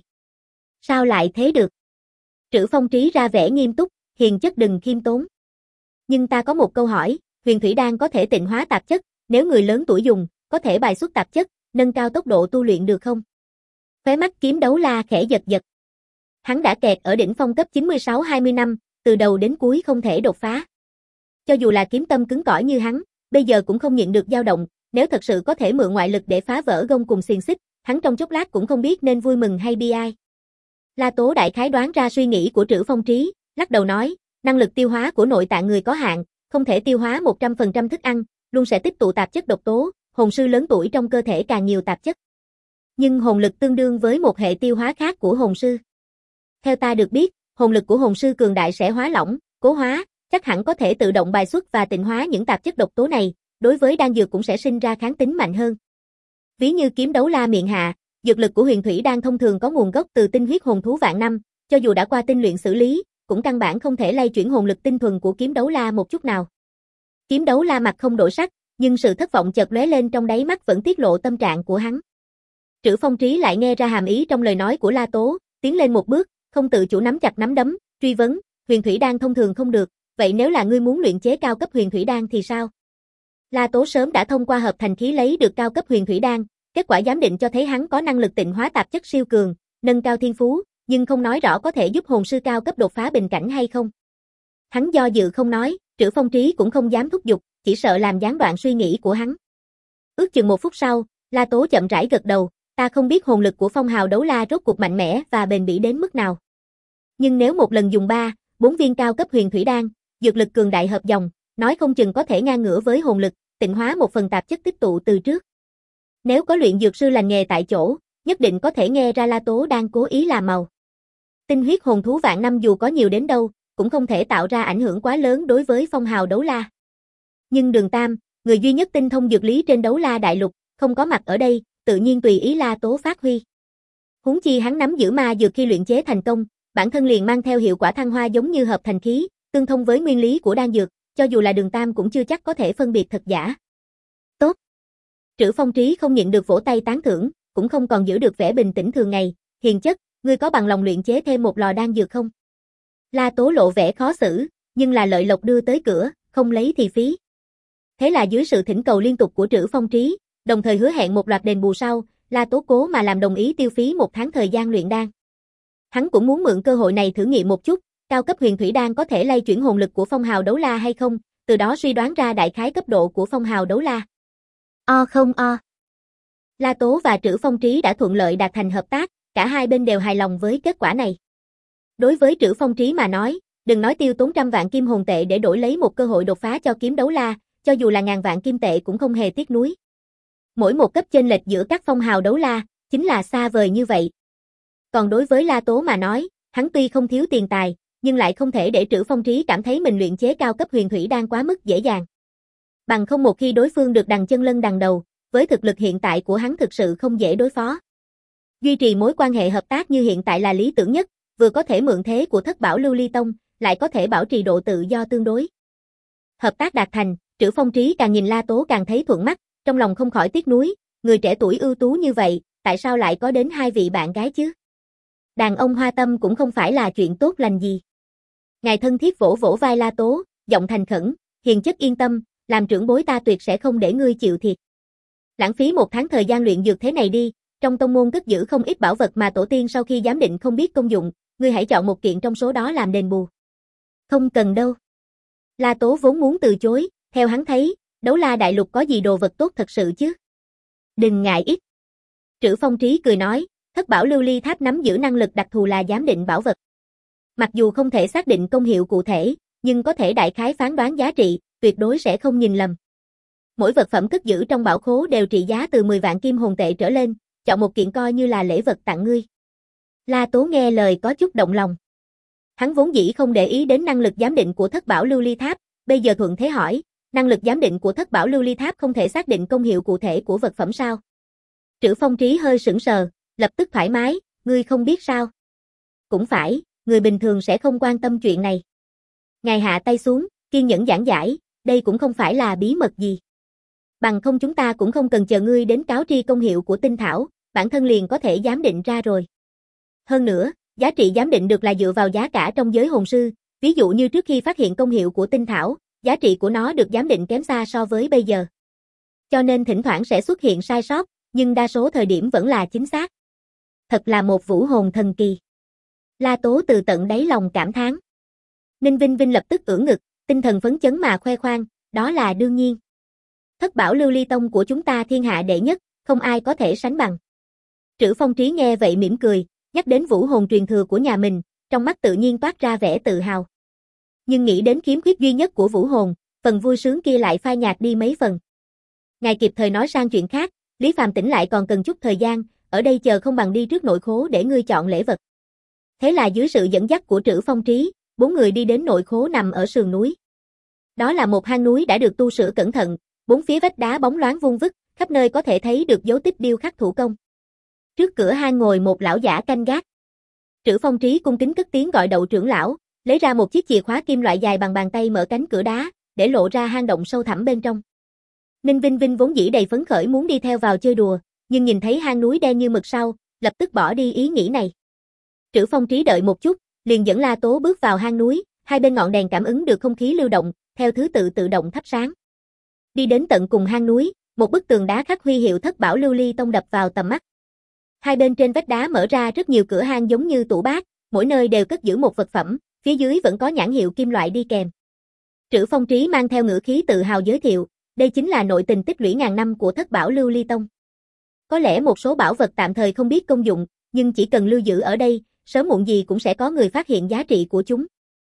Sao lại thế được? Trữ Phong Trí ra vẻ nghiêm túc, hiền chất đừng khiêm tốn. Nhưng ta có một câu hỏi, Huyền Thủy Đan có thể tịnh hóa tạp chất, nếu người lớn tuổi dùng, có thể bài xuất tạp chất, nâng cao tốc độ tu luyện được không? Khóe mắt Kiếm Đấu La khẽ giật giật. Hắn đã kẹt ở đỉnh phong cấp chín mươi sáu hai mươi năm, từ đầu đến cuối không thể đột phá. Cho dù là kiếm tâm cứng cỏi như hắn, bây giờ cũng không nhịn được dao động, nếu thật sự có thể mượn ngoại lực để phá vỡ gông cùng xiềng xích, hắn trong chốc lát cũng không biết nên vui mừng hay bi ai. La Tố đại khái đoán ra suy nghĩ của Trữ Phong Trí, lắc đầu nói, năng lực tiêu hóa của nội tạng người có hạn, không thể tiêu hóa một trăm phần trăm thức ăn, luôn sẽ tích tụ tạp chất độc tố, hồn sư lớn tuổi trong cơ thể càng nhiều tạp chất. Nhưng hồn lực tương đương với một hệ tiêu hóa khác của hồn sư. Theo ta được biết, hồn lực của hồn sư cường đại sẽ hóa lỏng, cố hóa, chắc hẳn có thể tự động bài xuất và tịnh hóa những tạp chất độc tố này, đối với đan dược cũng sẽ sinh ra kháng tính mạnh hơn. Ví như Kiếm Đấu La miệng hạ, dược lực của Huyền Thủy Đan thông thường có nguồn gốc từ tinh huyết hồn thú vạn năm, cho dù đã qua tinh luyện xử lý, cũng căn bản không thể lay chuyển hồn lực tinh thuần của Kiếm Đấu La một chút nào. Kiếm Đấu La mặt không đổi sắc, nhưng sự thất vọng chợt lóe lên trong đáy mắt vẫn tiết lộ tâm trạng của hắn. Trữ Phong Trí lại nghe ra hàm ý trong lời nói của La Tố, tiến lên một bước, không tự chủ nắm chặt nắm đấm, truy vấn, Huyền Thủy Đan thông thường không được, vậy nếu là ngươi muốn luyện chế cao cấp Huyền Thủy Đan thì sao? La Tố sớm đã thông qua hợp thành khí lấy được cao cấp Huyền Thủy Đan, kết quả giám định cho thấy hắn có năng lực tịnh hóa tạp chất siêu cường, nâng cao thiên phú, nhưng không nói rõ có thể giúp hồn sư cao cấp đột phá bình cảnh hay không. Hắn do dự không nói, Trữ Phong Trí cũng không dám thúc giục, chỉ sợ làm gián đoạn suy nghĩ của hắn. Ước chừng một phút sau, La Tố chậm rãi gật đầu, ta không biết hồn lực của Phong Hào Đấu La rốt cuộc mạnh mẽ và bền bỉ đến mức nào. Nhưng nếu một lần dùng ba, bốn viên cao cấp Huyền Thủy Đan, dược lực cường đại hợp dòng, nói không chừng có thể ngang ngửa với hồn lực, tịnh hóa một phần tạp chất tích tụ từ trước. Nếu có luyện dược sư lành nghề tại chỗ, nhất định có thể nghe ra La Tố đang cố ý làm màu. Tinh huyết hồn thú vạn năm dù có nhiều đến đâu, cũng không thể tạo ra ảnh hưởng quá lớn đối với Phong Hào Đấu La. Nhưng Đường Tam, người duy nhất tinh thông dược lý trên Đấu La Đại Lục, không có mặt ở đây, tự nhiên tùy ý La Tố phát huy. Huống chi hắn nắm giữ ma dược khi luyện chế thành công, bản thân liền mang theo hiệu quả thăng hoa giống như hợp thành khí, tương thông với nguyên lý của đan dược, cho dù là Đường Tam cũng chưa chắc có thể phân biệt thật giả. Tốt. Trữ Phong Trí không nhịn được vỗ tay tán thưởng, cũng không còn giữ được vẻ bình tĩnh thường ngày, hiền chất, ngươi có bằng lòng luyện chế thêm một lò đan dược không? La Tố lộ vẻ khó xử, nhưng là lợi lộc đưa tới cửa, không lấy thì phí. Thế là dưới sự thỉnh cầu liên tục của Trữ Phong Trí, đồng thời hứa hẹn một loạt đền bù sau, La Tố cố mà làm đồng ý tiêu phí một tháng thời gian luyện đan. Hắn cũng muốn mượn cơ hội này thử nghiệm một chút, cao cấp Huyền Thủy Đan có thể lay chuyển hồn lực của Phong Hào Đấu La hay không, từ đó suy đoán ra đại khái cấp độ của Phong Hào Đấu La. O không o. La Tố và Trữ Phong Trí đã thuận lợi đạt thành hợp tác, cả hai bên đều hài lòng với kết quả này. Đối với Trữ Phong Trí mà nói, đừng nói tiêu tốn trăm vạn kim hồn tệ để đổi lấy một cơ hội đột phá cho Kiếm Đấu La, cho dù là ngàn vạn kim tệ cũng không hề tiếc nuối. Mỗi một cấp chênh lệch giữa các Phong Hào Đấu La, chính là xa vời như vậy. Còn đối với La Tố mà nói, hắn tuy không thiếu tiền tài, nhưng lại không thể để Trữ Phong Trí cảm thấy mình luyện chế cao cấp huyền thủy đan quá mức dễ dàng. Bằng không một khi đối phương được đằng chân lân đằng đầu, với thực lực hiện tại của hắn thực sự không dễ đối phó. Duy trì mối quan hệ hợp tác như hiện tại là lý tưởng nhất, vừa có thể mượn thế của Thất Bảo Lưu Ly Tông, lại có thể bảo trì độ tự do tương đối. Hợp tác đạt thành, Trữ Phong Trí càng nhìn La Tố càng thấy thuận mắt, trong lòng không khỏi tiếc nuối, người trẻ tuổi ưu tú như vậy, tại sao lại có đến hai vị bạn gái chứ? Đàn ông hoa tâm cũng không phải là chuyện tốt lành gì. Ngài thân thiết vỗ vỗ vai La Tố, giọng thành khẩn, hiền chất yên tâm, làm trưởng bối ta tuyệt sẽ không để ngươi chịu thiệt. Lãng phí một tháng thời gian luyện dược thế này đi, trong tông môn cất giữ không ít bảo vật mà tổ tiên sau khi giám định không biết công dụng, ngươi hãy chọn một kiện trong số đó làm đền bù. Không cần đâu. La Tố vốn muốn từ chối, theo hắn thấy, Đấu La Đại Lục có gì đồ vật tốt thật sự chứ. Đừng ngại ít. Trữ Phong Trí cười nói, Thất Bảo Lưu Ly Tháp nắm giữ năng lực đặc thù là giám định bảo vật. Mặc dù không thể xác định công hiệu cụ thể, nhưng có thể đại khái phán đoán giá trị, tuyệt đối sẽ không nhìn lầm. Mỗi vật phẩm cất giữ trong bảo khố đều trị giá từ mười vạn kim hồn tệ trở lên, chọn một kiện coi như là lễ vật tặng ngươi. La Tố nghe lời có chút động lòng. Hắn vốn dĩ không để ý đến năng lực giám định của Thất Bảo Lưu Ly Tháp, bây giờ thuận thế hỏi, năng lực giám định của Thất Bảo Lưu Ly Tháp không thể xác định công hiệu cụ thể của vật phẩm sao? Trữ Phong Trí hơi sững sờ, lập tức thoải mái, ngươi không biết sao? Cũng phải, người bình thường sẽ không quan tâm chuyện này. Ngài hạ tay xuống, kiên nhẫn giảng giải, đây cũng không phải là bí mật gì. Bằng không chúng ta cũng không cần chờ ngươi đến cáo tri công hiệu của tinh thảo, bản thân liền có thể giám định ra rồi. Hơn nữa, giá trị giám định được là dựa vào giá cả trong giới hồn sư, ví dụ như trước khi phát hiện công hiệu của tinh thảo, giá trị của nó được giám định kém xa so với bây giờ. Cho nên thỉnh thoảng sẽ xuất hiện sai sót, nhưng đa số thời điểm vẫn là chính xác. Thật là một vũ hồn thần kỳ. La Tố từ tận đáy lòng cảm thán. Ninh Vinh Vinh lập tức ưỡn ngực, tinh thần phấn chấn mà khoe khoang, đó là đương nhiên. Thất Bảo Lưu Ly Tông của chúng ta thiên hạ đệ nhất, không ai có thể sánh bằng. Trữ Phong Trí nghe vậy mỉm cười, nhắc đến vũ hồn truyền thừa của nhà mình, trong mắt tự nhiên toát ra vẻ tự hào. Nhưng nghĩ đến khiếm khuyết duy nhất của vũ hồn, phần vui sướng kia lại phai nhạt đi mấy phần. Ngài kịp thời nói sang chuyện khác, Lý Phàm tỉnh lại còn cần chút thời gian, ở đây chờ không bằng đi trước nội khố để ngươi chọn lễ vật. Thế là dưới sự dẫn dắt của Trữ Phong Trí, bốn người đi đến nội khố nằm ở sườn núi. Đó là một hang núi đã được tu sửa cẩn thận, bốn phía vách đá bóng loáng vuông vức, khắp nơi có thể thấy được dấu tích điêu khắc thủ công. Trước cửa hang ngồi một lão giả canh gác. Trữ Phong Trí cung kính cất tiếng gọi Đậu trưởng lão, lấy ra một chiếc chìa khóa kim loại dài bằng bàn tay mở cánh cửa đá, để lộ ra hang động sâu thẳm bên trong. Ninh Vinh Vinh vốn dĩ đầy phấn khởi muốn đi theo vào chơi đùa, nhưng nhìn thấy hang núi đen như mực sau, lập tức bỏ đi ý nghĩ này. Trữ Phong Trí đợi một chút, liền dẫn La Tố bước vào hang núi, hai bên ngọn đèn cảm ứng được không khí lưu động, theo thứ tự tự động thắp sáng. Đi đến tận cùng hang núi, một bức tường đá khắc huy hiệu Thất Bảo Lưu Ly Tông đập vào tầm mắt. Hai bên trên vách đá mở ra rất nhiều cửa hang giống như tủ bát, mỗi nơi đều cất giữ một vật phẩm, phía dưới vẫn có nhãn hiệu kim loại đi kèm. Trữ Phong Trí mang theo ngữ khí tự hào giới thiệu, đây chính là nội tình tích lũy ngàn năm của Thất Bảo Lưu Ly Tông. Có lẽ một số bảo vật tạm thời không biết công dụng, nhưng chỉ cần lưu giữ ở đây, sớm muộn gì cũng sẽ có người phát hiện giá trị của chúng.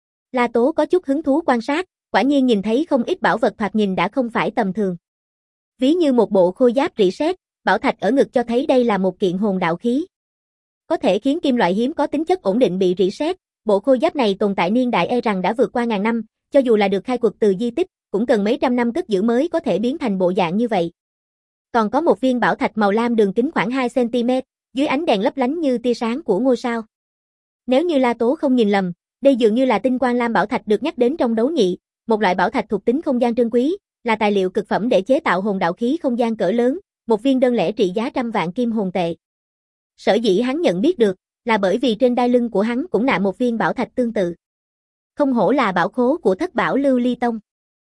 La Tố có chút hứng thú quan sát, quả nhiên nhìn thấy không ít bảo vật thoạt nhìn đã không phải tầm thường. Ví như một bộ khôi giáp rỉ sét, bảo thạch ở ngực cho thấy đây là một kiện hồn đạo khí. Có thể khiến kim loại hiếm có tính chất ổn định bị rỉ sét, bộ khôi giáp này tồn tại niên đại e rằng đã vượt qua ngàn năm, cho dù là được khai quật từ di tích, cũng cần mấy trăm năm cất giữ mới có thể biến thành bộ dạng như vậy. Còn có một viên bảo thạch màu lam đường kính khoảng hai xăng ti mét, dưới ánh đèn lấp lánh như tia sáng của ngôi sao. Nếu như La Tố không nhìn lầm, đây dường như là tinh quang lam bảo thạch được nhắc đến trong đấu nhị, một loại bảo thạch thuộc tính không gian trân quý, là tài liệu cực phẩm để chế tạo hồn đạo khí không gian cỡ lớn, một viên đơn lẻ trị giá trăm vạn kim hồn tệ. Sở dĩ hắn nhận biết được, là bởi vì trên đai lưng của hắn cũng nạm một viên bảo thạch tương tự. Không hổ là bảo khố của Thất Bảo Lưu Ly Tông.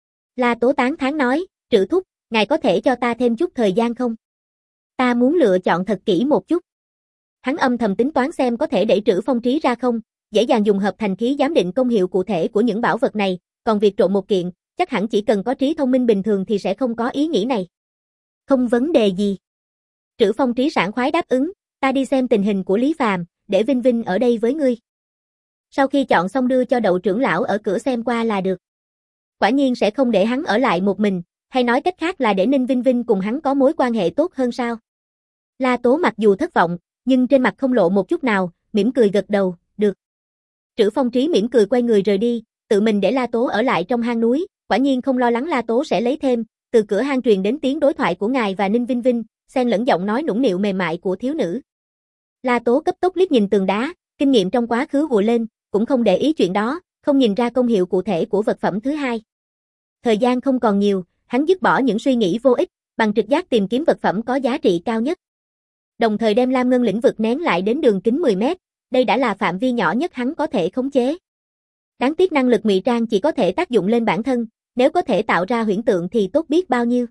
La Tố tán thán nói, Trữ thúc, ngài có thể cho ta thêm chút thời gian không? Ta muốn lựa chọn thật kỹ một chút. Hắn âm thầm tính toán xem có thể để Trữ Phong Trí ra không, dễ dàng dùng hợp thành khí giám định công hiệu cụ thể của những bảo vật này, còn việc trộn một kiện, chắc hẳn chỉ cần có trí thông minh bình thường thì sẽ không có ý nghĩ này. Không vấn đề gì. Trữ Phong Trí sảng khoái đáp ứng, ta đi xem tình hình của Lý Phàm, để Vinh Vinh ở đây với ngươi. Sau khi chọn xong đưa cho Đậu trưởng lão ở cửa xem qua là được. Quả nhiên sẽ không để hắn ở lại một mình, hay nói cách khác là để Ninh Vinh Vinh cùng hắn có mối quan hệ tốt hơn sao? La Tố mặc dù thất vọng, nhưng trên mặt không lộ một chút nào, mỉm cười gật đầu, được. Trữ Phong Trí mỉm cười quay người rời đi, tự mình để La Tố ở lại trong hang núi, quả nhiên không lo lắng La Tố sẽ lấy thêm, từ cửa hang truyền đến tiếng đối thoại của ngài và Ninh Vinh Vinh, xen lẫn giọng nói nũng nịu mềm mại của thiếu nữ. La Tố cấp tốc liếc nhìn tường đá, kinh nghiệm trong quá khứ gùa lên, cũng không để ý chuyện đó, không nhìn ra công hiệu cụ thể của vật phẩm thứ hai. Thời gian không còn nhiều, hắn dứt bỏ những suy nghĩ vô ích, bằng trực giác tìm kiếm vật phẩm có giá trị cao nhất. Đồng thời đem Lam Ngân lĩnh vực nén lại đến đường kính mười mét, đây đã là phạm vi nhỏ nhất hắn có thể khống chế. Đáng tiếc năng lực ngụy trang chỉ có thể tác dụng lên bản thân, nếu có thể tạo ra huyễn tượng thì tốt biết bao nhiêu.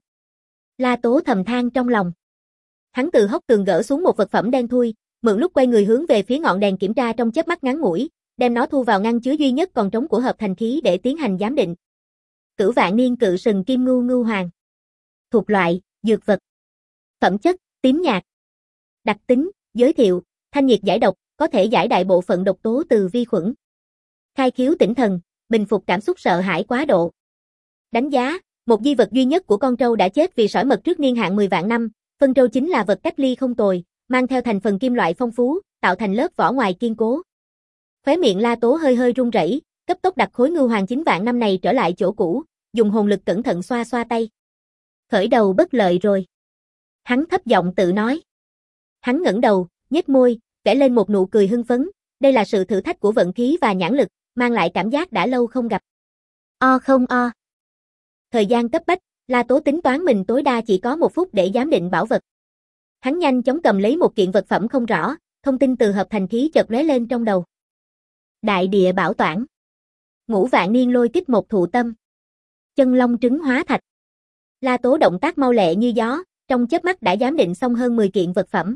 La Tố thầm than trong lòng. Hắn từ hốc tường gỡ xuống một vật phẩm đen thui, mượn lúc quay người hướng về phía ngọn đèn kiểm tra trong chớp mắt ngắn ngủi, đem nó thu vào ngăn chứa duy nhất còn trống của hợp thành khí để tiến hành giám định. Cửu Vạn Niên Cự Sừng Kim Ngưu Ngưu Hoàng. Thuộc loại, dược vật. Phẩm chất, tím nhạt. Đặc tính, giới thiệu, thanh nhiệt giải độc, có thể giải đại bộ phận độc tố từ vi khuẩn. Khai khiếu tỉnh thần, bình phục cảm xúc sợ hãi quá độ. Đánh giá, một di vật duy nhất của con trâu đã chết vì sỏi mật trước niên hạn mười vạn năm, phân trâu chính là vật cách ly không tồi, mang theo thành phần kim loại phong phú, tạo thành lớp vỏ ngoài kiên cố. Khóe miệng La Tố hơi hơi run rẩy, cấp tốc đặt khối ngưu hoàng chín vạn năm này trở lại chỗ cũ, dùng hồn lực cẩn thận xoa xoa tay. Khởi đầu bất lợi rồi. Hắn thấp giọng tự nói. Hắn ngẩng đầu, nhếch môi, vẽ lên một nụ cười hưng phấn, đây là sự thử thách của vận khí và nhãn lực, mang lại cảm giác đã lâu không gặp. O không o. Thời gian cấp bách, La Tố tính toán mình tối đa chỉ có một phút để giám định bảo vật. Hắn nhanh chóng cầm lấy một kiện vật phẩm không rõ, thông tin từ hợp thành khí chợt lóe lên trong đầu. Đại địa bảo toản. Ngũ Vạn Niên Lôi Kích Một Thụ Tâm. Chân Long Trứng Hóa Thạch. La Tố động tác mau lẹ như gió, trong chớp mắt đã giám định xong hơn mười kiện vật phẩm.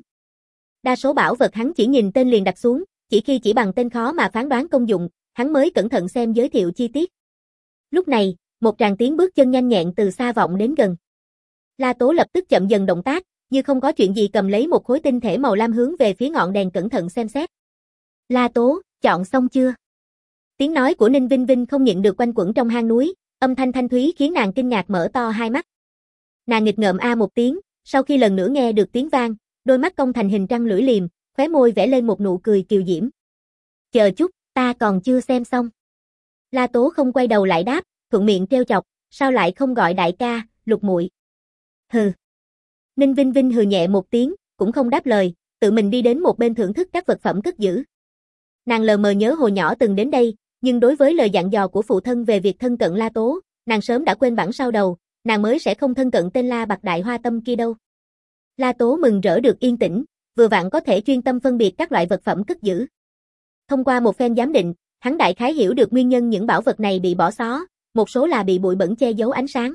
Đa số bảo vật hắn chỉ nhìn tên liền đặt xuống, chỉ khi chỉ bằng tên khó mà phán đoán công dụng, hắn mới cẩn thận xem giới thiệu chi tiết. Lúc này, một tràng tiếng bước chân nhanh nhẹn từ xa vọng đến gần. La Tố lập tức chậm dần động tác, như không có chuyện gì cầm lấy một khối tinh thể màu lam hướng về phía ngọn đèn cẩn thận xem xét. La Tố, chọn xong chưa? Tiếng nói của Ninh Vinh Vinh không nhịn được quanh quẩn trong hang núi, âm thanh thanh thúy khiến nàng kinh ngạc mở to hai mắt. Nàng nghịch ngợm a một tiếng, sau khi lần nữa nghe được tiếng vang, đôi mắt cong thành hình trăng lưỡi liềm, khóe môi vẽ lên một nụ cười kiều diễm. Chờ chút, ta còn chưa xem xong. La Tố không quay đầu lại đáp, thuận miệng trêu chọc, sao lại không gọi đại ca, Lục muội? Hừ. Ninh Vinh Vinh hừ nhẹ một tiếng, cũng không đáp lời, tự mình đi đến một bên thưởng thức các vật phẩm cất giữ. Nàng lờ mờ nhớ hồi nhỏ từng đến đây, nhưng đối với lời dặn dò của phụ thân về việc thân cận La Tố, nàng sớm đã quên bẵng sau đầu, nàng mới sẽ không thân cận tên La Bạc Đại Hoa Tâm kia đâu. La Tố mừng rỡ được yên tĩnh, vừa vặn có thể chuyên tâm phân biệt các loại vật phẩm cất giữ. Thông qua một phen giám định, hắn đại khái hiểu được nguyên nhân những bảo vật này bị bỏ xó, một số là bị bụi bẩn che giấu ánh sáng.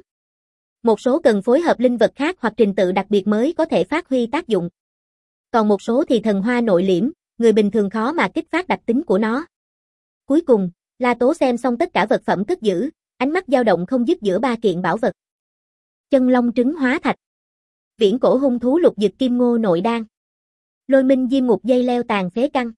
Một số cần phối hợp linh vật khác hoặc trình tự đặc biệt mới có thể phát huy tác dụng. Còn một số thì thần hoa nội liễm, người bình thường khó mà kích phát đặc tính của nó. Cuối cùng, La Tố xem xong tất cả vật phẩm cất giữ, ánh mắt dao động không dứt giữa ba kiện bảo vật. Chân Long Trứng Hóa Thạch. Viễn cổ hung thú lục dực kim ngô nội đan. Lôi minh diêm ngục dây leo tàn phế căn.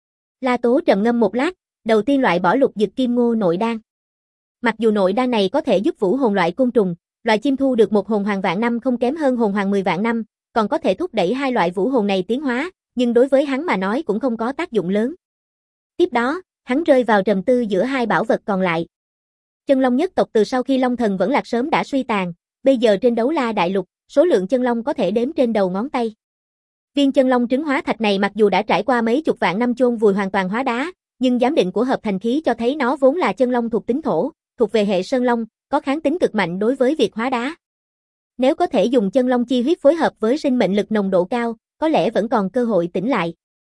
La Tố trầm ngâm một lát, đầu tiên loại bỏ lục dực kim ngô nội đan. Mặc dù nội đan này có thể giúp vũ hồn loại côn trùng, loại chim thu được một hồn hoàng vạn năm không kém hơn hồn hoàng mười vạn năm, còn có thể thúc đẩy hai loại vũ hồn này tiến hóa, nhưng đối với hắn mà nói cũng không có tác dụng lớn. Tiếp đó, hắn rơi vào trầm tư giữa hai bảo vật còn lại. Chân long nhất tộc từ sau khi Long Thần Vẫn Lạc sớm đã suy tàn, bây giờ trên Đấu La Đại Lục, số lượng chân long có thể đếm trên đầu ngón tay. Viên chân long trứng hóa thạch này mặc dù đã trải qua mấy chục vạn năm chôn vùi hoàn toàn hóa đá, nhưng giám định của hợp thành khí cho thấy nó vốn là chân long thuộc tính thổ, thuộc về hệ sơn long, có kháng tính cực mạnh đối với việc hóa đá. Nếu có thể dùng chân long chi huyết phối hợp với sinh mệnh lực nồng độ cao, có lẽ vẫn còn cơ hội tỉnh lại.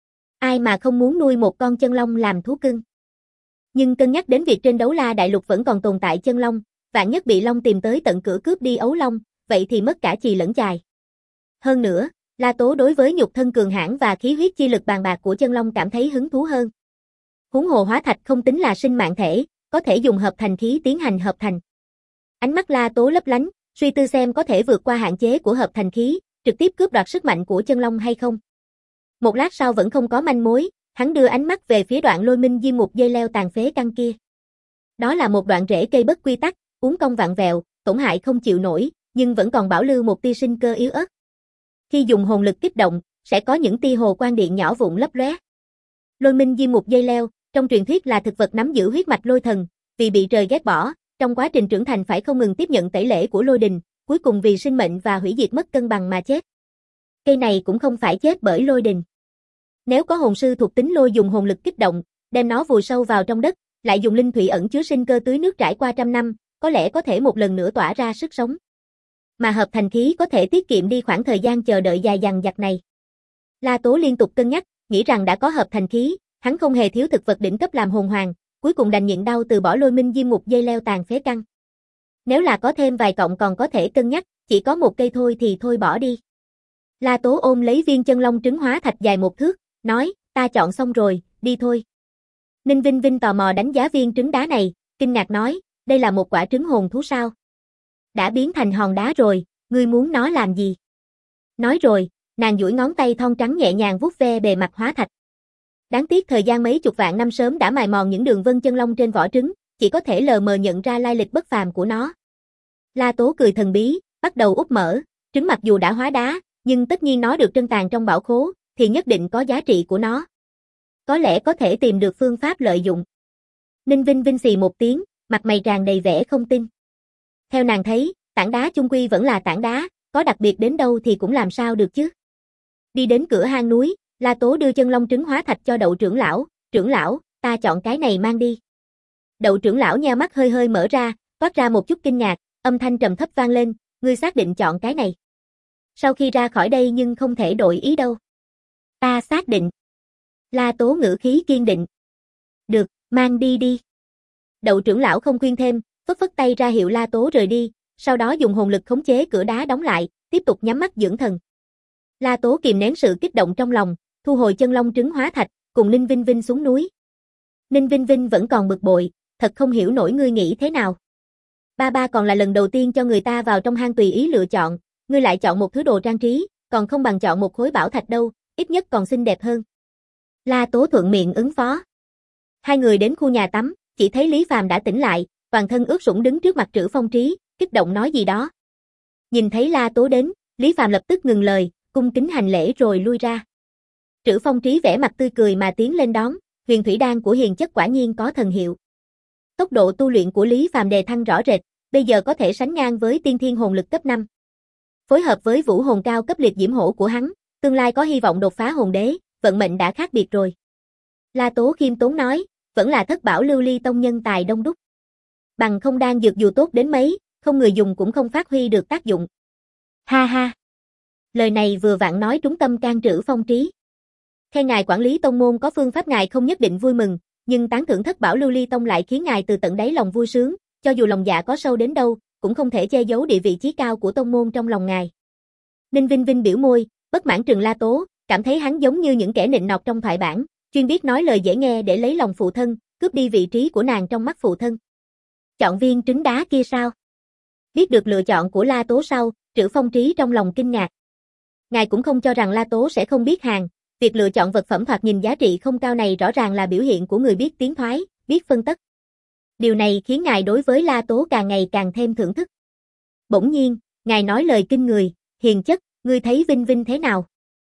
Ai mà không muốn nuôi một con chân long làm thú cưng. Nhưng cân nhắc đến việc trên Đấu La Đại Lục vẫn còn tồn tại chân long, vạn nhất bị long tìm tới tận cửa cướp đi ấu long, vậy thì mất cả chì lẫn chài. Hơn nữa, La Tố đối với nhục thân cường hãn và khí huyết chi lực bàn bạc của chân long cảm thấy hứng thú hơn. Huống hồ hóa thạch không tính là sinh mạng thể, có thể dùng hợp thành khí tiến hành hợp thành. Ánh mắt La Tố lấp lánh, suy tư xem có thể vượt qua hạn chế của hợp thành khí, trực tiếp cướp đoạt sức mạnh của chân long hay không. Một lát sau vẫn không có manh mối, hắn đưa ánh mắt về phía đoạn lôi minh diêm ngục dây leo tàn phế căn kia. Đó là một đoạn rễ cây bất quy tắc, uốn cong vặn vẹo, tổn hại không chịu nổi, nhưng vẫn còn bảo lưu một tia sinh cơ yếu ớt. Khi dùng hồn lực kích động, sẽ có những tia hồ quang điện nhỏ vụn lấp lóe. Lôi minh diêm ngục dây leo, trong truyền thuyết là thực vật nắm giữ huyết mạch lôi thần, vì bị trời ghét bỏ, trong quá trình trưởng thành phải không ngừng tiếp nhận tẩy lễ của lôi đình, cuối cùng vì sinh mệnh và hủy diệt mất cân bằng mà chết. Cây này cũng không phải chết bởi lôi đình. Nếu có hồn sư thuộc tính lôi dùng hồn lực kích động, đem nó vùi sâu vào trong đất, lại dùng linh thủy ẩn chứa sinh cơ tưới nước trải qua trăm năm, có lẽ có thể một lần nữa tỏa ra sức sống. Mà hợp thành khí có thể tiết kiệm đi khoảng thời gian chờ đợi dài dằng dặc này. La Tố liên tục cân nhắc, nghĩ rằng đã có hợp thành khí, hắn không hề thiếu thực vật đỉnh cấp làm hồn hoàng, cuối cùng đành nhịn đau từ bỏ lôi minh diêm mục dây leo tàn phế căn. Nếu là có thêm vài cọng còn có thể cân nhắc, chỉ có một cây thôi thì thôi bỏ đi. La Tố ôm lấy viên chân long trứng hóa thạch dài một thước, nói, ta chọn xong rồi, đi thôi. Ninh Vinh Vinh tò mò đánh giá viên trứng đá này, kinh ngạc nói, đây là một quả trứng hồn thú sao? Đã biến thành hòn đá rồi, ngươi muốn nó làm gì? Nói rồi, nàng duỗi ngón tay thon trắng nhẹ nhàng vuốt ve bề mặt hóa thạch. Đáng tiếc thời gian mấy chục vạn năm sớm đã mài mòn những đường vân chân long trên vỏ trứng, chỉ có thể lờ mờ nhận ra lai lịch bất phàm của nó. La Tố cười thần bí, bắt đầu úp mở, trứng mặc dù đã hóa đá, nhưng tất nhiên nó được trân tàng trong bảo khố, thì nhất định có giá trị của nó. Có lẽ có thể tìm được phương pháp lợi dụng. Ninh Vinh Vinh xì một tiếng, mặt mày tràn đầy vẻ không tin. Theo nàng thấy, tảng đá chung quy vẫn là tảng đá, có đặc biệt đến đâu thì cũng làm sao được chứ. Đi đến cửa hang núi, La Tố đưa chân long trứng hóa thạch cho Đậu trưởng lão, trưởng lão, ta chọn cái này mang đi. Đậu trưởng lão nheo mắt hơi hơi mở ra, toát ra một chút kinh ngạc, âm thanh trầm thấp vang lên, ngươi xác định chọn cái này. Sau khi ra khỏi đây nhưng không thể đổi ý đâu. Ta xác định. La Tố ngữ khí kiên định. Được, mang đi đi. Đậu trưởng lão không khuyên thêm, phất phất tay ra hiệu La Tố rời đi, sau đó dùng hồn lực khống chế cửa đá đóng lại, tiếp tục nhắm mắt dưỡng thần. La Tố kìm nén sự kích động trong lòng, thu hồi chân long trứng hóa thạch, cùng Ninh Vinh Vinh xuống núi. Ninh Vinh Vinh vẫn còn bực bội, thật không hiểu nổi ngươi nghĩ thế nào. Ba ba còn là lần đầu tiên cho người ta vào trong hang tùy ý lựa chọn, ngươi lại chọn một thứ đồ trang trí, còn không bằng chọn một khối bảo thạch đâu, ít nhất còn xinh đẹp hơn. La Tố thuận miệng ứng phó. Hai người đến khu nhà tắm, chỉ thấy Lý Phàm đã tỉnh lại, toàn thân ướt sũng đứng trước mặt Trữ Phong Trí, kích động nói gì đó. Nhìn thấy La Tố đến, Lý Phàm lập tức ngừng lời, cung kính hành lễ rồi lui ra. Trữ Phong Trí vẻ mặt tươi cười mà tiến lên đón, huyền thủy đan của hiền chất quả nhiên có thần hiệu. Tốc độ tu luyện của Lý Phàm đề thăng rõ rệt, bây giờ có thể sánh ngang với tiên thiên hồn lực cấp năm. Phối hợp với vũ hồn cao cấp liệt diễm hổ của hắn, tương lai có hy vọng đột phá hồn đế, vận mệnh đã khác biệt rồi. La Tố khiêm tốn nói, vẫn là thất bảo lưu ly tông nhân tài đông đúc. Bằng không đan dược dù tốt đến mấy, không người dùng cũng không phát huy được tác dụng. Ha ha. Lời này vừa vặn nói trúng tâm can Trữ Phong Trí. Khen ngài quản lý tông môn có phương pháp ngài không nhất định vui mừng, nhưng tán thưởng thất bảo lưu ly tông lại khiến ngài từ tận đáy lòng vui sướng, cho dù lòng dạ có sâu đến đâu, cũng không thể che giấu địa vị chí cao của tông môn trong lòng ngài. Ninh Vinh Vinh biểu môi, bất mãn trừng La Tố, cảm thấy hắn giống như những kẻ nịnh nọt trong thoại bản, chuyên biết nói lời dễ nghe để lấy lòng phụ thân, cướp đi vị trí của nàng trong mắt phụ thân. Chọn viên trứng đá kia sao? Biết được lựa chọn của La Tố sau, Trữ Phong Trí trong lòng kinh ngạc. Ngài cũng không cho rằng La Tố sẽ không biết hàng, việc lựa chọn vật phẩm thoạt nhìn giá trị không cao này rõ ràng là biểu hiện của người biết tiến thoái, biết phân tất. Điều này khiến ngài đối với La Tố càng ngày càng thêm thưởng thức. Bỗng nhiên, ngài nói lời kinh người, hiền chất, ngươi thấy Vinh Vinh thế nào?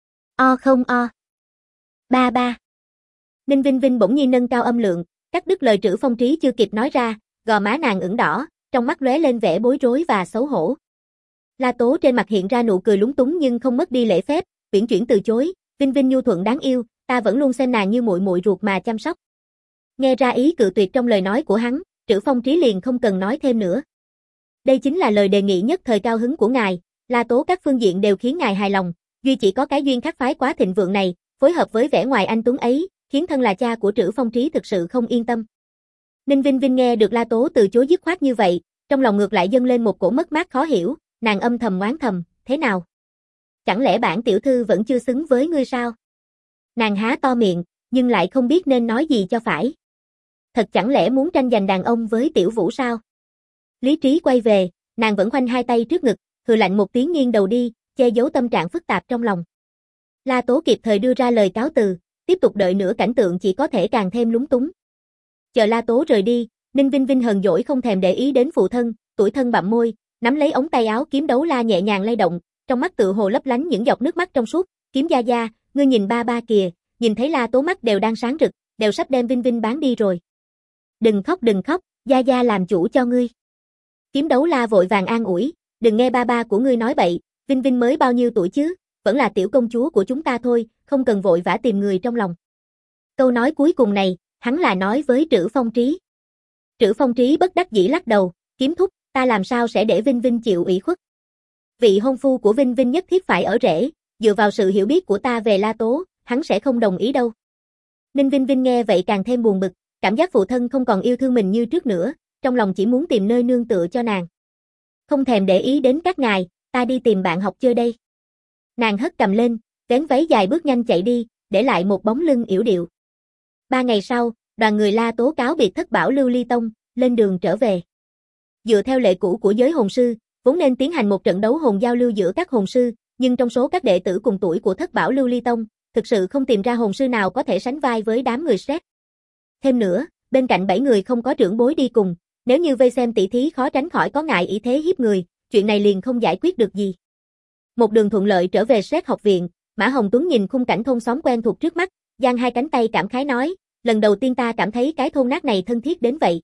O không o. Ba ba. Ninh Vinh Vinh bỗng nhiên nâng cao âm lượng, cắt đứt lời Trữ Phong Trí chưa kịp nói ra, gò má nàng ửng đỏ, trong mắt lóe lên vẻ bối rối và xấu hổ. La Tố trên mặt hiện ra nụ cười lúng túng nhưng không mất đi lễ phép, uyển chuyển từ chối, Vinh Vinh nhu thuận đáng yêu, ta vẫn luôn xem nàng như muội muội ruột mà chăm sóc. Nghe ra ý cự tuyệt trong lời nói của hắn, Trữ Phong Trí liền không cần nói thêm nữa. Đây chính là lời đề nghị nhất thời cao hứng của ngài, La Tố các phương diện đều khiến ngài hài lòng, duy chỉ có cái duyên khắc phái quá thịnh vượng này, phối hợp với vẻ ngoài anh tuấn ấy, khiến thân là cha của Trữ Phong Trí thực sự không yên tâm. Ninh Vinh Vinh nghe được La Tố từ chối dứt khoát như vậy, trong lòng ngược lại dâng lên một cổ mất mát khó hiểu, nàng âm thầm oán thầm, thế nào? Chẳng lẽ bản tiểu thư vẫn chưa xứng với ngươi sao? Nàng há to miệng, nhưng lại không biết nên nói gì cho phải. Thật chẳng lẽ muốn tranh giành đàn ông với tiểu vũ sao? Lý trí quay về, nàng vẫn khoanh hai tay trước ngực, hừ lạnh một tiếng nghiêng đầu đi, che giấu tâm trạng phức tạp trong lòng. La Tố kịp thời đưa ra lời cáo từ, tiếp tục đợi nữa cảnh tượng chỉ có thể càng thêm lúng túng. Chờ La Tố rời đi, Ninh Vinh Vinh hờn dỗi không thèm để ý đến phụ thân, tuổi thân bặm môi, nắm lấy ống tay áo kiếm đấu la nhẹ nhàng lay động, trong mắt tựa hồ lấp lánh những giọt nước mắt trong suốt, kiếm gia gia, ngươi nhìn ba ba kìa, nhìn thấy La Tố mắt đều đang sáng rực, đều sắp đem Vinh Vinh bán đi rồi. Đừng khóc đừng khóc, Gia Gia làm chủ cho ngươi. Kiếm Đấu La vội vàng an ủi, đừng nghe ba ba của ngươi nói bậy, Vinh Vinh mới bao nhiêu tuổi chứ, vẫn là tiểu công chúa của chúng ta thôi, không cần vội vã tìm người trong lòng. Câu nói cuối cùng này, hắn là nói với Trữ Phong Trí. Trữ Phong Trí bất đắc dĩ lắc đầu, Kiếm thúc, ta làm sao sẽ để Vinh Vinh chịu ủy khuất. Vị hôn phu của Vinh Vinh nhất thiết phải ở rể, dựa vào sự hiểu biết của ta về La Tố, hắn sẽ không đồng ý đâu. Ninh Vinh Vinh nghe vậy càng thêm buồn bực, cảm giác phụ thân không còn yêu thương mình như trước nữa, trong lòng chỉ muốn tìm nơi nương tựa cho nàng. Không thèm để ý đến các ngài, ta đi tìm bạn học chơi đây. Nàng hất cầm lên, vén váy dài bước nhanh chạy đi, để lại một bóng lưng yểu điệu. Ba ngày sau, đoàn người La Tố cáo biệt Thất Bảo Lưu Ly Tông, lên đường trở về. Dựa theo lệ cũ của giới hồn sư, vốn nên tiến hành một trận đấu hồn giao lưu giữa các hồn sư, nhưng trong số các đệ tử cùng tuổi của Thất Bảo Lưu Ly Tông, thực sự không tìm ra hồn sư nào có thể sánh vai với đám người Shrek. Thêm nữa, bên cạnh bảy người không có trưởng bối đi cùng, nếu như vây xem tỷ thí khó tránh khỏi có ngại ý thế hiếp người, chuyện này liền không giải quyết được gì. Một đường thuận lợi trở về Shrek học viện, Mã Hồng Tuấn nhìn khung cảnh thôn xóm quen thuộc trước mắt, giang hai cánh tay cảm khái nói, lần đầu tiên ta cảm thấy cái thôn nát này thân thiết đến vậy.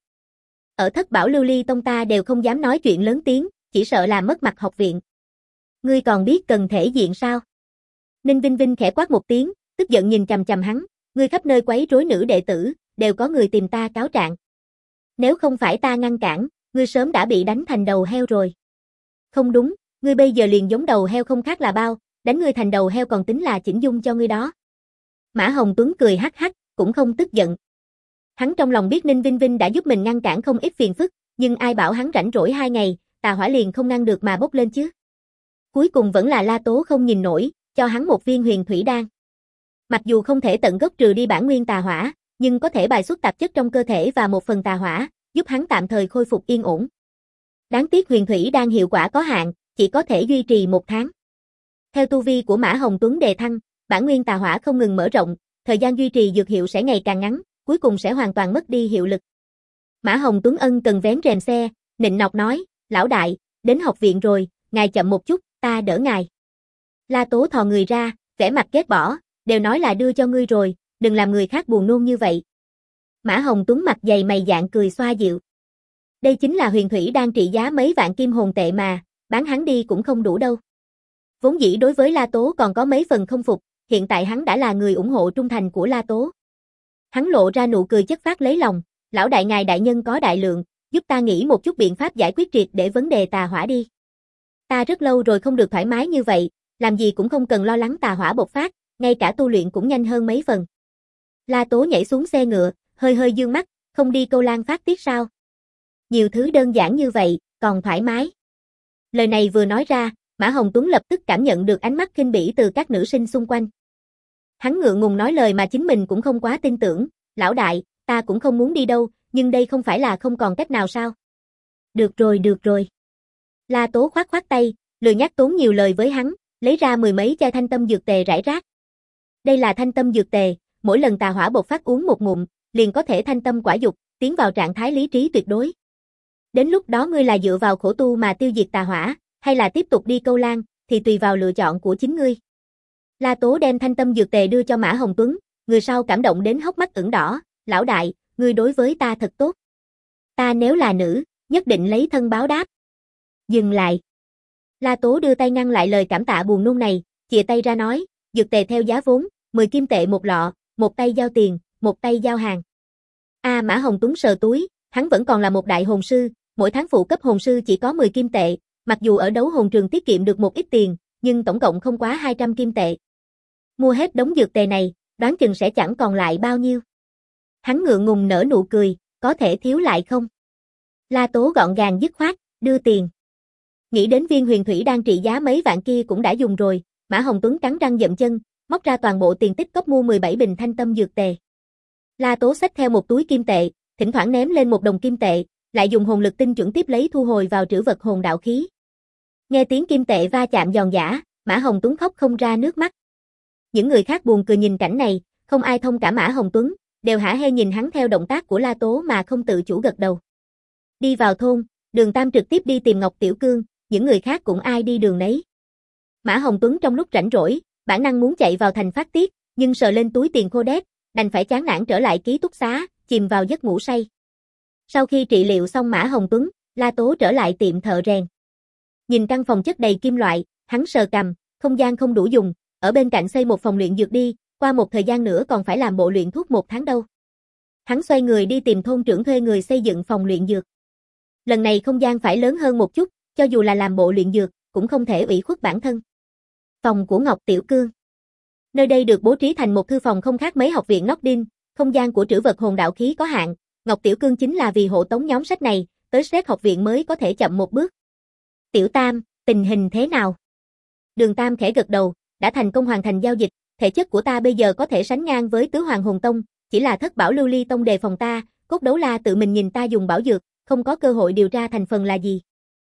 Ở Thất Bảo Lưu Ly Tông ta đều không dám nói chuyện lớn tiếng, chỉ sợ làm mất mặt học viện. Ngươi còn biết cần thể diện sao? Ninh Vinh Vinh khẽ quát một tiếng, tức giận nhìn chằm chằm hắn, ngươi khắp nơi quấy rối nữ đệ tử, đều có người tìm ta cáo trạng. Nếu không phải ta ngăn cản, ngươi sớm đã bị đánh thành đầu heo rồi. Không đúng, ngươi bây giờ liền giống đầu heo không khác là bao, đánh ngươi thành đầu heo còn tính là chỉnh dung cho ngươi đó. Mã Hồng Tuấn cười hắc hắc, cũng không tức giận. Hắn trong lòng biết Ninh Vinh Vinh đã giúp mình ngăn cản không ít phiền phức, nhưng ai bảo hắn rảnh rỗi hai ngày, tà hỏa liền không ngăn được mà bốc lên chứ. Cuối cùng vẫn là La Tố không nhìn nổi, cho hắn một viên huyền thủy đan. Mặc dù không thể tận gốc trừ đi bản nguyên tà hỏa, nhưng có thể bài xuất tạp chất trong cơ thể và một phần tà hỏa, giúp hắn tạm thời khôi phục yên ổn. Đáng tiếc huyền thủy đan hiệu quả có hạn, chỉ có thể duy trì một tháng. Theo tu vi của Mã Hồng Tuấn đề thăng, bản nguyên tà hỏa không ngừng mở rộng, thời gian duy trì dược hiệu sẽ ngày càng ngắn, cuối cùng sẽ hoàn toàn mất đi hiệu lực. Mã Hồng Tuấn ân cần vén rèm xe, nịnh nọt nói, lão đại, đến học viện rồi, ngài chậm một chút, ta đỡ ngài. La Tố thò người ra, vẻ mặt ghét bỏ, đều nói là đưa cho ngươi rồi, đừng làm người khác buồn nôn như vậy. Mã Hồng Tuấn mặt dày mày dạn cười xoa dịu. Đây chính là huyền thủy đang trị giá mấy vạn kim hồn tệ mà, bán hắn đi cũng không đủ đâu. Vốn dĩ đối với La Tố còn có mấy phần không phục, hiện tại hắn đã là người ủng hộ trung thành của La Tố. Hắn lộ ra nụ cười chất phác lấy lòng, lão đại ngài đại nhân có đại lượng, giúp ta nghĩ một chút biện pháp giải quyết triệt để vấn đề tà hỏa đi. Ta rất lâu rồi không được thoải mái như vậy, làm gì cũng không cần lo lắng tà hỏa bộc phát, ngay cả tu luyện cũng nhanh hơn mấy phần. La Tố nhảy xuống xe ngựa, hơi hơi dương mắt, không đi câu lan phát tiết sao? Nhiều thứ đơn giản như vậy, còn thoải mái. Lời này vừa nói ra, Mã Hồng Tuấn lập tức cảm nhận được ánh mắt khinh bỉ từ các nữ sinh xung quanh. Hắn ngượng ngùng nói lời mà chính mình cũng không quá tin tưởng, lão đại, ta cũng không muốn đi đâu, nhưng đây không phải là không còn cách nào sao? Được rồi được rồi. La Tố khoát khoát tay, lười nhắc tốn nhiều lời với hắn, lấy ra mười mấy chai thanh tâm dược tề rải rác. Đây là thanh tâm dược tề, mỗi lần tà hỏa bộc phát uống một ngụm, liền có thể thanh tâm quả dục, tiến vào trạng thái lý trí tuyệt đối. Đến lúc đó ngươi là dựa vào khổ tu mà tiêu diệt tà hỏa, hay là tiếp tục đi câu lan, thì tùy vào lựa chọn của chính ngươi. La Tố đem thanh tâm dược tề đưa cho Mã Hồng Tuấn, người sau cảm động đến hốc mắt ửng đỏ, lão đại, ngươi đối với ta thật tốt. Ta nếu là nữ, nhất định lấy thân báo đáp. Dừng lại. La Tố đưa tay ngăn lại lời cảm tạ buồn nôn này, chìa tay ra nói, dược tề theo giá vốn, mười kim tệ một lọ, một tay giao tiền, một tay giao hàng. A à, Mã Hồng Tuấn sờ túi, hắn vẫn còn là một đại hồn sư, mỗi tháng phụ cấp hồn sư chỉ có mười kim tệ, mặc dù ở đấu hồn trường tiết kiệm được một ít tiền, nhưng tổng cộng không quá hai trăm kim tệ. Mua hết đống dược tề này, đoán chừng sẽ chẳng còn lại bao nhiêu. Hắn ngượng ngùng nở nụ cười, có thể thiếu lại không? La Tố gọn gàng dứt khoát, đưa tiền. Nghĩ đến viên huyền thủy đang trị giá mấy vạn kia cũng đã dùng rồi, Mã Hồng Tuấn cắn răng dậm chân, móc ra toàn bộ tiền tích cóp mua mười bảy bình thanh tâm dược tề. La Tố xách theo một túi kim tệ, thỉnh thoảng ném lên một đồng kim tệ, lại dùng hồn lực tinh chuẩn tiếp lấy thu hồi vào trữ vật hồn đạo khí. Nghe tiếng kim tệ va chạm giòn giã, Mã Hồng Tuấn khóc không ra nước mắt. Những người khác buồn cười nhìn cảnh này, không ai thông cả Mã Hồng Tuấn, đều hả hê nhìn hắn theo động tác của La Tố mà không tự chủ gật đầu. Đi vào thôn, Đường Tam trực tiếp đi tìm Ngọc Tiểu Cương, những người khác cũng ai đi đường nấy. Mã Hồng Tuấn trong lúc rảnh rỗi, bản năng muốn chạy vào thành phát tiết, nhưng sờ lên túi tiền khô đét, đành phải chán nản trở lại ký túc xá, chìm vào giấc ngủ say. Sau khi trị liệu xong Mã Hồng Tuấn, La Tố trở lại tiệm thợ rèn. Nhìn căn phòng chất đầy kim loại, hắn sờ cằm, không gian không đủ dùng, ở bên cạnh xây một phòng luyện dược đi, qua một thời gian nữa còn phải làm bộ luyện thuốc một tháng đâu. Hắn xoay người đi tìm thôn trưởng thuê người xây dựng phòng luyện dược. Lần này không gian phải lớn hơn một chút, cho dù là làm bộ luyện dược, cũng không thể ủy khuất bản thân. Phòng của Ngọc Tiểu Cương. Nơi đây được bố trí thành một thư phòng không khác mấy học viện Nordin, không gian của trữ vật hồn đạo khí có hạn, Ngọc Tiểu Cương chính là vì hộ tống nhóm sách này, tới Sret học viện mới có thể chậm một bước. Tiểu Tam, tình hình thế nào? Đường Tam khẽ gật đầu, đã thành công hoàn thành giao dịch, thể chất của ta bây giờ có thể sánh ngang với Tứ Hoàng Hồn Tông, chỉ là Thất Bảo Lưu Ly Tông đề phòng ta, Cốt Đấu La tự mình nhìn ta dùng bảo dược, không có cơ hội điều tra thành phần là gì.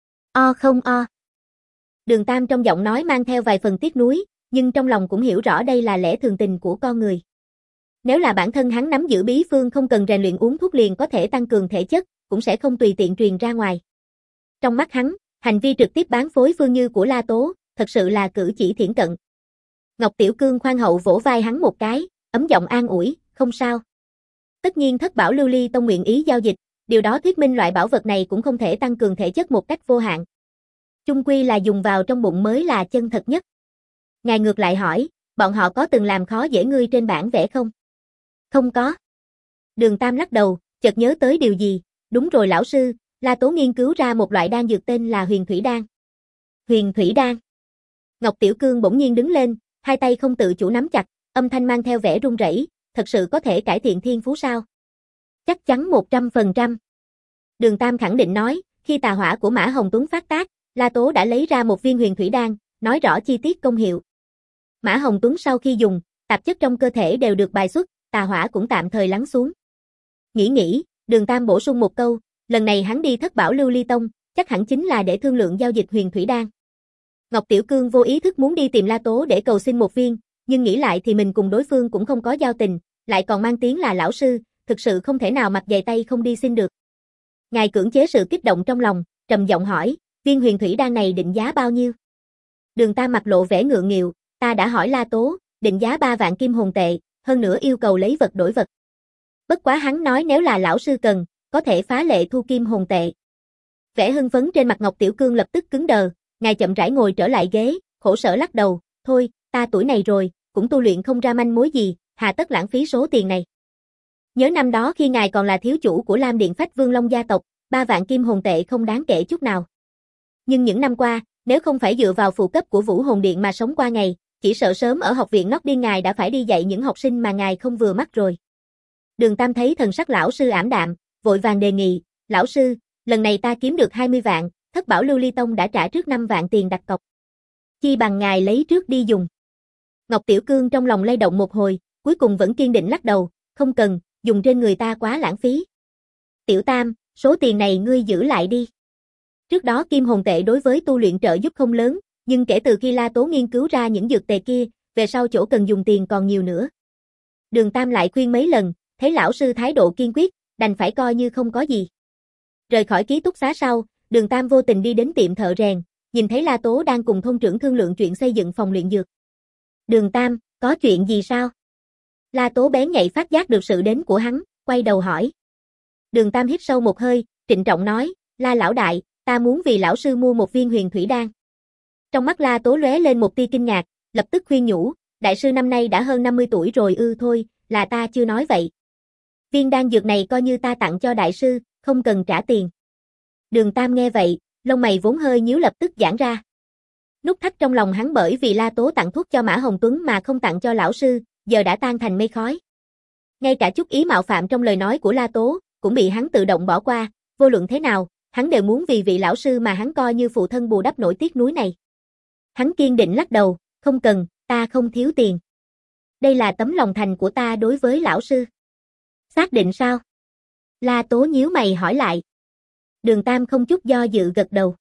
O không o. Đường Tam trong giọng nói mang theo vài phần tiếc nuối, nhưng trong lòng cũng hiểu rõ đây là lẽ thường tình của con người. Nếu là bản thân hắn nắm giữ bí phương không cần rèn luyện uống thuốc liền có thể tăng cường thể chất, cũng sẽ không tùy tiện truyền ra ngoài. Trong mắt hắn, hành vi trực tiếp bán phối phương như của La Tố, thật sự là cử chỉ thiển cận. Ngọc Tiểu Cương khoan hậu vỗ vai hắn một cái, ấm giọng an ủi, không sao. Tất nhiên Thất Bảo Lưu Ly Tông nguyện ý giao dịch, điều đó thuyết minh loại bảo vật này cũng không thể tăng cường thể chất một cách vô hạn. Chung quy là dùng vào trong bụng mới là chân thật nhất. Ngài ngược lại hỏi, bọn họ có từng làm khó dễ ngươi trên bản vẽ không? Không có. Đường Tam lắc đầu, chợt nhớ tới điều gì, đúng rồi lão sư, La Tố nghiên cứu ra một loại đan dược tên là Huyền Thủy Đan. Huyền Thủy Đan. Ngọc Tiểu Cương bỗng nhiên đứng lên, hai tay không tự chủ nắm chặt, âm thanh mang theo vẻ run rẩy, thật sự có thể cải thiện thiên phú sao? Chắc chắn một trăm phần trăm. Đường Tam khẳng định nói, khi tà hỏa của Mã Hồng Tuấn phát tác, La Tố đã lấy ra một viên Huyền Thủy Đan, nói rõ chi tiết công hiệu. Mã Hồng Tuấn sau khi dùng, tạp chất trong cơ thể đều được bài xuất, tà hỏa cũng tạm thời lắng xuống. Nghĩ nghĩ, Đường Tam bổ sung một câu, lần này hắn đi Thất Bảo Lưu Ly Tông, chắc hẳn chính là để thương lượng giao dịch Huyền Thủy Đan. Ngọc Tiểu Cương vô ý thức muốn đi tìm La Tố để cầu xin một viên, nhưng nghĩ lại thì mình cùng đối phương cũng không có giao tình, lại còn mang tiếng là lão sư, thực sự không thể nào mặt dày tay không đi xin được. Ngài cưỡng chế sự kích động trong lòng, trầm giọng hỏi, viên Huyền Thủy Đan này định giá bao nhiêu? Đường Tam mặt lộ vẻ ngượng nghịu, ta đã hỏi La Tố, định giá ba vạn kim hồn tệ, hơn nữa yêu cầu lấy vật đổi vật. Bất quá hắn nói nếu là lão sư cần, có thể phá lệ thu kim hồn tệ. Vẻ hưng phấn trên mặt Ngọc Tiểu Cương lập tức cứng đờ, ngài chậm rãi ngồi trở lại ghế, khổ sở lắc đầu, thôi, ta tuổi này rồi, cũng tu luyện không ra manh mối gì, hà tất lãng phí số tiền này. Nhớ năm đó khi ngài còn là thiếu chủ của Lam Điện Phách Vương Long gia tộc, ba vạn kim hồn tệ không đáng kể chút nào. Nhưng những năm qua, nếu không phải dựa vào phụ cấp của Vũ Hồn Điện mà sống qua ngày, chỉ sợ sớm ở học viện Nordin ngài đã phải đi dạy những học sinh mà ngài không vừa mắt rồi. Đường Tam thấy thần sắc lão sư ảm đạm, vội vàng đề nghị, lão sư, lần này ta kiếm được hai mươi vạn, Thất Bảo Lưu Ly Tông đã trả trước năm vạn tiền đặt cọc. Chi bằng ngài lấy trước đi dùng. Ngọc Tiểu Cương trong lòng lay động một hồi, cuối cùng vẫn kiên định lắc đầu, không cần, dùng trên người ta quá lãng phí. Tiểu Tam, số tiền này ngươi giữ lại đi. Trước đó kim hồn tệ đối với tu luyện trợ giúp không lớn, nhưng kể từ khi La Tố nghiên cứu ra những dược tề kia, về sau chỗ cần dùng tiền còn nhiều nữa. Đường Tam lại khuyên mấy lần, thấy lão sư thái độ kiên quyết, đành phải coi như không có gì. Rời khỏi ký túc xá sau, Đường Tam vô tình đi đến tiệm thợ rèn, nhìn thấy La Tố đang cùng thôn trưởng thương lượng chuyện xây dựng phòng luyện dược. Đường Tam, có chuyện gì sao? La Tố bén nhạy phát giác được sự đến của hắn, quay đầu hỏi. Đường Tam hít sâu một hơi, trịnh trọng nói, La lão đại, ta muốn vì lão sư mua một viên Huyền Thủy Đan. Trong mắt La Tố lóe lên một tia kinh ngạc, lập tức khuyên nhủ, đại sư năm nay đã hơn năm mươi tuổi rồi ư thôi, là ta chưa nói vậy. Viên đan dược này coi như ta tặng cho đại sư, không cần trả tiền. Đường Tam nghe vậy, lông mày vốn hơi nhíu lập tức giãn ra. Nút thắt trong lòng hắn bởi vì La Tố tặng thuốc cho Mã Hồng Tuấn mà không tặng cho lão sư, giờ đã tan thành mây khói. Ngay cả chút ý mạo phạm trong lời nói của La Tố, cũng bị hắn tự động bỏ qua, vô luận thế nào, hắn đều muốn vì vị lão sư mà hắn coi như phụ thân bù đắp nổi tiếc nuối này. Hắn kiên định lắc đầu, không cần, ta không thiếu tiền. Đây là tấm lòng thành của ta đối với lão sư. Xác định sao? La Tố nhíu mày hỏi lại. Đường Tam không chút do dự gật đầu.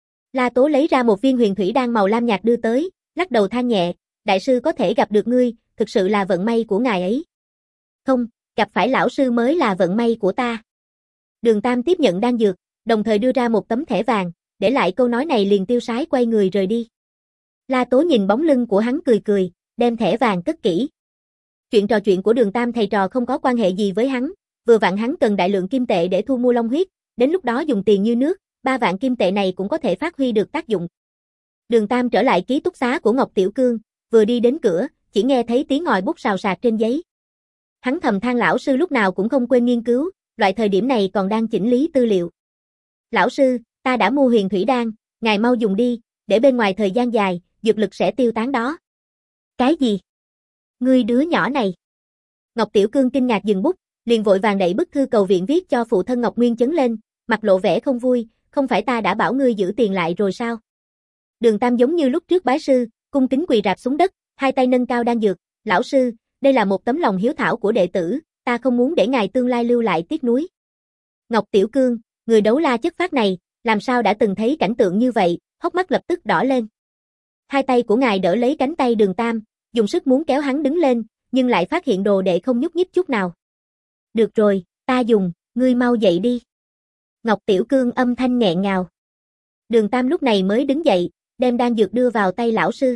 La Tố lấy ra một viên Huyền Thủy Đan màu lam nhạt đưa tới, lắc đầu than nhẹ, đại sư có thể gặp được ngươi, thực sự là vận may của ngài ấy. Không, gặp phải lão sư mới là vận may của ta. Đường Tam tiếp nhận đan dược, đồng thời đưa ra một tấm thẻ vàng, để lại câu nói này liền tiêu sái quay người rời đi. La Tố nhìn bóng lưng của hắn cười cười, đem thẻ vàng cất kỹ. Chuyện trò chuyện của Đường Tam thầy trò không có quan hệ gì với hắn, vừa vặn hắn cần đại lượng kim tệ để thu mua long huyết, đến lúc đó dùng tiền như nước, ba vạn kim tệ này cũng có thể phát huy được tác dụng. Đường Tam trở lại ký túc xá của Ngọc Tiểu Cương, vừa đi đến cửa, chỉ nghe thấy tiếng ngòi bút xào xạc trên giấy. Hắn thầm than lão sư lúc nào cũng không quên nghiên cứu, loại thời điểm này còn đang chỉnh lý tư liệu. Lão sư, ta đã mua huyền thủy đan, ngài mau dùng đi, để bên ngoài thời gian dài, dược lực sẽ tiêu tán đó. Cái gì? Ngươi đứa nhỏ này. Ngọc Tiểu Cương kinh ngạc dừng bút, liền vội vàng đẩy bức thư cầu viện viết cho phụ thân Ngọc Nguyên chấn lên, mặt lộ vẻ không vui, không phải ta đã bảo ngươi giữ tiền lại rồi sao? Đường Tam giống như lúc trước bái sư, cung kính quỳ rạp xuống đất, hai tay nâng cao đan dược, lão sư, đây là một tấm lòng hiếu thảo của đệ tử, ta không muốn để ngài tương lai lưu lại tiếc nuối. Ngọc Tiểu Cương, người đấu la chất phác này, làm sao đã từng thấy cảnh tượng như vậy, hốc mắt lập tức đỏ lên. Hai tay của ngài đỡ lấy cánh tay Đường Tam, dùng sức muốn kéo hắn đứng lên, nhưng lại phát hiện đồ đệ không nhúc nhích chút nào. Được rồi, ta dùng, ngươi mau dậy đi. Ngọc Tiểu Cương âm thanh nghẹn ngào. Đường Tam lúc này mới đứng dậy, đem đan dược đưa vào tay lão sư.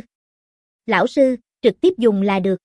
Lão sư, trực tiếp dùng là được.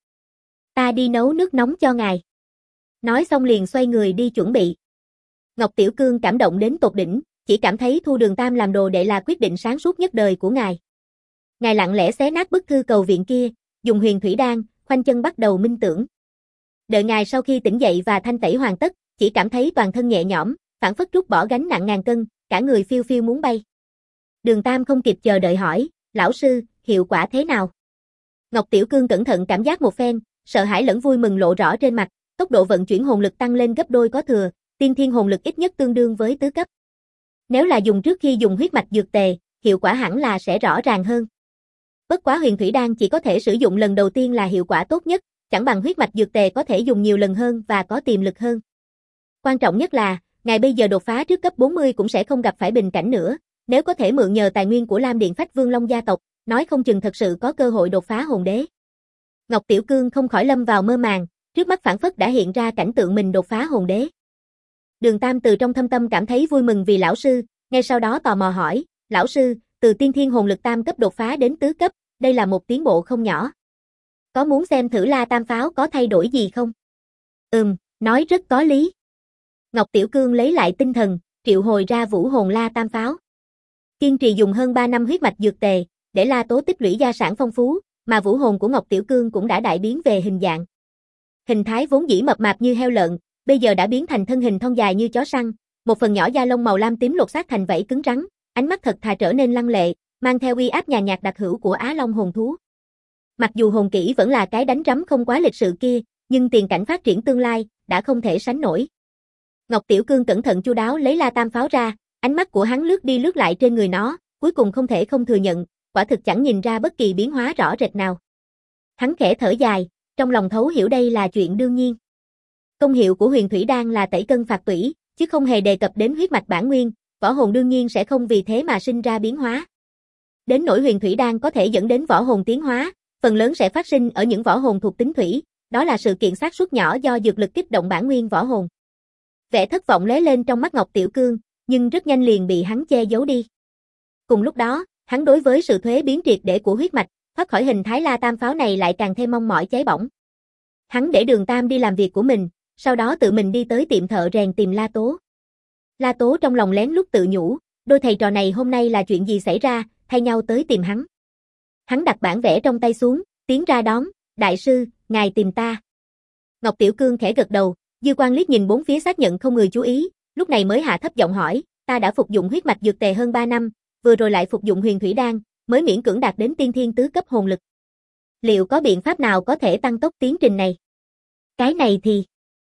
Ta đi nấu nước nóng cho ngài. Nói xong liền xoay người đi chuẩn bị. Ngọc Tiểu Cương cảm động đến tột đỉnh, chỉ cảm thấy thu Đường Tam làm đồ đệ là quyết định sáng suốt nhất đời của ngài. Ngài lặng lẽ xé nát bức thư cầu viện kia, dùng huyền thủy đan, khoanh chân bắt đầu minh tưởng. Đợi ngài sau khi tỉnh dậy và thanh tẩy hoàn tất, chỉ cảm thấy toàn thân nhẹ nhõm, phảng phất trút bỏ gánh nặng ngàn cân, cả người phiêu phiêu muốn bay. Đường Tam không kịp chờ đợi hỏi, lão sư, hiệu quả thế nào? Ngọc Tiểu Cương cẩn thận cảm giác một phen, sợ hãi lẫn vui mừng lộ rõ trên mặt, tốc độ vận chuyển hồn lực tăng lên gấp đôi có thừa, tiên thiên hồn lực ít nhất tương đương với tứ cấp. Nếu là dùng trước khi dùng huyết mạch dược tề, hiệu quả hẳn là sẽ rõ ràng hơn. Bất quá huyền thủy đan chỉ có thể sử dụng lần đầu tiên là hiệu quả tốt nhất, chẳng bằng huyết mạch dược tề có thể dùng nhiều lần hơn và có tiềm lực hơn. Quan trọng nhất là, ngài bây giờ đột phá trước cấp bốn mươi cũng sẽ không gặp phải bình cảnh nữa, nếu có thể mượn nhờ tài nguyên của Lam Điện Phách Vương Long gia tộc, nói không chừng thật sự có cơ hội đột phá hồn đế. Ngọc Tiểu Cương không khỏi lâm vào mơ màng, trước mắt phảng phất đã hiện ra cảnh tượng mình đột phá hồn đế. Đường Tam từ trong thâm tâm cảm thấy vui mừng vì lão sư, ngay sau đó tò mò hỏi, lão sư, từ tiên thiên hồn lực tam cấp đột phá đến tứ cấp, đây là một tiến bộ không nhỏ. Có muốn xem thử La Tam Pháo có thay đổi gì không? Ừm, nói rất có lý. Ngọc Tiểu Cương lấy lại tinh thần, triệu hồi ra vũ hồn La Tam Pháo. Kiên trì dùng hơn ba năm huyết mạch dược tề, để La Tố tích lũy gia sản phong phú, mà vũ hồn của Ngọc Tiểu Cương cũng đã đại biến về hình dạng. Hình thái vốn dĩ mập mạp như heo lợn, bây giờ đã biến thành thân hình thon dài như chó săn, một phần nhỏ da lông màu lam tím lột xác thành vảy cứng rắn, ánh mắt thật thà trở nên lăng lệ, mang theo uy áp nhàn nhạt đặc hữu của Á Long hồn thú. Mặc dù hồn kỹ vẫn là cái đánh rắm không quá lịch sự kia, nhưng tiền cảnh phát triển tương lai đã không thể sánh nổi. Ngọc Tiểu Cương cẩn thận chu đáo lấy La Tam Pháo ra, ánh mắt của hắn lướt đi lướt lại trên người nó, cuối cùng không thể không thừa nhận, quả thực chẳng nhìn ra bất kỳ biến hóa rõ rệt nào. Hắn khẽ thở dài, trong lòng thấu hiểu đây là chuyện đương nhiên. Công hiệu của huyền thủy đan là tẩy cân phạt tủy, chứ không hề đề cập đến huyết mạch bản nguyên, võ hồn đương nhiên sẽ không vì thế mà sinh ra biến hóa. Đến nỗi huyền thủy đan có thể dẫn đến võ hồn tiến hóa, phần lớn sẽ phát sinh ở những võ hồn thuộc tính thủy, đó là sự kiện xác suất nhỏ do dược lực kích động bản nguyên võ hồn. Vẻ thất vọng lóe lên trong mắt Ngọc Tiểu Cương, nhưng rất nhanh liền bị hắn che giấu đi. Cùng lúc đó, hắn đối với sự thuế biến triệt để của huyết mạch, thoát khỏi hình thái La Tam Pháo này lại càng thêm mong mỏi cháy bỏng. Hắn để Đường Tam đi làm việc của mình, sau đó tự mình đi tới tiệm thợ rèn tìm La Tố. La Tố trong lòng lén lút tự nhủ, đôi thầy trò này hôm nay là chuyện gì xảy ra, thay nhau tới tìm hắn. Hắn đặt bản vẽ trong tay xuống, tiến ra đón, đại sư, ngài tìm ta. Ngọc Tiểu Cương khẽ gật đầu, dư quan liếc nhìn bốn phía xác nhận không người chú ý, lúc này mới hạ thấp giọng hỏi, ta đã phục dụng huyết mạch dược tề hơn ba năm, vừa rồi lại phục dụng huyền thủy đan, mới miễn cưỡng đạt đến tiên thiên tứ cấp hồn lực. Liệu có biện pháp nào có thể tăng tốc tiến trình này? Cái này thì...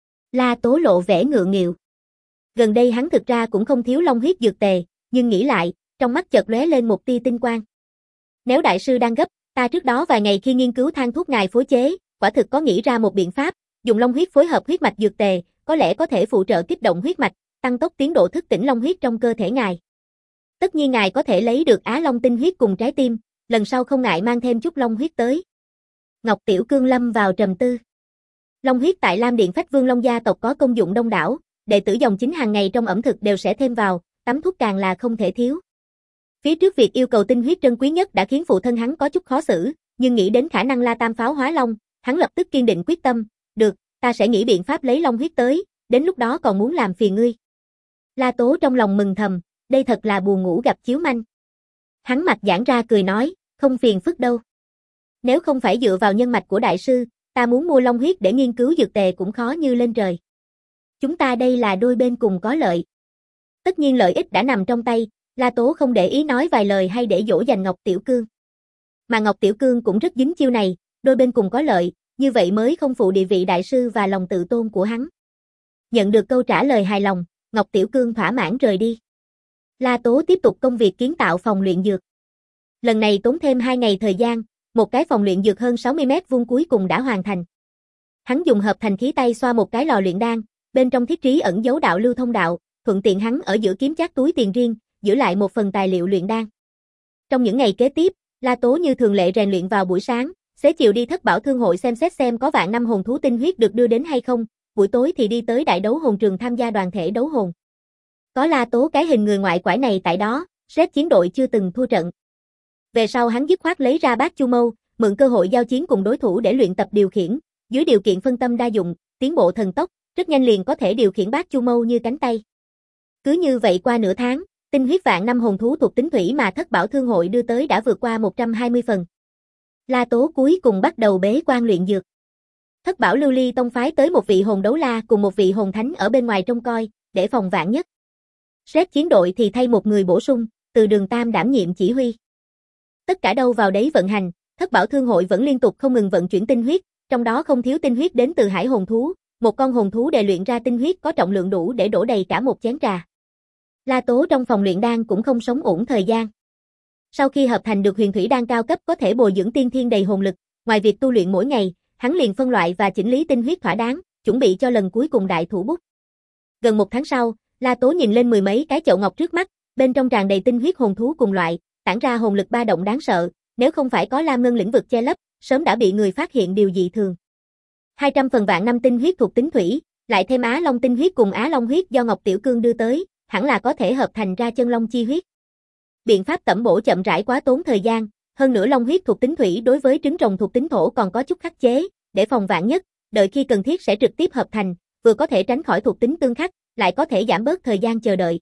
La Tố lộ vẻ ngượng nghịu. Gần đây hắn thực ra cũng không thiếu long huyết dược tề, nhưng nghĩ lại, trong mắt chợt lóe lên một tia tinh quang. Nếu đại sư đang gấp, ta trước đó vài ngày khi nghiên cứu thang thuốc ngài phối chế, quả thực có nghĩ ra một biện pháp, dùng long huyết phối hợp huyết mạch dược tề, có lẽ có thể phụ trợ kích động huyết mạch, tăng tốc tiến độ thức tỉnh long huyết trong cơ thể ngài. Tất nhiên ngài có thể lấy được Á Long tinh huyết cùng trái tim, lần sau không ngại mang thêm chút long huyết tới. Ngọc Tiểu Cương lâm vào trầm tư. Long huyết tại Lam Điện Phách Vương Long gia tộc có công dụng đông đảo, đệ tử dòng chính hàng ngày trong ẩm thực đều sẽ thêm vào, tắm thuốc càng là không thể thiếu. Phía trước việc yêu cầu tinh huyết trân quý nhất đã khiến phụ thân hắn có chút khó xử, nhưng nghĩ đến khả năng La Tam Pháo hóa long, Hắn lập tức kiên định quyết tâm, được, ta sẽ nghĩ biện pháp lấy long huyết tới, đến lúc đó còn muốn làm phiền ngươi. La Tố trong lòng mừng thầm, đây thật là buồn ngủ gặp chiếu manh. Hắn mặt giãn ra cười nói, không phiền phức đâu. Nếu không phải dựa vào nhân mạch của đại sư, ta muốn mua long huyết để nghiên cứu dược tề cũng khó như lên trời. Chúng ta đây là đôi bên cùng có lợi. Tất nhiên lợi ích đã nằm trong tay, La Tố không để ý nói vài lời hay để dỗ dành Ngọc Tiểu Cương. Mà Ngọc Tiểu Cương cũng rất dính chiêu này, đôi bên cùng có lợi, như vậy mới không phụ địa vị đại sư và lòng tự tôn của hắn. Nhận được câu trả lời hài lòng, Ngọc Tiểu Cương thỏa mãn rời đi. La Tố tiếp tục công việc kiến tạo phòng luyện dược. Lần này tốn thêm hai ngày thời gian, một cái phòng luyện dược hơn sáu mươi mét vuông cuối cùng đã hoàn thành. Hắn dùng hợp thành khí tay xoa một cái lò luyện đan, bên trong thiết trí ẩn dấu đạo lưu thông đạo, thuận tiện hắn ở giữa kiếm chác túi tiền riêng, giữ lại một phần tài liệu luyện đan. Trong những ngày kế tiếp, La Tố như thường lệ rèn luyện vào buổi sáng, xế chiều đi Thất Bảo Thương hội xem xét xem có vạn năm hồn thú tinh huyết được đưa đến hay không, buổi tối thì đi tới đại đấu hồn trường tham gia đoàn thể đấu hồn. Có La Tố cái hình người ngoại quải này tại đó, Red chiến đội chưa từng thua trận. Về sau hắn dứt khoát lấy ra bát chu mâu, mượn cơ hội giao chiến cùng đối thủ để luyện tập điều khiển, dưới điều kiện phân tâm đa dụng, tiến bộ thần tốc, rất nhanh liền có thể điều khiển bát chu mâu như cánh tay. Cứ như vậy qua nửa tháng, tinh huyết vạn năm hồn thú thuộc tính thủy mà Thất Bảo Thương hội đưa tới đã vượt qua một trăm hai mươi phần. La Tố cuối cùng bắt đầu bế quan luyện dược. Thất Bảo Lưu Ly tông phái tới một vị hồn đấu la cùng một vị hồn thánh ở bên ngoài trông coi, để phòng vạn nhất. Red chiến đội thì thay một người bổ sung, từ Đường Tam đảm nhiệm chỉ huy. Tất cả đâu vào đấy vận hành, Thất Bảo Thương hội vẫn liên tục không ngừng vận chuyển tinh huyết, trong đó không thiếu tinh huyết đến từ hải hồn thú, một con hồn thú để luyện ra tinh huyết có trọng lượng đủ để đổ đầy cả một chén trà. La Tố trong phòng luyện đan cũng không sống uổng thời gian. Sau khi hợp thành được huyền thủy đan cao cấp có thể bồi dưỡng tiên thiên đầy hồn lực, ngoài việc tu luyện mỗi ngày, hắn liền phân loại và chỉnh lý tinh huyết thỏa đáng, chuẩn bị cho lần cuối cùng đại thủ bút. Gần một tháng sau, La Tố nhìn lên mười mấy cái chậu ngọc trước mắt, bên trong tràn đầy tinh huyết hồn thú cùng loại, tản ra hồn lực ba động đáng sợ, nếu không phải có Lam Ngân lĩnh vực che lấp, sớm đã bị người phát hiện điều dị thường. hai trăm phần vạn năm tinh huyết thuộc tính thủy, lại thêm Á Long tinh huyết cùng Á Long huyết do Ngọc Tiểu Cương đưa tới, hẳn là có thể hợp thành ra chân long chi huyết. Biện pháp tẩm bổ chậm rãi quá tốn thời gian, hơn nữa long huyết thuộc tính thủy đối với trứng rồng thuộc tính thổ còn có chút khắc chế, để phòng vạn nhất, đợi khi cần thiết sẽ trực tiếp hợp thành, vừa có thể tránh khỏi thuộc tính tương khắc, lại có thể giảm bớt thời gian chờ đợi.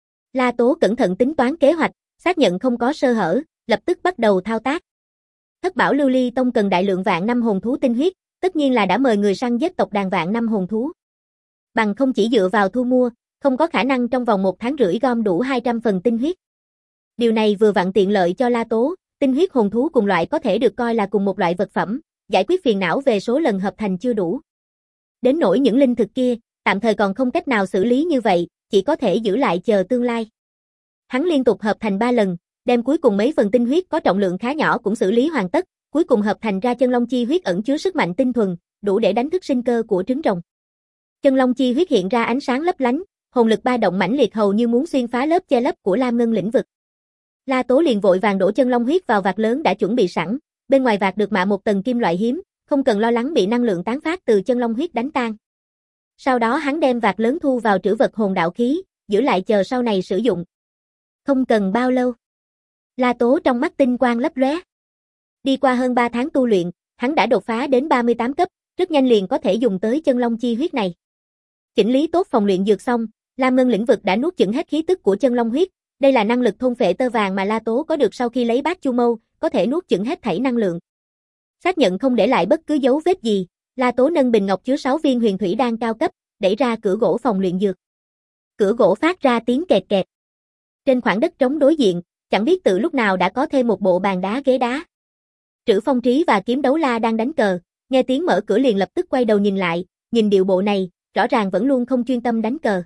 La Tố cẩn thận tính toán kế hoạch, xác nhận không có sơ hở, lập tức bắt đầu thao tác. Thất Bảo Lưu Ly tông cần đại lượng vạn năm hồn thú tinh huyết, tất nhiên là đã mời người săn giết tộc đàn vạn năm hồn thú. Bằng không chỉ dựa vào thu mua, không có khả năng trong vòng một tháng rưỡi gom đủ hai trăm phần tinh huyết. Điều này vừa vặn tiện lợi cho La Tố, tinh huyết hồn thú cùng loại có thể được coi là cùng một loại vật phẩm, giải quyết phiền não về số lần hợp thành chưa đủ. Đến nỗi những linh thực kia, tạm thời còn không cách nào xử lý như vậy, chỉ có thể giữ lại chờ tương lai. Hắn liên tục hợp thành ba lần, đem cuối cùng mấy phần tinh huyết có trọng lượng khá nhỏ cũng xử lý hoàn tất, cuối cùng hợp thành ra chân long chi huyết ẩn chứa sức mạnh tinh thuần, đủ để đánh thức sinh cơ của trứng rồng. Chân long chi huyết hiện ra ánh sáng lấp lánh, hồn lực ba động mãnh liệt hầu như muốn xuyên phá lớp che lấp của Lam Ngân lĩnh vực. La Tố liền vội vàng đổ chân long huyết vào vạc lớn đã chuẩn bị sẵn, bên ngoài vạc được mạ một tầng kim loại hiếm, không cần lo lắng bị năng lượng tán phát từ chân long huyết đánh tan. Sau đó hắn đem vạc lớn thu vào trữ vật hồn đạo khí, giữ lại chờ sau này sử dụng. Không cần bao lâu, La Tố trong mắt tinh quang lấp lóe. Đi qua hơn ba tháng tu luyện, hắn đã đột phá đến ba mươi tám cấp, rất nhanh liền có thể dùng tới chân long chi huyết này. Chỉnh lý tốt phòng luyện dược xong, Lam Ngân lĩnh vực đã nuốt chửng hết khí tức của chân long huyết, đây là năng lực thôn phệ tơ vàng mà La Tố có được sau khi lấy bát chu mâu, có thể nuốt chửng hết thảy năng lượng. Xác nhận không để lại bất cứ dấu vết gì, La Tố nâng bình ngọc chứa sáu viên huyền thủy đan cao cấp, đẩy ra cửa gỗ phòng luyện dược. Cửa gỗ phát ra tiếng kẹt kẹt. Trên khoảng đất trống đối diện, chẳng biết từ lúc nào đã có thêm một bộ bàn đá ghế đá. Trữ Phong Trí và Kiếm Đấu La đang đánh cờ, nghe tiếng mở cửa liền lập tức quay đầu nhìn lại, nhìn điệu bộ này, rõ ràng vẫn luôn không chuyên tâm đánh cờ.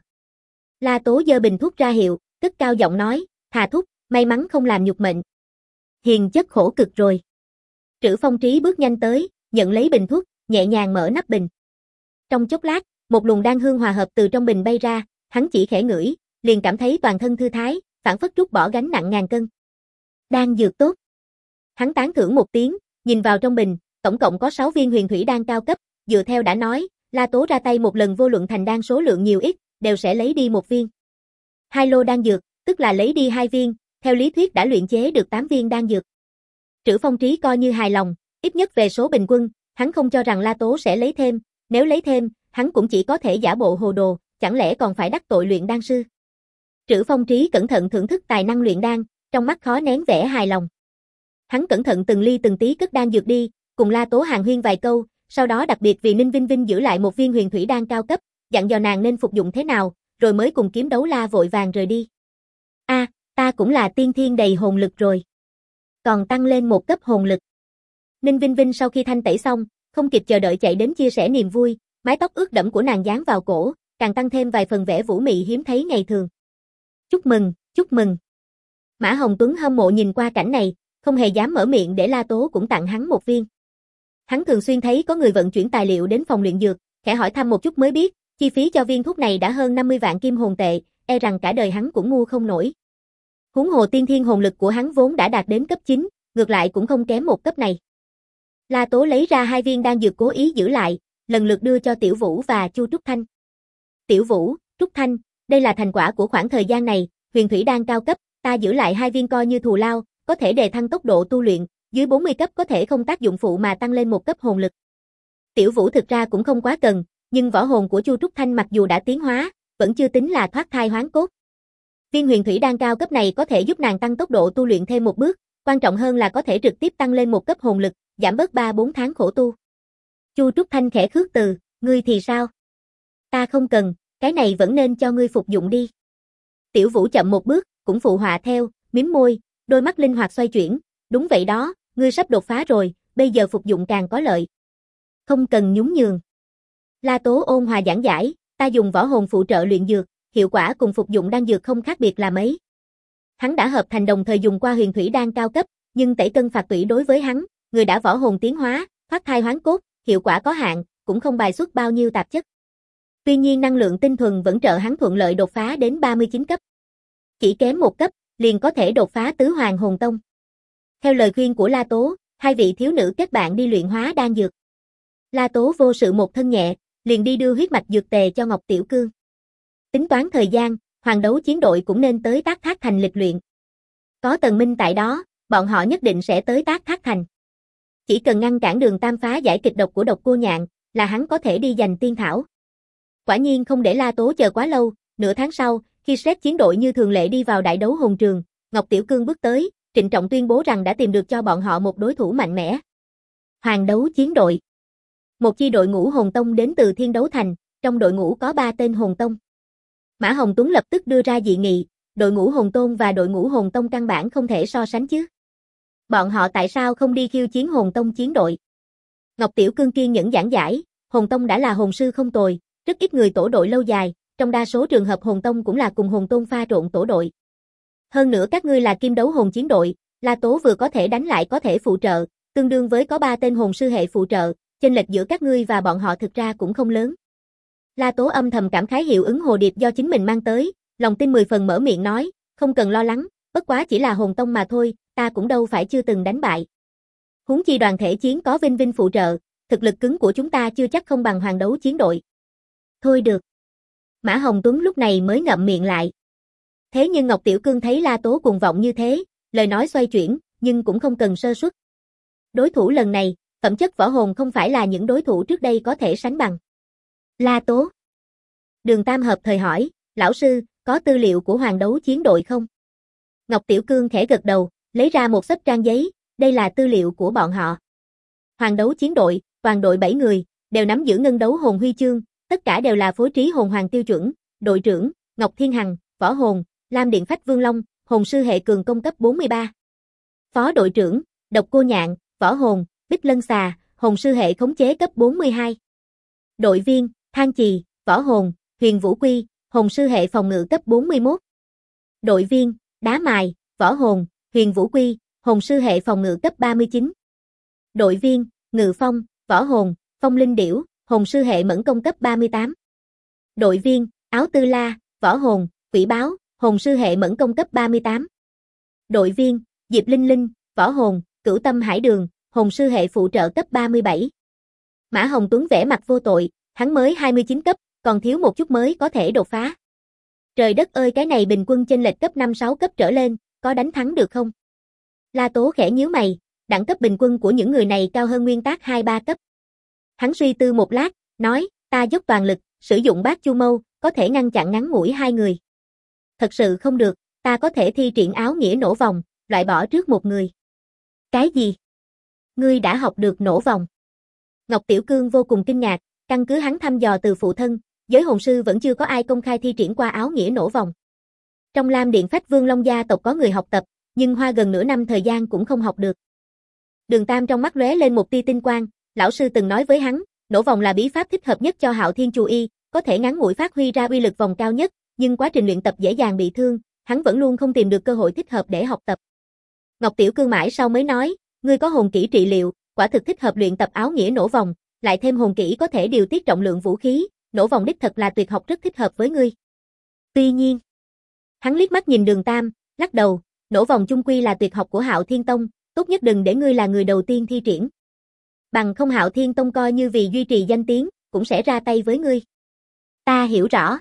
La Tố giơ bình thuốc ra hiệu, cất cao giọng nói, Hà thúc, may mắn không làm nhục mệnh. Hiền chất khổ cực rồi. Trữ Phong Trí bước nhanh tới, nhận lấy bình thuốc, nhẹ nhàng mở nắp bình. Trong chốc lát, một luồng đan hương hòa hợp từ trong bình bay ra, hắn chỉ khẽ ngửi, liền cảm thấy toàn thân thư thái, phảng phất trút bỏ gánh nặng ngàn cân. Đan dược tốt. Hắn tán thưởng một tiếng, nhìn vào trong bình, tổng cộng có sáu viên huyền thủy đan cao cấp, dựa theo đã nói, La Tố ra tay một lần vô luận thành đan số lượng nhiều ít, đều sẽ lấy đi một viên. Hai lô đan dược, tức là lấy đi hai viên, theo lý thuyết đã luyện chế được tám viên đan dược. Trữ Phong Trí coi như hài lòng, ít nhất về số bình quân, Hắn không cho rằng La Tố sẽ lấy thêm, nếu lấy thêm, hắn cũng chỉ có thể giả bộ hồ đồ, chẳng lẽ còn phải đắc tội luyện đan sư. Trữ Phong Trí cẩn thận thưởng thức tài năng luyện đan, trong mắt khó nén vẻ hài lòng. Hắn cẩn thận từng ly từng tí cất đan dược đi, cùng La Tố hàn huyên vài câu, sau đó đặc biệt vì Ninh Vinh Vinh giữ lại một viên huyền thủy đan cao cấp, dặn dò nàng nên phục dụng thế nào, rồi mới cùng Kiếm Đấu La vội vàng rời đi. A, à, ta cũng là tiên thiên đầy hồn lực rồi. Còn tăng lên một cấp hồn lực. Ninh Vinh Vinh sau khi thanh tẩy xong, không kịp chờ đợi chạy đến chia sẻ niềm vui, mái tóc ướt đẫm của nàng dán vào cổ, càng tăng thêm vài phần vẻ vũ mị hiếm thấy ngày thường. Chúc mừng, chúc mừng. Mã Hồng Tuấn hâm mộ nhìn qua cảnh này, không hề dám mở miệng để La Tố cũng tặng hắn một viên. Hắn thường xuyên thấy có người vận chuyển tài liệu đến phòng luyện dược, khẽ hỏi thăm một chút mới biết, chi phí cho viên thuốc này đã hơn năm mươi vạn kim hồn tệ, e rằng cả đời hắn cũng mua không nổi. Huống hồ tiên thiên hồn lực của hắn vốn đã đạt đến cấp chín, ngược lại cũng không kém một cấp này. La Tố lấy ra hai viên đan dược cố ý giữ lại, lần lượt đưa cho Tiểu Vũ và Chu Trúc Thanh. Tiểu Vũ, Trúc Thanh, đây là thành quả của khoảng thời gian này, huyền thủy đan cao cấp, ta giữ lại hai viên coi như thù lao, có thể đề thăng tốc độ tu luyện, dưới bốn mươi cấp có thể không tác dụng phụ mà tăng lên một cấp hồn lực. Tiểu Vũ thực ra cũng không quá cần, nhưng võ hồn của Chu Trúc Thanh mặc dù đã tiến hóa, vẫn chưa tính là thoát thai hoán cốt. Viên huyền thủy đan cao cấp này có thể giúp nàng tăng tốc độ tu luyện thêm một bước, quan trọng hơn là có thể trực tiếp tăng lên một cấp hồn lực, giảm bớt ba bốn tháng khổ tu. Chu Trúc Thanh khẽ khước từ, ngươi thì sao? Ta không cần, cái này vẫn nên cho ngươi phục dụng đi. Tiểu Vũ chậm một bước, cũng phụ họa theo, mím môi, đôi mắt linh hoạt xoay chuyển, đúng vậy đó, ngươi sắp đột phá rồi, bây giờ phục dụng càng có lợi. Không cần nhún nhường. La Tố ôn hòa giảng giải, ta dùng võ hồn phụ trợ luyện dược, hiệu quả cùng phục dụng đan dược không khác biệt là mấy. Hắn đã hợp thành đồng thời dùng qua huyền thủy đan cao cấp, nhưng tẩy cân phạt tủy đối với hắn, người đã võ hồn tiến hóa, thoát thai hoán cốt, hiệu quả có hạn, cũng không bài xuất bao nhiêu tạp chất. Tuy nhiên năng lượng tinh thuần vẫn trợ hắn thuận lợi đột phá đến ba mươi chín cấp. Chỉ kém một cấp, liền có thể đột phá tứ hoàng hồn tông. Theo lời khuyên của La Tố, hai vị thiếu nữ kết bạn đi luyện hóa đan dược. La Tố vô sự một thân nhẹ, liền đi đưa huyết mạch dược tề cho Ngọc Tiểu Cương. Tính toán thời gian, hoàng đấu chiến đội cũng nên tới Tác Thác Thành lịch luyện. Có Tần Minh tại đó, bọn họ nhất định sẽ tới Tác Thác Thành. Chỉ cần ngăn cản Đường Tam phá giải kịch độc của Độc Cô Nhạn, là hắn có thể đi giành tiên thảo. Quả nhiên không để La Tố chờ quá lâu, nửa tháng sau, khi Sét chiến đội như thường lệ đi vào đại đấu hồn trường, Ngọc Tiểu Cương bước tới, trịnh trọng tuyên bố rằng đã tìm được cho bọn họ một đối thủ mạnh mẽ. Hoàng đấu chiến đội. Một chi đội ngũ hồn tông đến từ Thiên Đấu Thành, trong đội ngũ có ba tên hồn tông. Mã Hồng Tuấn lập tức đưa ra dị nghị, đội ngũ hồn tôn và đội ngũ hồn tông căn bản không thể so sánh chứ. Bọn họ tại sao không đi khiêu chiến hồn tông chiến đội? Ngọc Tiểu Cương kiên nhẫn giảng giải, hồn tông đã là hồn sư không tồi, rất ít người tổ đội lâu dài, trong đa số trường hợp hồn tông cũng là cùng hồn tôn pha trộn tổ đội. Hơn nữa các ngươi là Kim Đấu hồn chiến đội, La Tố vừa có thể đánh lại có thể phụ trợ, tương đương với có ba tên hồn sư hệ phụ trợ, chênh lệch giữa các ngươi và bọn họ thực ra cũng không lớn. La Tố âm thầm cảm khái hiệu ứng hồ điệp do chính mình mang tới, lòng tin mười phần mở miệng nói, không cần lo lắng, bất quá chỉ là hồn tông mà thôi, ta cũng đâu phải chưa từng đánh bại. Huống chi đoàn thể chiến có Vinh Vinh phụ trợ, thực lực cứng của chúng ta chưa chắc không bằng hoàng đấu chiến đội. Thôi được. Mã Hồng Tuấn lúc này mới ngậm miệng lại. Thế nhưng Ngọc Tiểu Cương thấy La Tố cuồng vọng như thế, lời nói xoay chuyển, nhưng cũng không cần sơ suất. Đối thủ lần này, phẩm chất võ hồn không phải là những đối thủ trước đây có thể sánh bằng. La Tố. Đường Tam hợp thời hỏi, lão sư, có tư liệu của hoàng đấu chiến đội không? Ngọc Tiểu Cương khẽ gật đầu, lấy ra một xấp trang giấy, đây là tư liệu của bọn họ. Hoàng đấu chiến đội, toàn đội bảy người, đều nắm giữ ngân đấu hồn huy chương, tất cả đều là phối trí hồn hoàng tiêu chuẩn, đội trưởng, Ngọc Thiên Hằng, võ hồn, Lam Điện Phách Vương Long, hồn sư hệ cường công cấp bốn mươi ba. Phó đội trưởng, Độc Cô Nhạn, võ hồn, Bích Lân Xà, hồn sư hệ khống chế cấp bốn mươi hai. Đội viên, Thang Chì, võ hồn, Huyền Vũ Quy, hồn sư hệ phòng ngự cấp bốn mươi mốt. Đội viên, Đá Mài, võ hồn, Huyền Vũ Quy, hồn sư hệ phòng ngự cấp ba mươi chín. Đội viên, Ngự Phong, võ hồn, Phong Linh Điểu, hồn sư hệ mẫn công cấp ba mươi tám. Đội viên, Áo Tư La, võ hồn, Quỷ Báo, hồn sư hệ mẫn công cấp ba mươi tám. Đội viên, Diệp Linh Linh, võ hồn, Cửu Tâm Hải Đường, hồn sư hệ phụ trợ cấp ba mươi bảy. Mã Hồng Tuấn vẻ mặt vô tội, hắn mới hai mươi chín cấp, còn thiếu một chút mới có thể đột phá. Trời đất ơi, cái này bình quân chênh lệch cấp năm sáu cấp trở lên, có đánh thắng được không? La Tố khẽ nhíu mày, đẳng cấp bình quân của những người này cao hơn nguyên tác hai ba cấp. Hắn suy tư một lát, nói, ta dốc toàn lực, sử dụng bát chu mâu, có thể ngăn chặn ngắn ngủi hai người. Thật sự không được, ta có thể thi triển áo nghĩa nổ vòng, loại bỏ trước một người. Cái gì? Ngươi đã học được nổ vòng? Ngọc Tiểu Cương vô cùng kinh ngạc, căn cứ hắn thăm dò từ phụ thân, giới hồn sư vẫn chưa có ai công khai thi triển qua áo nghĩa nổ vòng. Trong Lam Điện Phách Vương Long gia tộc có người học tập, nhưng hoa gần nửa năm thời gian cũng không học được. Đường Tam trong mắt lóe lên một tia tinh quang, lão sư từng nói với hắn, nổ vòng là bí pháp thích hợp nhất cho Hạo Thiên Chù Y, có thể ngắn ngủi phát huy ra uy lực vòng cao nhất, nhưng quá trình luyện tập dễ dàng bị thương, hắn vẫn luôn không tìm được cơ hội thích hợp để học tập. Ngọc Tiểu Cương mãi sau mới nói, ngươi có hồn kỹ trị liệu, quả thực thích hợp luyện tập áo nghĩa nổ vòng, lại thêm hồn kỹ có thể điều tiết trọng lượng vũ khí, nổ vòng đích thật là tuyệt học rất thích hợp với ngươi. Tuy nhiên, hắn liếc mắt nhìn Đường Tam, lắc đầu, nổ vòng chung quy là tuyệt học của Hạo Thiên Tông, tốt nhất đừng để ngươi là người đầu tiên thi triển. Bằng không Hạo Thiên Tông coi như vì duy trì danh tiếng, cũng sẽ ra tay với ngươi. Ta hiểu rõ.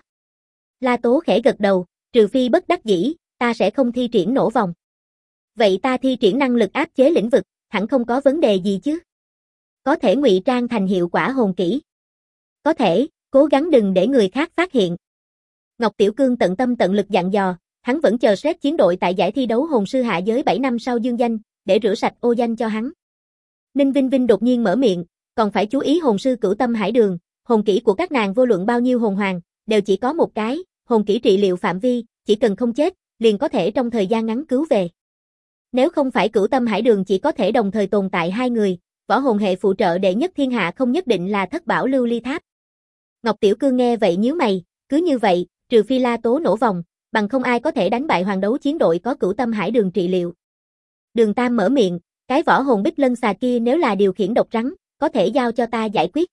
La Tố khẽ gật đầu, trừ phi bất đắc dĩ, ta sẽ không thi triển nổ vòng. Vậy ta thi triển năng lực áp chế lĩnh vực, hẳn không có vấn đề gì chứ? Có thể ngụy trang thành hiệu quả hồn kỹ. Có thể, cố gắng đừng để người khác phát hiện. Ngọc Tiểu Cương tận tâm tận lực dặn dò, hắn vẫn chờ xét chiến đội tại giải thi đấu hồn sư hạ giới bảy năm sau dương danh, để rửa sạch ô danh cho hắn. Ninh Vinh Vinh đột nhiên mở miệng, còn phải chú ý hồn sư Cửu Tâm Hải Đường, hồn kỹ của các nàng vô luận bao nhiêu hồn hoàng, đều chỉ có một cái, hồn kỹ trị liệu phạm vi, chỉ cần không chết, liền có thể trong thời gian ngắn cứu về. Nếu không phải Cửu Tâm Hải Đường chỉ có thể đồng thời tồn tại hai người, võ hồn hệ phụ trợ đệ nhất thiên hạ không nhất định là Thất Bảo Lưu Ly Tháp. Ngọc Tiểu Cương nghe vậy nhíu mày, cứ như vậy, trừ phi La Tố nổ vòng, bằng không ai có thể đánh bại hoàng đấu chiến đội có Cửu Tâm Hải Đường trị liệu. Đường Tam mở miệng, cái võ hồn bích lân xà kia nếu là điều khiển độc rắn, có thể giao cho ta giải quyết.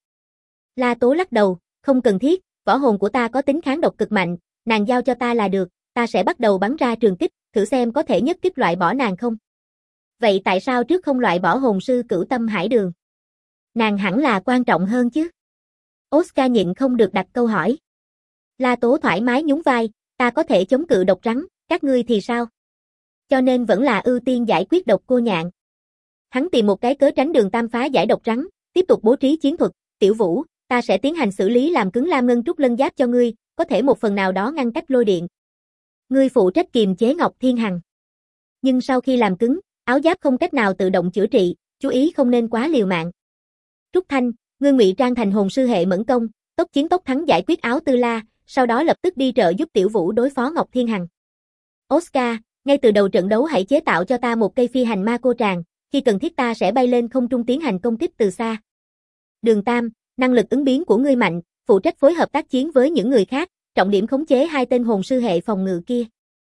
La Tố lắc đầu, không cần thiết, võ hồn của ta có tính kháng độc cực mạnh, nàng giao cho ta là được, ta sẽ bắt đầu bắn ra trường kích, thử xem có thể nhất kích loại bỏ nàng không. Vậy tại sao trước không loại bỏ hồn sư Cửu Tâm Hải Đường? Nàng hẳn là quan trọng hơn chứ. Oscar nhịn không được đặt câu hỏi. La Tố thoải mái nhún vai, ta có thể chống cự độc rắn, các ngươi thì sao? Cho nên vẫn là ưu tiên giải quyết độc cô nhạn. Hắn tìm một cái cớ tránh Đường Tam phá giải độc rắn, tiếp tục bố trí chiến thuật, Tiểu Vũ, ta sẽ tiến hành xử lý làm cứng lam ngân trúc lân giáp cho ngươi, có thể một phần nào đó ngăn cách lôi điện. Ngươi phụ trách kiềm chế Ngọc Thiên Hằng. Nhưng sau khi làm cứng, áo giáp không cách nào tự động chữa trị, chú ý không nên quá liều mạng. Trúc Thanh, ngươi ngụy trang thành hồn sư hệ mẫn công, tốc chiến tốc thắng giải quyết áo tư la, sau đó lập tức đi trợ giúp Tiểu Vũ đối phó Ngọc Thiên Hằng. Oscar, ngay từ đầu trận đấu hãy chế tạo cho ta một cây phi hành ma cô tràng, khi cần thiết ta sẽ bay lên không trung tiến hành công kích từ xa. Đường Tam, năng lực ứng biến của ngươi mạnh, phụ trách phối hợp tác chiến với những người khác, trọng điểm khống chế hai tên hồn sư hệ phòng ngự kia.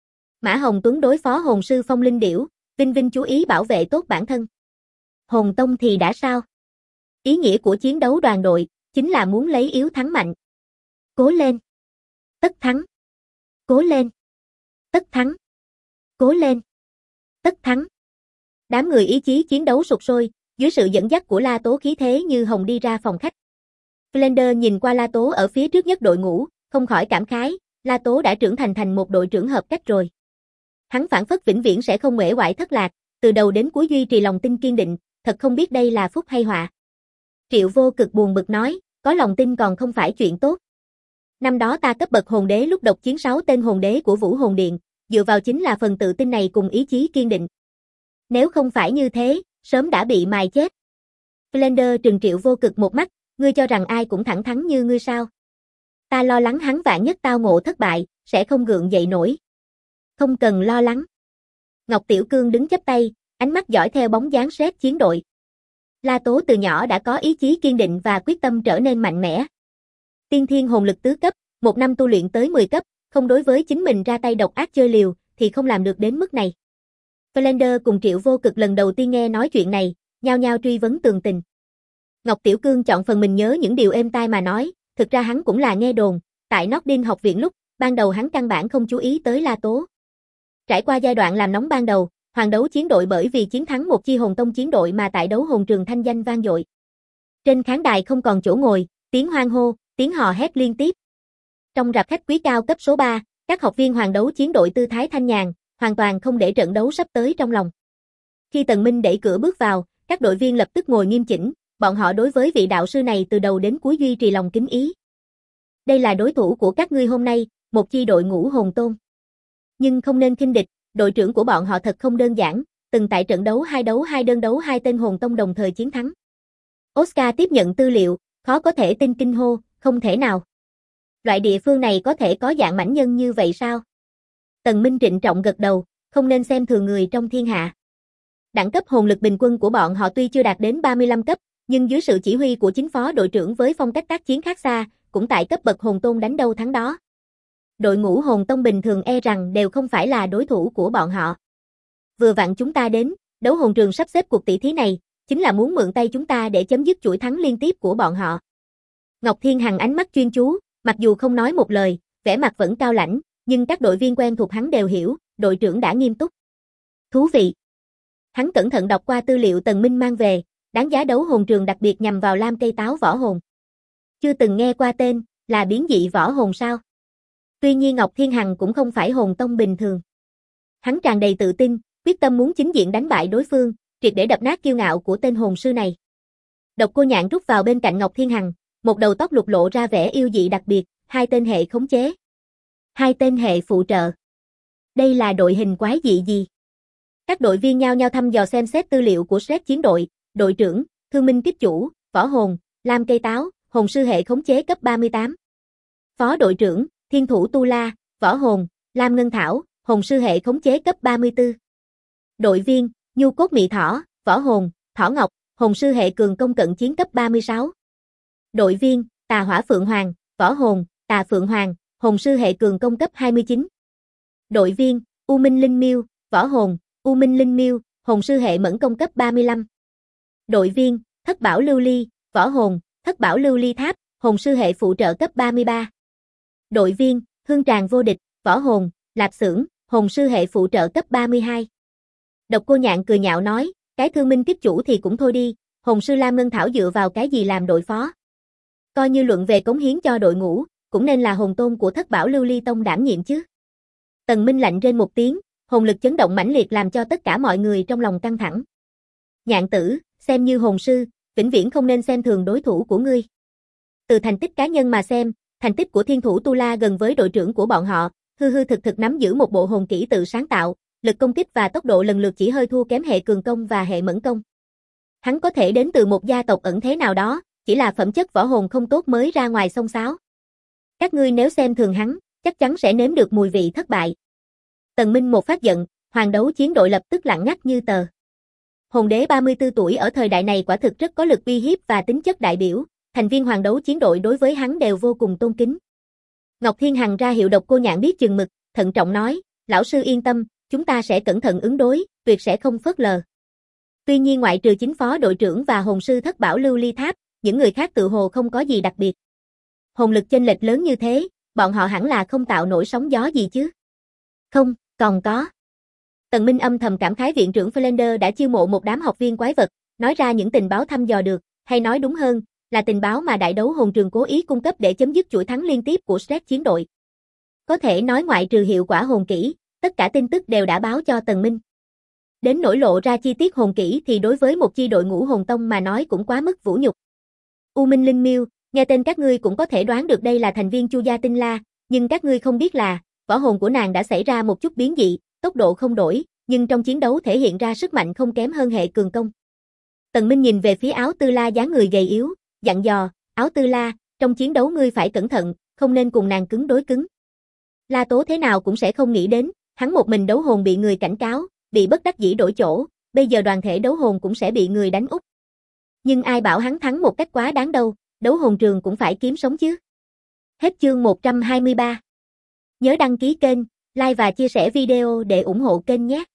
Mã Hồng Tuấn đối phó hồn sư Phong Linh Điểu, Vinh Vinh chú ý bảo vệ tốt bản thân. Hồn Tông thì đã sao? Ý nghĩa của chiến đấu đoàn đội, chính là muốn lấy yếu thắng mạnh. Cố lên. Tất thắng. Cố lên. Tất thắng. Cố lên. Tất thắng. Đám người ý chí chiến đấu sục sôi, dưới sự dẫn dắt của La Tố khí thế như hồng đi ra phòng khách. Blender nhìn qua La Tố ở phía trước nhất đội ngũ, không khỏi cảm khái, La Tố đã trưởng thành thành một đội trưởng hợp cách rồi. Hắn phản phất vĩnh viễn sẽ không uể oải thất lạc, từ đầu đến cuối duy trì lòng tin kiên định, thật không biết đây là phúc hay họa. Triệu Vô Cực buồn bực nói, có lòng tin còn không phải chuyện tốt. Năm đó ta cấp bậc hồn đế lúc độc chiến sáu tên hồn đế của Vũ Hồn Điện, dựa vào chính là phần tự tin này cùng ý chí kiên định. Nếu không phải như thế, sớm đã bị mài chết. Blender trừng Triệu Vô Cực một mắt, ngươi cho rằng ai cũng thẳng thắn như ngươi sao? Ta lo lắng hắn vạn nhất tao ngộ thất bại, sẽ không gượng dậy nổi. Không cần lo lắng. Ngọc Tiểu Cương đứng chắp tay, ánh mắt dõi theo bóng dáng xét chiến đội. La Tố từ nhỏ đã có ý chí kiên định và quyết tâm trở nên mạnh mẽ. Tiên thiên hồn lực tứ cấp, một năm tu luyện tới mười cấp, không đối với chính mình ra tay độc ác chơi liều, thì không làm được đến mức này. Blender cùng Triệu Vô Cực lần đầu tiên nghe nói chuyện này, nhao nhao truy vấn tường tình. Ngọc Tiểu Cương chọn phần mình nhớ những điều êm tai mà nói, thực ra hắn cũng là nghe đồn, tại Nordin học viện lúc, ban đầu hắn căn bản không chú ý tới La Tố. Trải qua giai đoạn làm nóng ban đầu, hoàng đấu chiến đội bởi vì chiến thắng một chi hồn tông chiến đội mà tại đấu hồn trường thanh danh vang dội. Trên khán đài không còn chỗ ngồi, tiếng hoan hô, tiếng hò hét liên tiếp. Trong rạp khách quý cao cấp số ba, các học viên hoàng đấu chiến đội tư thái thanh nhàn, hoàn toàn không để trận đấu sắp tới trong lòng. Khi Tần Minh đẩy cửa bước vào, các đội viên lập tức ngồi nghiêm chỉnh, bọn họ đối với vị đạo sư này từ đầu đến cuối duy trì lòng kính ý. Đây là đối thủ của các ngươi hôm nay, một chi đội ngũ hồn tôn. Nhưng không nên khinh địch, đội trưởng của bọn họ thật không đơn giản, từng tại trận đấu hai đấu hai đơn đấu hai tên hồn tông đồng thời chiến thắng. Oscar tiếp nhận tư liệu, khó có thể tin kinh hô, không thể nào. Loại địa phương này có thể có dạng mãnh nhân như vậy sao? Tần Minh trịnh trọng gật đầu, không nên xem thường người trong thiên hạ. Đẳng cấp hồn lực bình quân của bọn họ tuy chưa đạt đến ba mươi lăm cấp, nhưng dưới sự chỉ huy của chính phó đội trưởng với phong cách tác chiến khác xa, cũng tại cấp bậc hồn tôn đánh đâu thắng đó. Đội ngũ hồn tông bình thường e rằng đều không phải là đối thủ của bọn họ. Vừa vặn chúng ta đến, đấu hồn trường sắp xếp cuộc tỷ thí này, chính là muốn mượn tay chúng ta để chấm dứt chuỗi thắng liên tiếp của bọn họ. Ngọc Thiên Hằng ánh mắt chuyên chú, mặc dù không nói một lời, vẻ mặt vẫn cao lãnh, nhưng các đội viên quen thuộc hắn đều hiểu, đội trưởng đã nghiêm túc. Thú vị. Hắn cẩn thận đọc qua tư liệu Tần Minh mang về, đáng giá đấu hồn trường đặc biệt nhằm vào lam cây táo võ hồn. Chưa từng nghe qua tên, là biến dị võ hồn sao? Tuy nhiên Ngọc Thiên Hằng cũng không phải hồn tông bình thường. Hắn tràn đầy tự tin, quyết tâm muốn chính diện đánh bại đối phương, triệt để đập nát kiêu ngạo của tên hồn sư này. Độc Cô Nhạn rút vào bên cạnh Ngọc Thiên Hằng, một đầu tóc lục lộ ra vẻ yêu dị đặc biệt, hai tên hệ khống chế. Hai tên hệ phụ trợ. Đây là đội hình quái dị gì? Các đội viên nhao nhao thăm dò xem xét tư liệu của Shrek chiến đội, đội trưởng, Thương Minh Kích Chủ, võ hồn, lam cây táo, hồn sư hệ khống chế cấp ba mươi tám. Phó đội trưởng, Thiên Thủ Tu La, võ hồn, lam ngân thảo, hồn sư hệ khống chế cấp ba mươi tư. Đội viên, Nhu Cốt Mị Thỏ, võ hồn, Thỏ Ngọc, hồn sư hệ cường công cận chiến cấp ba mươi sáu. Đội viên, Tà Hỏa Phượng Hoàng, võ hồn, Tà Phượng Hoàng, hồn sư hệ cường công cấp hai mươi chín. Đội viên, U Minh Linh Miêu, võ hồn, U Minh Linh Miêu, hồn sư hệ mẫn công cấp ba mươi lăm. Đội viên, Thất Bảo Lưu Ly, võ hồn, Thất Bảo Lưu Ly Tháp, hồn sư hệ phụ trợ cấp ba mươi ba. Đội viên, Hương Tràng Vô Địch, võ hồn, Lạp Xưởng, hồn sư hệ phụ trợ cấp ba mươi hai. Độc Cô Nhạn cười nhạo nói, cái Thương Minh Kích Chủ thì cũng thôi đi, hồn sư Lam Ngân Thảo dựa vào cái gì làm đội phó? Coi như luận về cống hiến cho đội ngũ, cũng nên là hồn tôn của Thất Bảo Lưu Ly Tông đảm nhiệm chứ. Tần Minh lạnh rên một tiếng, hồn lực chấn động mãnh liệt làm cho tất cả mọi người trong lòng căng thẳng. Nhạn tử, xem như hồn sư, vĩnh viễn không nên xem thường đối thủ của ngươi. Từ thành tích cá nhân mà xem, thành tích của Thiên Thủ Tu La gần với đội trưởng của bọn họ, hư hư thực thực nắm giữ một bộ hồn kỹ tự sáng tạo, lực công kích và tốc độ lần lượt chỉ hơi thua kém hệ cường công và hệ mẫn công. Hắn có thể đến từ một gia tộc ẩn thế nào đó, chỉ là phẩm chất võ hồn không tốt mới ra ngoài xông xáo. Các ngươi nếu xem thường hắn, chắc chắn sẽ nếm được mùi vị thất bại. Tần Minh một phát giận, hoàng đấu chiến đội lập tức lặng ngắt như tờ. Hồn đế ba mươi tư tuổi ở thời đại này quả thực rất có lực uy hiếp và tính chất đại biểu, thành viên hoàng đấu chiến đội đối với hắn đều vô cùng tôn kính. Ngọc Thiên Hằng ra hiệu Độc Cô Nhạn biết chừng mực, thận trọng nói, lão sư yên tâm, chúng ta sẽ cẩn thận ứng đối, tuyệt sẽ không phớt lờ. Tuy nhiên ngoại trừ chính phó đội trưởng và hồn sư Thất Bảo Lưu Ly Tháp, những người khác tự hồ không có gì đặc biệt. Hồn lực chênh lệch lớn như thế, bọn họ hẳn là không tạo nổi sóng gió gì chứ. Không, còn có. Tần Minh âm thầm cảm khái viện trưởng Flander đã chiêu mộ một đám học viên quái vật, nói ra những tình báo thăm dò được, hay nói đúng hơn, là tình báo mà đại đấu hồn trường cố ý cung cấp để chấm dứt chuỗi thắng liên tiếp của Shrek chiến đội. Có thể nói ngoại trừ hiệu quả hồn kỹ, tất cả tin tức đều đã báo cho Tần Minh. Đến nỗi lộ ra chi tiết hồn kỹ thì đối với một chi đội ngũ hồn tông mà nói cũng quá mức vũ nhục. U Minh Linh Miêu, nghe tên các ngươi cũng có thể đoán được đây là thành viên Chu Gia Tinh La, nhưng các ngươi không biết là, võ hồn của nàng đã xảy ra một chút biến dị, tốc độ không đổi, nhưng trong chiến đấu thể hiện ra sức mạnh không kém hơn hệ cường công. Tần Minh nhìn về phía Áo Tư La dáng người gầy yếu, dặn dò, Áo Tư La, trong chiến đấu ngươi phải cẩn thận, không nên cùng nàng cứng đối cứng. La Tố thế nào cũng sẽ không nghĩ đến, hắn một mình đấu hồn bị người cảnh cáo, bị bất đắc dĩ đổi chỗ, bây giờ đoàn thể đấu hồn cũng sẽ bị người đánh úp. Nhưng ai bảo hắn thắng một cách quá đáng đâu, đấu hồn trường cũng phải kiếm sống chứ. Hết chương một trăm hai mươi ba. Nhớ đăng ký kênh, like và chia sẻ video để ủng hộ kênh nhé.